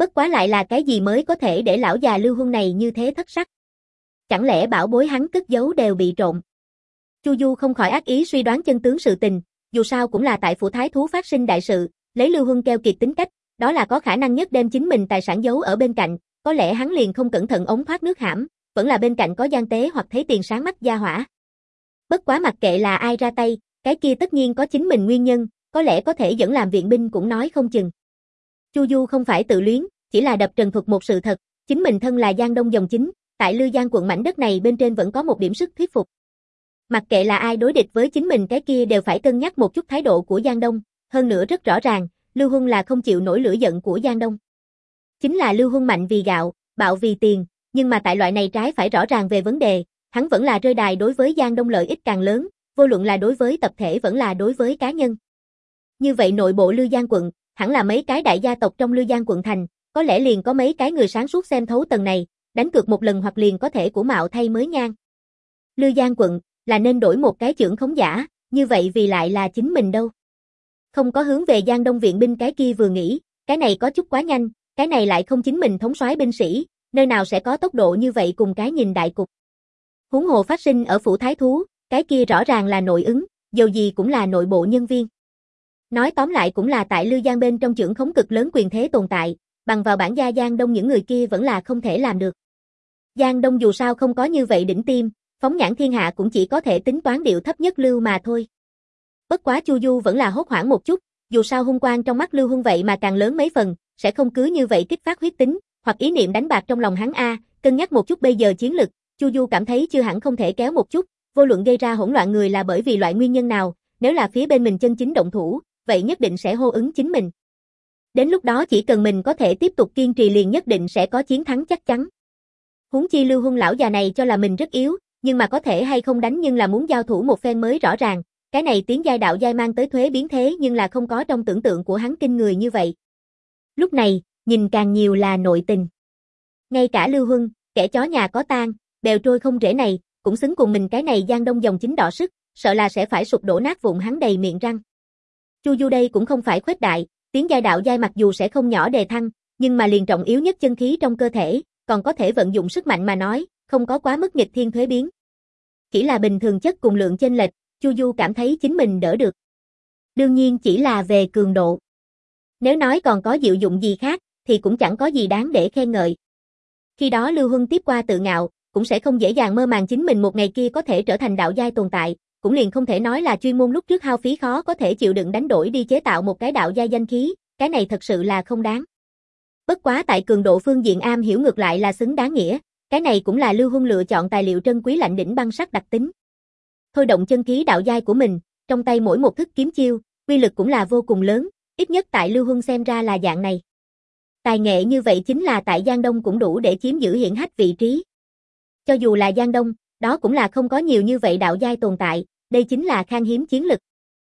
Bất quá lại là cái gì mới có thể để lão già Lưu Huân này như thế thất sắc? Chẳng lẽ bảo bối hắn cất giấu đều bị trộm? Chu Du không khỏi ác ý suy đoán chân tướng sự tình, dù sao cũng là tại phủ thái thú phát sinh đại sự, lấy Lưu Huân keo kiệt tính cách, đó là có khả năng nhất đem chính mình tài sản giấu ở bên cạnh, có lẽ hắn liền không cẩn thận ống thoát nước hãm, vẫn là bên cạnh có gian tế hoặc thấy tiền sáng mắt gia hỏa. Bất quá mặc kệ là ai ra tay, cái kia tất nhiên có chính mình nguyên nhân, có lẽ có thể dẫn làm viện binh cũng nói không chừng. Chu Du không phải tự luyến, chỉ là đập trần thuật một sự thật, chính mình thân là Giang Đông dòng chính, tại Lư Giang quận mảnh đất này bên trên vẫn có một điểm sức thuyết phục. Mặc kệ là ai đối địch với chính mình cái kia đều phải cân nhắc một chút thái độ của Giang Đông, hơn nữa rất rõ ràng, Lưu Huân là không chịu nổi lửa giận của Giang Đông. Chính là Lưu Huân mạnh vì gạo, bạo vì tiền, nhưng mà tại loại này trái phải rõ ràng về vấn đề, hắn vẫn là rơi đài đối với Giang Đông lợi ích càng lớn, vô luận là đối với tập thể vẫn là đối với cá nhân. Như vậy nội bộ Lư Giang quận, hẳn là mấy cái đại gia tộc trong Lư Giang quận thành, có lẽ liền có mấy cái người sáng suốt xem thấu tầng này, đánh cược một lần hoặc liền có thể của mạo thay mới ngang. Lư Giang quận, là nên đổi một cái trưởng khống giả, như vậy vì lại là chính mình đâu. Không có hướng về Giang Đông viện binh cái kia vừa nghĩ, cái này có chút quá nhanh, cái này lại không chính mình thống soái binh sĩ, nơi nào sẽ có tốc độ như vậy cùng cái nhìn đại cục. Huống hồ phát sinh ở phủ thái thú, cái kia rõ ràng là nội ứng, dầu gì cũng là nội bộ nhân viên. Nói tóm lại cũng là tại Lư Giang bên trong trưởng khống cực lớn quyền thế tồn tại, bằng vào bản gia Giang Đông những người kia vẫn là không thể làm được. Giang Đông dù sao không có như vậy đỉnh tim, phóng nhãn thiên hạ cũng chỉ có thể tính toán điệu thấp nhất Lưu mà thôi. Bất quá Chu Du vẫn là hốt hoảng một chút, dù sao hung quang trong mắt Lưu Huân vậy mà càng lớn mấy phần, sẽ không cứ như vậy kích phát huyết tính, hoặc ý niệm đánh bạc trong lòng hắn a, cân nhắc một chút bây giờ chiến lực, Chu Du cảm thấy chưa hẳn không thể kéo một chút, vô luận gây ra hỗn loạn người là bởi vì loại nguyên nhân nào, nếu là phía bên mình chân chính động thủ, vậy nhất định sẽ hô ứng chính mình. Đến lúc đó chỉ cần mình có thể tiếp tục kiên trì liền nhất định sẽ có chiến thắng chắc chắn. Huống chi Lưu Huân lão già này cho là mình rất yếu, nhưng mà có thể hay không đánh nhưng là muốn giao thủ một phen mới rõ ràng, cái này tiến giai đạo giai mang tới thuế biến thế nhưng là không có trong tưởng tượng của hắn kinh người như vậy. Lúc này, nhìn càng nhiều là nội tình. Ngay cả Lưu Huân, kẻ chó nhà có tang, bèo trôi không rễ này, cũng xứng cùng mình cái này Giang Đông dòng chính đỏ sức, sợ là sẽ phải sụp đổ nát vụn hắn đầy miệng răng. Chu Du đây cũng không phải khuếch đại, tiến giai đạo giai mặc dù sẽ không nhỏ đề thăng, nhưng mà liền trọng yếu nhất chân khí trong cơ thể, còn có thể vận dụng sức mạnh mà nói, không có quá mức nghịch thiên thuế biến. Chỉ là bình thường chất cùng lượng chênh lệch, Chu Du cảm thấy chính mình đỡ được. Đương nhiên chỉ là về cường độ. Nếu nói còn có diệu dụng gì khác, thì cũng chẳng có gì đáng để khen ngợi. Khi đó Lưu Huân tiếp qua tự ngạo, cũng sẽ không dễ dàng mơ màng chính mình một ngày kia có thể trở thành đạo giai tồn tại, cũng liền không thể nói là chuyên môn lúc trước hao phí khó có thể chịu đựng đánh đổi đi chế tạo một cái đạo giai danh khí, cái này thật sự là không đáng. Bất quá tại cường độ phương diện am hiểu ngược lại là xứng đáng nghĩa, cái này cũng là Lưu Huân lựa chọn tài liệu trân quý lạnh đỉnh băng sắc đặc tính. Thôi động chân khí đạo giai của mình, trong tay mỗi một thức kiếm chiêu, uy lực cũng là vô cùng lớn, ít nhất tại Lưu Huân xem ra là dạng này. Tài nghệ như vậy chính là tại Giang Đông cũng đủ để chiếm giữ hiển hách vị trí. Cho dù là Giang Đông, đó cũng là không có nhiều như vậy đạo giai tồn tại, đây chính là khan hiếm chiến lực.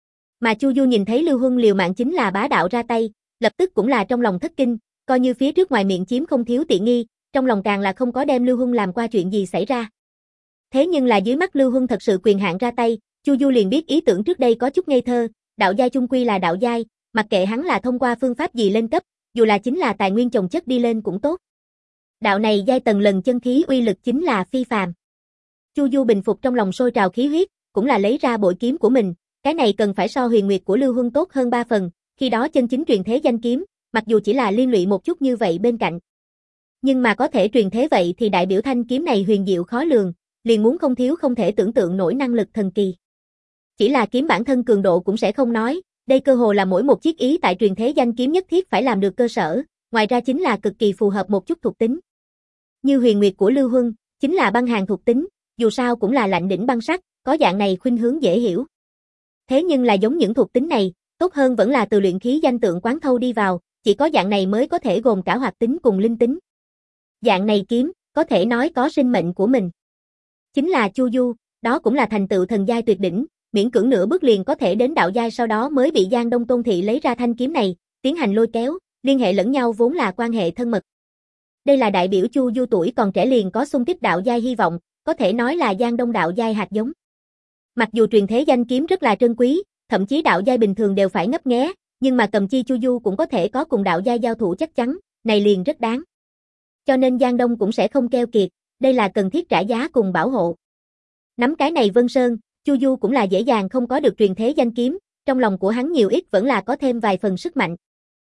Mà Chu Du nhìn thấy Lưu Huân liều mạng chính là bá đạo ra tay, lập tức cũng là trong lòng thất kinh, coi như phía trước ngoài miệng chiếm không thiếu tiện nghi, trong lòng càng là không có đem Lưu Huân làm qua chuyện gì xảy ra. Thế nhưng là dưới mắt Lưu Huân thật sự quyền hạn ra tay, Chu Du liền biết ý tưởng trước đây có chút ngây thơ, đạo giai chung quy là đạo giai, mặc kệ hắn là thông qua phương pháp gì lên cấp, dù là chính là tài nguyên chồng chất đi lên cũng tốt. Đạo này giai tầng lần chân khí uy lực chính là phi phàm. Chu Du bình phục trong lòng sôi trào khí huyết, cũng là lấy ra bội kiếm của mình, cái này cần phải so Huyền Nguyệt của Lưu Huân tốt hơn ba phần, khi đó chân chính truyền thế danh kiếm, mặc dù chỉ là liên lụy một chút như vậy bên cạnh. Nhưng mà có thể truyền thế vậy thì đại biểu thanh kiếm này huyền diệu khó lường, liền muốn không thiếu không thể tưởng tượng nổi năng lực thần kỳ. Chỉ là kiếm bản thân cường độ cũng sẽ không nói, đây cơ hồ là mỗi một chiếc ý tại truyền thế danh kiếm nhất thiết phải làm được cơ sở, ngoài ra chính là cực kỳ phù hợp một chút thuộc tính. Như Huyền Nguyệt của Lưu Huân, chính là băng hàn thuộc tính, dù sao cũng là lạnh đỉnh băng sắc, có dạng này khuynh hướng dễ hiểu. Thế nhưng là giống những thuộc tính này, tốt hơn vẫn là từ luyện khí danh tượng quán thâu đi vào, chỉ có dạng này mới có thể gồm cả hoạt tính cùng linh tính. Dạng này kiếm, có thể nói có sinh mệnh của mình. Chính là Chu Du, đó cũng là thành tựu thần giai tuyệt đỉnh, miễn cưỡng nửa bước liền có thể đến đạo giai sau đó mới bị Giang Đông Tôn thị lấy ra thanh kiếm này, tiến hành lôi kéo, liên hệ lẫn nhau vốn là quan hệ thân mật. Đây là đại biểu Chu Du tuổi còn trẻ liền có xung kích đạo giai hy vọng, có thể nói là Giang Đông đạo giai hạt giống. Mặc dù truyền thế danh kiếm rất là trân quý, thậm chí đạo giai bình thường đều phải ngấp nghé, nhưng mà cầm chi Chu Du cũng có thể có cùng đạo giai giao thủ chắc chắn, này liền rất đáng. Cho nên Giang Đông cũng sẽ không keo kiệt, đây là cần thiết trả giá cùng bảo hộ. Nắm cái này Vân Sơn, Chu Du cũng là dễ dàng không có được truyền thế danh kiếm, trong lòng của hắn nhiều ít vẫn là có thêm vài phần sức mạnh.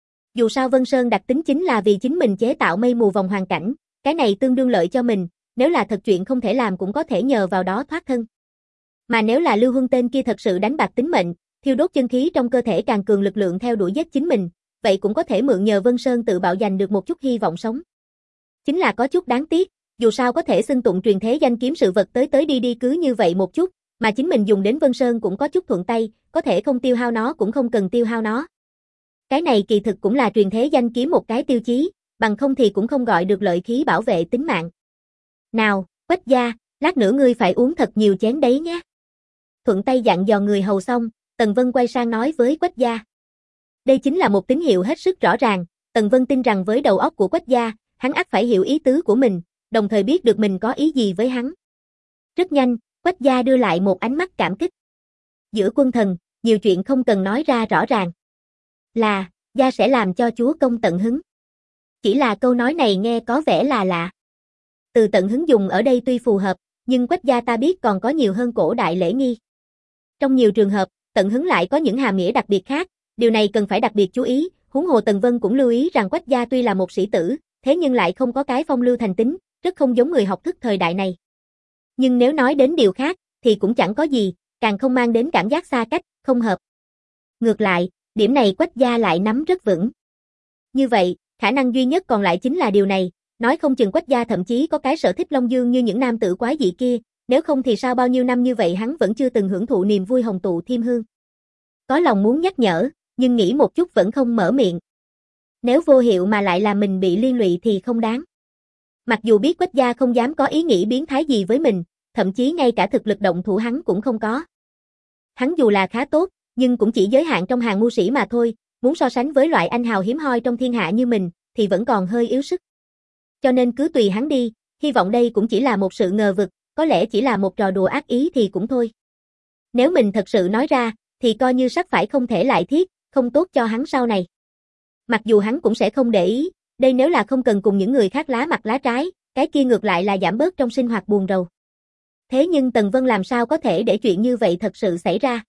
Dù sao Vân Sơn đặc tính chính là vì chính mình chế tạo mây mù vòng hoàn cảnh, cái này tương đương lợi cho mình, nếu là thật chuyện không thể làm cũng có thể nhờ vào đó thoát thân. Mà nếu là Lưu Huân tên kia thật sự đánh bạc tính mệnh, thiêu đốt chân khí trong cơ thể càng cường lực lượng theo đuổi giết chính mình, vậy cũng có thể mượn nhờ Vân Sơn tự bạo giành được một chút hy vọng sống. Chính là có chút đáng tiếc, dù sao có thể xưng tụng truyền thế danh kiếm sự vật tới tới đi đi cứ như vậy một chút, mà chính mình dùng đến Vân Sơn cũng có chút thuận tay, có thể không tiêu hao nó cũng không cần tiêu hao nó. Cái này kỳ thực cũng là truyền thế danh kiếm một cái tiêu chí, bằng không thì cũng không gọi được lợi khí bảo vệ tính mạng. Nào, Quách gia, lát nữa ngươi phải uống thật nhiều chén đấy nhé. Thuận tay dặn dò người hầu xong, Tần Vân quay sang nói với Quách gia. Đây chính là một tín hiệu hết sức rõ ràng, Tần Vân tin rằng với đầu óc của Quách gia, hắn ắt phải hiểu ý tứ của mình, đồng thời biết được mình có ý gì với hắn. Rất nhanh, Quách gia đưa lại một ánh mắt cảm kích. Giữa quân thần, nhiều chuyện không cần nói ra rõ ràng. Là, gia sẽ làm cho chúa công tận hứng. Chỉ là câu nói này nghe có vẻ là lạ. Từ tận hứng dùng ở đây tuy phù hợp, nhưng Quách gia ta biết còn có nhiều hơn cổ đại lễ nghi. Trong nhiều trường hợp, tận hứng lại có những hàm nghĩa đặc biệt khác, điều này cần phải đặc biệt chú ý, huống hồ Tần Vân cũng lưu ý rằng Quách gia tuy là một sĩ tử, thế nhưng lại không có cái phong lưu thành tính, rất không giống người học thức thời đại này. Nhưng nếu nói đến điều khác, thì cũng chẳng có gì, càng không mang đến cảm giác xa cách, không hợp. Ngược lại, điểm này Quách gia lại nắm rất vững. Như vậy, khả năng duy nhất còn lại chính là điều này, nói không chừng Quách gia thậm chí có cái sở thích Long Dương như những nam tử quái dị kia, nếu không thì sao bao nhiêu năm như vậy hắn vẫn chưa từng hưởng thụ niềm vui hồng tụ thiêm hương. Có lòng muốn nhắc nhở, nhưng nghĩ một chút vẫn không mở miệng. Nếu vô hiệu mà lại làm mình bị liên lụy thì không đáng. Mặc dù biết Quách gia không dám có ý nghĩ biến thái gì với mình, thậm chí ngay cả thực lực động thủ hắn cũng không có. Hắn dù là khá tốt, nhưng cũng chỉ giới hạn trong hàng mưu sĩ mà thôi, muốn so sánh với loại anh hào hiếm hoi trong thiên hạ như mình, thì vẫn còn hơi yếu sức. Cho nên cứ tùy hắn đi, hy vọng đây cũng chỉ là một sự ngờ vực, có lẽ chỉ là một trò đùa ác ý thì cũng thôi. Nếu mình thật sự nói ra, thì coi như sắc phải không thể lại thiết, không tốt cho hắn sau này. Mặc dù hắn cũng sẽ không để ý, đây nếu là không cần cùng những người khác lá mặt lá trái, cái kia ngược lại là giảm bớt trong sinh hoạt buồn rầu. Thế nhưng Tần Vân làm sao có thể để chuyện như vậy thật sự xảy ra?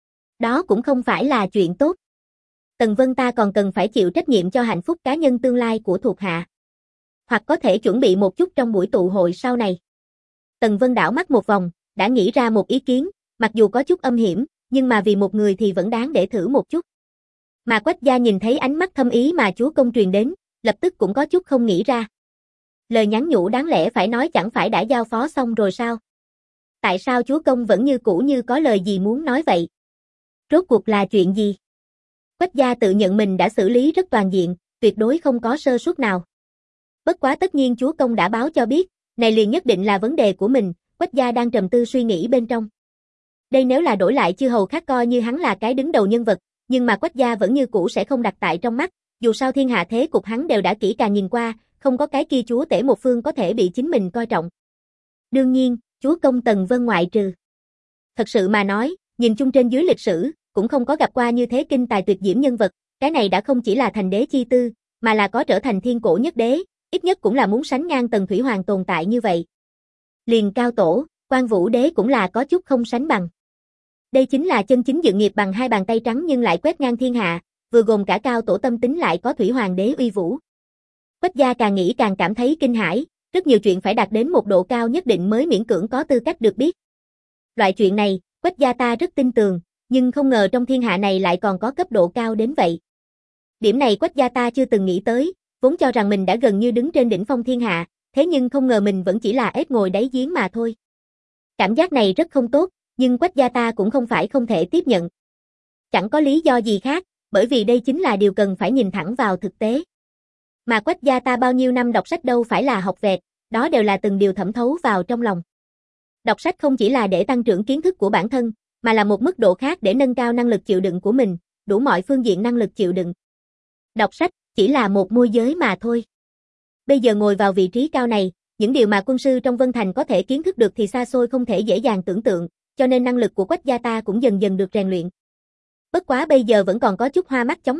Đó cũng không phải là chuyện tốt. Tần Vân ta còn cần phải chịu trách nhiệm cho hạnh phúc cá nhân tương lai của thuộc hạ. Hoặc có thể chuẩn bị một chút trong buổi tụ hội sau này. Tần Vân đảo mắt một vòng, đã nghĩ ra một ý kiến, mặc dù có chút âm hiểm, nhưng mà vì một người thì vẫn đáng để thử một chút. Mà Quách gia nhìn thấy ánh mắt thâm ý mà chúa công truyền đến, lập tức cũng có chút không nghĩ ra. Lời nhắn nhủ đáng lẽ phải nói chẳng phải đã giao phó xong rồi sao? Tại sao chúa công vẫn như cũ như có lời gì muốn nói vậy? Rốt cuộc là chuyện gì? Quách gia tự nhận mình đã xử lý rất toàn diện, tuyệt đối không có sơ suất nào. Bất quá tất nhiên chúa công đã báo cho biết, này liền nhất định là vấn đề của mình, Quách gia đang trầm tư suy nghĩ bên trong. Đây nếu là đổi lại chư hầu khác coi như hắn là cái đứng đầu nhân vật, nhưng mà Quách gia vẫn như cũ sẽ không đặt tại trong mắt, dù sao thiên hạ thế cục hắn đều đã kỹ càng nhìn qua, không có cái kia chúa tể một phương có thể bị chính mình coi trọng. Đương nhiên, chúa công Tần Vân ngoại trừ. Thật sự mà nói, nhìn chung trên dưới lịch sử, cũng không có gặp qua như thế kinh tài tuyệt diễm nhân vật, cái này đã không chỉ là thành đế chi tư, mà là có trở thành thiên cổ nhất đế, ít nhất cũng là muốn sánh ngang Tần Thủy Hoàng tồn tại như vậy. Liền cao tổ, Quan Vũ đế cũng là có chút không sánh bằng. Đây chính là chân chính dự nghiệp bằng hai bàn tay trắng nhưng lại quét ngang thiên hạ, vừa gồm cả cao tổ tâm tính lại có Thủy Hoàng đế uy vũ. Quách gia càng nghĩ càng cảm thấy kinh hãi, rất nhiều chuyện phải đạt đến một độ cao nhất định mới miễn cưỡng có tư cách được biết. Loại chuyện này, Quách gia ta rất tin tưởng, nhưng không ngờ trong thiên hạ này lại còn có cấp độ cao đến vậy. Điểm này Quách gia ta chưa từng nghĩ tới, vốn cho rằng mình đã gần như đứng trên đỉnh phong thiên hạ, thế nhưng không ngờ mình vẫn chỉ là ếch ngồi đáy giếng mà thôi. Cảm giác này rất không tốt, nhưng Quách gia ta cũng không phải không thể tiếp nhận. Chẳng có lý do gì khác, bởi vì đây chính là điều cần phải nhìn thẳng vào thực tế. Mà Quách gia ta bao nhiêu năm đọc sách đâu phải là học vẹt, đó đều là từng điều thẩm thấu vào trong lòng. Đọc sách không chỉ là để tăng trưởng kiến thức của bản thân, mà là một mức độ khác để nâng cao năng lực chịu đựng của mình, đủ mọi phương diện năng lực chịu đựng. Đọc sách chỉ là một môi giới mà thôi. Bây giờ ngồi vào vị trí cao này, những điều mà quân sư trong Vân Thành có thể kiến thức được thì xa xôi không thể dễ dàng tưởng tượng, cho nên năng lực của Quách gia ta cũng dần dần được rèn luyện. Bất quá bây giờ vẫn còn có chút hoa mắt chóng mặt,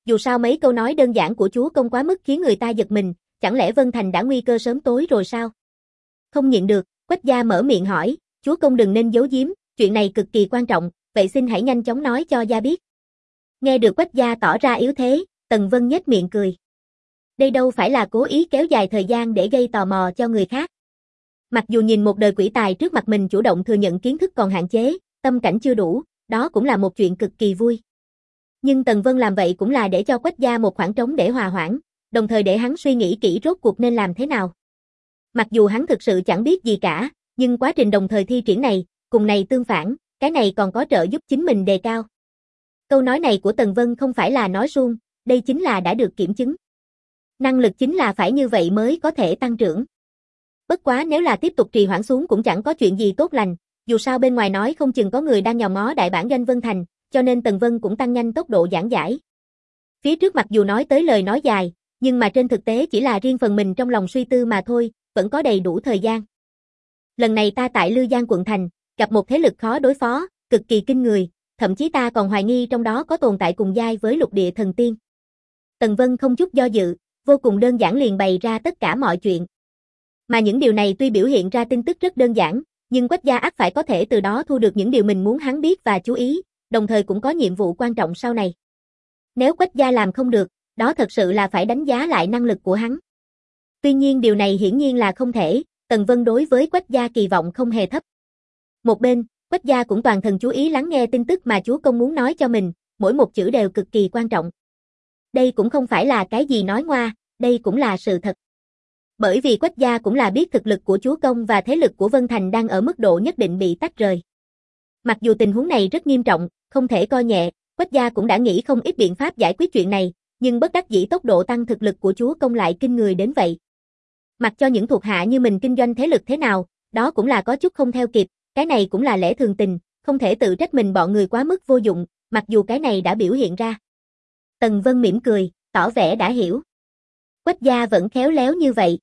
Dù sao mấy câu nói đơn giản của chúa công quá mức khiến người ta giật mình, chẳng lẽ Vân Thành đã nguy cơ sớm tối rồi sao? Không nhịn được, Quách gia mở miệng hỏi, chúa công đừng nên giấu giếm, chuyện này cực kỳ quan trọng, vậy xin hãy nhanh chóng nói cho gia biết. Nghe được Quách gia tỏ ra yếu thế, Tần Vân nhếch miệng cười. Đây đâu phải là cố ý kéo dài thời gian để gây tò mò cho người khác. Mặc dù nhìn một đời quỷ tài trước mặt mình chủ động thừa nhận kiến thức còn hạn chế, tâm cảnh chưa đủ, đó cũng là một chuyện cực kỳ vui. Nhưng Tần Vân làm vậy cũng là để cho Quách gia một khoảng trống để hòa hoãn, đồng thời để hắn suy nghĩ kỹ rốt cuộc nên làm thế nào. Mặc dù hắn thực sự chẳng biết gì cả, nhưng quá trình đồng thời thi triển này, cùng này tương phản, cái này còn có trợ giúp chính mình đề cao. Câu nói này của Tần Vân không phải là nói suông, đây chính là đã được kiểm chứng. Năng lực chính là phải như vậy mới có thể tăng trưởng. Bất quá nếu là tiếp tục trì hoãn xuống cũng chẳng có chuyện gì tốt lành, dù sao bên ngoài nói không chừng có người đang nhòm ngó đại bản doanh Vân Thành, cho nên Tần Vân cũng tăng nhanh tốc độ giảng giải. Phía trước mặc dù nói tới lời nói dài, nhưng mà trên thực tế chỉ là riêng phần mình trong lòng suy tư mà thôi, vẫn có đầy đủ thời gian. Lần này ta tại Lư Giang quận thành, gặp một thế lực khó đối phó, cực kỳ kinh người, thậm chí ta còn hoài nghi trong đó có tồn tại cùng giai với lục địa thần tiên. Tần Vân không chút do dự, vô cùng đơn giản liền bày ra tất cả mọi chuyện. Mà những điều này tuy biểu hiện ra tin tức rất đơn giản, nhưng Quách gia ắt phải có thể từ đó thu được những điều mình muốn hắn biết và chú ý, đồng thời cũng có nhiệm vụ quan trọng sau này. Nếu Quách gia làm không được, đó thật sự là phải đánh giá lại năng lực của hắn. Tuy nhiên điều này hiển nhiên là không thể, Tần Vân đối với Quách gia kỳ vọng không hề thấp. Một bên, Quách gia cũng toàn thần chú ý lắng nghe tin tức mà chúa công muốn nói cho mình, mỗi một chữ đều cực kỳ quan trọng. Đây cũng không phải là cái gì nói ngoa, đây cũng là sự thật. Bởi vì Quách gia cũng là biết thực lực của chúa công và thế lực của Vân Thành đang ở mức độ nhất định bị tách rời. Mặc dù tình huống này rất nghiêm trọng, không thể coi nhẹ, Quách gia cũng đã nghĩ không ít biện pháp giải quyết chuyện này, nhưng bất đắc dĩ tốc độ tăng thực lực của chúa công lại kinh người đến vậy. Mặc cho những thuộc hạ như mình kinh doanh thế lực thế nào, đó cũng là có chút không theo kịp, cái này cũng là lẽ thường tình, không thể tự trách mình bọn người quá mức vô dụng, mặc dù cái này đã biểu hiện ra. Tần Vân mỉm cười, tỏ vẻ đã hiểu. Quách gia vẫn khéo léo như vậy.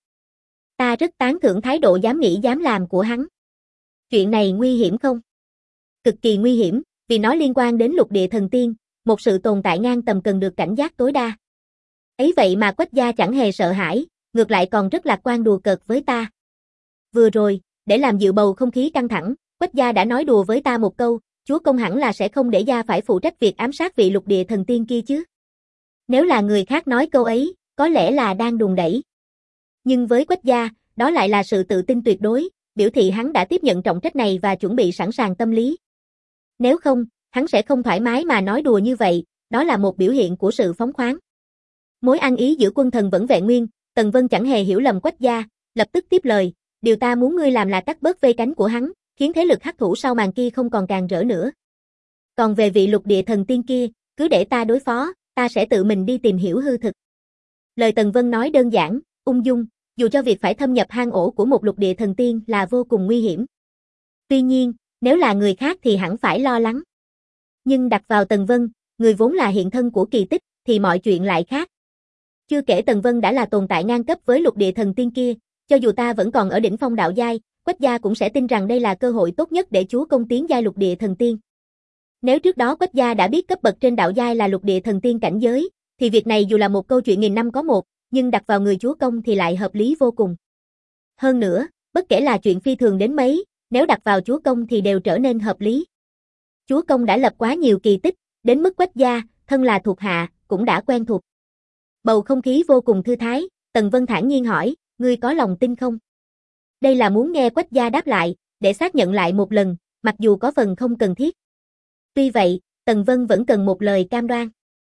Ta rất tán thưởng thái độ dám nghĩ dám làm của hắn. Chuyện này nguy hiểm không? Cực kỳ nguy hiểm, vì nó liên quan đến lục địa thần tiên, một sự tồn tại ngang tầm cần được cảnh giác tối đa. Ấy vậy mà Quách gia chẳng hề sợ hãi, ngược lại còn rất lạc quan đùa cợt với ta. Vừa rồi, để làm dịu bầu không khí căng thẳng, Quách gia đã nói đùa với ta một câu, chúa công hẳn là sẽ không để gia phải phụ trách việc ám sát vị lục địa thần tiên kia chứ. Nếu là người khác nói câu ấy, có lẽ là đang đùn đẩy. Nhưng với Quách gia, đó lại là sự tự tin tuyệt đối, biểu thị hắn đã tiếp nhận trọng trách này và chuẩn bị sẵn sàng tâm lý. Nếu không, hắn sẽ không thoải mái mà nói đùa như vậy, đó là một biểu hiện của sự phóng khoáng. Mối ăn ý giữa quân thần vẫn vẹn nguyên, Tần Vân chẳng hề hiểu lầm Quách gia, lập tức tiếp lời, điều ta muốn ngươi làm là cắt bớt vây cánh của hắn, khiến thế lực hắc thủ sau màn kia không còn càng rỡ nữa. Còn về vị lục địa thần tiên kia, cứ để ta đối phó, ta sẽ tự mình đi tìm hiểu hư thực. Lời Tần Vân nói đơn giản, ung dung, dù cho việc phải thâm nhập hang ổ của một lục địa thần tiên là vô cùng nguy hiểm. Tuy nhiên, nếu là người khác thì hẳn phải lo lắng. Nhưng đặt vào Tần Vân, người vốn là hiện thân của kỳ tích, thì mọi chuyện lại khác. Chưa kể Tần Vân đã là tồn tại ngang cấp với lục địa thần tiên kia, cho dù ta vẫn còn ở đỉnh phong đạo giai, Quách gia cũng sẽ tin rằng đây là cơ hội tốt nhất để chúa công tiến giai lục địa thần tiên. Nếu trước đó Quách gia đã biết cấp bậc trên đạo giai là lục địa thần tiên cảnh giới, thì việc này dù là một câu chuyện nghìn năm có một, nhưng đặt vào người chúa công thì lại hợp lý vô cùng. Hơn nữa, bất kể là chuyện phi thường đến mấy, nếu đặt vào chúa công thì đều trở nên hợp lý. Chúa công đã lập quá nhiều kỳ tích, đến mức Quách gia, thân là thuộc hạ, cũng đã quen thuộc. Bầu không khí vô cùng thư thái, Tần Vân thản nhiên hỏi, ngươi có lòng tin không? Đây là muốn nghe Quách gia đáp lại, để xác nhận lại một lần, mặc dù có phần không cần thiết. Tuy vậy, Tần Vân vẫn cần một lời cam đoan.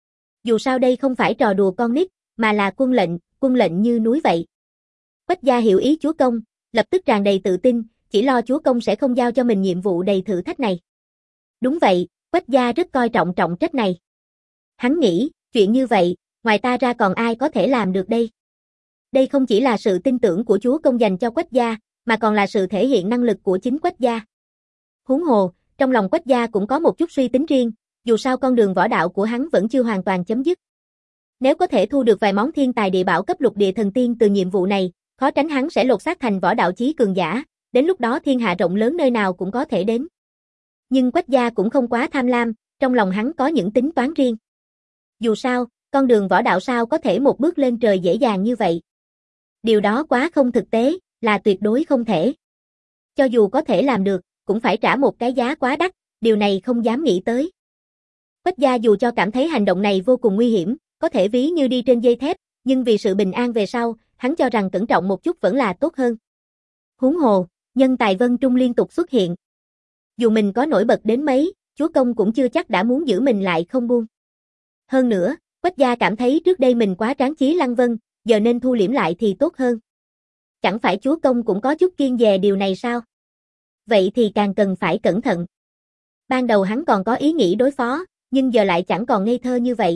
Dù sao đây không phải trò đùa con nít, mà là quân lệnh, quân lệnh như núi vậy. Quách gia hiểu ý chúa công, lập tức tràn đầy tự tin, chỉ lo chúa công sẽ không giao cho mình nhiệm vụ đầy thử thách này. Đúng vậy, Quách gia rất coi trọng trọng trách này. Hắn nghĩ, chuyện như vậy, ngoài ta ra còn ai có thể làm được đây? Đây không chỉ là sự tin tưởng của chúa công dành cho Quách gia, mà còn là sự thể hiện năng lực của chính Quách gia. Huống hồ, trong lòng Quách gia cũng có một chút suy tính riêng, dù sao con đường võ đạo của hắn vẫn chưa hoàn toàn chấm dứt. Nếu có thể thu được vài món thiên tài địa bảo cấp lục địa thần tiên từ nhiệm vụ này, khó tránh hắn sẽ lột xác thành võ đạo chí cường giả, đến lúc đó thiên hạ rộng lớn nơi nào cũng có thể đến. Nhưng Quách gia cũng không quá tham lam, trong lòng hắn có những tính toán riêng. Dù sao, Con đường võ đạo sao có thể một bước lên trời dễ dàng như vậy? Điều đó quá không thực tế, là tuyệt đối không thể. Cho dù có thể làm được, cũng phải trả một cái giá quá đắt, điều này không dám nghĩ tới. Quách gia dù cho cảm thấy hành động này vô cùng nguy hiểm, có thể ví như đi trên dây thép, nhưng vì sự bình an về sau, hắn cho rằng cẩn trọng một chút vẫn là tốt hơn. Huống hồ, nhân tài Vân Trung liên tục xuất hiện. Dù mình có nổi bật đến mấy, chúa công cũng chưa chắc đã muốn giữ mình lại không buông. Hơn nữa, Quách gia cảm thấy trước đây mình quá tráng chí lăng vân, giờ nên thu liễm lại thì tốt hơn. Chẳng phải chúa công cũng có chút kiêng dè điều này sao? Vậy thì càng cần phải cẩn thận. Ban đầu hắn còn có ý nghĩ đối phó, nhưng giờ lại chẳng còn ngây thơ như vậy.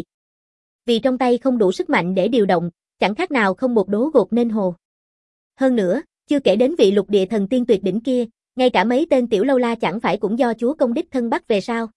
Vì trong tay không đủ sức mạnh để điều động, chẳng khác nào không một đố gột nên hồ. Hơn nữa, chưa kể đến vị lục địa thần tiên tuyệt đỉnh kia, ngay cả mấy tên tiểu lâu la chẳng phải cũng do chúa công đích thân bắt về sao?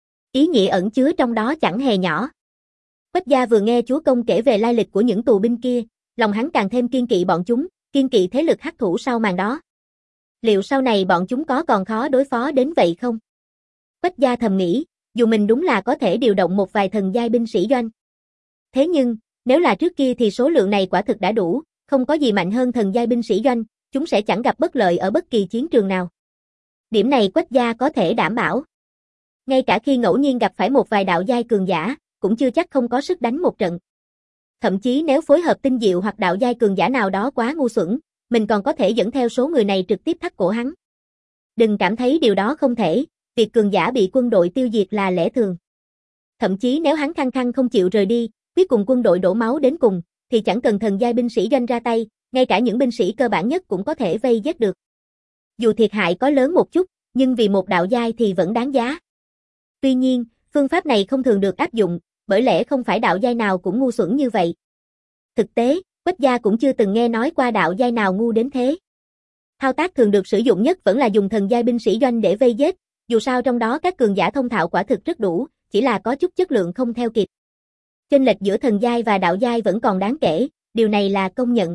Ý nghĩa ẩn chứa trong đó chẳng hề nhỏ. Quách gia vừa nghe chúa công kể về lai lịch của những tù binh kia, lòng hắn càng thêm kiên kỵ bọn chúng, kiên kỵ thế lực hắc thủ sau màn đó. Liệu sau này bọn chúng có còn khó đối phó đến vậy không? Quách gia thầm nghĩ, dù mình đúng là có thể điều động một vài thần giai binh sĩ doanh. Thế nhưng, nếu là trước kia thì số lượng này quả thực đã đủ, không có gì mạnh hơn thần giai binh sĩ doanh, chúng sẽ chẳng gặp bất lợi ở bất kỳ chiến trường nào. Điểm này Quách gia có thể đảm bảo. Ngay cả khi ngẫu nhiên gặp phải một vài đạo giai cường giả, cũng chưa chắc không có sức đánh một trận. Thậm chí nếu phối hợp tinh diệu hoặc đạo giai cường giả nào đó quá ngu xuẩn, mình còn có thể dẫn theo số người này trực tiếp thắt cổ hắn. Đừng cảm thấy điều đó không thể, việc cường giả bị quân đội tiêu diệt là lẽ thường. Thậm chí nếu hắn khăng khăng không chịu rời đi, quyết cùng quân đội đổ máu đến cùng, thì chẳng cần thần giai binh sĩ doanh ra tay, ngay cả những binh sĩ cơ bản nhất cũng có thể vây giết được. Dù thiệt hại có lớn một chút, nhưng vì một đạo giai thì vẫn đáng giá. Tuy nhiên, phương pháp này không thường được áp dụng, bởi lẽ không phải đạo giai nào cũng ngu xuẩn như vậy. Thực tế, Quách gia cũng chưa từng nghe nói qua đạo giai nào ngu đến thế. Thao tác thường được sử dụng nhất vẫn là dùng thần giai binh sĩ doanh để vây giết, dù sao trong đó các cường giả thông thạo quả thực rất đủ, chỉ là có chút chất lượng không theo kịp. Chênh lệch giữa thần giai và đạo giai vẫn còn đáng kể, điều này là công nhận.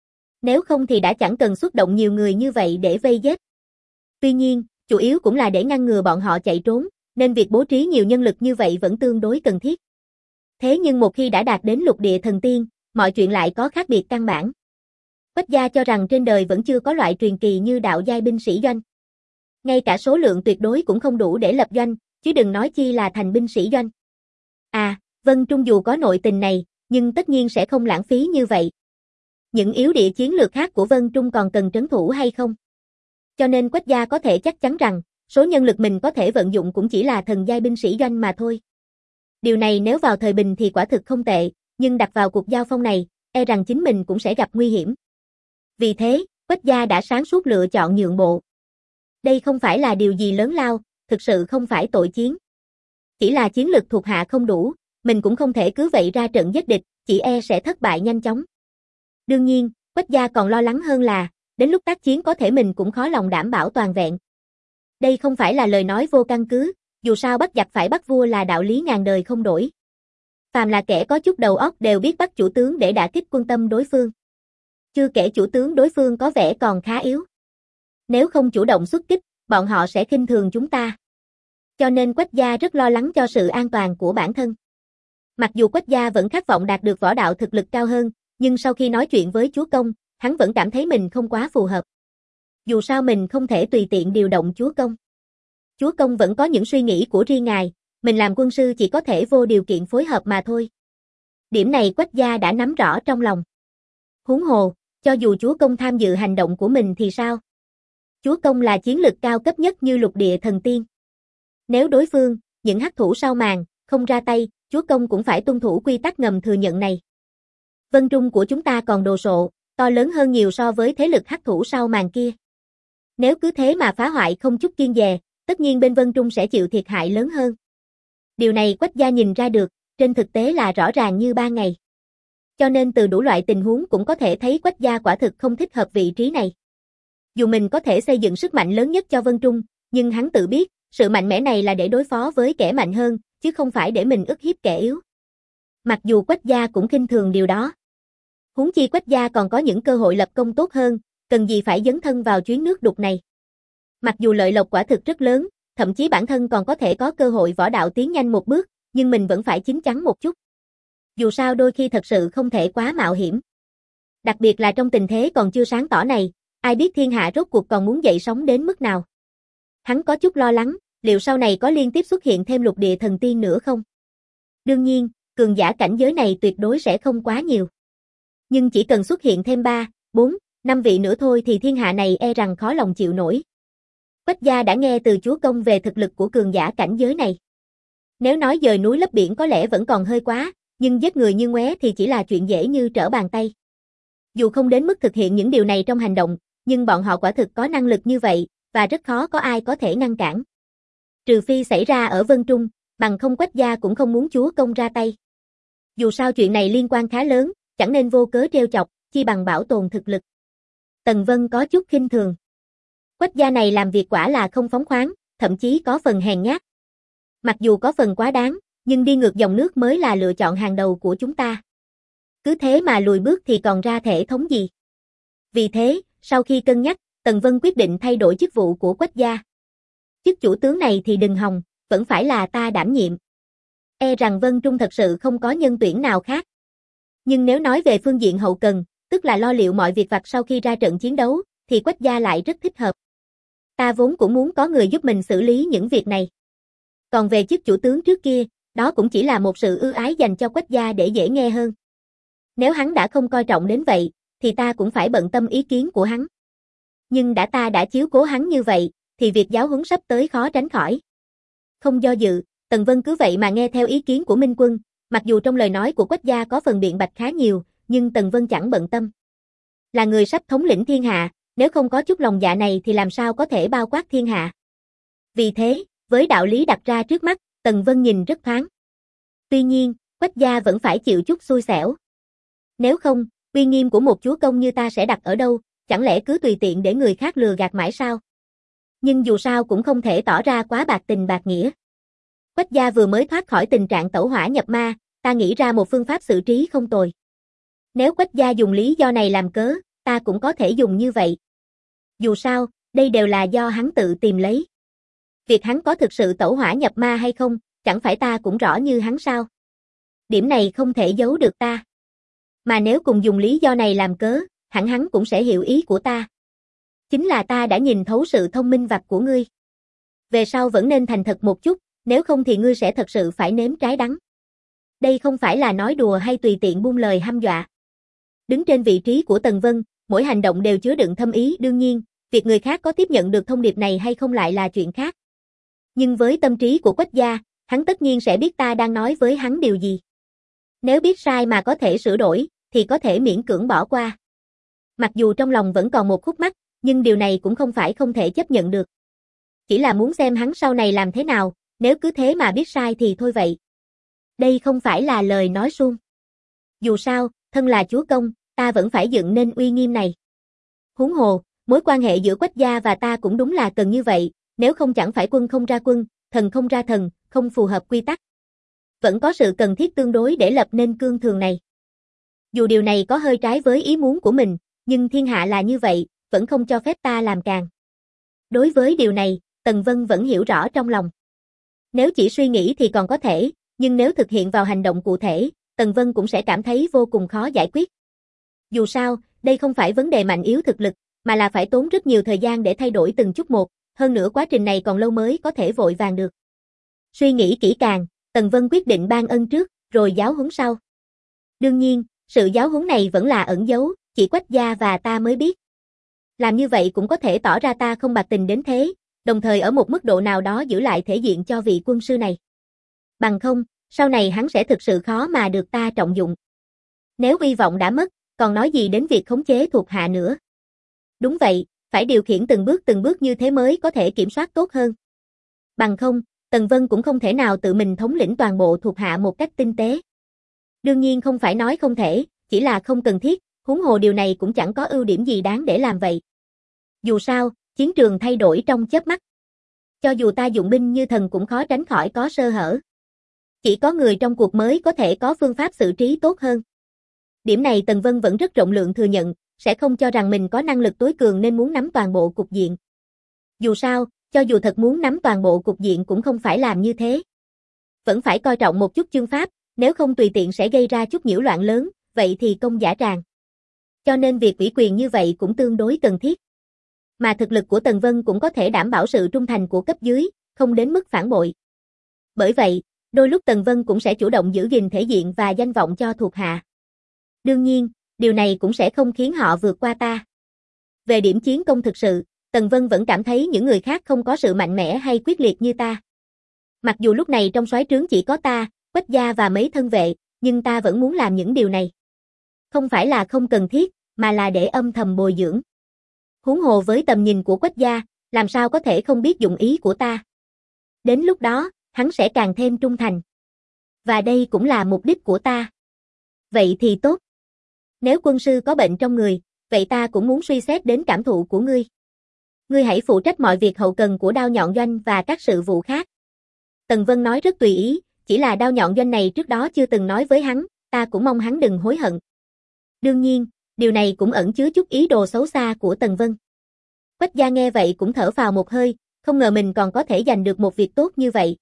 Nếu không thì đã chẳng cần xuất động nhiều người như vậy để vây giết. Tuy nhiên, chủ yếu cũng là để ngăn ngừa bọn họ chạy trốn, nên việc bố trí nhiều nhân lực như vậy vẫn tương đối cần thiết. Thế nhưng một khi đã đạt đến lục địa thần tiên, mọi chuyện lại có khác biệt căn bản. Quách gia cho rằng trên đời vẫn chưa có loại truyền kỳ như đạo giai binh sĩ doanh. Ngay cả số lượng tuyệt đối cũng không đủ để lập doanh, chứ đừng nói chi là thành binh sĩ doanh. À, Vân Trung dù có nội tình này, nhưng tất nhiên sẽ không lãng phí như vậy. Những yếu địa chiến lược khác của Vân Trung còn cần trấn thủ hay không? Cho nên Quách gia có thể chắc chắn rằng, số nhân lực mình có thể vận dụng cũng chỉ là thần giai binh sĩ doanh mà thôi. Điều này nếu vào thời bình thì quả thực không tệ, nhưng đặt vào cuộc giao phong này, e rằng chính mình cũng sẽ gặp nguy hiểm. Vì thế, Quách gia đã sáng suốt lựa chọn nhượng bộ. Đây không phải là điều gì lớn lao, thực sự không phải tội chiến. Chỉ là chiến lực thuộc hạ không đủ, mình cũng không thể cứ vậy ra trận giết địch, chỉ e sẽ thất bại nhanh chóng. Đương nhiên, Quách gia còn lo lắng hơn là, đến lúc tác chiến có thể mình cũng khó lòng đảm bảo toàn vẹn. Đây không phải là lời nói vô căn cứ, dù sao bắt giặc phải bắt vua là đạo lý ngàn đời không đổi. Phàm là kẻ có chút đầu óc đều biết bắt chủ tướng để đả kích quân tâm đối phương. Chưa kể chủ tướng đối phương có vẻ còn khá yếu. Nếu không chủ động xuất kích, bọn họ sẽ khinh thường chúng ta. Cho nên Quách gia rất lo lắng cho sự an toàn của bản thân. Mặc dù Quách gia vẫn khát vọng đạt được võ đạo thực lực cao hơn, nhưng sau khi nói chuyện với chúa công, hắn vẫn cảm thấy mình không quá phù hợp. Dù sao mình không thể tùy tiện điều động chúa công. Chúa công vẫn có những suy nghĩ của riêng ngài, mình làm quân sư chỉ có thể vô điều kiện phối hợp mà thôi. Điểm này Quách gia đã nắm rõ trong lòng. Huống hồ, cho dù chúa công tham dự hành động của mình thì sao? Chúa công là chiến lực cao cấp nhất như lục địa thần tiên. Nếu đối phương, những hắc thủ sau màn, không ra tay, chúa công cũng phải tuân thủ quy tắc ngầm thừa nhận này. Vân Trung của chúng ta còn đồ sộ, to lớn hơn nhiều so với thế lực hắc thủ sau màn kia. Nếu cứ thế mà phá hoại không chút kiêng dè, tất nhiên bên Vân Trung sẽ chịu thiệt hại lớn hơn. Điều này Quách gia nhìn ra được, trên thực tế là rõ ràng như ban ngày. Cho nên từ đủ loại tình huống cũng có thể thấy Quách gia quả thực không thích hợp vị trí này. Dù mình có thể xây dựng sức mạnh lớn nhất cho Vân Trung, nhưng hắn tự biết, sự mạnh mẽ này là để đối phó với kẻ mạnh hơn, chứ không phải để mình ức hiếp kẻ yếu. Mặc dù Quách gia cũng khinh thường điều đó. Huống chi Quách gia còn có những cơ hội lập công tốt hơn, cần gì phải dấn thân vào chuyến nước đục này. Mặc dù lợi lộc quả thực rất lớn, thậm chí bản thân còn có thể có cơ hội võ đạo tiến nhanh một bước, nhưng mình vẫn phải chín chắn một chút. Dù sao đôi khi thật sự không thể quá mạo hiểm. Đặc biệt là trong tình thế còn chưa sáng tỏ này, ai biết thiên hạ rốt cuộc còn muốn dậy sóng đến mức nào. Hắn có chút lo lắng, liệu sau này có liên tiếp xuất hiện thêm lục địa thần tiên nữa không? Đương nhiên, cường giả cảnh giới này tuyệt đối sẽ không quá nhiều. Nhưng chỉ cần xuất hiện thêm ba, bốn, năm vị nữa thôi thì thiên hạ này e rằng khó lòng chịu nổi. Quách gia đã nghe từ chúa công về thực lực của cường giả cảnh giới này. Nếu nói dời núi lấp biển có lẽ vẫn còn hơi quá, nhưng giết người như ngoé thì chỉ là chuyện dễ như trở bàn tay. Dù không đến mức thực hiện những điều này trong hành động, nhưng bọn họ quả thực có năng lực như vậy, và rất khó có ai có thể ngăn cản. Trừ phi xảy ra ở Vân Trung, bằng không Quách gia cũng không muốn chúa công ra tay. Dù sao chuyện này liên quan khá lớn, chẳng nên vô cớ trêu chọc, chi bằng bảo tồn thực lực. Tần Vân có chút khinh thường. Quách gia này làm việc quả là không phóng khoáng, thậm chí có phần hèn nhát. Mặc dù có phần quá đáng, nhưng đi ngược dòng nước mới là lựa chọn hàng đầu của chúng ta. Cứ thế mà lùi bước thì còn ra thể thống gì. Vì thế, sau khi cân nhắc, Tần Vân quyết định thay đổi chức vụ của Quách gia. Chức chủ tướng này thì đừng hòng, vẫn phải là ta đảm nhiệm. E rằng Vân Trung thật sự không có nhân tuyển nào khác. Nhưng nếu nói về phương diện hậu cần, tức là lo liệu mọi việc vặt sau khi ra trận chiến đấu, thì Quách gia lại rất thích hợp. Ta vốn cũng muốn có người giúp mình xử lý những việc này. Còn về chức chủ tướng trước kia, đó cũng chỉ là một sự ưu ái dành cho Quách gia để dễ nghe hơn. Nếu hắn đã không coi trọng đến vậy, thì ta cũng phải bận tâm ý kiến của hắn. Nhưng đã ta đã chiếu cố hắn như vậy, thì việc giáo huấn sắp tới khó tránh khỏi. Không do dự, Tần Vân cứ vậy mà nghe theo ý kiến của Minh Quân, mặc dù trong lời nói của Quách gia có phần biện bạch khá nhiều, nhưng Tần Vân chẳng bận tâm. Là người sắp thống lĩnh thiên hạ, nếu không có chút lòng dạ này thì làm sao có thể bao quát thiên hạ. Vì thế, với đạo lý đặt ra trước mắt, Tần Vân nhìn rất thoáng. Tuy nhiên, Quách gia vẫn phải chịu chút xui xẻo. Nếu không, uy nghiêm của một chúa công như ta sẽ đặt ở đâu, chẳng lẽ cứ tùy tiện để người khác lừa gạt mãi sao? Nhưng dù sao cũng không thể tỏ ra quá bạc tình bạc nghĩa. Quách gia vừa mới thoát khỏi tình trạng tẩu hỏa nhập ma, ta nghĩ ra một phương pháp xử trí không tồi. Nếu Quách gia dùng lý do này làm cớ, ta cũng có thể dùng như vậy. Dù sao, đây đều là do hắn tự tìm lấy. Việc hắn có thực sự tẩu hỏa nhập ma hay không, chẳng phải ta cũng rõ như hắn sao? Điểm này không thể giấu được ta. Mà nếu cùng dùng lý do này làm cớ, hẳn hắn cũng sẽ hiểu ý của ta. Chính là ta đã nhìn thấu sự thông minh vặt của ngươi. Về sau vẫn nên thành thật một chút, nếu không thì ngươi sẽ thật sự phải nếm trái đắng. Đây không phải là nói đùa hay tùy tiện buông lời hăm dọa. Đứng trên vị trí của Tần Vân, mỗi hành động đều chứa đựng thâm ý, đương nhiên, việc người khác có tiếp nhận được thông điệp này hay không lại là chuyện khác. Nhưng với tâm trí của Quách gia, hắn tất nhiên sẽ biết ta đang nói với hắn điều gì. Nếu biết sai mà có thể sửa đổi, thì có thể miễn cưỡng bỏ qua. Mặc dù trong lòng vẫn còn một khúc mắc, nhưng điều này cũng không phải không thể chấp nhận được. Chỉ là muốn xem hắn sau này làm thế nào, nếu cứ thế mà biết sai thì thôi vậy. Đây không phải là lời nói suông. Dù sao, thân là chúa công, ta vẫn phải dựng nên uy nghiêm này. Huống hồ, mối quan hệ giữa Quách gia và ta cũng đúng là cần như vậy, nếu không chẳng phải quân không ra quân, thần không ra thần, không phù hợp quy tắc. Vẫn có sự cần thiết tương đối để lập nên cương thường này. Dù điều này có hơi trái với ý muốn của mình, nhưng thiên hạ là như vậy, vẫn không cho phép ta làm càng. Đối với điều này, Tần Vân vẫn hiểu rõ trong lòng. Nếu chỉ suy nghĩ thì còn có thể, nhưng nếu thực hiện vào hành động cụ thể, Tần Vân cũng sẽ cảm thấy vô cùng khó giải quyết. Dù sao, đây không phải vấn đề mạnh yếu thực lực, mà là phải tốn rất nhiều thời gian để thay đổi từng chút một, hơn nữa quá trình này còn lâu mới có thể vội vàng được. Suy nghĩ kỹ càng, Tần Vân quyết định ban ân trước, rồi giáo huấn sau. Đương nhiên, sự giáo huấn này vẫn là ẩn giấu, chỉ Quách gia và ta mới biết. Làm như vậy cũng có thể tỏ ra ta không bạc tình đến thế, đồng thời ở một mức độ nào đó giữ lại thể diện cho vị quân sư này. Bằng không, sau này hắn sẽ thực sự khó mà được ta trọng dụng. Nếu uy vọng đã mất, còn nói gì đến việc khống chế thuộc hạ nữa. Đúng vậy, phải điều khiển từng bước từng bước như thế mới có thể kiểm soát tốt hơn. Bằng không, Tần Vân cũng không thể nào tự mình thống lĩnh toàn bộ thuộc hạ một cách tinh tế. Đương nhiên không phải nói không thể, chỉ là không cần thiết, huống hồ điều này cũng chẳng có ưu điểm gì đáng để làm vậy. Dù sao, chiến trường thay đổi trong chớp mắt. Cho dù ta dụng binh như thần cũng khó tránh khỏi có sơ hở. Chỉ có người trong cuộc mới có thể có phương pháp xử trí tốt hơn. Điểm này Tần Vân vẫn rất rộng lượng thừa nhận, sẽ không cho rằng mình có năng lực tối cường nên muốn nắm toàn bộ cục diện. Dù sao, cho dù thật muốn nắm toàn bộ cục diện cũng không phải làm như thế. Vẫn phải coi trọng một chút chương pháp, nếu không tùy tiện sẽ gây ra chút nhiễu loạn lớn, vậy thì công dã tràng. Cho nên việc ủy quyền như vậy cũng tương đối cần thiết. Mà thực lực của Tần Vân cũng có thể đảm bảo sự trung thành của cấp dưới, không đến mức phản bội. Bởi vậy, đôi lúc Tần Vân cũng sẽ chủ động giữ gìn thể diện và danh vọng cho thuộc hạ. Đương nhiên, điều này cũng sẽ không khiến họ vượt qua ta. Về điểm chiến công thực sự, Tần Vân vẫn cảm thấy những người khác không có sự mạnh mẽ hay quyết liệt như ta. Mặc dù lúc này trong soái trướng chỉ có ta, Quách gia và mấy thân vệ, nhưng ta vẫn muốn làm những điều này. Không phải là không cần thiết, mà là để âm thầm bồi dưỡng. Huống hồ với tầm nhìn của Quách gia, làm sao có thể không biết dụng ý của ta. Đến lúc đó, hắn sẽ càng thêm trung thành. Và đây cũng là mục đích của ta. Vậy thì tốt. Nếu quân sư có bệnh trong người, vậy ta cũng muốn suy xét đến cảm thụ của ngươi. Ngươi hãy phụ trách mọi việc hậu cần của Đao Nhọn Doanh và các sự vụ khác. Tần Vân nói rất tùy ý, chỉ là Đao Nhọn Doanh này trước đó chưa từng nói với hắn, ta cũng mong hắn đừng hối hận. Đương nhiên, điều này cũng ẩn chứa chút ý đồ xấu xa của Tần Vân. Quách gia nghe vậy cũng thở phào một hơi, không ngờ mình còn có thể giành được một việc tốt như vậy.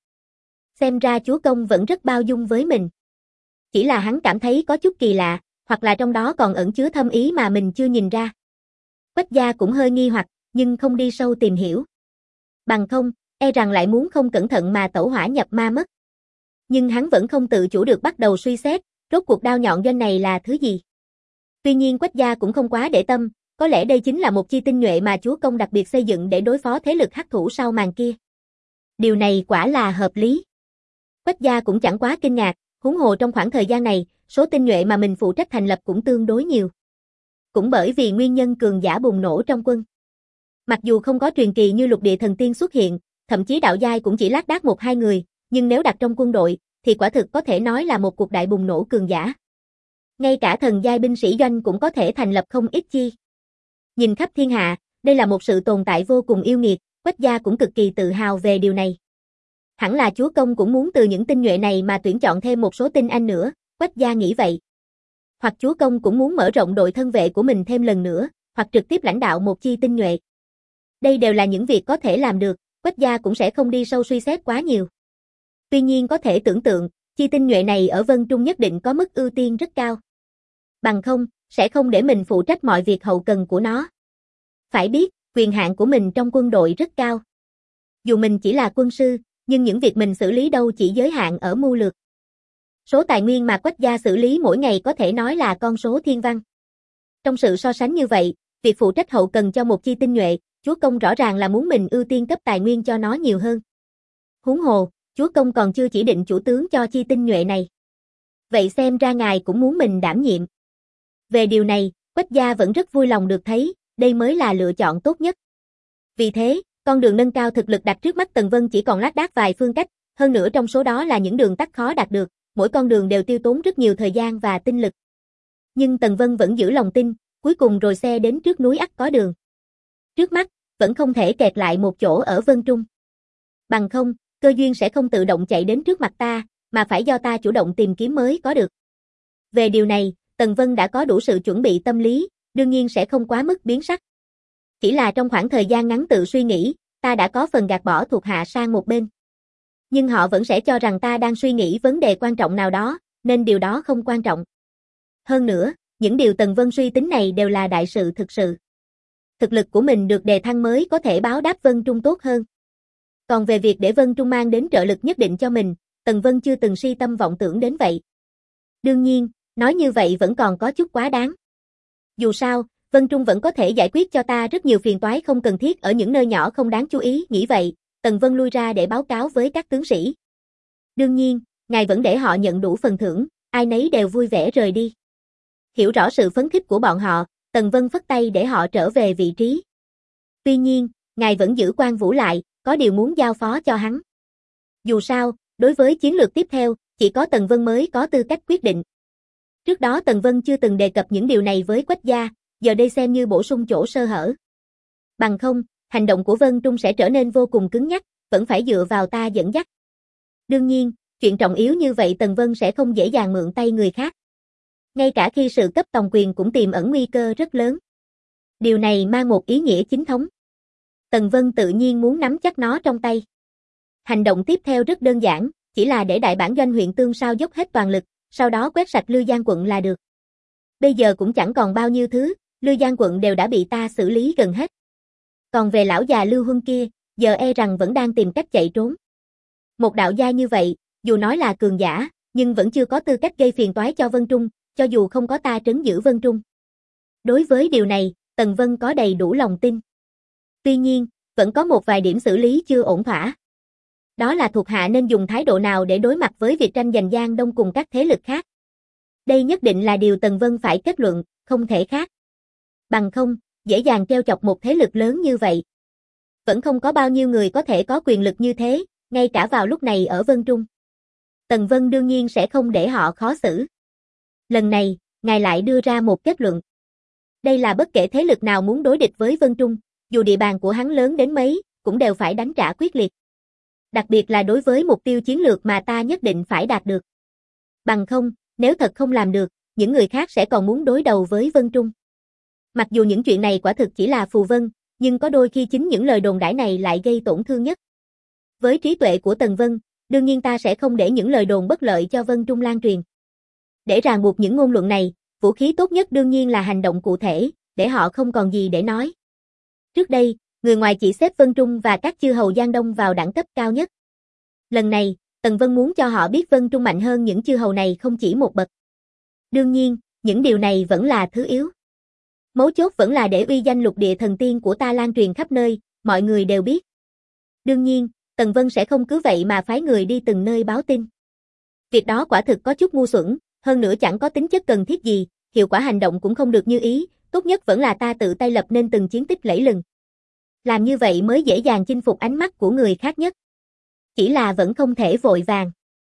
Xem ra chúa công vẫn rất bao dung với mình. Chỉ là hắn cảm thấy có chút kỳ lạ, hoặc là trong đó còn ẩn chứa thâm ý mà mình chưa nhìn ra. Quách gia cũng hơi nghi hoặc, nhưng không đi sâu tìm hiểu. Bằng không, e rằng lại muốn không cẩn thận mà tẩu hỏa nhập ma mất. Nhưng hắn vẫn không tự chủ được bắt đầu suy xét, rốt cuộc Đao Nhọn Doanh này là thứ gì. Tuy nhiên Quách gia cũng không quá để tâm, có lẽ đây chính là một chi tinh nhuệ mà chúa công đặc biệt xây dựng để đối phó thế lực hắc thủ sau màn kia. Điều này quả là hợp lý. Quách gia cũng chẳng quá kinh ngạc, huống hồ trong khoảng thời gian này, số tinh nhuệ mà mình phụ trách thành lập cũng tương đối nhiều. Cũng bởi vì nguyên nhân cường giả bùng nổ trong quân. Mặc dù không có truyền kỳ như Lục Địa Thần Tiên xuất hiện, thậm chí đạo giai cũng chỉ lác đác một hai người, nhưng nếu đặt trong quân đội, thì quả thực có thể nói là một cuộc đại bùng nổ cường giả. Ngay cả thần giai binh sĩ doanh cũng có thể thành lập không ít chi. Nhìn khắp thiên hạ, đây là một sự tồn tại vô cùng yêu nghiệt, Quách gia cũng cực kỳ tự hào về điều này. Hẳn là chúa công cũng muốn từ những tinh nhuệ này mà tuyển chọn thêm một số tinh anh nữa, Quách gia nghĩ vậy. Hoặc chúa công cũng muốn mở rộng đội thân vệ của mình thêm lần nữa, hoặc trực tiếp lãnh đạo một chi tinh nhuệ. Đây đều là những việc có thể làm được, Quách gia cũng sẽ không đi sâu suy xét quá nhiều. Tuy nhiên có thể tưởng tượng, chi tinh nhuệ này ở Vân Trung nhất định có mức ưu tiên rất cao. Bằng không, sẽ không để mình phụ trách mọi việc hậu cần của nó. Phải biết, quyền hạn của mình trong quân đội rất cao. Dù mình chỉ là quân sư, nhưng những việc mình xử lý đâu chỉ giới hạn ở mưu lược. Số tài nguyên mà Quách gia xử lý mỗi ngày có thể nói là con số thiên văn. Trong sự so sánh như vậy, việc phụ trách hậu cần cho một chi tinh nhuệ, chúa công rõ ràng là muốn mình ưu tiên cấp tài nguyên cho nó nhiều hơn. Huống hồ, chúa công còn chưa chỉ định chủ tướng cho chi tinh nhuệ này. Vậy xem ra ngài cũng muốn mình đảm nhiệm. Về điều này, Quách gia vẫn rất vui lòng được thấy, đây mới là lựa chọn tốt nhất. Vì thế, con đường nâng cao thực lực đặt trước mắt Tần Vân chỉ còn lác đác vài phương cách, hơn nữa trong số đó là những đường tắt khó đạt được, mỗi con đường đều tiêu tốn rất nhiều thời gian và tinh lực. Nhưng Tần Vân vẫn giữ lòng tin, cuối cùng rồi xe đến trước núi ắt có đường. Trước mắt, vẫn không thể kẹt lại một chỗ ở Vân Trung. Bằng không, cơ duyên sẽ không tự động chạy đến trước mặt ta, mà phải do ta chủ động tìm kiếm mới có được. Về điều này, Tần Vân đã có đủ sự chuẩn bị tâm lý, đương nhiên sẽ không quá mức biến sắc. Chỉ là trong khoảng thời gian ngắn tự suy nghĩ, ta đã có phần gạt bỏ thuộc hạ sang một bên. Nhưng họ vẫn sẽ cho rằng ta đang suy nghĩ vấn đề quan trọng nào đó, nên điều đó không quan trọng. Hơn nữa, những điều Tần Vân suy tính này đều là đại sự thực sự. Thực lực của mình được đề thăng mới có thể báo đáp Vân Trung tốt hơn. Còn về việc để Vân Trung mang đến trợ lực nhất định cho mình, Tần Vân chưa từng si tâm vọng tưởng đến vậy. Đương nhiên, nói như vậy vẫn còn có chút quá đáng. Dù sao, Vân Trung vẫn có thể giải quyết cho ta rất nhiều phiền toái không cần thiết ở những nơi nhỏ không đáng chú ý, nghĩ vậy, Tần Vân lui ra để báo cáo với các tướng sĩ. Đương nhiên, ngài vẫn để họ nhận đủ phần thưởng, ai nấy đều vui vẻ rời đi. Hiểu rõ sự phấn khích của bọn họ, Tần Vân phất tay để họ trở về vị trí. Tuy nhiên, ngài vẫn giữ Quan Vũ lại, có điều muốn giao phó cho hắn. Dù sao, đối với chiến lược tiếp theo, chỉ có Tần Vân mới có tư cách quyết định. Trước đó Tần Vân chưa từng đề cập những điều này với Quách gia, giờ đây xem như bổ sung chỗ sơ hở. Bằng không, hành động của Vân Trung sẽ trở nên vô cùng cứng nhắc, vẫn phải dựa vào ta dẫn dắt. Đương nhiên, chuyện trọng yếu như vậy Tần Vân sẽ không dễ dàng mượn tay người khác. Ngay cả khi sự cấp tòng quyền cũng tiềm ẩn nguy cơ rất lớn. Điều này mang một ý nghĩa chính thống. Tần Vân tự nhiên muốn nắm chắc nó trong tay. Hành động tiếp theo rất đơn giản, chỉ là để đại bản doanh huyện Tương Sao dốc hết toàn lực, sau đó quét sạch Lư Giang quận là được. Bây giờ cũng chẳng còn bao nhiêu thứ, Lư Giang quận đều đã bị ta xử lý gần hết. Còn về lão già Lưu Huân kia, giờ e rằng vẫn đang tìm cách chạy trốn. Một đạo gia như vậy, dù nói là cường giả, nhưng vẫn chưa có tư cách gây phiền toái cho Vân Trung, cho dù không có ta trấn giữ Vân Trung. Đối với điều này, Tần Vân có đầy đủ lòng tin. Tuy nhiên, vẫn có một vài điểm xử lý chưa ổn thỏa. Đó là thuộc hạ nên dùng thái độ nào để đối mặt với việc tranh giành Giang Đông cùng các thế lực khác. Đây nhất định là điều Tần Vân phải kết luận, không thể khác. Bằng không, dễ dàng treo chọc một thế lực lớn như vậy. Vẫn không có bao nhiêu người có thể có quyền lực như thế, ngay cả vào lúc này ở Vân Trung. Tần Vân đương nhiên sẽ không để họ khó xử. Lần này, ngài lại đưa ra một kết luận. Đây là bất kể thế lực nào muốn đối địch với Vân Trung, dù địa bàn của hắn lớn đến mấy, cũng đều phải đánh trả quyết liệt. Đặc biệt là đối với mục tiêu chiến lược mà ta nhất định phải đạt được. Bằng không, nếu thật không làm được, những người khác sẽ còn muốn đối đầu với Vân Trung. Mặc dù những chuyện này quả thực chỉ là phù vân, nhưng có đôi khi chính những lời đồn đãi này lại gây tổn thương nhất. Với trí tuệ của Tần Vân, đương nhiên ta sẽ không để những lời đồn bất lợi cho Vân Trung lan truyền. Để ràng buộc những ngôn luận này, vũ khí tốt nhất đương nhiên là hành động cụ thể, để họ không còn gì để nói. Trước đây, người ngoài chỉ xếp Vân Trung và các chư hầu Giang Đông vào đẳng cấp cao nhất. Lần này, Tần Vân muốn cho họ biết Vân Trung mạnh hơn những chư hầu này không chỉ một bậc. Đương nhiên, những điều này vẫn là thứ yếu. Mấu chốt vẫn là để uy danh lục địa thần tiên của ta lan truyền khắp nơi, mọi người đều biết. Đương nhiên, Tần Vân sẽ không cứ vậy mà phái người đi từng nơi báo tin. Việc đó quả thực có chút ngu xuẩn, hơn nữa chẳng có tính chất cần thiết gì, hiệu quả hành động cũng không được như ý, tốt nhất vẫn là ta tự tay lập nên từng chiến tích lẫy lừng. Làm như vậy mới dễ dàng chinh phục ánh mắt của người khác nhất. Chỉ là vẫn không thể vội vàng.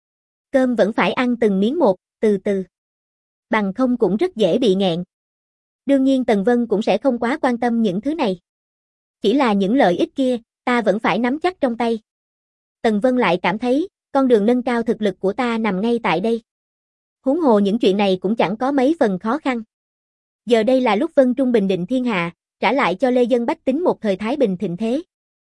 Cơm vẫn phải ăn từng miếng một, từ từ. Bằng không cũng rất dễ bị nghẹn. Đương nhiên Tần Vân cũng sẽ không quá quan tâm những thứ này. Chỉ là những lợi ích kia, ta vẫn phải nắm chắc trong tay. Tần Vân lại cảm thấy, con đường nâng cao thực lực của ta nằm ngay tại đây. Huống hồ những chuyện này cũng chẳng có mấy phần khó khăn. Giờ đây là lúc Vân Trung bình định thiên hạ, trả lại cho lê dân bách tính một thời thái bình thịnh thế.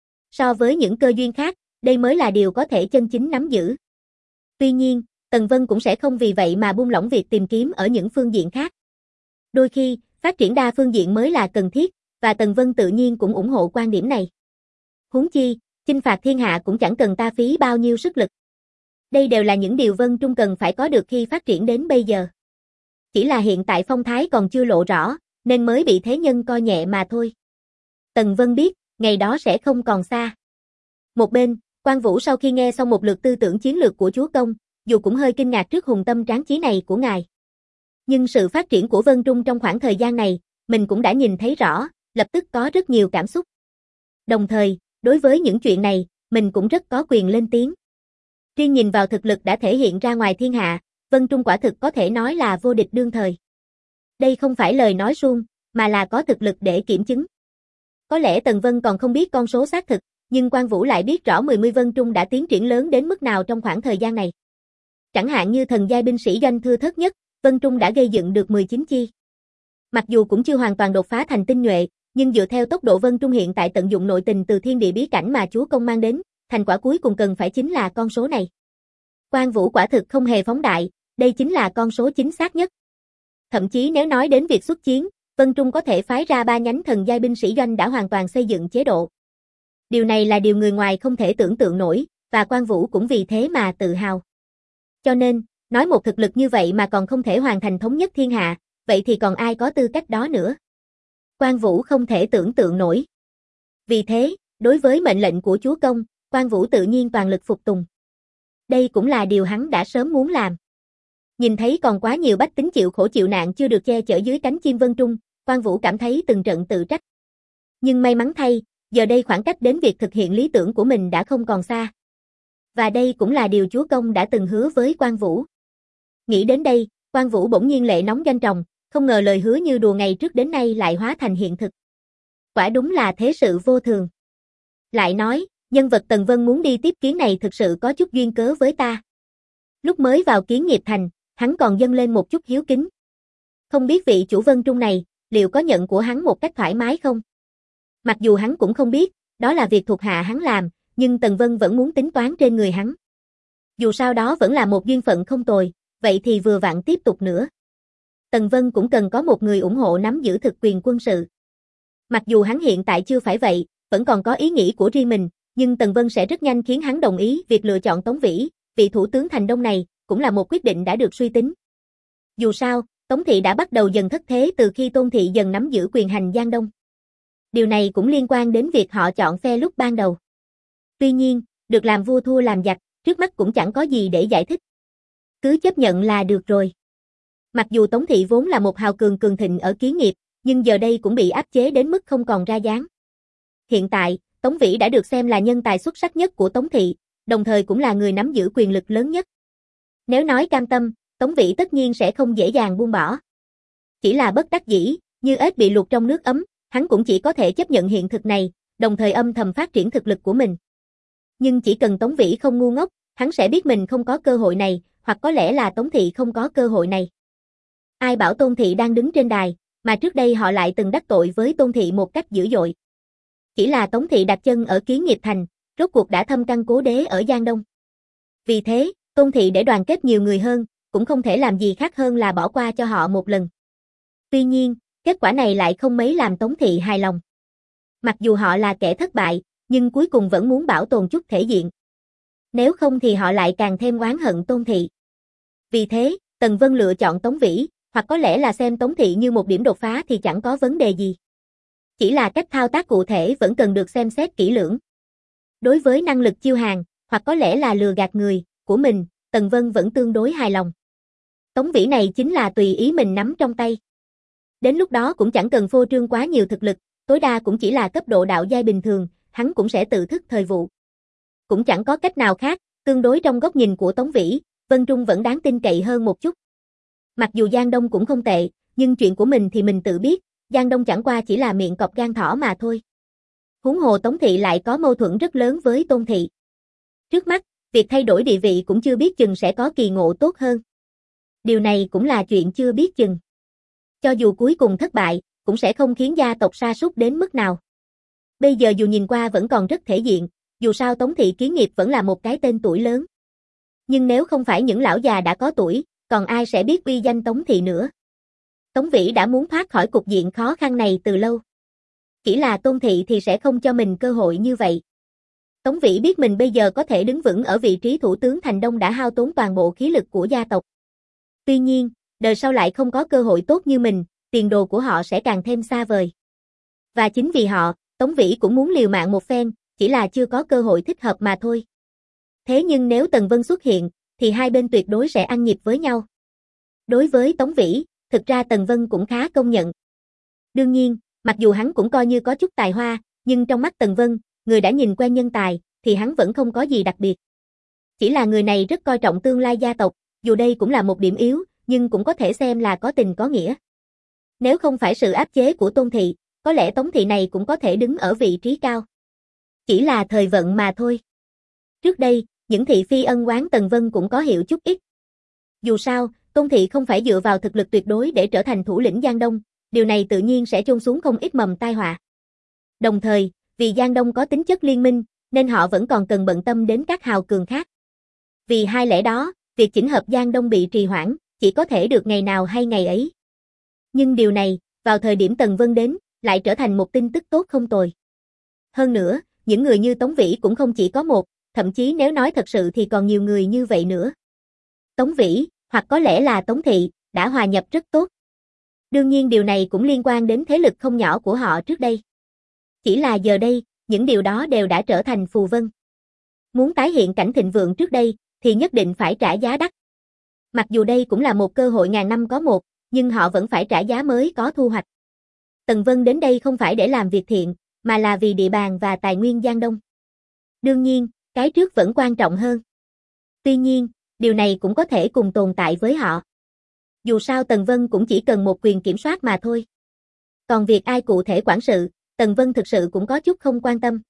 So với những cơ duyên khác, đây mới là điều có thể chân chính nắm giữ. Tuy nhiên, Tần Vân cũng sẽ không vì vậy mà buông lỏng việc tìm kiếm ở những phương diện khác. Đôi khi, phát triển đa phương diện mới là cần thiết, và Tần Vân tự nhiên cũng ủng hộ quan điểm này. Huống chi, chinh phạt thiên hạ cũng chẳng cần ta phí bao nhiêu sức lực. Đây đều là những điều Vân Trung cần phải có được khi phát triển đến bây giờ. Chỉ là hiện tại phong thái còn chưa lộ rõ, nên mới bị thế nhân coi nhẹ mà thôi. Tần Vân biết, ngày đó sẽ không còn xa. Một bên, Quan Vũ sau khi nghe xong một lượt tư tưởng chiến lược của chúa công, dù cũng hơi kinh ngạc trước hùng tâm tráng chí này của ngài. Nhưng sự phát triển của Vân Trung trong khoảng thời gian này, mình cũng đã nhìn thấy rõ, lập tức có rất nhiều cảm xúc. Đồng thời, đối với những chuyện này, mình cũng rất có quyền lên tiếng. Riêng nhìn vào thực lực đã thể hiện ra ngoài thiên hạ, Vân Trung quả thực có thể nói là vô địch đương thời. Đây không phải lời nói suông, mà là có thực lực để kiểm chứng. Có lẽ Tần Vân còn không biết con số xác thực, nhưng Quan Vũ lại biết rõ mười mươi Vân Trung đã tiến triển lớn đến mức nào trong khoảng thời gian này. Chẳng hạn như thần giai binh sĩ doanh thưa thớt nhất, Vân Trung đã gây dựng được mười chín chi. Mặc dù cũng chưa hoàn toàn đột phá thành tinh nhuệ, nhưng dựa theo tốc độ Vân Trung hiện tại tận dụng nội tình từ thiên địa bí cảnh mà chúa công mang đến, thành quả cuối cùng cần phải chính là con số này. Quan Vũ quả thực không hề phóng đại, đây chính là con số chính xác nhất. Thậm chí nếu nói đến việc xuất chiến, Vân Trung có thể phái ra ba nhánh thần giai binh sĩ doanh đã hoàn toàn xây dựng chế độ. Điều này là điều người ngoài không thể tưởng tượng nổi, và Quan Vũ cũng vì thế mà tự hào. Cho nên, nói một thực lực như vậy mà còn không thể hoàn thành thống nhất thiên hạ, vậy thì còn ai có tư cách đó nữa? Quan Vũ không thể tưởng tượng nổi. Vì thế, đối với mệnh lệnh của chúa công, Quan Vũ tự nhiên toàn lực phục tùng. Đây cũng là điều hắn đã sớm muốn làm. Nhìn thấy còn quá nhiều bách tính chịu khổ chịu nạn chưa được che chở dưới cánh chim Vân Trung, Quan Vũ cảm thấy từng trận tự trách. Nhưng may mắn thay, giờ đây khoảng cách đến việc thực hiện lý tưởng của mình đã không còn xa. Và đây cũng là điều chúa công đã từng hứa với Quan Vũ. Nghĩ đến đây, Quan Vũ bỗng nhiên lệ nóng doanh tròng, không ngờ lời hứa như đùa ngày trước đến nay lại hóa thành hiện thực. Quả đúng là thế sự vô thường. Lại nói, nhân vật Tần Vân muốn đi tiếp kiến này thực sự có chút duyên cớ với ta. Lúc mới vào Kiến Nghiệp Thành, hắn còn dâng lên một chút hiếu kính. Không biết vị chủ Vân Trung này, liệu có nhận của hắn một cách thoải mái không? Mặc dù hắn cũng không biết, đó là việc thuộc hạ hắn làm, nhưng Tần Vân vẫn muốn tính toán trên người hắn. Dù sao đó vẫn là một duyên phận không tồi, vậy thì vừa vặn tiếp tục nữa. Tần Vân cũng cần có một người ủng hộ nắm giữ thực quyền quân sự. Mặc dù hắn hiện tại chưa phải vậy, vẫn còn có ý nghĩ của riêng mình, nhưng Tần Vân sẽ rất nhanh khiến hắn đồng ý việc lựa chọn Tống Vĩ, vị thủ tướng thành Đông này, cũng là một quyết định đã được suy tính. Dù sao, Tống thị đã bắt đầu dần thất thế từ khi Tôn thị dần nắm giữ quyền hành Giang Đông. Điều này cũng liên quan đến việc họ chọn phe lúc ban đầu. Tuy nhiên, được làm vua thua làm giặc, trước mắt cũng chẳng có gì để giải thích. Cứ chấp nhận là được rồi. Mặc dù Tống thị vốn là một hào cường cường thịnh ở Kiến Nghiệp, nhưng giờ đây cũng bị áp chế đến mức không còn ra dáng. Hiện tại, Tống Vĩ đã được xem là nhân tài xuất sắc nhất của Tống thị, đồng thời cũng là người nắm giữ quyền lực lớn nhất. Nếu nói cam tâm, Tống Vĩ tất nhiên sẽ không dễ dàng buông bỏ. Chỉ là bất đắc dĩ, như ếch bị luộc trong nước ấm, hắn cũng chỉ có thể chấp nhận hiện thực này, đồng thời âm thầm phát triển thực lực của mình. Nhưng chỉ cần Tống Vĩ không ngu ngốc, hắn sẽ biết mình không có cơ hội này, hoặc có lẽ là Tống thị không có cơ hội này. Ai bảo Tôn thị đang đứng trên đài, mà trước đây họ lại từng đắc tội với Tôn thị một cách dữ dội. Chỉ là Tống thị đặt chân ở Kiến Nghiệp thành, rốt cuộc đã thâm căn cố đế ở Giang Đông. Vì thế, Tôn thị để đoàn kết nhiều người hơn, cũng không thể làm gì khác hơn là bỏ qua cho họ một lần. Tuy nhiên, kết quả này lại không mấy làm Tống thị hài lòng. Mặc dù họ là kẻ thất bại, nhưng cuối cùng vẫn muốn bảo tồn chút thể diện. Nếu không thì họ lại càng thêm oán hận Tôn thị. Vì thế, Tần Vân lựa chọn Tống Vĩ, hoặc có lẽ là xem Tống thị như một điểm đột phá thì chẳng có vấn đề gì. Chỉ là cách thao tác cụ thể vẫn cần được xem xét kỹ lưỡng. Đối với năng lực chiêu hàng, hoặc có lẽ là lừa gạt người, của mình, Tần Vân vẫn tương đối hài lòng. Tống Vĩ này chính là tùy ý mình nắm trong tay. Đến lúc đó cũng chẳng cần phô trương quá nhiều thực lực, tối đa cũng chỉ là cấp độ đạo giai bình thường, hắn cũng sẽ tự thức thời vụ. Cũng chẳng có cách nào khác, tương đối trong góc nhìn của Tống Vĩ, Vân Trung vẫn đáng tin cậy hơn một chút. Mặc dù Giang Đông cũng không tệ, nhưng chuyện của mình thì mình tự biết, Giang Đông chẳng qua chỉ là miệng cọp gan thỏ mà thôi. Huống hồ Tống thị lại có mâu thuẫn rất lớn với Tôn thị. Trước mắt, việc thay đổi địa vị cũng chưa biết chừng sẽ có kỳ ngộ tốt hơn. Điều này cũng là chuyện chưa biết chừng. Cho dù cuối cùng thất bại, cũng sẽ không khiến gia tộc sa sút đến mức nào. Bây giờ dù nhìn qua vẫn còn rất thể diện, dù sao Tống thị Kiến Nghiệp vẫn là một cái tên tuổi lớn. Nhưng nếu không phải những lão già đã có tuổi, còn ai sẽ biết uy danh Tống thị nữa. Tống Vĩ đã muốn thoát khỏi cục diện khó khăn này từ lâu. Chỉ là Tôn thị thì sẽ không cho mình cơ hội như vậy. Tống Vĩ biết mình bây giờ có thể đứng vững ở vị trí thủ tướng thành Đông đã hao tốn toàn bộ khí lực của gia tộc. Tuy nhiên, đời sau lại không có cơ hội tốt như mình, tiền đồ của họ sẽ càng thêm xa vời. Và chính vì họ, Tống Vĩ cũng muốn liều mạng một phen, chỉ là chưa có cơ hội thích hợp mà thôi. Thế nhưng nếu Tần Vân xuất hiện, thì hai bên tuyệt đối sẽ ăn nhịp với nhau. Đối với Tống Vĩ, thực ra Tần Vân cũng khá công nhận. Đương nhiên, mặc dù hắn cũng coi như có chút tài hoa, nhưng trong mắt Tần Vân, người đã nhìn quen nhân tài, thì hắn vẫn không có gì đặc biệt. Chỉ là người này rất coi trọng tương lai gia tộc, dù đây cũng là một điểm yếu, nhưng cũng có thể xem là có tình có nghĩa. Nếu không phải sự áp chế của Tôn thị, có lẽ Tống thị này cũng có thể đứng ở vị trí cao. Chỉ là thời vận mà thôi. Trước đây, những thị phi ân oán Tần Vân cũng có hiểu chút ít. Dù sao, Tôn thị không phải dựa vào thực lực tuyệt đối để trở thành thủ lĩnh Giang Đông, điều này tự nhiên sẽ chôn xuống không ít mầm tai họa. Đồng thời, vì Giang Đông có tính chất liên minh, nên họ vẫn còn cần bận tâm đến các hào cường khác. Vì hai lẽ đó, việc chỉnh hợp Giang Đông bị trì hoãn, chỉ có thể được ngày nào hay ngày ấy. Nhưng điều này, vào thời điểm Tần Vân đến, lại trở thành một tin tức tốt không tồi. Hơn nữa, những người như Tống Vĩ cũng không chỉ có một, thậm chí nếu nói thật sự thì còn nhiều người như vậy nữa. Tống Vĩ, hoặc có lẽ là Tống thị, đã hòa nhập rất tốt. Đương nhiên điều này cũng liên quan đến thế lực không nhỏ của họ trước đây. Chỉ là giờ đây, những điều đó đều đã trở thành phù vân. Muốn tái hiện cảnh thịnh vượng trước đây, thì nhất định phải trả giá đắt. Mặc dù đây cũng là một cơ hội ngàn năm có một, nhưng họ vẫn phải trả giá mới có thu hoạch. Tần Vân đến đây không phải để làm việc thiện, mà là vì địa bàn và tài nguyên Giang Đông. Đương nhiên, cái trước vẫn quan trọng hơn. Tuy nhiên, điều này cũng có thể cùng tồn tại với họ. Dù sao Tần Vân cũng chỉ cần một quyền kiểm soát mà thôi. Còn việc ai cụ thể quản sự, Tần Vân thực sự cũng có chút không quan tâm.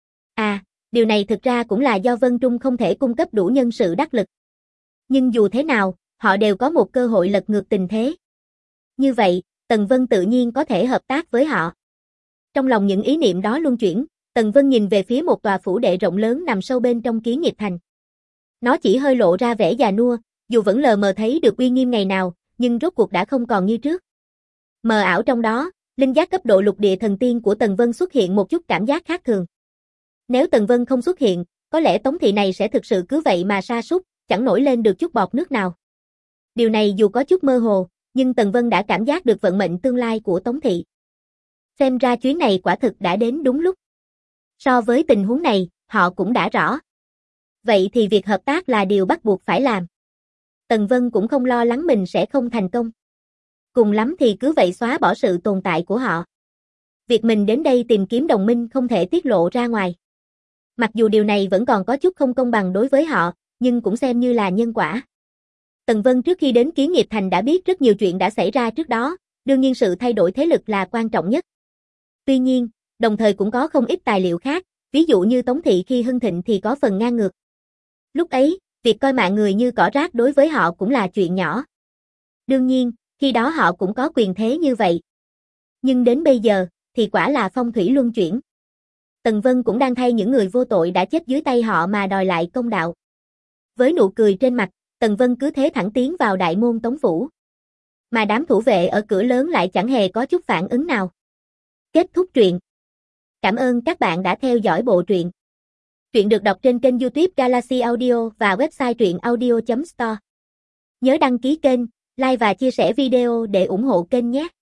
À, điều này thực ra cũng là do Vân Trung không thể cung cấp đủ nhân sự đắc lực. Nhưng dù thế nào, họ đều có một cơ hội lật ngược tình thế. Như vậy, Tần Vân tự nhiên có thể hợp tác với họ. Trong lòng những ý niệm đó luân chuyển, Tần Vân nhìn về phía một tòa phủ đệ rộng lớn nằm sâu bên trong Kiến Nghiệp thành. Nó chỉ hơi lộ ra vẻ già nua, dù vẫn lờ mờ thấy được uy nghiêm ngày nào, nhưng rốt cuộc đã không còn như trước. Mờ ảo trong đó, linh giác cấp độ lục địa thần tiên của Tần Vân xuất hiện một chút cảm giác khác thường. Nếu Tần Vân không xuất hiện, có lẽ tống thị này sẽ thực sự cứ vậy mà sa sút, chẳng nổi lên được chút bọt nước nào. Điều này dù có chút mơ hồ, nhưng Tần Vân đã cảm giác được vận mệnh tương lai của tống thị. Xem ra chuyến này quả thực đã đến đúng lúc. So với tình huống này, họ cũng đã rõ. Vậy thì việc hợp tác là điều bắt buộc phải làm. Tần Vân cũng không lo lắng mình sẽ không thành công. Cùng lắm thì cứ vậy xóa bỏ sự tồn tại của họ. Việc mình đến đây tìm kiếm đồng minh không thể tiết lộ ra ngoài. Mặc dù điều này vẫn còn có chút không công bằng đối với họ, nhưng cũng xem như là nhân quả. Tần Vân trước khi đến Kiến Nghiệp Thành đã biết rất nhiều chuyện đã xảy ra trước đó, đương nhiên sự thay đổi thế lực là quan trọng nhất. Tuy nhiên, đồng thời cũng có không ít tài liệu khác, ví dụ như Tống thị khi hưng thịnh thì có phần ngang ngược. Lúc ấy, việc coi mạng người như cỏ rác đối với họ cũng là chuyện nhỏ. Đương nhiên, khi đó họ cũng có quyền thế như vậy. Nhưng đến bây giờ, thì quả là phong thủy luân chuyển. Tần Vân cũng đang thay những người vô tội đã chết dưới tay họ mà đòi lại công đạo. Với nụ cười trên mặt, Tần Vân cứ thế thẳng tiến vào đại môn Tống phủ. Mà đám thủ vệ ở cửa lớn lại chẳng hề có chút phản ứng nào. Kết thúc truyện. Cảm ơn các bạn đã theo dõi bộ truyện. Truyện được đọc trên kênh YouTube Galaxy Audio và website truyện audio chấm store. Nhớ đăng ký kênh, like và chia sẻ video để ủng hộ kênh nhé.